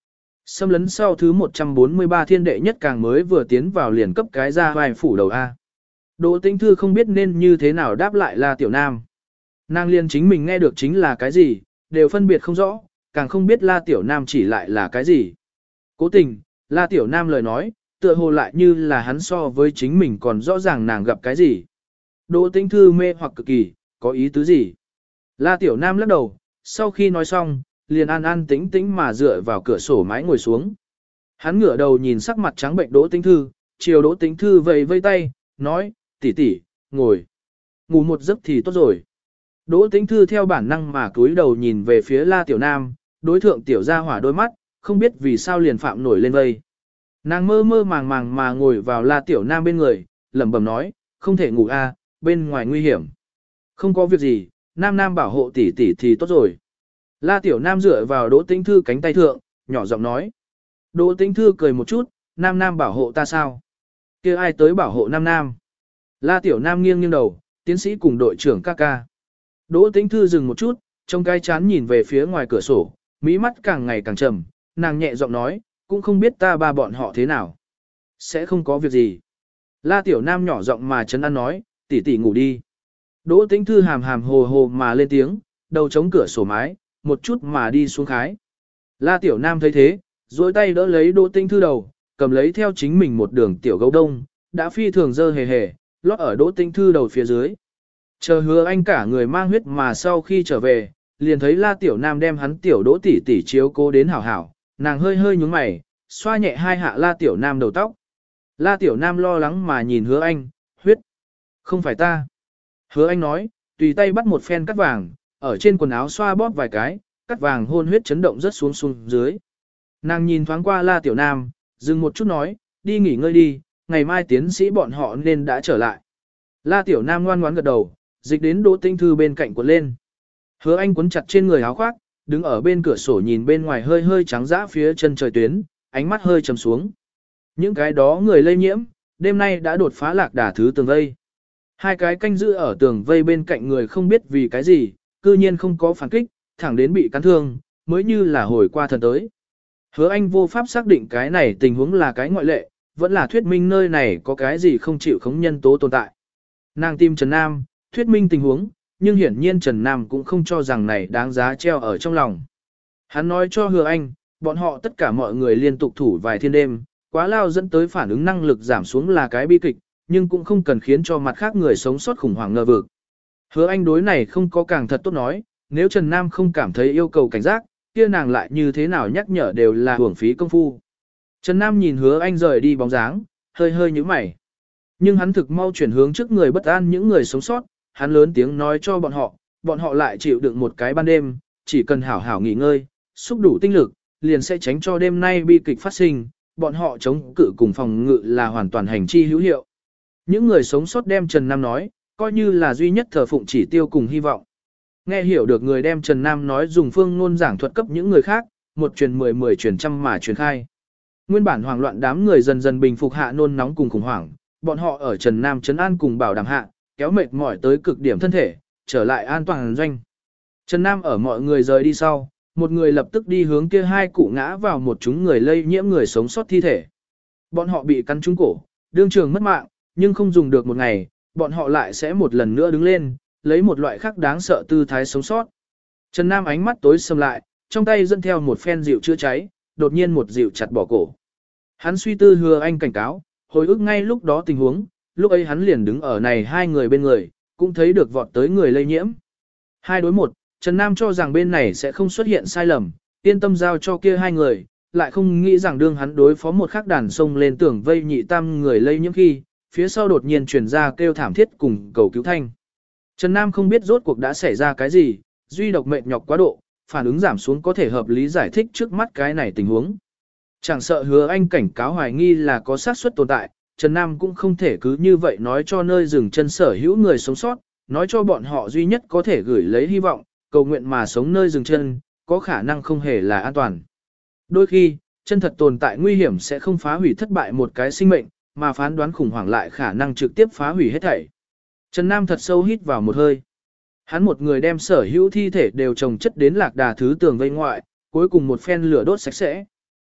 Xâm lấn sau thứ một trăm bốn mươi ba thiên đệ nhất càng mới vừa tiến vào liền cấp cái ra vài phủ đầu A. Đỗ Tĩnh Thư không biết nên như thế nào đáp lại La Tiểu Nam. Nàng liên chính mình nghe được chính là cái gì, đều phân biệt không rõ, càng không biết La Tiểu Nam chỉ lại là cái gì. Cố tình, La Tiểu Nam lời nói, tựa hồ lại như là hắn so với chính mình còn rõ ràng nàng gặp cái gì. Đỗ Tĩnh Thư mê hoặc cực kỳ, có ý tứ gì? La Tiểu Nam lắc đầu, sau khi nói xong, liền an an tĩnh tĩnh mà dựa vào cửa sổ mái ngồi xuống. Hắn ngửa đầu nhìn sắc mặt trắng bệnh Đỗ Tĩnh Thư, chiều Đỗ Tĩnh Thư vẫy vây tay, nói, tỷ tỷ, ngồi. Ngủ một giấc thì tốt rồi. Đỗ Tĩnh Thư theo bản năng mà cúi đầu nhìn về phía La Tiểu Nam, đối thượng tiểu gia hỏa đôi mắt, không biết vì sao liền phạm nổi lên vây. Nàng mơ mơ màng màng mà ngồi vào La Tiểu Nam bên người, lẩm bẩm nói, không thể ngủ a, bên ngoài nguy hiểm. Không có việc gì, Nam Nam bảo hộ tỷ tỷ thì tốt rồi. La Tiểu Nam dựa vào Đỗ Tĩnh Thư cánh tay thượng, nhỏ giọng nói. Đỗ Tĩnh Thư cười một chút, Nam Nam bảo hộ ta sao? Kia ai tới bảo hộ Nam Nam? La Tiểu Nam nghiêng nghiêng đầu, tiến sĩ cùng đội trưởng ca ca. Đỗ Tĩnh Thư dừng một chút, trong cái chán nhìn về phía ngoài cửa sổ, mí mắt càng ngày càng trầm, nàng nhẹ giọng nói, cũng không biết ta ba bọn họ thế nào. Sẽ không có việc gì. La Tiểu Nam nhỏ giọng mà chấn an nói, tỷ tỷ ngủ đi. Đỗ Tĩnh Thư hàm hàm hồ hồ mà lên tiếng, đầu chống cửa sổ mái, một chút mà đi xuống khái. La Tiểu Nam thấy thế, duỗi tay đỡ lấy Đỗ Tĩnh Thư đầu, cầm lấy theo chính mình một đường tiểu gấu đông, đã phi thường dơ hề hề, lót ở Đỗ Tĩnh Thư đầu phía dưới. Chờ Hứa Anh cả người mang huyết mà sau khi trở về, liền thấy La Tiểu Nam đem hắn tiểu Đỗ tỷ tỷ chiếu cố đến hảo hảo, nàng hơi hơi nhúng mày, xoa nhẹ hai hạ La Tiểu Nam đầu tóc. La Tiểu Nam lo lắng mà nhìn Hứa Anh, huyết. Không phải ta. Hứa Anh nói, tùy tay bắt một phen cắt vàng, ở trên quần áo xoa bóp vài cái, cắt vàng hôn huyết chấn động rất xuống xuống dưới. Nàng nhìn thoáng qua La Tiểu Nam, dừng một chút nói, đi nghỉ ngơi đi, ngày mai tiến sĩ bọn họ nên đã trở lại. La Tiểu Nam ngoan ngoãn gật đầu, dịch đến Đỗ Tĩnh Thư bên cạnh quần lên. Hứa Anh quấn chặt trên người áo khoác, đứng ở bên cửa sổ nhìn bên ngoài hơi hơi trắng dã phía chân trời tuyến, ánh mắt hơi trầm xuống. Những cái đó người lây nhiễm, đêm nay đã đột phá lạc đà thứ tường vây. Hai cái canh giữ ở tường vây bên cạnh người không biết vì cái gì, cư nhiên không có phản kích, thẳng đến bị cắn thương, mới như là hồi qua thần tới. Hứa Anh vô pháp xác định cái này tình huống là cái ngoại lệ, vẫn là thuyết minh nơi này có cái gì không chịu khống nhân tố tồn tại. Nàng tìm Trần Nam, thuyết minh tình huống, nhưng hiển nhiên Trần Nam cũng không cho rằng này đáng giá treo ở trong lòng. Hắn nói cho Hứa Anh, bọn họ tất cả mọi người liên tục thủ vài thiên đêm, quá lao dẫn tới phản ứng năng lực giảm xuống là cái bi kịch, nhưng cũng không cần khiến cho mặt khác người sống sót khủng hoảng ngờ vực. Hứa Anh đối này không có càng thật tốt nói, nếu Trần Nam không cảm thấy yêu cầu cảnh giác, kia nàng lại như thế nào nhắc nhở đều là hưởng phí công phu. Trần Nam nhìn Hứa Anh rời đi bóng dáng, hơi hơi nhíu mày. Nhưng hắn thực mau chuyển hướng trước người bất an những người sống sót, hắn lớn tiếng nói cho bọn họ, bọn họ lại chịu đựng một cái ban đêm, chỉ cần hảo hảo nghỉ ngơi, xúc đủ tinh lực, liền sẽ tránh cho đêm nay bi kịch phát sinh, bọn họ chống cự cùng phòng ngự là hoàn toàn hành chi hữu hiệu. Những người sống sót đem Trần Nam nói, coi như là duy nhất thờ phụng chỉ tiêu cùng hy vọng. Nghe hiểu được người đem Trần Nam nói dùng phương ngôn giảng thuật cấp những người khác, một truyền mười mười truyền trăm mà truyền khai. Nguyên bản hoảng loạn đám người dần dần bình phục hạ nôn nóng cùng khủng hoảng, bọn họ ở Trần Nam trấn an cùng bảo đảm hạ, kéo mệt mỏi tới cực điểm thân thể, trở lại an toàn doanh. Trần Nam ở mọi người rời đi sau, một người lập tức đi hướng kia hai cụ ngã vào một chúng người lây nhiễm người sống sót thi thể. Bọn họ bị cắn trúng cổ, đương trường mất mạng, nhưng không dùng được một ngày, bọn họ lại sẽ một lần nữa đứng lên, lấy một loại khác đáng sợ tư thái sống sót. Trần Nam ánh mắt tối sầm lại, trong tay dẫn theo một phen dịu chữa cháy, đột nhiên một dịu chặt bỏ cổ. Hắn suy tư Hứa Anh cảnh cáo, hồi ức ngay lúc đó tình huống, lúc ấy hắn liền đứng ở này hai người bên người, cũng thấy được vọt tới người lây nhiễm. Hai đối một, Trần Nam cho rằng bên này sẽ không xuất hiện sai lầm, yên tâm giao cho kia hai người, lại không nghĩ rằng đương hắn đối phó một khắc đàn sông lên tưởng vây nhị tam người lây nhiễm khi, phía sau đột nhiên truyền ra kêu thảm thiết cùng cầu cứu thanh. Trần Nam không biết rốt cuộc đã xảy ra cái gì, duy độc mệt nhọc quá độ, phản ứng giảm xuống có thể hợp lý giải thích trước mắt cái này tình huống. Chẳng sợ Hứa Anh cảnh cáo hoài nghi là có xác suất tồn tại, Trần Nam cũng không thể cứ như vậy nói cho nơi dừng chân sở hữu người sống sót, nói cho bọn họ duy nhất có thể gửi lấy hy vọng, cầu nguyện mà sống nơi dừng chân, có khả năng không hề là an toàn. Đôi khi, chân thật tồn tại nguy hiểm sẽ không phá hủy thất bại một cái sinh mệnh, mà phán đoán khủng hoảng lại khả năng trực tiếp phá hủy hết thảy. Trần Nam thật sâu hít vào một hơi. Hắn một người đem sở hữu thi thể đều chồng chất đến lạc đà thứ tường vây ngoại, cuối cùng một phen lửa đốt sạch sẽ.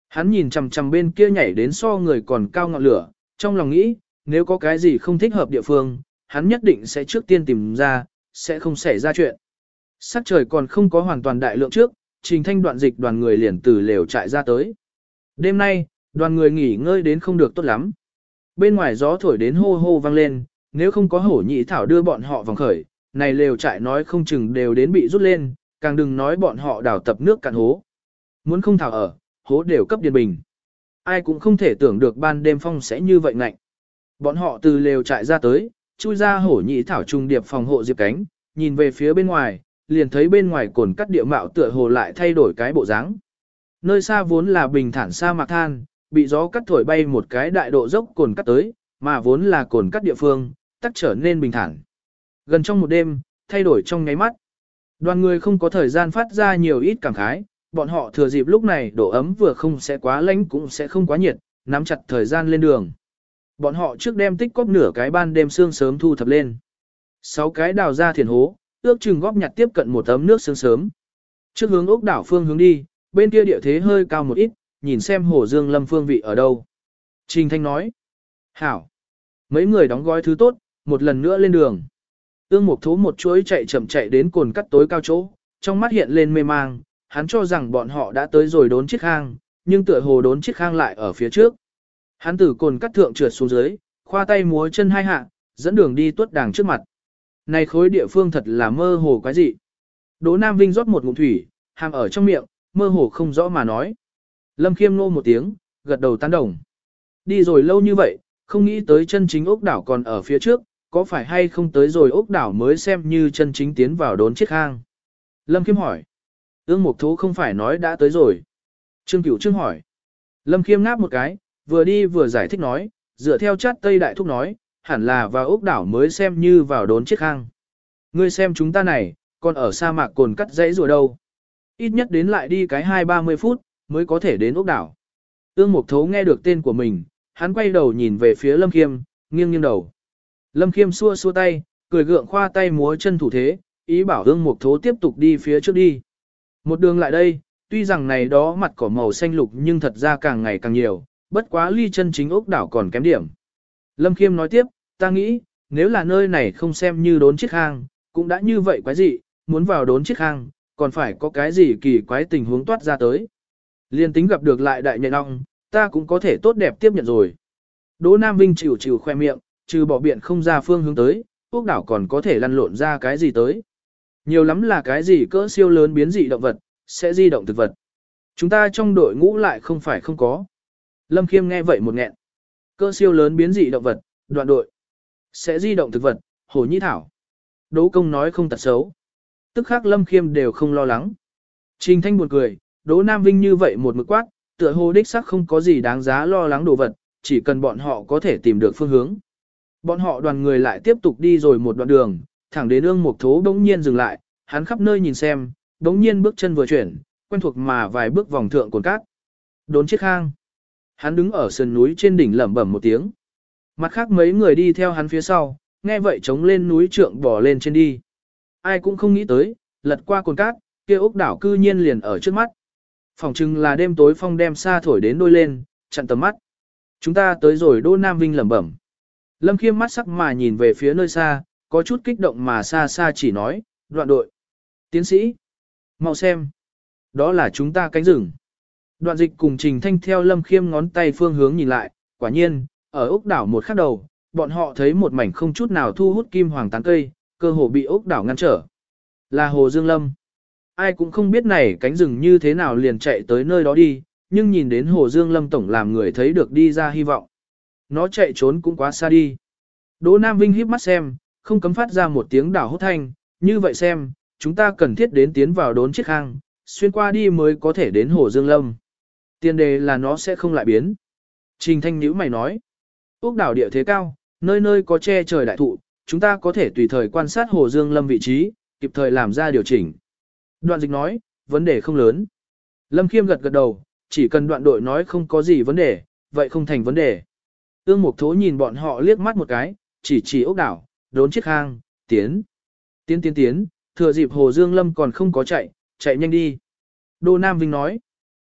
Hắn nhìn chằm chằm bên kia nhảy đến so người còn cao ngọn lửa, trong lòng nghĩ, nếu có cái gì không thích hợp địa phương, hắn nhất định sẽ trước tiên tìm ra, sẽ không xảy ra chuyện. Sắc trời còn không có hoàn toàn đại lượng trước, Trình Thanh Đoạn Dịch đoàn người liền từ lều trại ra tới. Đêm nay, đoàn người nghỉ ngơi đến không được tốt lắm. Bên ngoài gió thổi đến hô hô vang lên, nếu không có hổ nhị thảo đưa bọn họ vòng khởi, này lều trại nói không chừng đều đến bị rút lên, càng đừng nói bọn họ đào tập nước cạn hố. Muốn không thảo ở, hố đều cấp điền bình. Ai cũng không thể tưởng được ban đêm phong sẽ như vậy ngạnh. Bọn họ từ lều trại ra tới, chui ra hổ nhị thảo trùng điệp phòng hộ diệp cánh, nhìn về phía bên ngoài, liền thấy bên ngoài cồn cắt địa mạo tựa hồ lại thay đổi cái bộ dáng. Nơi xa vốn là bình thản sa mạc than, bị gió cắt thổi bay một cái đại độ dốc cồn cắt tới, mà vốn là cồn cắt địa phương, tắc trở nên bình thản. Gần trong một đêm, thay đổi trong nháy mắt. Đoàn người không có thời gian phát ra nhiều ít cảm khái, bọn họ thừa dịp lúc này độ ấm vừa không sẽ quá lạnh cũng sẽ không quá nhiệt, nắm chặt thời gian lên đường. Bọn họ trước đem tích cóp nửa cái ban đêm sương sớm thu thập lên. Sáu cái đào ra thiền hố, ước chừng góp nhặt tiếp cận một tấm nước sương sớm. Trước hướng ốc đảo phương hướng đi, bên kia địa thế hơi cao một ít, nhìn xem hồ dương lâm phương vị ở đâu. Trình Thanh nói. Hảo. Mấy người đóng gói thứ tốt, một lần nữa lên đường. Ương Mục Thố một chuỗi chạy chậm chạy đến cồn cắt tối cao chỗ, trong mắt hiện lên mê mang, hắn cho rằng bọn họ đã tới rồi đốn chiếc khang, nhưng tựa hồ đốn chiếc khang lại ở phía trước. Hắn từ cồn cắt thượng trượt xuống dưới, khoa tay múa chân hai hạ, dẫn đường đi tuốt đàng trước mặt. Này khối địa phương thật là mơ hồ quái dị. Đỗ Nam Vinh rót một ngụm thủy, hàm ở trong miệng, mơ hồ không rõ mà nói. Lâm Khiêm nô một tiếng, gật đầu tán đồng. Đi rồi lâu như vậy, không nghĩ tới chân chính ốc đảo còn ở phía trước, có phải hay không tới rồi ốc đảo mới xem như chân chính tiến vào đốn chiếc khang. Lâm Khiêm hỏi. Ương Mục Thố không phải nói đã tới rồi. Trương Cửu Trương hỏi. Lâm Khiêm ngáp một cái, vừa đi vừa giải thích nói, dựa theo chát Tây Đại Thúc nói, hẳn là vào ốc đảo mới xem như vào đốn chiếc khang. Ngươi xem chúng ta này, còn ở sa mạc cồn cắt dãy rùa đâu. Ít nhất đến lại đi cái hai ba mươi phút, mới có thể đến ốc đảo. Ương Mục Thố nghe được tên của mình, hắn quay đầu nhìn về phía Lâm Khiêm, nghiêng nghiêng đầu. Lâm Khiêm xua xua tay, cười gượng khoa tay múa chân thủ thế, ý bảo Ương Mục Thố tiếp tục đi phía trước đi. Một đường lại đây, tuy rằng này đó mặt cỏ màu xanh lục nhưng thật ra càng ngày càng nhiều, bất quá ly chân chính ốc đảo còn kém điểm. Lâm Khiêm nói tiếp, ta nghĩ, nếu là nơi này không xem như đốn chiếc khang, cũng đã như vậy quái gì, muốn vào đốn chiếc khang, còn phải có cái gì kỳ quái tình huống toát ra tới. Liên tính gặp được lại đại nhện ong, ta cũng có thể tốt đẹp tiếp nhận rồi. Đỗ Nam Vinh chịu chịu khoe miệng, trừ bỏ biện không ra phương hướng tới, ốc đảo còn có thể lăn lộn ra cái gì tới. Nhiều lắm là cái gì cỡ siêu lớn biến dị động vật, sẽ di động thực vật. Chúng ta trong đội ngũ lại không phải không có. Lâm Khiêm nghe vậy một nghẹn. Cỡ siêu lớn biến dị động vật, đoạn đội. Sẽ di động thực vật, hồ nhĩ thảo. Đỗ Công nói không tật xấu. Tức khắc Lâm Khiêm đều không lo lắng. Trình Thanh buồn cười, Đỗ Nam Vinh như vậy một mực quát, tựa hồ đích sắc không có gì đáng giá lo lắng đồ vật, chỉ cần bọn họ có thể tìm được phương hướng. Bọn họ đoàn người lại tiếp tục đi rồi một đoạn đường, thẳng đến Ương Mục Thố đống nhiên dừng lại, hắn khắp nơi nhìn xem, đống nhiên bước chân vừa chuyển, quen thuộc mà vài bước vòng thượng cồn cát. Đốn chiếc khang. Hắn đứng ở sườn núi trên đỉnh lẩm bẩm một tiếng. Mặt khác mấy người đi theo hắn phía sau, nghe vậy chống lên núi trượng bỏ lên trên đi. Ai cũng không nghĩ tới, lật qua cồn cát, kia ốc đảo cư nhiên liền ở trước mắt. Phòng chừng là đêm tối phong đem xa thổi đến đôi lên, chặn tầm mắt. Chúng ta tới rồi Đỗ Nam Vinh lẩm bẩm. Lâm Khiêm mắt sắc mà nhìn về phía nơi xa, có chút kích động mà xa xa chỉ nói, đoạn đội. Tiến sĩ, mau xem. Đó là chúng ta cánh rừng. Đoạn Dịch cùng Trình Thanh theo Lâm Khiêm ngón tay phương hướng nhìn lại, quả nhiên, ở ốc đảo một khắc đầu, bọn họ thấy một mảnh không chút nào thu hút kim hoàng tán cây, cơ hồ bị ốc đảo ngăn trở. Là Hồ Dương Lâm. Ai cũng không biết này cánh rừng như thế nào liền chạy tới nơi đó đi, nhưng nhìn đến Hồ Dương Lâm tổng làm người thấy được đi ra hy vọng. Nó chạy trốn cũng quá xa đi. Đỗ Nam Vinh híp mắt xem, không cấm phát ra một tiếng đảo hốt thanh, như vậy xem, chúng ta cần thiết đến tiến vào đốn chiếc khang, xuyên qua đi mới có thể đến Hồ Dương Lâm. Tiền đề là nó sẽ không lại biến. Trình Thanh nhíu mày nói, ốc đảo địa thế cao, nơi nơi có che trời đại thụ, chúng ta có thể tùy thời quan sát Hồ Dương Lâm vị trí, kịp thời làm ra điều chỉnh. Đoạn Dịch nói, vấn đề không lớn. Lâm Khiêm gật gật đầu, chỉ cần đoạn đội nói không có gì vấn đề, vậy không thành vấn đề. Ương Mục Thố nhìn bọn họ liếc mắt một cái, chỉ chỉ ốc đảo, đốn chiếc khang, tiến. Tiến tiến tiến, thừa dịp Hồ Dương Lâm còn không có chạy, chạy nhanh đi. Đỗ Nam Vinh nói.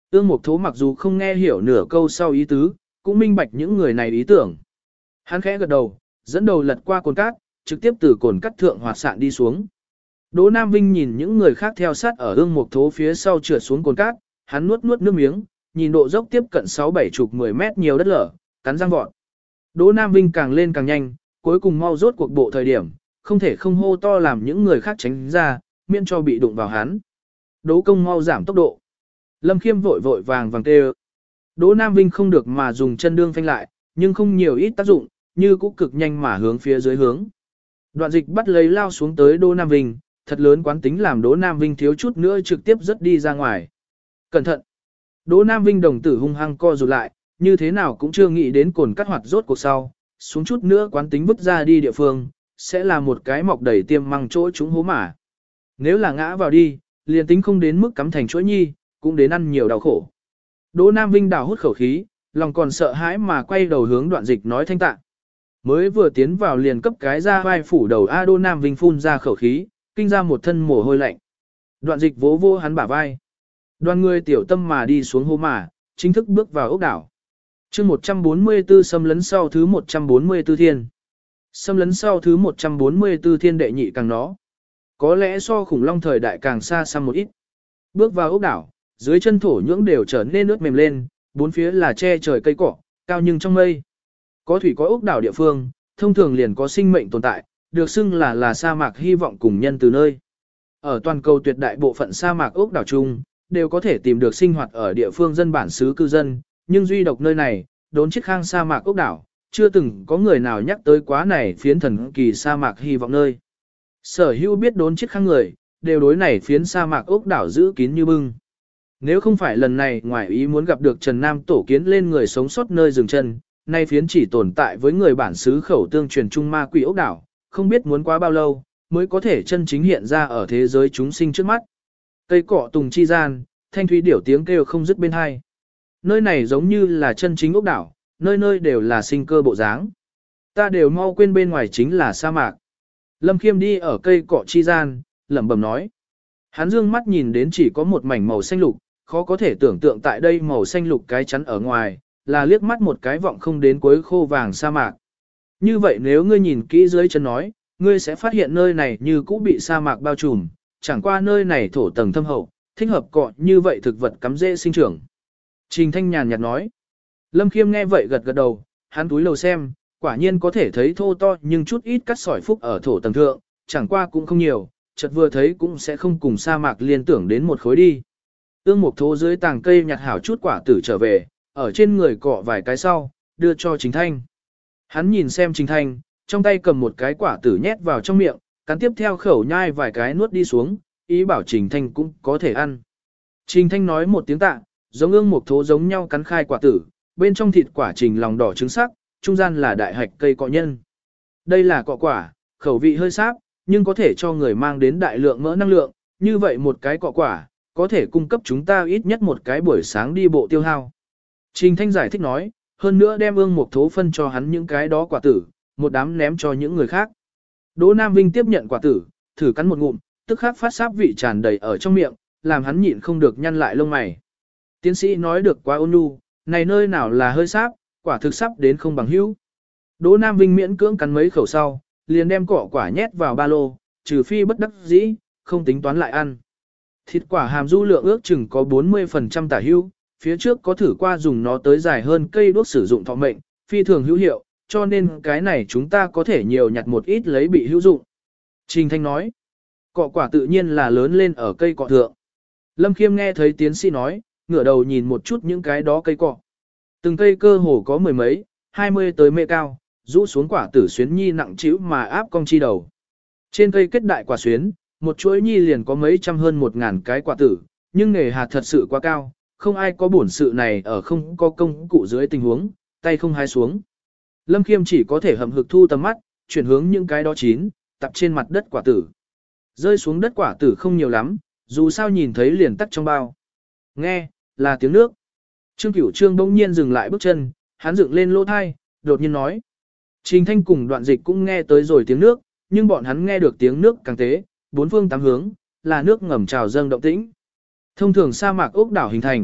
Ương Mục Thố mặc dù không nghe hiểu nửa câu sau ý tứ, cũng minh bạch những người này ý tưởng. Hắn khẽ gật đầu, dẫn đầu lật qua cồn cát, trực tiếp từ cồn cát thượng hoạt sạn đi xuống. Đỗ Nam Vinh nhìn những người khác theo sát ở Ương Mục Thố phía sau trượt xuống cồn cát, hắn nuốt nuốt nước miếng, nhìn độ dốc tiếp cận sáu bảy chục mười mét nhiều đất lở, cắn răng vọt. Đỗ Nam Vinh càng lên càng nhanh, cuối cùng mau rốt cuộc bộ thời điểm, không thể không hô to làm những người khác tránh ra, miễn cho bị đụng vào hắn. Đỗ Công mau giảm tốc độ. Lâm Khiêm vội vội vàng vàng kêu. Đỗ Nam Vinh không được mà dùng chân đương phanh lại, nhưng không nhiều ít tác dụng, như cũng cực nhanh mà hướng phía dưới hướng. Đoạn dịch bắt lấy lao xuống tới Đỗ Nam Vinh, thật lớn quán tính làm Đỗ Nam Vinh thiếu chút nữa trực tiếp rớt đi ra ngoài. Cẩn thận! Đỗ Nam Vinh đồng tử hung hăng co rụt lại, như thế nào cũng chưa nghĩ đến cồn cắt hoạt rốt cuộc sau, xuống chút nữa quán tính vứt ra đi địa phương, sẽ là một cái mọc đầy tiêm măng chỗ chúng hố mả. Nếu là ngã vào đi, liền tính không đến mức cắm thành chuỗi nhi, cũng đến ăn nhiều đau khổ. Đỗ Nam Vinh đào hút khẩu khí, lòng còn sợ hãi mà quay đầu hướng đoạn dịch nói thanh tạ. Mới vừa tiến vào liền cấp cái ra vai phủ đầu A Đỗ Nam Vinh phun ra khẩu khí, kinh ra một thân mồ hôi lạnh. Đoạn dịch vỗ vô hắn bả vai. Đoàn người tiểu tâm mà đi xuống hố mà, chính thức bước vào ốc đảo. chương một trăm bốn mươi tư xâm lấn sau thứ một trăm bốn mươi tư thiên. Xâm lấn sau thứ một trăm bốn mươi tư thiên đệ nhị càng nó. Có lẽ so khủng long thời đại càng xa xăm một ít. Bước vào ốc đảo, dưới chân thổ nhưỡng đều trở nên ướt mềm lên, bốn phía là che trời cây cỏ, cao nhưng trong mây. Có thủy có ốc đảo địa phương, thông thường liền có sinh mệnh tồn tại, được xưng là là sa mạc hy vọng cùng nhân từ nơi. Ở toàn cầu tuyệt đại bộ phận sa mạc ốc đảo chung, đều có thể tìm được sinh hoạt ở địa phương dân bản xứ cư dân, nhưng duy độc nơi này, đốn chiếc khang sa mạc ốc đảo, chưa từng có người nào nhắc tới quá này phiến thần kỳ sa mạc hy vọng nơi. Sở hữu biết đốn chiếc khang người, đều đối này phiến sa mạc ốc đảo giữ kín như bưng. Nếu không phải lần này ngoài ý muốn gặp được Trần Nam tổ kiến lên người sống sót nơi dừng chân, nay phiến chỉ tồn tại với người bản xứ khẩu tương truyền trung ma quỷ ốc đảo, không biết muốn quá bao lâu, mới có thể chân chính hiện ra ở thế giới chúng sinh trước mắt. Cây cỏ tùng chi gian, thanh thúy điểu tiếng kêu không dứt bên hai. Nơi này giống như là chân chính ốc đảo, nơi nơi đều là sinh cơ bộ dáng. Ta đều mau quên bên ngoài chính là sa mạc. Lâm Khiêm đi ở cây cỏ chi gian, lẩm bẩm nói. Hắn dương mắt nhìn đến chỉ có một mảnh màu xanh lục, khó có thể tưởng tượng tại đây màu xanh lục cái chắn ở ngoài, là liếc mắt một cái vọng không đến cuối khô vàng sa mạc. Như vậy nếu ngươi nhìn kỹ dưới chân nói, ngươi sẽ phát hiện nơi này như cũ bị sa mạc bao trùm, chẳng qua nơi này thổ tầng thâm hậu, thích hợp cọ như vậy thực vật cắm rễ sinh trưởng. Trình Thanh nhàn nhạt nói. Lâm Khiêm nghe vậy gật gật đầu, hắn túi lầu xem, quả nhiên có thể thấy thô to nhưng chút ít cắt sỏi phúc ở thổ tầng thượng, chẳng qua cũng không nhiều, chợt vừa thấy cũng sẽ không cùng sa mạc liên tưởng đến một khối đi. Ương Mục Thố dưới tàng cây nhặt hảo chút quả tử trở về, ở trên người cọ vài cái sau, đưa cho Trình Thanh. Hắn nhìn xem Trình Thanh, trong tay cầm một cái quả tử nhét vào trong miệng, cắn tiếp theo khẩu nhai vài cái nuốt đi xuống, ý bảo Trình Thanh cũng có thể ăn. Trình Thanh nói một tiếng tạ, giống Ương Mục Thố giống nhau cắn khai quả tử, bên trong thịt quả trình lòng đỏ trứng sắc, trung gian là đại hạch cây cọ nhân. Đây là cọ quả, khẩu vị hơi sáp, nhưng có thể cho người mang đến đại lượng mỡ năng lượng, như vậy một cái cọ quả, có thể cung cấp chúng ta ít nhất một cái buổi sáng đi bộ tiêu hao. Trình Thanh giải thích nói, hơn nữa đem Ương Mục Thố phân cho hắn những cái đó quả tử, một đám ném cho những người khác. Đỗ Nam Vinh tiếp nhận quả tử, thử cắn một ngụm, tức khắc phát sáp vị tràn đầy ở trong miệng, làm hắn nhịn không được nhăn lại lông mày. Tiến sĩ nói được quá ôn nhu, này nơi nào là hơi sáp, quả thực sắp đến không bằng hữu. Đỗ Nam Vinh miễn cưỡng cắn mấy khẩu sau, liền đem cỏ quả nhét vào ba lô, trừ phi bất đắc dĩ, không tính toán lại ăn. Thịt quả hàm du lượng ước chừng có bốn mươi phần trăm tả hữu, phía trước có thử qua dùng nó tới dài hơn cây đuốc sử dụng thọ mệnh, phi thường hữu hiệu, cho nên cái này chúng ta có thể nhiều nhặt một ít lấy bị hữu dụng. Trình Thanh nói, cọ quả tự nhiên là lớn lên ở cây cọ thượng. Lâm Khiêm nghe thấy tiến sĩ nói, ngửa đầu nhìn một chút những cái đó cây cọ. Từng cây cơ hồ có mười mấy, hai mươi tới mê cao, rũ xuống quả tử xuyến nhi nặng trĩu mà áp cong chi đầu. Trên cây kết đại quả xuyến, một chuỗi nhi liền có mấy trăm hơn một ngàn cái quả tử, nhưng nghề hạt thật sự quá cao, không ai có bổn sự này ở không có công cụ dưới tình huống, tay không hái xuống. Lâm Khiêm chỉ có thể hậm hực thu tầm mắt, chuyển hướng những cái đó chín, tập trên mặt đất quả tử. Rơi xuống đất quả tử không nhiều lắm, dù sao nhìn thấy liền tắt trong bao. Nghe, là tiếng nước. Trương Cửu Trương bỗng nhiên dừng lại bước chân, hắn dựng lên lỗ thai, đột nhiên nói. Trình Thanh cùng Đoạn Dịch cũng nghe tới rồi tiếng nước, nhưng bọn hắn nghe được tiếng nước càng tế, bốn phương tám hướng, là nước ngầm trào dâng động tĩnh. Thông thường sa mạc ốc đảo hình thành,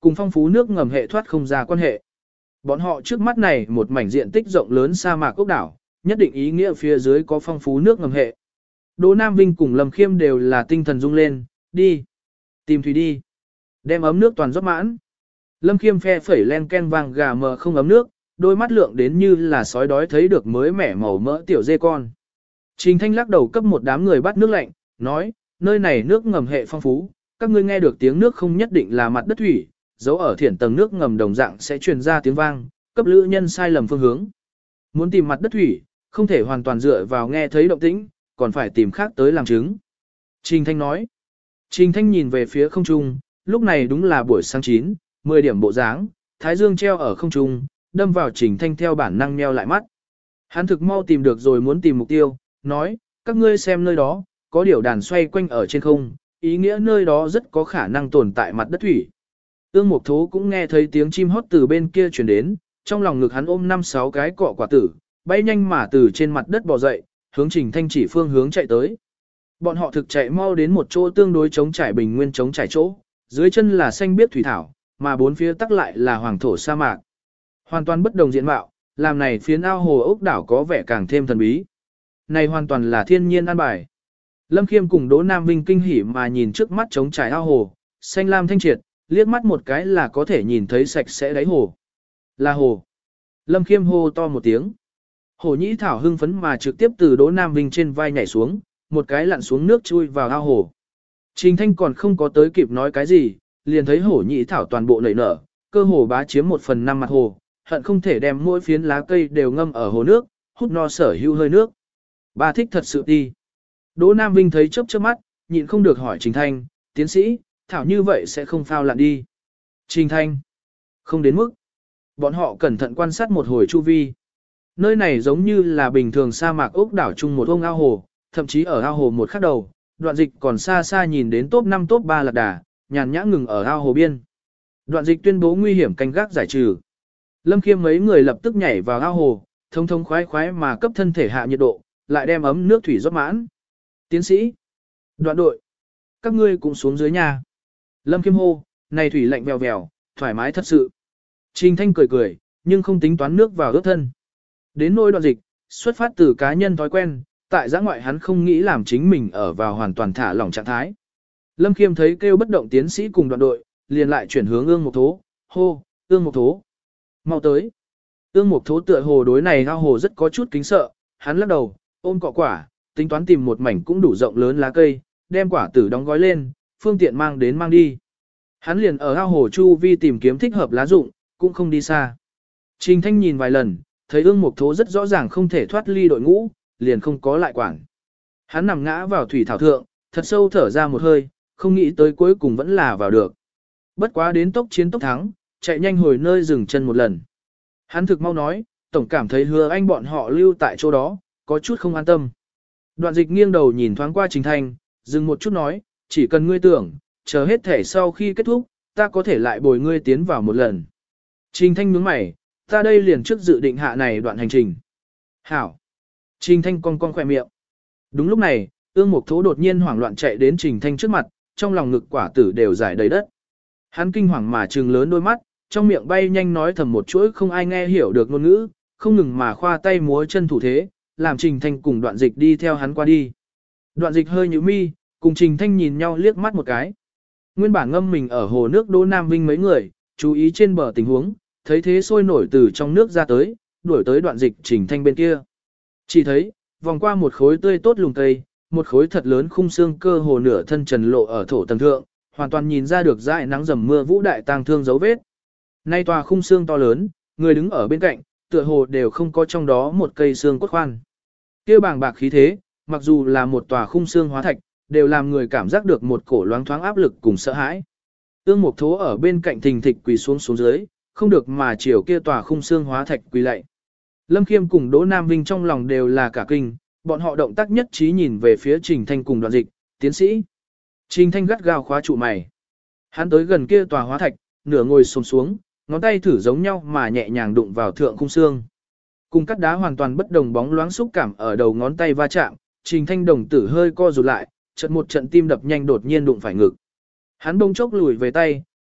cùng phong phú nước ngầm hệ thoát không ra quan hệ. Bọn họ trước mắt này một mảnh diện tích rộng lớn sa mạc ốc đảo, nhất định ý nghĩa phía dưới có phong phú nước ngầm hệ. Đỗ Nam Vinh cùng Lâm Khiêm đều là tinh thần rung lên, đi, tìm thủy đi, đem ấm nước toàn rót mãn. Lâm Khiêm phe phẩy len ken vàng gà mờ không ấm nước, đôi mắt lượng đến như là sói đói thấy được mới mẻ màu mỡ tiểu dê con. Trình Thanh lắc đầu cấp một đám người bắt nước lạnh, nói, nơi này nước ngầm hệ phong phú, các ngươi nghe được tiếng nước không nhất định là mặt đất thủy, dấu ở thiển tầng nước ngầm đồng dạng sẽ truyền ra tiếng vang, cấp lữ nhân sai lầm phương hướng. Muốn tìm mặt đất thủy, không thể hoàn toàn dựa vào nghe thấy động tĩnh, còn phải tìm khác tới làm chứng. Trình Thanh nói. Trình Thanh nhìn về phía không trung, lúc này đúng là buổi sáng chín, mười điểm bộ dáng, thái dương treo ở không trung, đâm vào Trình Thanh theo bản năng nheo lại mắt. Hắn thực mau tìm được rồi muốn tìm mục tiêu, nói, các ngươi xem nơi đó, có điều đàn xoay quanh ở trên không, ý nghĩa nơi đó rất có khả năng tồn tại mặt đất thủy. Ương Mục Thố cũng nghe thấy tiếng chim hót từ bên kia truyền đến, trong lòng ngực hắn ôm năm sáu cái cọ quả tử, bay nhanh mà từ trên mặt đất bò dậy, hướng Trình Thanh chỉ phương hướng chạy tới. Bọn họ thực chạy mau đến một chỗ tương đối chống trải bình nguyên chống trải chỗ, dưới chân là xanh biếc thủy thảo, mà bốn phía tắc lại là hoàng thổ sa mạc. Hoàn toàn bất đồng diện mạo, làm này phiến ao hồ ốc đảo có vẻ càng thêm thần bí. Này hoàn toàn là thiên nhiên an bài. Lâm Khiêm cùng Đỗ Nam Vinh kinh hỉ mà nhìn trước mắt trống trải ao hồ, xanh lam thanh triệt, liếc mắt một cái là có thể nhìn thấy sạch sẽ đáy hồ. Là hồ. Lâm Khiêm hô to một tiếng. Hồ Nhĩ Thảo hưng phấn mà trực tiếp từ Đỗ Nam Vinh trên vai nhảy xuống, một cái lặn xuống nước chui vào ao hồ. Trình Thanh còn không có tới kịp nói cái gì, liền thấy Hổ Nhĩ Thảo toàn bộ nảy nở, cơ hồ bá chiếm một phần năm mặt hồ, hận không thể đem mỗi phiến lá cây đều ngâm ở hồ nước, hút no sở hữu hơi nước. Bà thích thật sự đi. Đỗ Nam Vinh thấy chớp chớp mắt, nhịn không được hỏi Trình Thanh, tiến sĩ, Thảo như vậy sẽ không phao lặn đi. Trình Thanh, không đến mức. Bọn họ cẩn thận quan sát một hồi chu vi. Nơi này giống như là bình thường sa mạc ốc đảo chung một ông ao hồ, thậm chí ở ao hồ một khắc đầu, Đoạn Dịch còn xa xa nhìn đến top năm top ba lạc đà, nhàn nhã ngừng ở ao hồ biên. Đoạn Dịch tuyên bố nguy hiểm canh gác giải trừ. Lâm Khiêm mấy người lập tức nhảy vào ao hồ, thông thông khoái khoái mà cấp thân thể hạ nhiệt độ, lại đem ấm nước thủy rót mãn. Tiến sĩ, Đoạn đội, các ngươi cũng xuống dưới nhà. Lâm Khiêm hô, này thủy lạnh vèo vèo, thoải mái thật sự. Trình Thanh cười cười, nhưng không tính toán nước vào ướt thân. Đến nỗi Đoạn Dịch, xuất phát từ cá nhân thói quen, tại giã ngoại hắn không nghĩ làm chính mình ở vào hoàn toàn thả lỏng trạng thái. Lâm Khiêm thấy kêu bất động tiến sĩ cùng Đoạn đội, liền lại chuyển hướng Ương Mục Thố, hô, Ương Mục Thố, mau tới. Ương Mục Thố tựa hồ đối này ao hồ rất có chút kính sợ, hắn lắc đầu, ôm cọ quả, tính toán tìm một mảnh cũng đủ rộng lớn lá cây, đem quả tử đóng gói lên, phương tiện mang đến mang đi. Hắn liền ở ao hồ chu vi tìm kiếm thích hợp lá rụng, cũng không đi xa. Trình Thanh nhìn vài lần, thấy Ương Mục Thố rất rõ ràng không thể thoát ly đội ngũ, liền không có lại quản. Hắn nằm ngã vào thủy thảo thượng, thật sâu thở ra một hơi, không nghĩ tới cuối cùng vẫn là vào được. Bất quá đến tốc chiến tốc thắng, chạy nhanh hồi nơi dừng chân một lần. Hắn thực mau nói, tổng cảm thấy Hứa Anh bọn họ lưu tại chỗ đó, có chút không an tâm. Đoạn Dịch nghiêng đầu nhìn thoáng qua Trình Thanh, dừng một chút nói, chỉ cần ngươi tưởng, chờ hết thể sau khi kết thúc, ta có thể lại bồi ngươi tiến vào một lần. Trình Thanh nhướng mày, ta đây liền trước dự định hạ này đoạn hành trình. Hảo. Trình Thanh cong cong khỏe miệng. Đúng lúc này, Ương Mục Thố đột nhiên hoảng loạn chạy đến Trình Thanh trước mặt, trong lòng ngực quả tử đều giải đầy đất. Hắn kinh hoàng mà trừng lớn đôi mắt, trong miệng bay nhanh nói thầm một chuỗi không ai nghe hiểu được ngôn ngữ, không ngừng mà khoa tay múa chân thủ thế, làm Trình Thanh cùng Đoạn Dịch đi theo hắn qua đi. Đoạn Dịch hơi nhíu mi, cùng Trình Thanh nhìn nhau liếc mắt một cái. Nguyên bản ngâm mình ở hồ nước Đỗ Nam Vinh mấy người, chú ý trên bờ tình huống, thấy thế sôi nổi từ trong nước ra tới, đuổi tới Đoạn Dịch Trình Thanh bên kia. Chỉ thấy, vòng qua một khối tươi tốt lùng cây, một khối thật lớn khung xương cơ hồ nửa thân trần lộ ở thổ tầng thượng, hoàn toàn nhìn ra được dãi nắng dầm mưa vũ đại tang thương dấu vết. Nay tòa khung xương to lớn, người đứng ở bên cạnh, tựa hồ đều không có trong đó một cây xương cốt khoan. Kia bàng bạc khí thế, mặc dù là một tòa khung xương hóa thạch, đều làm người cảm giác được một cổ loáng thoáng áp lực cùng sợ hãi. Ương Mục Thố ở bên cạnh thình thịch quỳ xuống xuống dưới, không được mà chiều kia tòa khung xương hóa thạch quỳ lạy. Lâm Khiêm cùng Đỗ Nam Vinh trong lòng đều là cả kinh, bọn họ động tác nhất trí nhìn về phía Trình Thanh cùng Đoạn Dịch, tiến sĩ. Trình Thanh gắt gao khóa trụ mày. Hắn tới gần kia tòa hóa thạch, nửa ngồi xổm xuống, ngón tay thử giống nhau mà nhẹ nhàng đụng vào thượng khung xương. Cùng cắt đá hoàn toàn bất đồng bóng loáng xúc cảm ở đầu ngón tay va chạm, Trình Thanh đồng tử hơi co rụt lại, chợt một trận tim đập nhanh đột nhiên đụng phải ngực. Hắn bỗng chốc lùi về tay,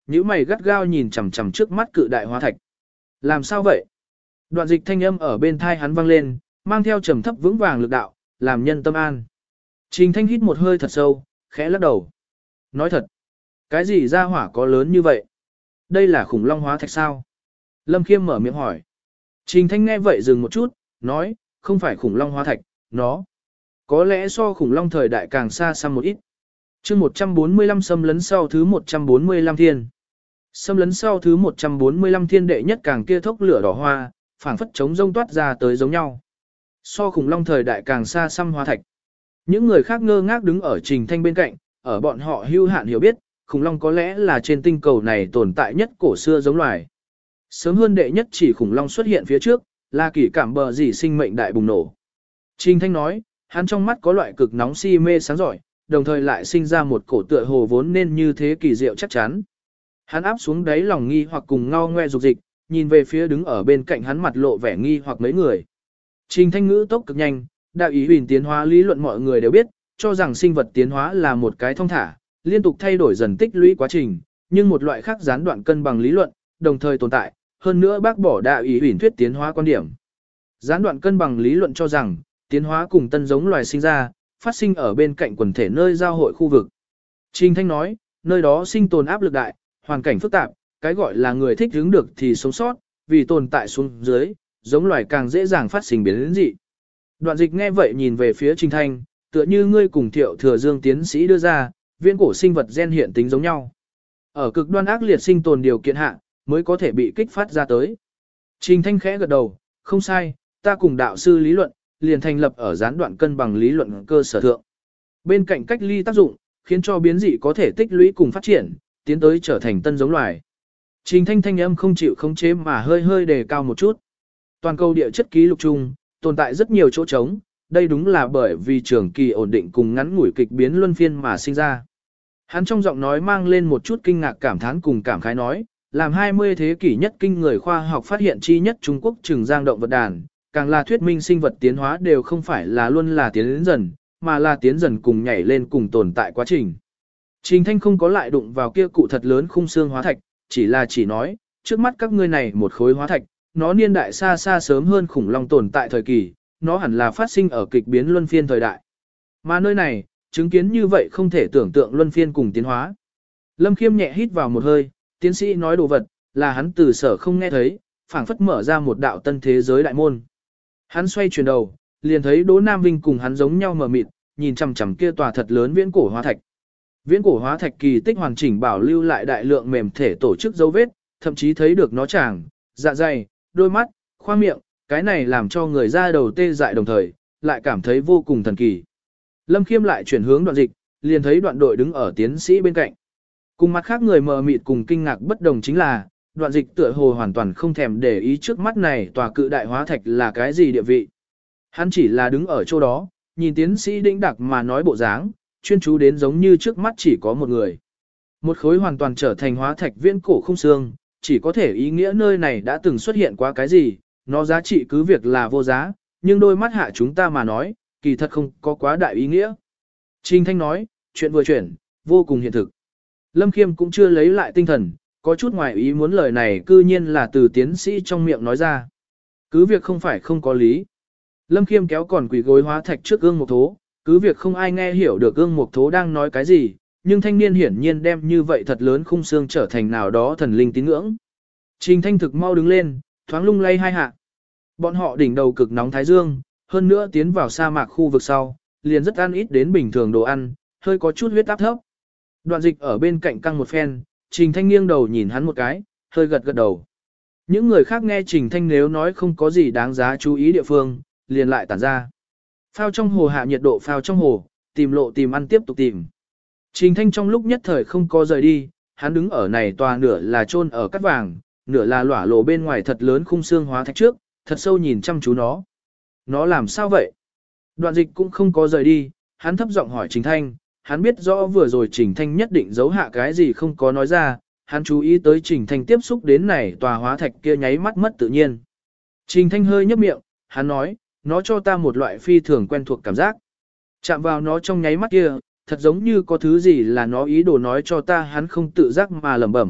nhíu mày gắt gao nhìn chằm chằm trước mắt cự đại hóa thạch. Làm sao vậy? Đoạn dịch thanh âm ở bên thai hắn vang lên, mang theo trầm thấp vững vàng lực đạo, làm nhân tâm an. Trình Thanh hít một hơi thật sâu, khẽ lắc đầu. Nói thật, cái gì ra hỏa có lớn như vậy? Đây là khủng long hóa thạch sao? Lâm Khiêm mở miệng hỏi. Trình Thanh nghe vậy dừng một chút, nói, không phải khủng long hóa thạch, nó có lẽ so khủng long thời đại càng xa xăm một ít. Chương một trăm bốn mươi lăm xâm lấn sau thứ một trăm bốn mươi lăm thiên. Xâm lấn sau thứ một trăm bốn mươi lăm thiên đệ nhất càng kia thốc lửa đỏ hoa, phảng phất chống rông toát ra tới giống nhau. So khủng long thời đại càng xa xăm hóa thạch. Những người khác ngơ ngác đứng ở Trình Thanh bên cạnh, ở bọn họ hưu hạn hiểu biết, khủng long có lẽ là trên tinh cầu này tồn tại nhất cổ xưa giống loài. Sớm hơn đệ nhất chỉ khủng long xuất hiện phía trước, là kỷ cảm bờ gì sinh mệnh đại bùng nổ. Trình Thanh nói, hắn trong mắt có loại cực nóng si mê sáng giỏi, đồng thời lại sinh ra một cổ tựa hồ vốn nên như thế kỳ diệu chắc chắn. Hắn áp xuống đáy lòng nghi hoặc cùng ngao ngoe dục dịch, nhìn về phía đứng ở bên cạnh hắn mặt lộ vẻ nghi hoặc mấy người. Trình Thanh ngữ tốc cực nhanh, đạo ý huyền tiến hóa lý luận mọi người đều biết, cho rằng sinh vật tiến hóa là một cái thông thả, liên tục thay đổi dần tích lũy quá trình, nhưng một loại khác gián đoạn cân bằng lý luận, đồng thời tồn tại, hơn nữa bác bỏ đạo ý huyền thuyết tiến hóa quan điểm. Gián đoạn cân bằng lý luận cho rằng, tiến hóa cùng tân giống loài sinh ra, phát sinh ở bên cạnh quần thể nơi giao hội khu vực. Trình Thanh nói, nơi đó sinh tồn áp lực đại, hoàn cảnh phức tạp, cái gọi là người thích hứng được thì sống sót, vì tồn tại xuống dưới, giống loài càng dễ dàng phát sinh biến dị. Đoạn dịch nghe vậy nhìn về phía Trình Thanh, tựa như ngươi cùng Thiệu Thừa Dương tiến sĩ đưa ra, viễn cổ sinh vật gen hiện tính giống nhau. Ở cực đoan ác liệt sinh tồn điều kiện hạ, mới có thể bị kích phát ra tới. Trình Thanh khẽ gật đầu, không sai, ta cùng đạo sư lý luận, liền thành lập ở gián đoạn cân bằng lý luận cơ sở thượng. Bên cạnh cách ly tác dụng, khiến cho biến dị có thể tích lũy cùng phát triển, tiến tới trở thành tân giống loài. Trình Thanh thanh âm không chịu khống chế mà hơi hơi đề cao một chút. Toàn cầu địa chất ký lục chung, tồn tại rất nhiều chỗ trống, đây đúng là bởi vì trường kỳ ổn định cùng ngắn ngủi kịch biến luân phiên mà sinh ra. Hắn trong giọng nói mang lên một chút kinh ngạc cảm thán cùng cảm khái nói, làm hai mươi thế kỷ nhất kinh người khoa học phát hiện chi nhất Trung Quốc trừng giang động vật đàn, càng là thuyết minh sinh vật tiến hóa đều không phải là luôn là tiến đến dần, mà là tiến dần cùng nhảy lên cùng tồn tại quá trình. Trình Thanh không có lại đụng vào kia cụ thật lớn khung xương hóa thạch, chỉ là chỉ nói, trước mắt các ngươi này một khối hóa thạch, nó niên đại xa xa sớm hơn khủng long tồn tại thời kỳ, nó hẳn là phát sinh ở kịch biến luân phiên thời đại. Mà nơi này, chứng kiến như vậy không thể tưởng tượng luân phiên cùng tiến hóa. Lâm Khiêm nhẹ hít vào một hơi, tiến sĩ nói đồ vật, là hắn từ sở không nghe thấy, phảng phất mở ra một đạo tân thế giới đại môn. Hắn xoay chuyển đầu, liền thấy Đỗ Nam Vinh cùng hắn giống nhau mờ mịt, nhìn chằm chằm kia tòa thật lớn viễn cổ hóa thạch. Viễn cổ hóa thạch kỳ tích hoàn chỉnh bảo lưu lại đại lượng mềm thể tổ chức dấu vết, thậm chí thấy được nó tràng, dạ dày, đôi mắt, khoang miệng, cái này làm cho người ra đầu tê dại đồng thời, lại cảm thấy vô cùng thần kỳ. Lâm Khiêm lại chuyển hướng đoạn dịch, liền thấy đoạn đội đứng ở tiến sĩ bên cạnh. Cùng mặt khác người mờ mịt cùng kinh ngạc bất đồng chính là, đoạn dịch tựa hồ hoàn toàn không thèm để ý trước mắt này tòa cự đại hóa thạch là cái gì địa vị. Hắn chỉ là đứng ở chỗ đó, nhìn tiến sĩ đĩnh đặc mà nói bộ dáng, chuyên chú đến giống như trước mắt chỉ có một người. Một khối hoàn toàn trở thành hóa thạch viễn cổ không xương, chỉ có thể ý nghĩa nơi này đã từng xuất hiện qua cái gì, nó giá trị cứ việc là vô giá, nhưng đôi mắt hạ chúng ta mà nói, kỳ thật không có quá đại ý nghĩa. Trình Thanh nói, chuyện vừa chuyển, vô cùng hiện thực. Lâm Khiêm cũng chưa lấy lại tinh thần, có chút ngoài ý muốn lời này cư nhiên là từ tiến sĩ trong miệng nói ra. Cứ việc không phải không có lý. Lâm Khiêm kéo còn quỷ gối hóa thạch trước gương mục thố, cứ việc không ai nghe hiểu được gương mục thố đang nói cái gì, nhưng thanh niên hiển nhiên đem như vậy thật lớn khung xương trở thành nào đó thần linh tín ngưỡng. Trình Thanh thực mau đứng lên, thoáng lung lay hai hạ. Bọn họ đỉnh đầu cực nóng thái dương, hơn nữa tiến vào sa mạc khu vực sau, liền rất ăn ít đến bình thường đồ ăn, hơi có chút huyết áp thấp. Đoạn dịch ở bên cạnh căng một phen, Trình Thanh nghiêng đầu nhìn hắn một cái, hơi gật gật đầu. Những người khác nghe Trình Thanh nếu nói không có gì đáng giá chú ý địa phương, liền lại tản ra. Phao trong hồ hạ nhiệt độ phao trong hồ, tìm lộ tìm ăn tiếp tục tìm. Trình Thanh trong lúc nhất thời không có rời đi, hắn đứng ở này tòa nửa là chôn ở cát vàng, nửa là lỏa lộ bên ngoài thật lớn khung xương hóa thạch trước, thật sâu nhìn chăm chú nó. Nó làm sao vậy? Đoạn dịch cũng không có rời đi, hắn thấp giọng hỏi Trình Thanh, hắn biết rõ vừa rồi Trình Thanh nhất định giấu hạ cái gì không có nói ra, hắn chú ý tới Trình Thanh tiếp xúc đến này tòa hóa thạch kia nháy mắt mất tự nhiên. Trình Thanh hơi nhấp miệng, hắn nói, nó cho ta một loại phi thường quen thuộc cảm giác. Chạm vào nó trong nháy mắt kia, thật giống như có thứ gì là nó ý đồ nói cho ta hắn không tự giác mà lẩm bẩm,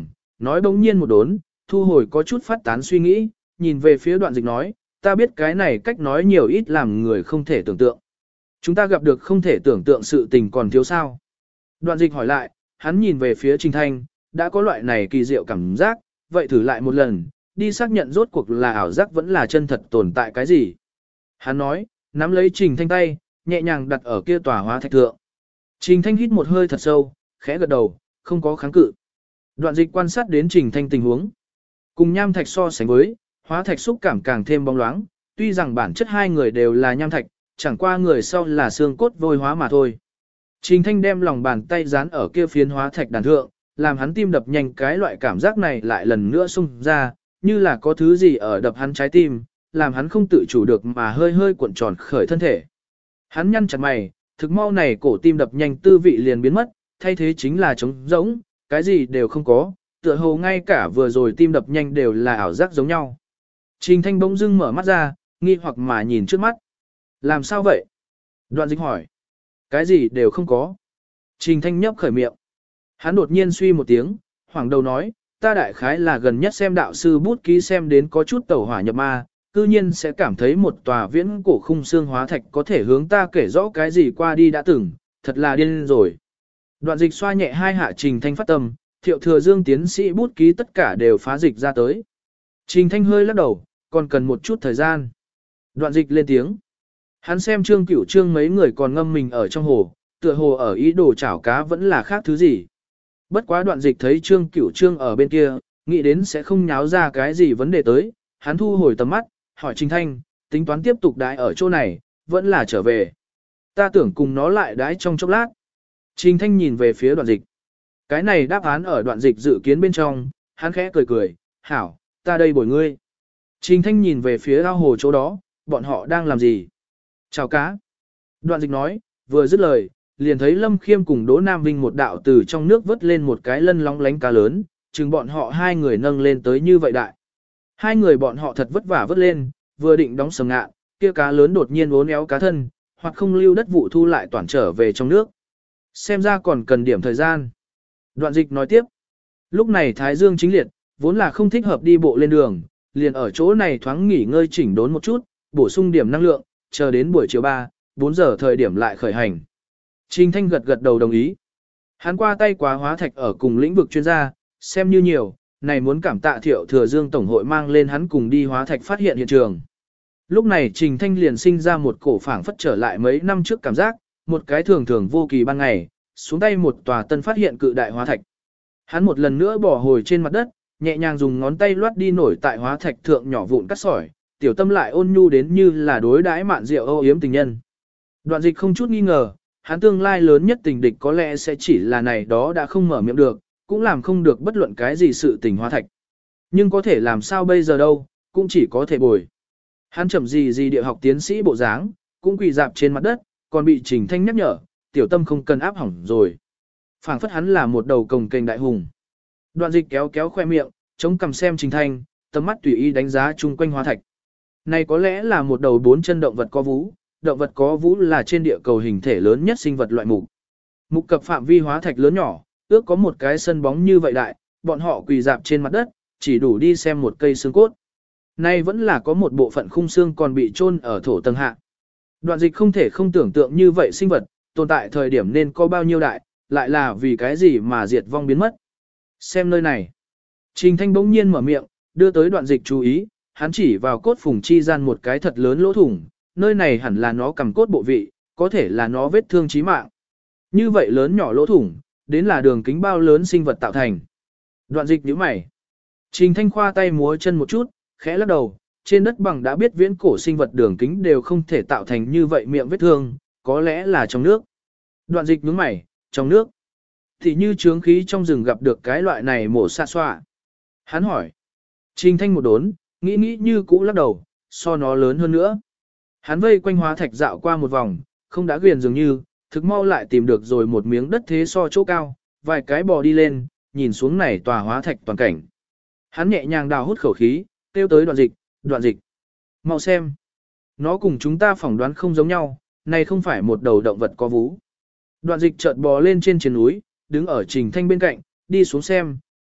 nói bỗng nhiên một đốn, thu hồi có chút phát tán suy nghĩ, nhìn về phía đoạn dịch nói, ta biết cái này cách nói nhiều ít làm người không thể tưởng tượng. Chúng ta gặp được không thể tưởng tượng sự tình còn thiếu sao. Đoạn dịch hỏi lại, hắn nhìn về phía Trình Thanh, đã có loại này kỳ diệu cảm giác, vậy thử lại một lần, đi xác nhận rốt cuộc là ảo giác vẫn là chân thật tồn tại cái gì. Hắn nói, nắm lấy Trình Thanh tay, nhẹ nhàng đặt ở kia tòa hóa thạch thượng. Trình Thanh hít một hơi thật sâu, khẽ gật đầu, không có kháng cự. Đoạn dịch quan sát đến Trình Thanh tình huống. Cùng nham thạch so sánh với, hóa thạch xúc cảm càng thêm bóng loáng, tuy rằng bản chất hai người đều là nham thạch, chẳng qua người sau là xương cốt vôi hóa mà thôi. Trình Thanh đem lòng bàn tay dán ở kia phiến hóa thạch đàn thượng, làm hắn tim đập nhanh, cái loại cảm giác này lại lần nữa xung ra, như là có thứ gì ở đập hắn trái tim, làm hắn không tự chủ được mà hơi hơi cuộn tròn khởi thân thể. Hắn nhăn chặt mày, thực mau này cổ tim đập nhanh tư vị liền biến mất, thay thế chính là trống rỗng, cái gì đều không có, tựa hồ ngay cả vừa rồi tim đập nhanh đều là ảo giác giống nhau. Trình Thanh bỗng dưng mở mắt ra, nghi hoặc mà nhìn trước mắt. Làm sao vậy? Đoạn dịch hỏi. Cái gì đều không có. Trình Thanh nhấp khởi miệng. Hắn đột nhiên suy một tiếng, hoảng đầu nói, ta đại khái là gần nhất xem đạo sư bút ký xem đến có chút tẩu hỏa nhập ma, cư nhiên sẽ cảm thấy một tòa viễn cổ khung xương hóa thạch có thể hướng ta kể rõ cái gì qua đi đã từng, thật là điên rồi. Đoạn dịch xoa nhẹ hai hạ Trình Thanh phát tâm, Thiệu Thừa Dương tiến sĩ bút ký tất cả đều phá dịch ra tới. Trình Thanh hơi lắc đầu, còn cần một chút thời gian. Đoạn dịch lên tiếng. Hắn xem Trương Cửu Trương mấy người còn ngâm mình ở trong hồ, tựa hồ ở ý đồ chảo cá vẫn là khác thứ gì. Bất quá đoạn dịch thấy Trương Cửu Trương ở bên kia, nghĩ đến sẽ không nháo ra cái gì vấn đề tới, hắn thu hồi tầm mắt, hỏi Trình Thanh, tính toán tiếp tục đái ở chỗ này, vẫn là trở về. Ta tưởng cùng nó lại đái trong chốc lát. Trình Thanh nhìn về phía đoạn dịch. Cái này đáp án ở đoạn dịch dự kiến bên trong, hắn khẽ cười cười, hảo, ta đây bồi ngươi. Trình Thanh nhìn về phía ao hồ chỗ đó, bọn họ đang làm gì? Chào cá. Đoạn dịch nói, vừa dứt lời, liền thấy Lâm Khiêm cùng Đỗ Nam Vinh một đạo từ trong nước vớt lên một cái lân lóng lánh cá lớn, chừng bọn họ hai người nâng lên tới như vậy đại. Hai người bọn họ thật vất vả vớt lên, vừa định đóng sầm ngạ, kia cá lớn đột nhiên uốn éo cá thân, hoặc không lưu đất vụ thu lại toàn trở về trong nước. Xem ra còn cần điểm thời gian. Đoạn dịch nói tiếp. Lúc này Thái Dương chính liệt, vốn là không thích hợp đi bộ lên đường, liền ở chỗ này thoáng nghỉ ngơi chỉnh đốn một chút, bổ sung điểm năng lượng, chờ đến buổi chiều ba, bốn giờ thời điểm lại khởi hành. Trình Thanh gật gật đầu đồng ý. Hắn qua tay quá hóa thạch ở cùng lĩnh vực chuyên gia, xem như nhiều, này muốn cảm tạ Thiệu Thừa Dương Tổng hội mang lên hắn cùng đi hóa thạch phát hiện hiện trường. Lúc này Trình Thanh liền sinh ra một cổ phảng phất trở lại mấy năm trước cảm giác, một cái thường thường vô kỳ ban ngày, xuống tay một tòa tân phát hiện cự đại hóa thạch. Hắn một lần nữa bỏ hồi trên mặt đất, nhẹ nhàng dùng ngón tay loát đi nổi tại hóa thạch thượng nhỏ vụn cắt sỏi, tiểu tâm lại ôn nhu đến như là đối đãi mạn rượu âu yếm tình nhân. Đoạn dịch không chút nghi ngờ, hắn tương lai lớn nhất tình địch có lẽ sẽ chỉ là này đó đã không mở miệng được, cũng làm không được bất luận cái gì sự tình hóa thạch. Nhưng có thể làm sao bây giờ đâu, cũng chỉ có thể bồi. Hắn chậm gì gì địa học tiến sĩ bộ dáng, cũng quỳ dạp trên mặt đất, còn bị Trình Thanh nhắc nhở, tiểu tâm không cần áp hỏng rồi. Phảng phất hắn là một đầu cồng kềnh đại hùng. Đoạn dịch kéo kéo khoe miệng, chống cằm xem Trình Thanh, tầm mắt tùy ý đánh giá chung quanh hóa thạch. Này có lẽ là một đầu bốn chân động vật có vú, động vật có vú là trên địa cầu hình thể lớn nhất sinh vật loại mục. Mục cập phạm vi hóa thạch lớn nhỏ, ước có một cái sân bóng như vậy đại, bọn họ quỳ dạp trên mặt đất, chỉ đủ đi xem một cây xương cốt. Nay vẫn là có một bộ phận khung xương còn bị chôn ở thổ tầng hạ. Đoạn dịch không thể không tưởng tượng như vậy sinh vật, tồn tại thời điểm nên có bao nhiêu đại, lại là vì cái gì mà diệt vong biến mất. Xem nơi này. Trình Thanh bỗng nhiên mở miệng, đưa tới đoạn dịch chú ý, hắn chỉ vào cốt phùng chi gian một cái thật lớn lỗ thủng, nơi này hẳn là nó cầm cốt bộ vị, có thể là nó vết thương chí mạng. Như vậy lớn nhỏ lỗ thủng, đến là đường kính bao lớn sinh vật tạo thành. Đoạn dịch nhíu mày. Trình Thanh khoa tay múa chân một chút, khẽ lắc đầu, trên đất bằng đã biết viễn cổ sinh vật đường kính đều không thể tạo thành như vậy miệng vết thương, có lẽ là trong nước. Đoạn dịch nhướng mày, trong nước. Thì như chướng khí trong rừng gặp được cái loại này mổ xa xoa. Hắn hỏi. Trình Thanh một đốn, nghĩ nghĩ như cũ lắc đầu, so nó lớn hơn nữa. Hắn vây quanh hóa thạch dạo qua một vòng, không đã ghiền dường như, thực mau lại tìm được rồi một miếng đất thế so chỗ cao, vài cái bò đi lên, nhìn xuống này tòa hóa thạch toàn cảnh. Hắn nhẹ nhàng đào hút khẩu khí, kêu tới đoạn dịch, đoạn dịch. Mau xem. Nó cùng chúng ta phỏng đoán không giống nhau, này không phải một đầu động vật có vú. Đoạn dịch chợt bò lên trên trên núi, đứng ở Trình Thanh bên cạnh, đi xuống xem,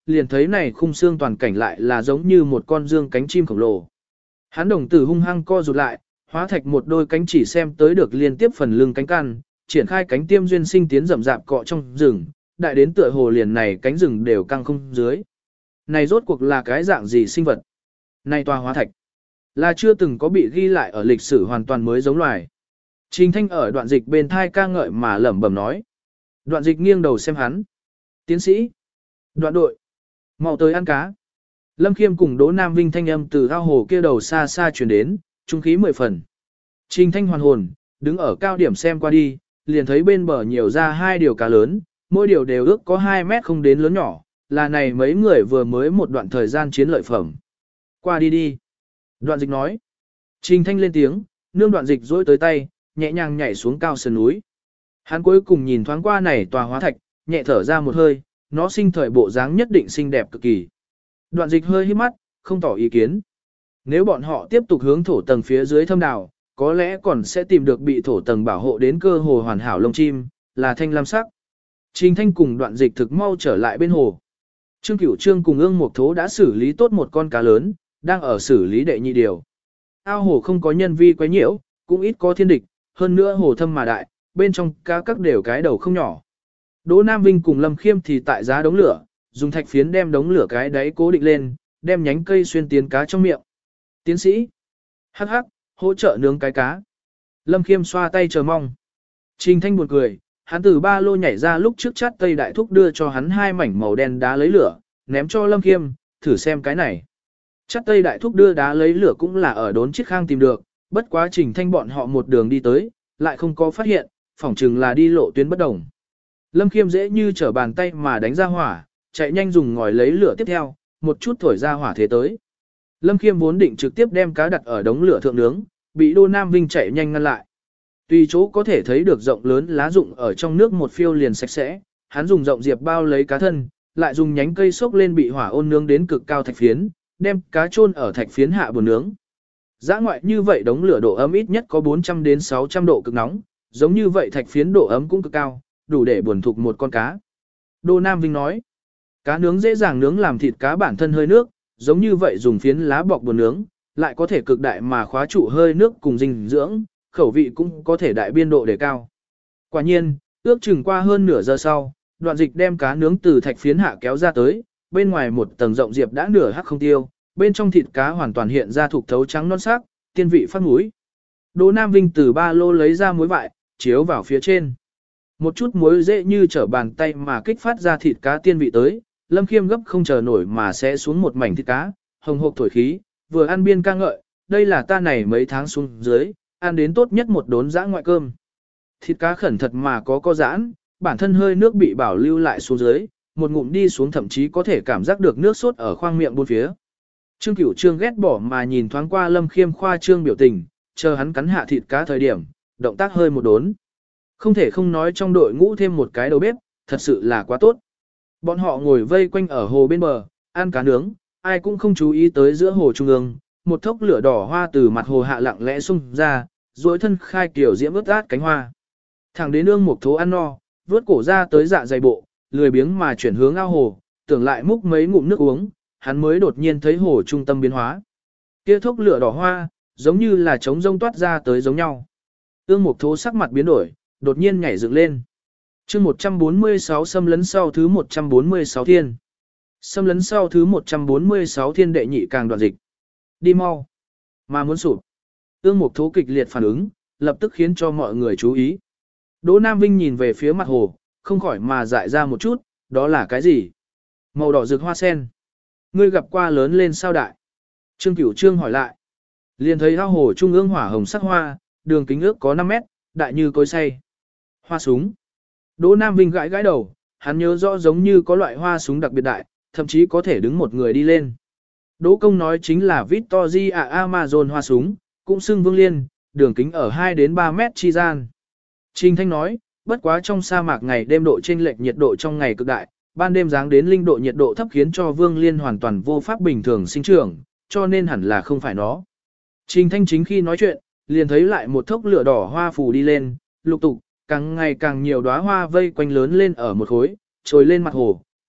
liền thấy này khung xương toàn cảnh lại là giống như một con dương cánh chim khổng lồ. Hắn đồng tử hung hăng co rụt lại, hóa thạch một đôi cánh chỉ xem tới được liên tiếp phần lưng cánh căn, triển khai cánh tiêm duyên sinh tiến rậm rạp cọ trong rừng, đại đến tựa hồ liền này cánh rừng đều căng không dưới. Này rốt cuộc là cái dạng gì sinh vật? Này tòa hóa thạch là chưa từng có bị ghi lại ở lịch sử hoàn toàn mới giống loài. Trình Thanh ở đoạn dịch bên thai ca ngợi mà lẩm bẩm nói. Đoạn dịch nghiêng đầu xem hắn. Tiến sĩ. Đoạn đội. Mau tới ăn cá. Lâm Khiêm cùng Đỗ Nam Vinh thanh âm từ ao hồ kia đầu xa xa truyền đến, trung khí mười phần. Trình Thanh hoàn hồn, đứng ở cao điểm xem qua đi, liền thấy bên bờ nhiều ra hai điều cá lớn, mỗi điều đều ước có hai mét không đến lớn nhỏ, là này mấy người vừa mới một đoạn thời gian chiến lợi phẩm. Qua đi đi. Đoạn dịch nói. Trình Thanh lên tiếng, nương đoạn dịch dối tới tay, nhẹ nhàng nhảy xuống cao sườn núi. Hắn cuối cùng nhìn thoáng qua này tòa hóa thạch, nhẹ thở ra một hơi, nó sinh thời bộ dáng nhất định xinh đẹp cực kỳ. Đoạn dịch hơi hít mắt, không tỏ ý kiến. Nếu bọn họ tiếp tục hướng thổ tầng phía dưới thâm đào, có lẽ còn sẽ tìm được bị thổ tầng bảo hộ đến cơ hồ hoàn hảo lông chim, là thanh lam sắc. Trình Thanh cùng đoạn dịch thực mau trở lại bên hồ. Trương Cửu Trương cùng Ương Mộc Thố đã xử lý tốt một con cá lớn, đang ở xử lý đệ nhị điều. Ao hồ không có nhân vi quấy nhiễu, cũng ít có thiên địch, hơn nữa hồ thâm mà đại, bên trong cá các đều cái đầu không nhỏ. Đỗ Nam Vinh cùng Lâm Khiêm thì tại giá đống lửa, dùng thạch phiến đem đống lửa cái đáy cố định lên, đem nhánh cây xuyên tiến cá trong miệng. Tiến sĩ. Hắc hắc, hỗ trợ nướng cái cá. Lâm Khiêm xoa tay chờ mong. Trình Thanh buồn cười, hắn từ ba lô nhảy ra lúc trước chát Tây Đại Thúc đưa cho hắn hai mảnh màu đen đá lấy lửa, ném cho Lâm Khiêm, thử xem cái này. Chát Tây Đại Thúc đưa đá lấy lửa cũng là ở đốn chiếc khang tìm được, bất quá Trình Thanh bọn họ một đường đi tới, lại không có phát hiện, phỏng chừng là đi lộ tuyến bất đồng. Lâm Khiêm dễ như trở bàn tay mà đánh ra hỏa, chạy nhanh dùng ngòi lấy lửa tiếp theo, một chút thổi ra hỏa thế tới. Lâm Khiêm vốn định trực tiếp đem cá đặt ở đống lửa thượng nướng, bị Đỗ Nam Vinh chạy nhanh ngăn lại. Tùy chỗ có thể thấy được rộng lớn lá rụng ở trong nước một phiêu liền sạch sẽ, hắn dùng rộng diệp bao lấy cá thân, lại dùng nhánh cây xốc lên bị hỏa ôn nướng đến cực cao thạch phiến, đem cá chôn ở thạch phiến hạ buồn nướng. Dã ngoại như vậy đống lửa độ ấm ít nhất có bốn trăm đến sáu trăm độ cực nóng, giống như vậy thạch phiến độ ấm cũng cực cao, đủ để buồn thục một con cá. Đỗ Nam Vinh nói, cá nướng dễ dàng nướng làm thịt cá bản thân hơi nước, giống như vậy dùng phiến lá bọc buồn nướng, lại có thể cực đại mà khóa trụ hơi nước cùng dinh dưỡng, khẩu vị cũng có thể đại biên độ đề cao. Quả nhiên, ước chừng qua hơn nửa giờ sau, đoạn dịch đem cá nướng từ thạch phiến hạ kéo ra tới, bên ngoài một tầng rộng diệp đã nửa hắc không tiêu, bên trong thịt cá hoàn toàn hiện ra thục thấu trắng non sắc, tiên vị phát mũi. Đỗ Nam Vinh từ ba lô lấy ra muối vại, chiếu vào phía trên. Một chút muối dễ như trở bàn tay mà kích phát ra thịt cá tiên vị tới, Lâm Khiêm gấp không chờ nổi mà sẽ xuống một mảnh thịt cá, hồng hộc thổi khí, vừa ăn biên ca ngợi, đây là ta này mấy tháng xuống dưới, ăn đến tốt nhất một đốn dã ngoại cơm. Thịt cá khẩn thật mà có co giãn, bản thân hơi nước bị bảo lưu lại xuống dưới, một ngụm đi xuống thậm chí có thể cảm giác được nước sốt ở khoang miệng bốn phía. Trương Cửu Trương ghét bỏ mà nhìn thoáng qua Lâm Khiêm khoa trương biểu tình, chờ hắn cắn hạ thịt cá thời điểm, động tác hơi một đốn. Không thể không nói trong đội ngũ thêm một cái đầu bếp, thật sự là quá tốt. Bọn họ ngồi vây quanh ở hồ bên bờ, ăn cá nướng, ai cũng không chú ý tới giữa hồ trung ương, một thốc lửa đỏ hoa từ mặt hồ hạ lặng lẽ xung ra, duỗi thân khai kiểu diễm ướt át cánh hoa. Thẳng đến ương Mộc Thố ăn no, vớt cổ ra tới dạ dày bộ, lười biếng mà chuyển hướng ao hồ, tưởng lại múc mấy ngụm nước uống, hắn mới đột nhiên thấy hồ trung tâm biến hóa. Kia thốc lửa đỏ hoa, giống như là trống rông toát ra tới giống nhau. Ương Mộc Thố sắc mặt biến đổi, đột nhiên nhảy dựng lên. Chương một trăm bốn mươi sáu xâm lấn sau thứ một trăm bốn mươi sáu thiên. Xâm lấn sau thứ một trăm bốn mươi sáu thiên đệ nhị càng đoạn dịch. Đi mau. Mà muốn sụp. Ương Mộc Thố kịch liệt phản ứng, lập tức khiến cho mọi người chú ý. Đỗ Nam Vinh nhìn về phía mặt hồ, không khỏi mà dại ra một chút, đó là cái gì? Màu đỏ rực hoa sen. Ngươi gặp qua lớn lên sao đại? Trương Cửu Trương hỏi lại. Liền thấy ao hồ trung ương hỏa hồng sắc hoa, đường kính ước có năm mét, đại như cối xay. Hoa súng. Đỗ Nam Vinh gãi gãi đầu, hắn nhớ rõ giống như có loại hoa súng đặc biệt đại, thậm chí có thể đứng một người đi lên. Đỗ Công nói chính là Victoria Amazon hoa súng, cũng xưng Vương Liên, đường kính ở hai đến ba mét chi gian. Trình Thanh nói, bất quá trong sa mạc ngày đêm độ chênh lệch nhiệt độ trong ngày cực đại, ban đêm giáng đến linh độ nhiệt độ thấp khiến cho Vương Liên hoàn toàn vô pháp bình thường sinh trưởng, cho nên hẳn là không phải nó. Trình Thanh chính khi nói chuyện, liền thấy lại một thốc lửa đỏ hoa phù đi lên, lục tục, càng ngày càng nhiều đóa hoa vây quanh lớn lên ở một khối, trồi lên mặt hồ,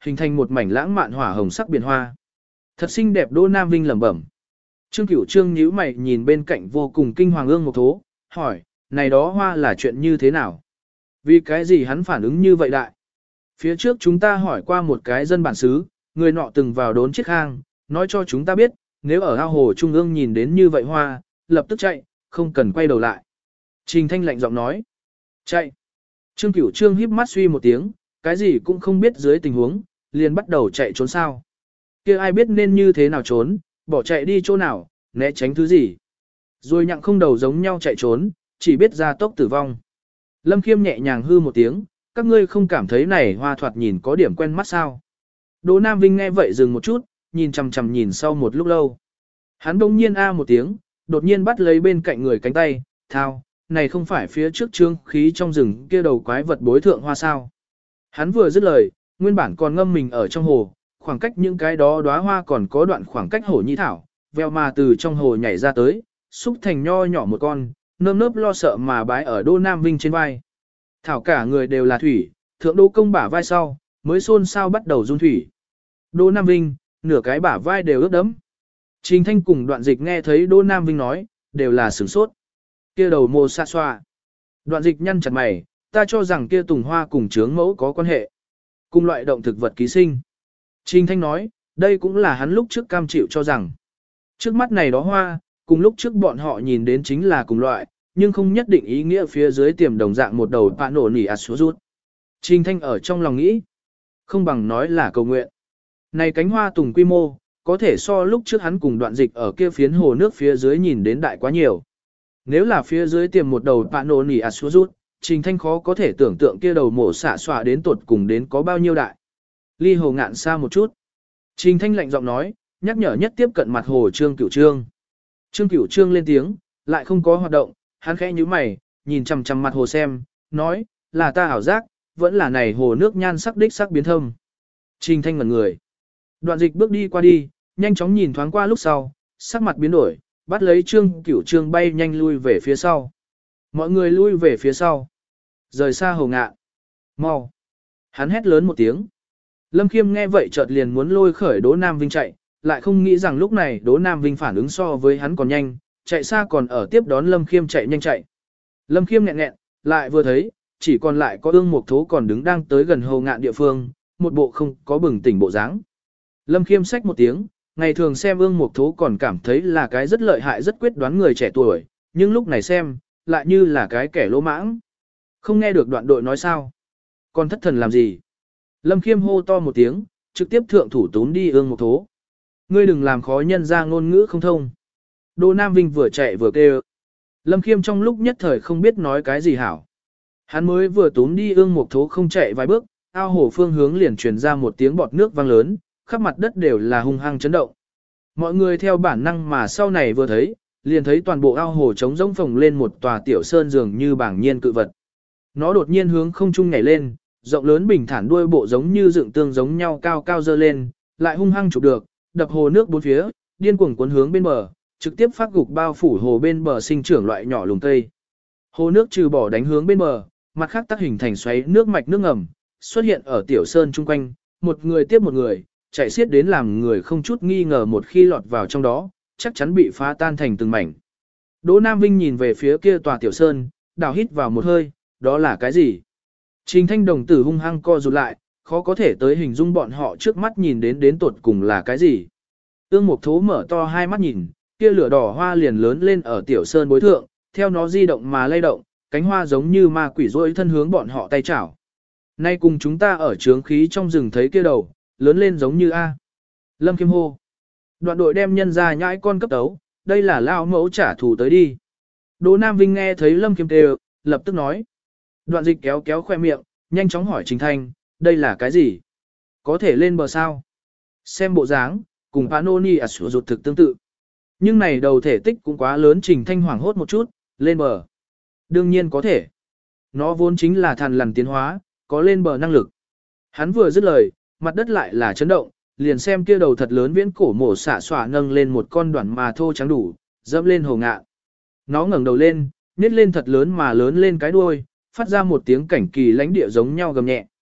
hình thành một mảnh lãng mạn hỏa hồng sắc biển hoa. Thật xinh đẹp. Đỗ Nam Vinh lẩm bẩm. Trương Cửu Trương nhíu mày nhìn bên cạnh vô cùng kinh hoàng ương mục thố, hỏi, này đó hoa là chuyện như thế nào? Vì cái gì hắn phản ứng như vậy đại? Phía trước chúng ta hỏi qua một cái dân bản xứ, người nọ từng vào đốn chiếc hang, nói cho chúng ta biết, nếu ở ao hồ trung ương nhìn đến như vậy hoa, lập tức chạy, không cần quay đầu lại. Trình Thanh lạnh giọng nói, chạy. Trương Cửu Trương híp mắt suy một tiếng, cái gì cũng không biết dưới tình huống, liền bắt đầu chạy trốn sao. Kia ai biết nên như thế nào trốn, bỏ chạy đi chỗ nào, né tránh thứ gì. Rồi nhặng không đầu giống nhau chạy trốn, chỉ biết ra tốc tử vong. Lâm Khiêm nhẹ nhàng hư một tiếng, các ngươi không cảm thấy này hoa thoạt nhìn có điểm quen mắt sao. Đỗ Nam Vinh nghe vậy dừng một chút, nhìn chằm chằm nhìn sau một lúc lâu. Hắn đông nhiên a một tiếng, đột nhiên bắt lấy bên cạnh người cánh tay, thao, này không phải phía trước trương khí trong rừng kia đầu quái vật bối thượng hoa sao. Hắn vừa dứt lời, nguyên bản còn ngâm mình ở trong hồ, khoảng cách những cái đó đóa hoa còn có đoạn khoảng cách hồ nhi thảo, veo mà từ trong hồ nhảy ra tới, xúc thành nho nhỏ một con, nơm nớp lo sợ mà bái ở Đỗ Nam Vinh trên vai. Thảo cả người đều là thủy, thượng Đỗ Công bả vai sau, mới xôn xao bắt đầu run thủy. Đỗ Nam Vinh, nửa cái bả vai đều ướt đẫm. Trình Thanh cùng Đoạn Dịch nghe thấy Đỗ Nam Vinh nói, đều là sửng sốt. Kia đầu mồ xa xoa. Đoạn Dịch nhăn chặt mày, ta cho rằng kia tùng hoa cùng trướng mẫu có quan hệ. Cùng loại động thực vật ký sinh. Trình Thanh nói, đây cũng là hắn lúc trước cam chịu cho rằng. Trước mắt này đó hoa, cùng lúc trước bọn họ nhìn đến chính là cùng loại, nhưng không nhất định ý nghĩa phía dưới tiềm đồng dạng một đầu bạ nổ nỉ ạt xuống rút. Trình Thanh ở trong lòng nghĩ, không bằng nói là cầu nguyện. Này cánh hoa tùng quy mô, có thể so lúc trước hắn cùng Đoạn Dịch ở kia phiến hồ nước phía dưới nhìn đến đại quá nhiều. Nếu là phía dưới tiềm một đầu bạ nổ nỉ ạt xuống rút, Trình Thanh khó có thể tưởng tượng kia đầu mổ xạ xòa đến tột cùng đến có bao nhiêu đại. Ly hồ ngạn xa một chút. Trình Thanh lạnh giọng nói, nhắc nhở nhất tiếp cận mặt hồ Trương Cửu Trương. Trương Cửu Trương lên tiếng, lại không có hoạt động, hắn khẽ nhíu mày, nhìn chằm chằm mặt hồ xem, nói, là ta ảo giác, vẫn là này hồ nước nhan sắc đích sắc biến thâm. Trình Thanh ngẩn người. Đoạn Dịch bước đi qua đi, nhanh chóng nhìn thoáng qua lúc sau, sắc mặt biến đổi, bắt lấy Trương Cửu Trương bay nhanh lui về phía sau. Mọi người lui về phía sau. Rời xa hồ ngạn. Mau. Hắn hét lớn một tiếng. Lâm Khiêm nghe vậy chợt liền muốn lôi khởi Đỗ Nam Vinh chạy, lại không nghĩ rằng lúc này Đỗ Nam Vinh phản ứng so với hắn còn nhanh, chạy xa còn ở tiếp đón Lâm Khiêm chạy nhanh chạy. Lâm Khiêm nghẹn nghẹn, lại vừa thấy, chỉ còn lại có ương mục thố còn đứng đang tới gần hồ ngạn địa phương, một bộ không có bừng tỉnh bộ dáng. Lâm Khiêm xách một tiếng, ngày thường xem ương mục thố còn cảm thấy là cái rất lợi hại rất quyết đoán người trẻ tuổi, nhưng lúc này xem, lại như là cái kẻ lỗ mãng. Không nghe được Đoạn đội nói sao? Còn thất thần làm gì? Lâm Khiêm hô to một tiếng, trực tiếp thượng thủ tún đi ương mục thố. Ngươi đừng làm khó nhân ra ngôn ngữ không thông. Đỗ Nam Vinh vừa chạy vừa kêu. Lâm Khiêm trong lúc nhất thời không biết nói cái gì hảo. Hắn mới vừa tún đi ương mục thố không chạy vài bước, ao hồ phương hướng liền truyền ra một tiếng bọt nước vang lớn, khắp mặt đất đều là hung hăng chấn động. Mọi người theo bản năng mà sau này vừa thấy, liền thấy toàn bộ ao hồ trống rỗng phồng lên một tòa tiểu sơn dường như bảng nhiên cự vật. Nó đột nhiên hướng không trung nhảy lên, rộng lớn bình thản đuôi bộ giống như dựng tương giống nhau cao cao dơ lên, lại hung hăng chụp được, đập hồ nước bốn phía, điên cuồng cuốn hướng bên bờ, trực tiếp phát gục bao phủ hồ bên bờ sinh trưởng loại nhỏ lùm cây. Hồ nước trừ bỏ đánh hướng bên bờ, mặt khác tác hình thành xoáy nước mạch nước ngầm, xuất hiện ở tiểu sơn chung quanh, một người tiếp một người, chạy xiết đến làm người không chút nghi ngờ một khi lọt vào trong đó, chắc chắn bị phá tan thành từng mảnh. Đỗ Nam Vinh nhìn về phía kia tòa tiểu sơn, đào hít vào một hơi, đó là cái gì? Trình Thanh đồng tử hung hăng co rụt lại, khó có thể tới hình dung bọn họ trước mắt nhìn đến đến tột cùng là cái gì. Ương Mục Thố mở to hai mắt nhìn, kia lửa đỏ hoa liền lớn lên ở tiểu sơn bối thượng, theo nó di động mà lay động, cánh hoa giống như ma quỷ rỗi thân hướng bọn họ tay chảo. Nay cùng chúng ta ở trướng khí trong rừng thấy kia đầu, lớn lên giống như A. Lâm Khiêm hô. Đoạn đội đem nhân ra nhãi con cấp tấu, đây là lao mẫu trả thù tới đi. Đỗ Nam Vinh nghe thấy Lâm Khiêm kêu, lập tức nói. Đoạn Dịch kéo kéo khoe miệng, nhanh chóng hỏi Trình Thanh, đây là cái gì? Có thể lên bờ sao? Xem bộ dáng, cùng Panoni à sủa rụt thực tương tự. Nhưng này đầu thể tích cũng quá lớn. Trình Thanh hoảng hốt một chút, lên bờ. Đương nhiên có thể. Nó vốn chính là thằn lằn tiến hóa, có lên bờ năng lực. Hắn vừa dứt lời, mặt đất lại là chấn động, liền xem kia đầu thật lớn viễn cổ mổ xả xỏa nâng lên một con đoạn mà thô trắng đủ, dẫm lên hồ ngạ. Nó ngẩng đầu lên, nhét lên thật lớn mà lớn lên cái đuôi, phát ra một tiếng cảnh kỳ lãnh địa giống nhau gầm nhẹ.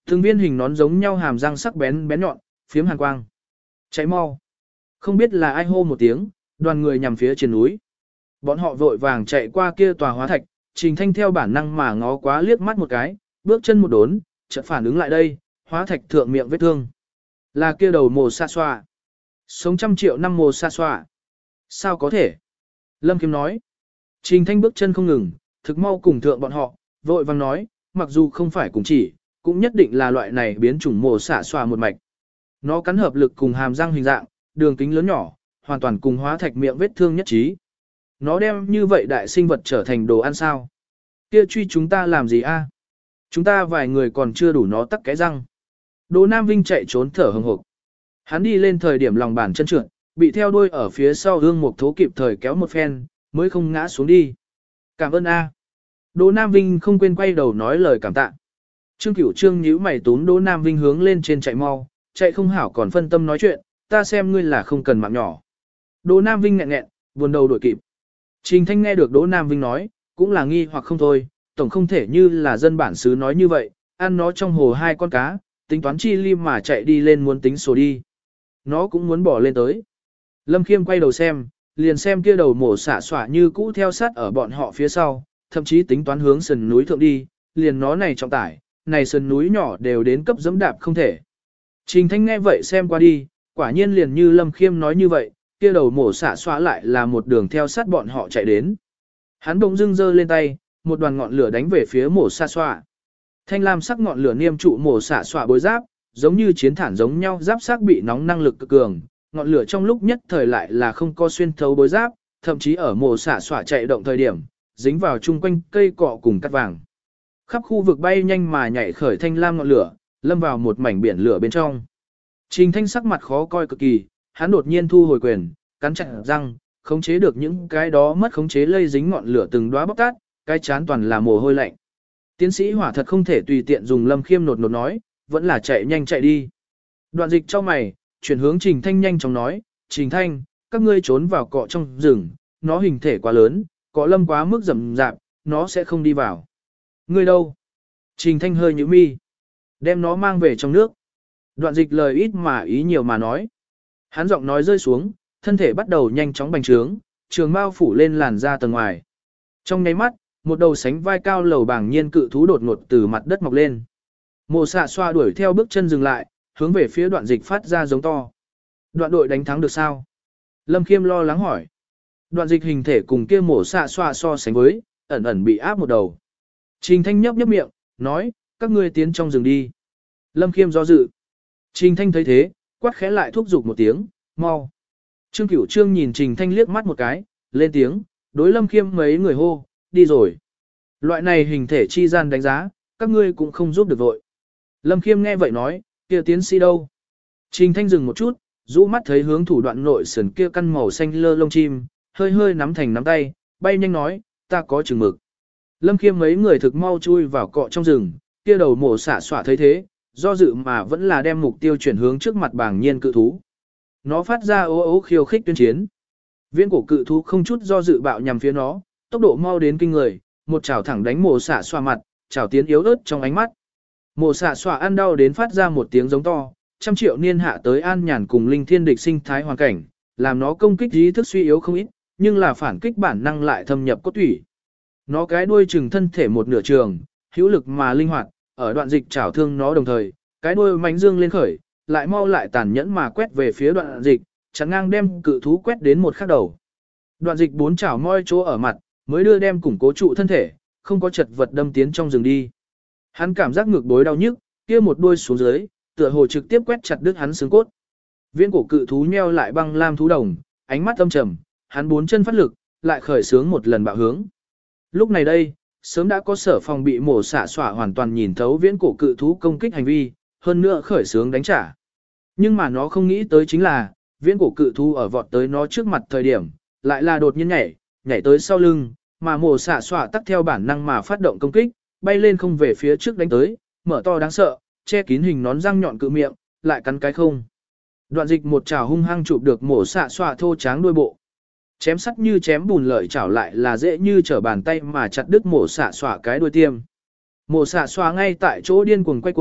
Từng viên hình nón giống nhau hàm răng sắc bén bén nhọn, phiếm hàn quang. Cháy mau. Không biết là ai hô một tiếng, đoàn người nhằm phía trên núi. Bọn họ vội vàng chạy qua kia tòa hóa thạch, Trình Thanh theo bản năng mà ngó quá liếc mắt một cái, bước chân một đốn, chợt phản ứng lại đây, hóa thạch thượng miệng vết thương. Là kia đầu mồ sa xoa. Sống trăm triệu năm mồ sa xoa. Sao có thể? Lâm Kiếm nói. Trình Thanh bước chân không ngừng, thực mau cùng thượng bọn họ, vội vàng nói, mặc dù không phải cùng chỉ, cũng nhất định là loại này biến chủng mồ sa xoa một mạch. Nó cắn hợp lực cùng hàm răng hình dạng, đường kính lớn nhỏ, hoàn toàn cùng hóa thạch miệng vết thương nhất trí. Nó đem như vậy đại sinh vật trở thành đồ ăn sao? Kia truy chúng ta làm gì a? Chúng ta vài người còn chưa đủ nó tắc cái răng. Đỗ Nam Vinh chạy trốn thở hừng hực. Hắn đi lên thời điểm lòng bàn chân trượt, bị theo đuôi ở phía sau hương mục thố kịp thời kéo một phen, mới không ngã xuống đi. Cảm ơn a. Đỗ Nam Vinh không quên quay đầu nói lời cảm tạ. Trương Cửu Trương nhíu mày túm Đỗ Nam Vinh hướng lên trên chạy mau, chạy không hảo còn phân tâm nói chuyện, ta xem ngươi là không cần mạng nhỏ. Đỗ Nam Vinh nghẹn nghẹn, buồn đầu đổi kịp. Trình Thanh nghe được Đỗ Nam Vinh nói, cũng là nghi hoặc không thôi, tổng không thể như là dân bản xứ nói như vậy, ăn nó trong hồ hai con cá, tính toán chi lim mà chạy đi lên muốn tính sổ đi. Nó cũng muốn bỏ lên tới. Lâm Khiêm quay đầu xem, liền xem kia đầu mổ xả xỏa như cũ theo sát ở bọn họ phía sau, thậm chí tính toán hướng sườn núi thượng đi, liền nó này trọng tải, này sườn núi nhỏ đều đến cấp dẫm đạp không thể. Trình Thanh nghe vậy xem qua đi, quả nhiên liền như Lâm Khiêm nói như vậy, kia đầu mổ xả xóa lại là một đường theo sát bọn họ chạy đến. Hắn bỗng dưng giơ lên tay, một đoàn ngọn lửa đánh về phía mổ xả xóa. Thanh lam sắc ngọn lửa niêm trụ mổ xả xóa bối giáp, giống như chiến thản giống nhau, giáp sắc bị nóng năng lực cực cường, ngọn lửa trong lúc nhất thời lại là không có xuyên thấu bối giáp, thậm chí ở mổ xả xóa chạy động thời điểm, dính vào chung quanh cây cọ cùng cát vàng. Khắp khu vực bay nhanh mà nhảy khởi thanh lam ngọn lửa, lâm vào một mảnh biển lửa bên trong. Trình Thanh sắc mặt khó coi cực kỳ, hắn đột nhiên thu hồi quyền, cắn chặt răng, khống chế được những cái đó mất khống chế lây dính ngọn lửa từng đóa bốc tát, cái chán toàn là mồ hôi lạnh. Tiến sĩ hỏa thật không thể tùy tiện dùng Lâm Khiêm nột nột nói, vẫn là chạy nhanh chạy đi. Đoạn dịch cho mày, chuyển hướng Trình Thanh nhanh chóng nói, Trình Thanh, các ngươi trốn vào cọ trong rừng, nó hình thể quá lớn, cọ lâm quá mức rậm rạp, nó sẽ không đi vào. Ngươi đâu? Trình Thanh hơi nhíu mi. Đem nó mang về trong nước. Đoạn dịch lời ít mà ý nhiều mà nói. Hắn giọng nói rơi xuống, thân thể bắt đầu nhanh chóng bành trướng, trường bao phủ lên làn da tầng ngoài. Trong nháy mắt, một đầu sánh vai cao lầu bảng nhiên cự thú đột ngột từ mặt đất mọc lên. Mộ xạ xoa đuổi theo bước chân dừng lại, hướng về phía đoạn dịch phát ra giống to. Đoạn đội đánh thắng được sao? Lâm Khiêm lo lắng hỏi. Đoạn dịch hình thể cùng kia mổ xạ xoa so sánh với, ẩn ẩn bị áp một đầu. Trình Thanh nhấp nhấp miệng, nói, các ngươi tiến trong rừng đi. Lâm Khiêm do dự. Trình Thanh thấy thế, quát khẽ lại thúc giục một tiếng, mau. Trương Cửu Trương nhìn Trình Thanh liếc mắt một cái, lên tiếng, đối Lâm Khiêm mấy người hô, đi rồi. Loại này hình thể chi gian đánh giá, các ngươi cũng không giúp được vội. Lâm Khiêm nghe vậy nói, kia tiến sĩ đâu? Trình Thanh dừng một chút, rũ mắt thấy hướng thủ đoạn nội sườn kia căn màu xanh lơ lông chim, hơi hơi nắm thành nắm tay, bay nhanh nói, ta có chừng mực. Lâm Khiêm mấy người thực mau chui vào cọ trong rừng, kia đầu mổ xả xỏa thấy thế, do dự mà vẫn là đem mục tiêu chuyển hướng trước mặt bảng nhiên cự thú. Nó phát ra ố ố khiêu khích tuyên chiến. Viễn cổ cự thú không chút do dự bạo nhằm phía nó, tốc độ mau đến kinh người, một chảo thẳng đánh mổ xả xỏa mặt, chảo tiến yếu ớt trong ánh mắt. Mổ xả xỏa ăn đau đến phát ra một tiếng giống to, trăm triệu niên hạ tới an nhàn cùng linh thiên địch sinh thái hoàn cảnh, làm nó công kích ý thức suy yếu không ít, nhưng là phản kích bản năng lại thâm nhập cốt thủy. Nó cái đuôi chừng thân thể một nửa trường, hữu lực mà linh hoạt, ở đoạn dịch chảo thương nó đồng thời, cái đuôi mánh dương lên khởi, lại mau lại tàn nhẫn mà quét về phía đoạn dịch, chắn ngang đem cự thú quét đến một khắc đầu. Đoạn dịch bốn chảo moi chỗ ở mặt, mới đưa đem củng cố trụ thân thể, không có chật vật đâm tiến trong rừng đi. Hắn cảm giác ngực bối đau nhức, kia một đuôi xuống dưới, tựa hồ trực tiếp quét chặt đứt hắn xương cốt. Viễn cổ cự thú nheo lại băng lam thú đồng, ánh mắt âm trầm, hắn bốn chân phát lực, lại khởi sướng một lần bạo hướng. Lúc này đây, sớm đã có sở phòng bị mổ xạ xỏa hoàn toàn nhìn thấu viễn cổ cự thú công kích hành vi, hơn nữa khởi sướng đánh trả. Nhưng mà nó không nghĩ tới chính là, viễn cổ cự thú ở vọt tới nó trước mặt thời điểm, lại là đột nhiên nhảy, nhảy tới sau lưng, mà mổ xạ xỏa tắt theo bản năng mà phát động công kích, bay lên không về phía trước đánh tới, mở to đáng sợ, che kín hình nón răng nhọn cự miệng, lại cắn cái không. Đoạn dịch một chảo hung hăng chụp được mổ xạ xỏa thô tráng đuôi bộ. Chém sắt như chém bùn lợi chảo lại là dễ như trở bàn tay mà chặt đứt mổ xạ xỏa cái đuôi tiêm. Mổ xạ xỏa ngay tại chỗ điên cuồng quay cuồng,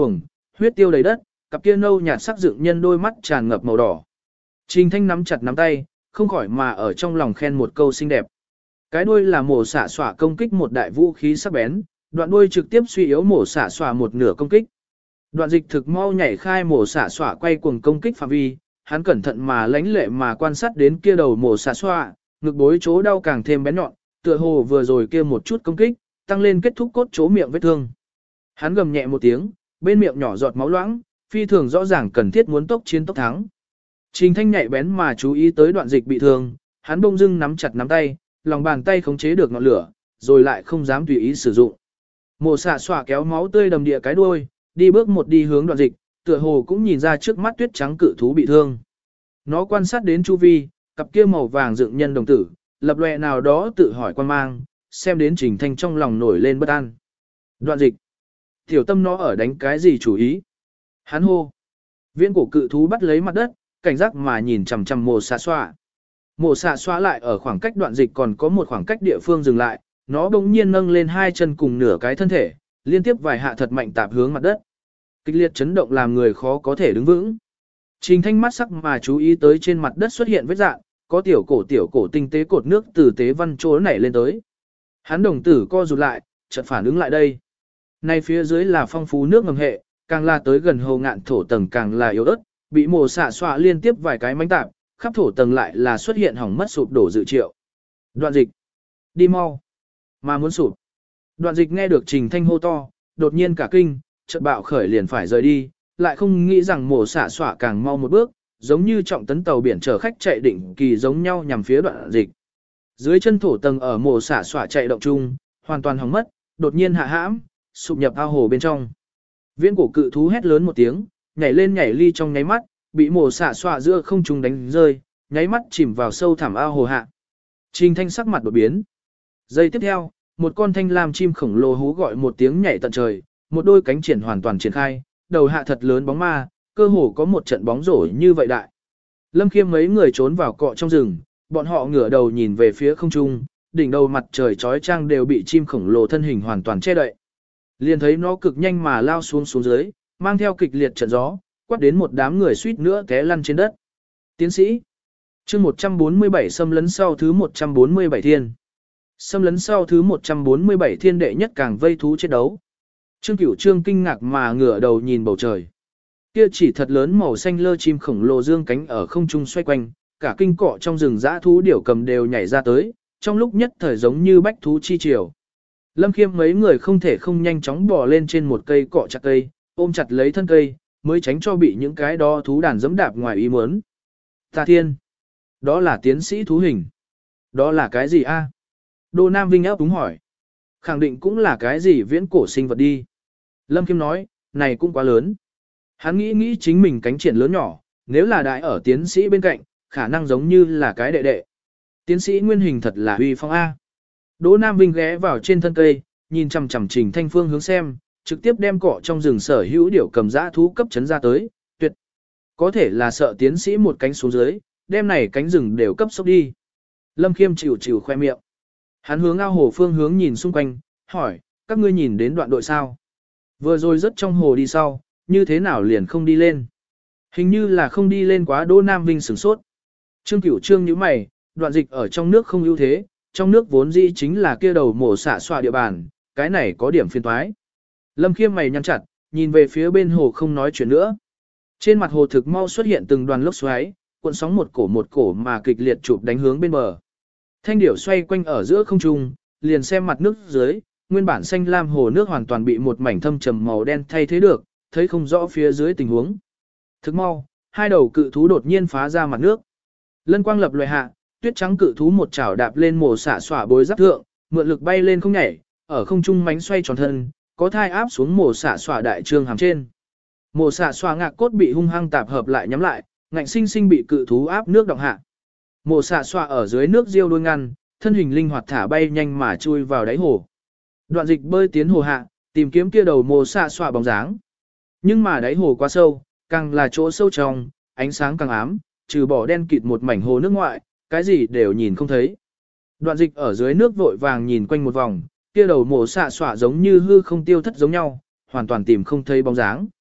huyết tiêu đầy đất, cặp kia nâu nhạt sắc dựng nhân đôi mắt tràn ngập màu đỏ. Trình Thanh nắm chặt nắm tay, không khỏi mà ở trong lòng khen một câu xinh đẹp. Cái đuôi là mổ xả xỏa công kích một đại vũ khí sắc bén, đoạn đuôi trực tiếp suy yếu mổ xả xỏa một nửa công kích. Đoạn dịch thực mau nhảy khai mổ xả xỏa quay cuồng công kích phạm vi, hắn cẩn thận mà lánh lệ mà quan sát đến kia đầu mổ xả xỏa, ngực bối chỗ đau càng thêm bén nhọn, tựa hồ vừa rồi kia một chút công kích, tăng lên kết thúc cốt chỗ miệng vết thương. Hắn gầm nhẹ một tiếng, bên miệng nhỏ giọt máu loãng, phi thường rõ ràng cần thiết muốn tốc chiến tốc thắng. Trình Thanh nhạy bén mà chú ý tới đoạn dịch bị thương, hắn bỗng dưng nắm chặt nắm tay, lòng bàn tay khống chế được ngọn lửa, rồi lại không dám tùy ý sử dụng. Mổ xạ xỏa kéo máu tươi đầm địa cái đuôi, đi bước một đi hướng đoạn dịch, tựa hồ cũng nhìn ra trước mắt tuyết trắng cự thú bị thương. Nó quan sát đến chu vi, cặp kia màu vàng dựng nhân đồng tử, lập lòe nào đó tự hỏi quan mang, xem đến Trình Thanh trong lòng nổi lên bất an. Đoạn dịch. Tiểu tâm nó ở đánh cái gì chủ ý? Hắn hô. Viễn cổ cự thú bắt lấy mặt đất, cảnh giác mà nhìn chằm chằm mổ xạ xóa. Mổ xạ xóa lại ở khoảng cách đoạn dịch còn có một khoảng cách địa phương dừng lại, nó bỗng nhiên nâng lên hai chân cùng nửa cái thân thể, liên tiếp vài hạ thật mạnh tạp hướng mặt đất. Kịch liệt chấn động làm người khó có thể đứng vững. Trình Thanh mắt sắc mà chú ý tới trên mặt đất xuất hiện vết dạng, có tiểu cổ tiểu cổ tinh tế cột nước từ tế văn chỗ nảy lên tới. Hắn đồng tử co rụt lại, chợt phản ứng lại đây. Này phía dưới là phong phú nước ngầm hệ, càng là tới gần hồ ngạn thổ tầng càng là yếu ớt, bị mổ xạ xóa liên tiếp vài cái mánh tạp, khắp thổ tầng lại là xuất hiện hỏng mất sụp đổ dự triệu. Đoạn dịch. Đi mau. Mà muốn sụp. Đoạn dịch nghe được Trình Thanh hô to, đột nhiên cả kinh, chợt bạo khởi liền phải rời đi, lại không nghĩ rằng mổ xạ xóa càng mau một bước, giống như trọng tấn tàu biển chở khách chạy định kỳ giống nhau nhằm phía đoạn dịch. Dưới chân thổ tầng ở mổ xạ xóa chạy động chung, hoàn toàn hỏng mất, đột nhiên hạ hãm, sụp nhập ao hồ bên trong. Viễn cổ cự thú hét lớn một tiếng, nhảy lên nhảy ly trong nháy mắt, bị mổ xạ xóa giữa không trung đánh rơi, nháy mắt chìm vào sâu thẳm ao hồ hạ. Trình Thanh sắc mặt đột biến. Giây tiếp theo, một con thanh lam chim khổng lồ hú gọi một tiếng nhảy tận trời, một đôi cánh triển hoàn toàn triển khai, đầu hạ thật lớn bóng ma, cơ hồ có một trận bóng rổ như vậy đại. Lâm Khiêm mấy người trốn vào cọ trong rừng, bọn họ ngửa đầu nhìn về phía không trung, đỉnh đầu mặt trời chói chang đều bị chim khổng lồ thân hình hoàn toàn che đậy. Liền thấy nó cực nhanh mà lao xuống xuống dưới, mang theo kịch liệt trận gió, quát đến một đám người suýt nữa té lăn trên đất. Tiến sĩ. Chương một trăm bốn mươi bảy xâm lấn sau thứ một trăm bốn mươi bảy thiên. Xâm lấn sau thứ một trăm bốn mươi bảy thiên đệ nhất càng vây thú chiến đấu. Trương Cửu Trương kinh ngạc mà ngửa đầu nhìn bầu trời. Kia chỉ thật lớn màu xanh lơ chim khổng lồ dương cánh ở không trung xoay quanh, cả kinh cọ trong rừng dã thú điểu cầm đều nhảy ra tới, trong lúc nhất thời giống như bách thú chi triều. Lâm Khiêm mấy người không thể không nhanh chóng bò lên trên một cây cọ chặt cây, ôm chặt lấy thân cây, mới tránh cho bị những cái đó thú đàn dẫm đạp ngoài ý muốn. Tà thiên. Đó là tiến sĩ thú hình. Đó là cái gì a? Đô Nam Vinh ấp đúng hỏi. Khẳng định cũng là cái gì viễn cổ sinh vật đi. Lâm Khiêm nói, này cũng quá lớn. Hắn nghĩ nghĩ chính mình cánh triển lớn nhỏ, nếu là đại ở tiến sĩ bên cạnh, khả năng giống như là cái đệ đệ. Tiến sĩ nguyên hình thật là uy phong A. Đỗ Nam Vinh ghé vào trên thân cây, nhìn chằm chằm Trình Thanh phương hướng xem, trực tiếp đem cọ trong rừng sở hữu điểu cầm dã thú cấp chấn ra tới, tuyệt. Có thể là sợ tiến sĩ một cánh xuống dưới, đem này cánh rừng đều cấp sốc đi. Lâm Khiêm chịu chịu khoe miệng. Hắn hướng ao hồ phương hướng nhìn xung quanh, hỏi, các ngươi nhìn đến đoạn đội sao? Vừa rồi rất trong hồ đi sau, như thế nào liền không đi lên? Hình như là không đi lên quá. Đỗ Nam Vinh sửng sốt. Trương Cửu Trương nhíu mày, đoạn dịch ở trong nước không ưu thế, trong nước vốn dĩ chính là kia đầu mổ xạ xoa địa bàn, cái này có điểm phiền toái. Lâm Khiêm mày nhăn chặt, nhìn về phía bên hồ không nói chuyện nữa. Trên mặt hồ thực mau xuất hiện từng đoàn lốc xoáy, cuộn sóng một cổ một cổ mà kịch liệt chụp đánh hướng bên bờ. Thanh điểu xoay quanh ở giữa không trung, liền xem mặt nước dưới, nguyên bản xanh lam hồ nước hoàn toàn bị một mảnh thâm trầm màu đen thay thế được, thấy không rõ phía dưới tình huống. Thức mau, hai đầu cự thú đột nhiên phá ra mặt nước. Lân quang lập loè hạ, tuyết trắng cự thú một chảo đạp lên mổ xả xỏa bối giáp thượng, mượn lực bay lên không nhảy, ở không trung mánh xoay tròn thân, có thai áp xuống mổ xả xỏa đại trương hàm trên. Mổ xả xỏa ngạc cốt bị hung hăng tạp hợp lại nhắm lại, ngạnh sinh sinh bị cự thú áp nước đọng hạ. Mổ xả xỏa ở dưới nước riêu đôi ngăn, thân hình linh hoạt thả bay nhanh mà chui vào đáy hồ. Đoạn dịch bơi tiến hồ hạ, tìm kiếm kia đầu mổ xả xỏa bóng dáng. Nhưng mà đáy hồ quá sâu, càng là chỗ sâu trong, ánh sáng càng ám, trừ bỏ đen kịt một mảnh hồ nước ngoại, cái gì đều nhìn không thấy. Đoạn dịch ở dưới nước vội vàng nhìn quanh một vòng, kia đầu mổ xạ xỏa giống như hư không tiêu thất giống nhau, hoàn toàn tìm không thấy bóng dáng.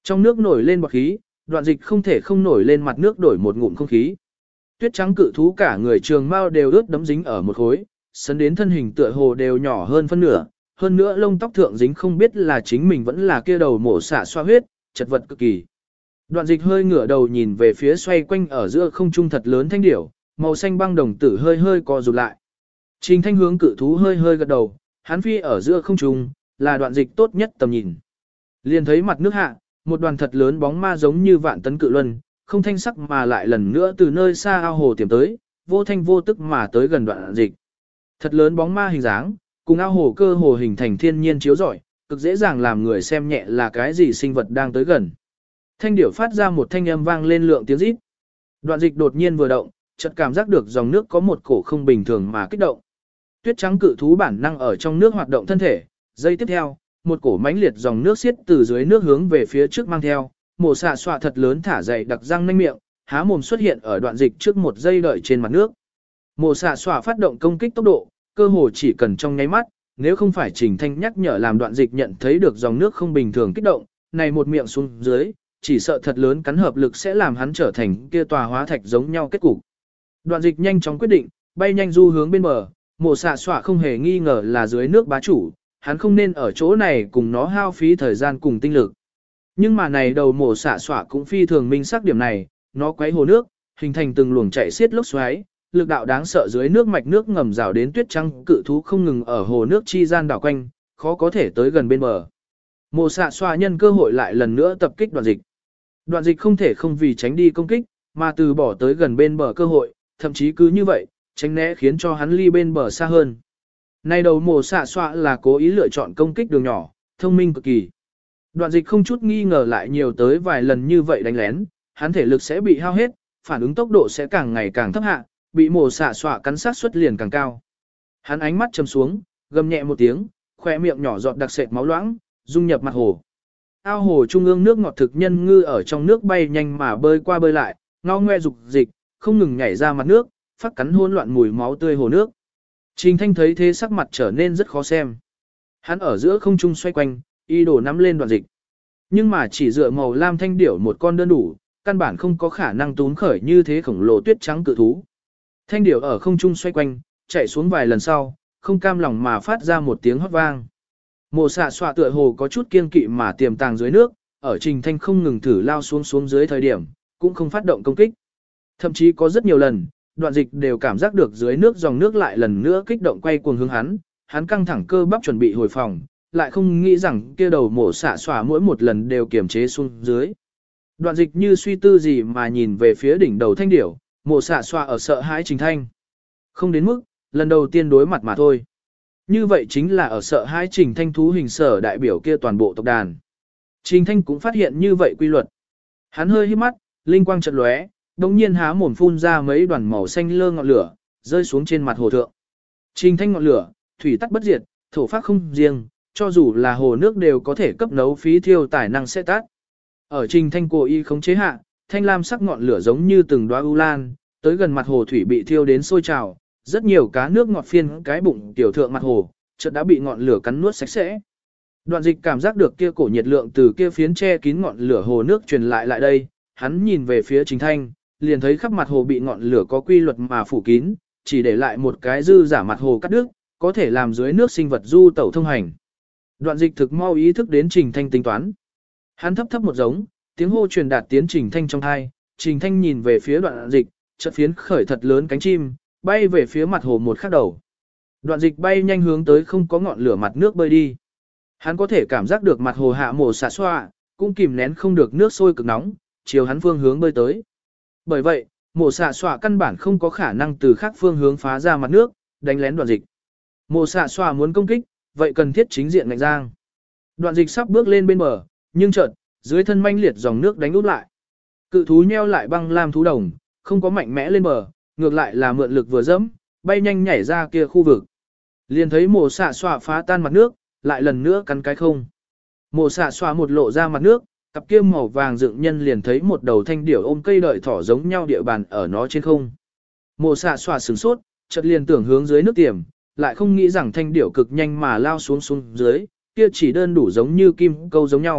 Trong nước nổi lên bọt khí, Đoạn Dịch không thể không nổi lên mặt nước đổi một ngụm không khí. Tuyết trắng cự thú cả người trường mao đều ướt đẫm dính ở một khối, sấn đến thân hình tựa hồ đều nhỏ hơn phân nửa, hơn nữa lông tóc thượng dính không biết là chính mình vẫn là kia đầu mổ xả xoa huyết, chật vật cực kỳ. Đoạn Dịch hơi ngửa đầu nhìn về phía xoay quanh ở giữa không trung thật lớn thanh điểu, màu xanh băng đồng tử hơi hơi co rụt lại. Trình Thanh hướng cự thú hơi hơi gật đầu, hắn phi ở giữa không trung, là Đoạn Dịch tốt nhất tầm nhìn. Liền thấy mặt nước hạ, một đoàn thật lớn bóng ma giống như vạn tấn cự luân, không thanh sắc mà lại lần nữa từ nơi xa ao hồ tiềm tới, vô thanh vô tức mà tới gần Đoạn Dịch. Thật lớn bóng ma hình dáng, cùng ao hồ cơ hồ hình thành thiên nhiên chiếu rọi, cực dễ dàng làm người xem nhẹ là cái gì sinh vật đang tới gần. Thanh điểu phát ra một thanh âm vang lên lượng tiếng rít. Đoạn Dịch đột nhiên vừa động, chợt cảm giác được dòng nước có một cổ không bình thường mà kích động. Tuyết trắng cự thú bản năng ở trong nước hoạt động thân thể, giây tiếp theo, một cổ mãnh liệt dòng nước xiết từ dưới nước hướng về phía trước mang theo, mổ xạ xoa thật lớn thả dày đặc răng nanh miệng, há mồm xuất hiện ở Đoạn Dịch trước một giây đợi trên mặt nước. Mổ xạ xoa phát động công kích tốc độ, cơ hồ chỉ cần trong nháy mắt, nếu không phải Trình Thanh nhắc nhở làm Đoạn Dịch nhận thấy được dòng nước không bình thường kích động, này một miệng xuống dưới, chỉ sợ thật lớn cắn hợp lực sẽ làm hắn trở thành kia tòa hóa thạch giống nhau kết cục. Đoạn Dịch nhanh chóng quyết định, bay nhanh du hướng bên bờ, mổ xạ xoa không hề nghi ngờ là dưới nước bá chủ, hắn không nên ở chỗ này cùng nó hao phí thời gian cùng tinh lực. Nhưng mà này đầu mổ xạ xoa cũng phi thường minh xác điểm này, nó quấy hồ nước, hình thành từng luồng chảy xiết lốc xoáy, lực đạo đáng sợ dưới nước mạch nước ngầm rào đến tuyết trắng cự thú không ngừng ở hồ nước chi gian đảo quanh, khó có thể tới gần bên bờ. Mổ xạ xoa nhân cơ hội lại lần nữa tập kích Đoạn Dịch. Đoạn Dịch không thể không vì tránh đi công kích, mà từ bỏ tới gần bên bờ cơ hội, thậm chí cứ như vậy, tránh né khiến cho hắn ly bên bờ xa hơn. Này đầu mổ xạ xoa là cố ý lựa chọn công kích đường nhỏ, thông minh cực kỳ. Đoạn Dịch không chút nghi ngờ lại nhiều tới vài lần như vậy đánh lén, hắn thể lực sẽ bị hao hết, phản ứng tốc độ sẽ càng ngày càng thấp hạ, bị mổ xạ xoa cắn sát suất liền càng cao. Hắn ánh mắt trầm xuống, gầm nhẹ một tiếng, khóe miệng nhỏ giọt đặc sệt máu loãng, dung nhập mặt hồ. Ao hồ trung ương nước ngọt thực nhân ngư ở trong nước bay nhanh mà bơi qua bơi lại, ngao ngoe dục dịch, không ngừng nhảy ra mặt nước, phát cắn hỗn loạn mùi máu tươi hồ nước. Trình Thanh thấy thế sắc mặt trở nên rất khó xem. Hắn ở giữa không trung xoay quanh, y đổ nắm lên Đoạn Dịch. Nhưng mà chỉ dựa màu lam thanh điểu một con đơn đủ, căn bản không có khả năng tún khởi như thế khổng lồ tuyết trắng cự thú. Thanh điểu ở không trung xoay quanh, chạy xuống vài lần sau, không cam lòng mà phát ra một tiếng hót vang. Mổ xạ xoa tựa hồ có chút kiên kỵ mà tiềm tàng dưới nước, ở Trình Thanh không ngừng thử lao xuống xuống dưới thời điểm, cũng không phát động công kích. Thậm chí có rất nhiều lần, Đoạn Dịch đều cảm giác được dưới nước dòng nước lại lần nữa kích động quay cuồng hướng hắn, hắn căng thẳng cơ bắp chuẩn bị hồi phòng, lại không nghĩ rằng kia đầu mổ xạ xoa mỗi một lần đều kiềm chế xuống dưới. Đoạn Dịch như suy tư gì mà nhìn về phía đỉnh đầu thanh điểu, mổ xạ xoa ở sợ hãi Trình Thanh. Không đến mức, lần đầu tiên đối mặt mà thôi. Như vậy chính là ở sợ hãi Trình Thanh thú hình sở đại biểu kia toàn bộ tộc đàn. Trình Thanh cũng phát hiện như vậy quy luật. Hắn hơi hít mắt, linh quang chợt lóe, đồng nhiên há mồm phun ra mấy đoàn màu xanh lơ ngọn lửa, rơi xuống trên mặt hồ thượng. Trình Thanh ngọn lửa, thủy tắt bất diệt, thổ phát không riêng, cho dù là hồ nước đều có thể cấp nấu phí thiêu tài năng sẽ tắt. Ở Trình Thanh cố ý khống chế hạ, thanh lam sắc ngọn lửa giống như từng đóa u lan, tới gần mặt hồ thủy bị thiêu đến sôi trào, rất nhiều cá nước ngọt phiên cái bụng tiểu thượng mặt hồ, chợt đã bị ngọn lửa cắn nuốt sạch sẽ. Đoạn Dịch cảm giác được kia cổ nhiệt lượng từ kia phiến che kín ngọn lửa hồ nước truyền lại lại đây, hắn nhìn về phía Trình Thanh, liền thấy khắp mặt hồ bị ngọn lửa có quy luật mà phủ kín, chỉ để lại một cái dư giả mặt hồ cắt đứt, có thể làm dưới nước sinh vật du tẩu thông hành. Đoạn Dịch thực mau ý thức đến Trình Thanh tính toán. Hắn thấp thấp một giống, tiếng hô truyền đạt tiến Trình Thanh trong tai, Trình Thanh nhìn về phía Đoạn Dịch, chợt phiến khởi thật lớn cánh chim, bay về phía mặt hồ một khắc đầu. Đoạn Dịch bay nhanh hướng tới không có ngọn lửa mặt nước bơi đi. Hắn có thể cảm giác được mặt hồ hạ mổ xả xoa, cũng kìm nén không được nước sôi cực nóng, chiều hắn phương hướng bơi tới. Bởi vậy, mổ xạ xoa căn bản không có khả năng từ khác phương hướng phá ra mặt nước, đánh lén Đoạn Dịch. Mổ xạ xoa muốn công kích, vậy cần thiết chính diện ngạnh giang. Đoạn Dịch sắp bước lên bên bờ, nhưng chợt, dưới thân manh liệt dòng nước đánh úp lại. Cự thú nheo lại băng lam thú đồng, không có mạnh mẽ lên bờ, ngược lại là mượn lực vừa dẫm, bay nhanh nhảy ra kia khu vực. Liền thấy mổ xạ xoa phá tan mặt nước, lại lần nữa cắn cái không. Mổ xạ xoa một lộ ra mặt nước, cặp kia màu vàng dựng nhân liền thấy một đầu thanh điểu ôm cây đợi thỏ giống nhau địa bàn ở nó trên không. Mổ xạ xoa sửng sốt, chợt liền tưởng hướng dưới nước tiềm, lại không nghĩ rằng thanh điểu cực nhanh mà lao xuống xuống dưới, kia chỉ đơn đủ giống như kim câu giống nhau,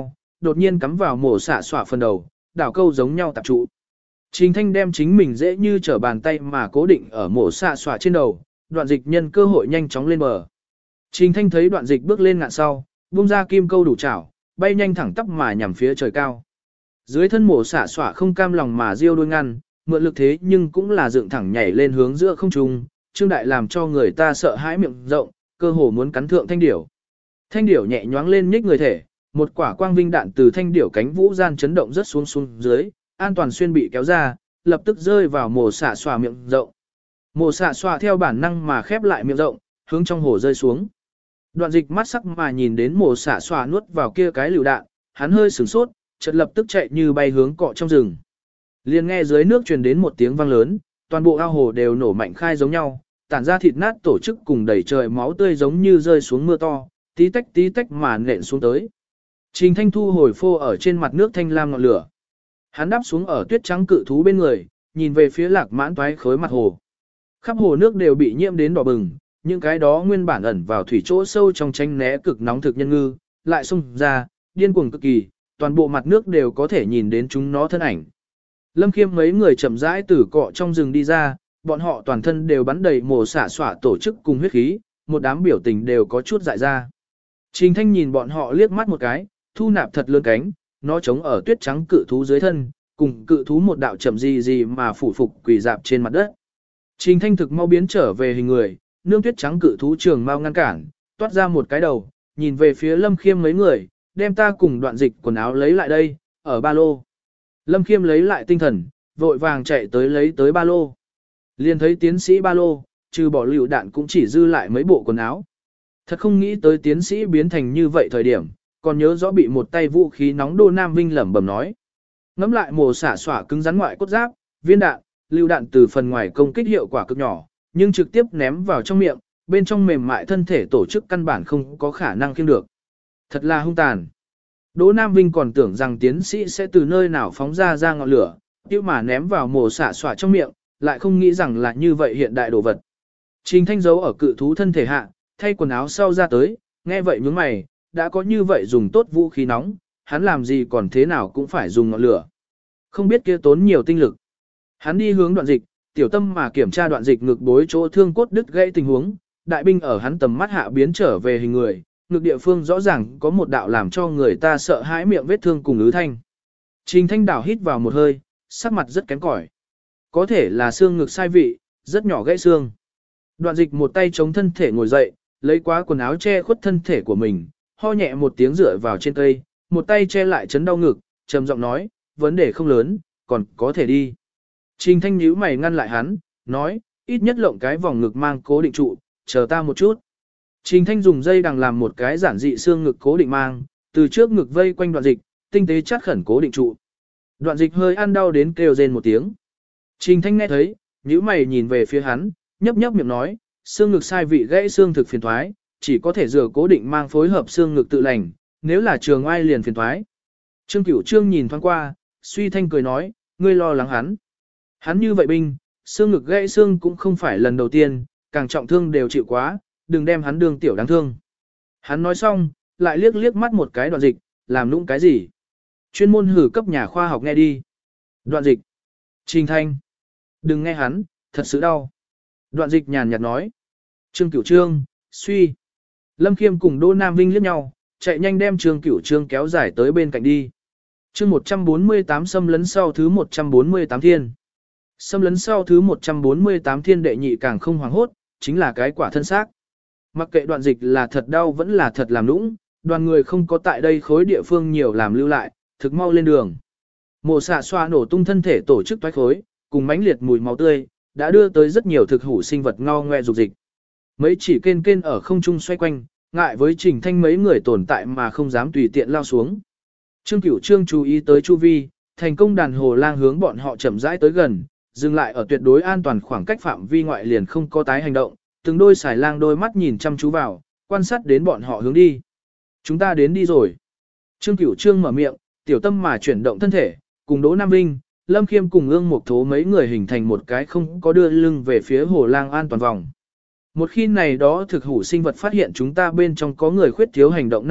đột nhiên cắm vào mổ xạ xỏa phần đầu, đảo câu giống nhau tạp trụ. Trình Thanh đem chính mình dễ như trở bàn tay mà cố định ở mổ xạ xỏa trên đầu, đoạn dịch nhân cơ hội nhanh chóng lên bờ. Trình Thanh thấy đoạn dịch bước lên ngạn sau, buông ra kim câu đủ chảo, bay nhanh thẳng tắp mà nhằm phía trời cao. Dưới thân mổ xạ xỏa không cam lòng mà riêu đôi ngăn, mượn lực thế nhưng cũng là dựng thẳng nhảy lên hướng giữa không trung, Trương Đại làm cho người ta sợ hãi miệng rộng, cơ hồ muốn cắn thượng thanh điểu. Thanh điểu nhẹ nhoáng lên nhích người thể, một quả quang vinh đạn từ thanh điểu cánh vũ gian chấn động rất xuống xuống dưới, an toàn xuyên bị kéo ra, lập tức rơi vào mổ xạ xòa miệng rộng. Mổ xạ xòa theo bản năng mà khép lại miệng rộng, hướng trong hồ rơi xuống. Đoạn dịch mắt sắc mà nhìn đến mổ xạ xòa nuốt vào kia cái lựu đạn, hắn hơi sửng sốt, chợt lập tức chạy như bay hướng cọ trong rừng. Liền nghe dưới nước truyền đến một tiếng vang lớn, toàn bộ ao hồ đều nổ mạnh khai giống nhau, tản ra thịt nát tổ chức cùng đầy trời máu tươi giống như rơi xuống mưa to, tí tách tí tách mà nện xuống tới. Trình Thanh thu hồi phô ở trên mặt nước thanh lam ngọn lửa. Hắn đáp xuống ở tuyết trắng cự thú bên người, nhìn về phía lạc mãn toái khối mặt hồ. Khắp hồ nước đều bị nhiễm đến đỏ bừng, những cái đó nguyên bản ẩn vào thủy chỗ sâu trong tranh né cực nóng thực nhân ngư, lại xông ra, điên cuồng cực kỳ, toàn bộ mặt nước đều có thể nhìn đến chúng nó thân ảnh. Lâm Khiêm mấy người chậm rãi từ cọ trong rừng đi ra, bọn họ toàn thân đều bắn đầy mồ xả xỏa tổ chức cùng huyết khí, một đám biểu tình đều có chút dại ra. Trình Thanh nhìn bọn họ liếc mắt một cái, thu nạp thật lớn cánh, nó trống ở tuyết trắng cự thú dưới thân, cùng cự thú một đạo chậm gì gì mà phủ phục quỳ dạp trên mặt đất. Trình Thanh thực mau biến trở về hình người, nương tuyết trắng cự thú trường mau ngăn cản, toát ra một cái đầu, nhìn về phía Lâm Khiêm mấy người, đem ta cùng đoạn dịch quần áo lấy lại đây, ở ba lô. Lâm Khiêm lấy lại tinh thần, vội vàng chạy tới lấy tới ba lô. Liền thấy tiến sĩ ba lô, trừ bỏ lựu đạn cũng chỉ dư lại mấy bộ quần áo. Thật không nghĩ tới tiến sĩ biến thành như vậy thời điểm, còn nhớ rõ bị một tay vũ khí nóng Đô Nam Vinh lẩm bẩm nói. Ngắm lại mồ xả xỏa cứng rắn ngoại cốt giáp, viên đạn, lựu đạn từ phần ngoài công kích hiệu quả cực nhỏ, nhưng trực tiếp ném vào trong miệng, bên trong mềm mại thân thể tổ chức căn bản không có khả năng khiêng được. Thật là hung tàn. Đỗ Nam Vinh còn tưởng rằng tiến sĩ sẽ từ nơi nào phóng ra ra ngọn lửa, tiêu mà ném vào mồ xả xỏa trong miệng, lại không nghĩ rằng là như vậy hiện đại đồ vật. Trình Thanh giấu ở cự thú thân thể hạ, thay quần áo sau ra tới, nghe vậy nhướng mày, đã có như vậy dùng tốt vũ khí nóng, hắn làm gì còn thế nào cũng phải dùng ngọn lửa. Không biết kia tốn nhiều tinh lực. Hắn đi hướng đoạn dịch, tiểu tâm mà kiểm tra đoạn dịch ngực bối chỗ thương cốt đứt gãy tình huống, đại binh ở hắn tầm mắt hạ biến trở về hình người, ngực địa phương rõ ràng có một đạo làm cho người ta sợ hãi miệng vết thương cùng ứ thanh. Trình Thanh đảo hít vào một hơi, sắc mặt rất kém cỏi. Có thể là xương ngực sai vị, rất nhỏ gãy xương. Đoạn dịch một tay chống thân thể ngồi dậy, lấy quá quần áo che khuất thân thể của mình, ho nhẹ một tiếng rửa vào trên cây, một tay che lại chấn đau ngực, trầm giọng nói, vấn đề không lớn, còn có thể đi. Trình Thanh nhíu mày ngăn lại hắn, nói, ít nhất lộng cái vòng ngực mang cố định trụ, chờ ta một chút. Trình Thanh dùng dây đằng làm một cái giản dị xương ngực cố định mang, từ trước ngực vây quanh đoạn dịch, tinh tế chát khẩn cố định trụ. Đoạn dịch hơi ăn đau đến kêu rên một tiếng. Trình Thanh nghe thấy, nhíu mày nhìn về phía hắn, nhấp nhấp miệng nói, xương ngực sai vị gãy xương thực phiền thoái, chỉ có thể rửa cố định mang phối hợp xương ngực tự lành, nếu là trường ai liền phiền thoái. Trương Cửu Trương nhìn thoáng qua, suy thanh cười nói, ngươi lo lắng hắn. Hắn như vậy binh, xương ngực gãy xương cũng không phải lần đầu tiên, càng trọng thương đều chịu quá, đừng đem hắn đường tiểu đáng thương. Hắn nói xong, lại liếc liếc mắt một cái đoạn dịch, làm nũng cái gì. Chuyên môn hử cấp nhà khoa học nghe đi. Đoạn dịch. Trình Thanh. Đừng nghe hắn, thật sự đau. Đoạn dịch nhàn nhạt nói. Trương Cửu Trương, suy. Lâm Khiêm cùng Đỗ Nam Vinh liếc nhau, chạy nhanh đem Trương Cửu Trương kéo dài tới bên cạnh đi. Chương một trăm bốn mươi tám xâm lấn sau thứ một trăm bốn mươi tám thiên. Xâm lấn sau thứ một trăm bốn mươi tám thiên đệ nhị càng không hoàng hốt, chính là cái quả thân xác. Mặc kệ đoạn dịch là thật đau vẫn là thật làm nũng, đoàn người không có tại đây khối địa phương nhiều làm lưu lại, thực mau lên đường. Mổ xạ xoa nổ tung thân thể tổ chức toái khối, cùng mãnh liệt mùi máu tươi, đã đưa tới rất nhiều thực hủ sinh vật ngao ngoe dục dịch. Mấy chỉ kên kên ở không trung xoay quanh, ngại với Trình Thanh mấy người tồn tại mà không dám tùy tiện lao xuống. Trương Cửu Trương chú ý tới chu vi, thành công đàn hồ lang hướng bọn họ chậm rãi tới gần, dừng lại ở tuyệt đối an toàn khoảng cách phạm vi ngoại liền không có tái hành động, từng đôi xài lang đôi mắt nhìn chăm chú vào, quan sát đến bọn họ hướng đi. Chúng ta đến đi rồi. Trương Cửu Trương mở miệng, tiểu tâm mà chuyển động thân thể, cùng Đỗ Nam Vinh, Lâm Khiêm cùng ương một thố mấy người hình thành một cái không có đưa lưng về phía hồ lang an toàn vòng. Một khi này đó thực hủ sinh vật phát hiện chúng ta bên trong có người khuyết thiếu hành động năng lực,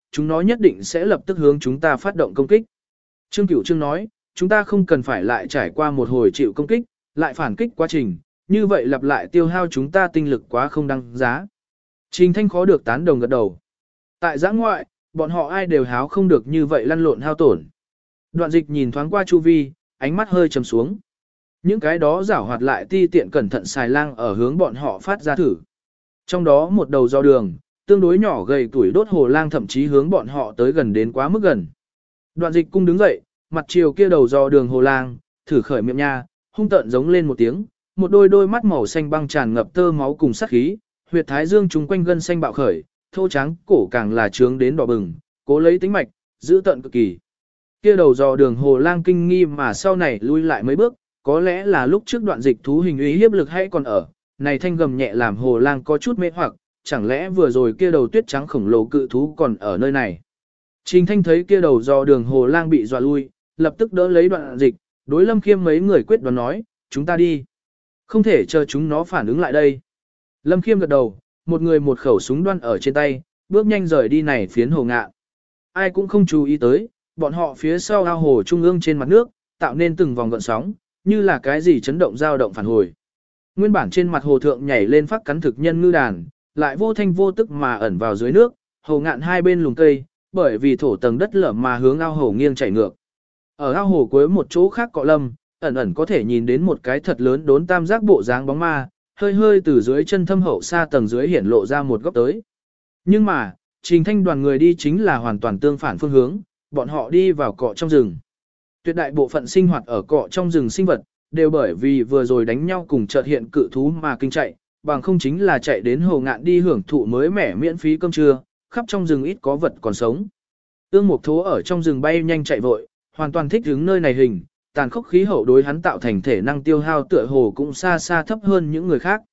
chúng nó nhất định sẽ lập tức hướng chúng ta phát động công kích. Trương Cửu Trương nói, chúng ta không cần phải lại trải qua một hồi chịu công kích, lại phản kích quá trình, như vậy lặp lại tiêu hao chúng ta tinh lực quá không đăng giá. Trình Thanh khó được tán đồng gật đầu. Tại giã ngoại, bọn họ ai đều háo không được như vậy lăn lộn hao tổn. Đoạn Dịch nhìn thoáng qua chu vi, ánh mắt hơi trầm xuống. Những cái đó giảo hoạt lại ti tiện cẩn thận xài lang ở hướng bọn họ phát ra thử. Trong đó một đầu do đường, tương đối nhỏ gầy tuổi đốt hồ lang thậm chí hướng bọn họ tới gần đến quá mức gần. Đoạn Dịch cung đứng dậy, mặt chiều kia đầu do đường hồ lang, thử khởi miệng nha, hung tợn giống lên một tiếng, một đôi đôi mắt màu xanh băng tràn ngập tơ máu cùng sát khí, huyệt thái dương chúng quanh gân xanh bạo khởi, thô trắng cổ càng là trướng đến đỏ bừng, cố lấy tính mạch, giữ tận cực kỳ. Kia đầu dò đường hồ lang kinh nghi mà sau này lui lại mấy bước, có lẽ là lúc trước Đoạn Dịch thú hình uy hiếp lực hay còn ở, này thanh gầm nhẹ làm hồ lang có chút mê hoặc, chẳng lẽ vừa rồi kia đầu tuyết trắng khổng lồ cự thú còn ở nơi này. Trình Thanh thấy kia đầu dò đường hồ lang bị dọa lui, lập tức đỡ lấy Đoạn Dịch, đối Lâm Khiêm mấy người quyết đoán nói, chúng ta đi. Không thể chờ chúng nó phản ứng lại đây. Lâm Khiêm gật đầu, một người một khẩu súng đoan ở trên tay, bước nhanh rời đi này phiến hồ ngạ. Ai cũng không chú ý tới, bọn họ phía sau ao hồ trung ương trên mặt nước, tạo nên từng vòng gợn sóng, như là cái gì chấn động dao động phản hồi. Nguyên bản trên mặt hồ thượng nhảy lên phát cắn thực nhân ngư đàn, lại vô thanh vô tức mà ẩn vào dưới nước, hồ ngạn hai bên lùm cây, bởi vì thổ tầng đất lở mà hướng ao hồ nghiêng chảy ngược. Ở ao hồ cuối một chỗ khác cọ lâm, ẩn ẩn có thể nhìn đến một cái thật lớn đốn tam giác bộ dáng bóng ma, hơi hơi từ dưới chân thâm hậu xa tầng dưới hiển lộ ra một góc tới. Nhưng mà, Trình Thanh đoàn người đi chính là hoàn toàn tương phản phương hướng, bọn họ đi vào cọ trong rừng. Tuyệt đại bộ phận sinh hoạt ở cọ trong rừng sinh vật, đều bởi vì vừa rồi đánh nhau cùng chợt hiện cự thú mà kinh chạy, bằng không chính là chạy đến hồ ngạn đi hưởng thụ mới mẻ miễn phí cơm trưa, khắp trong rừng ít có vật còn sống. Ương Mục Thố ở trong rừng bay nhanh chạy vội, hoàn toàn thích ứng nơi này hình, tàn khốc khí hậu đối hắn tạo thành thể năng tiêu hao tựa hồ cũng xa xa thấp hơn những người khác.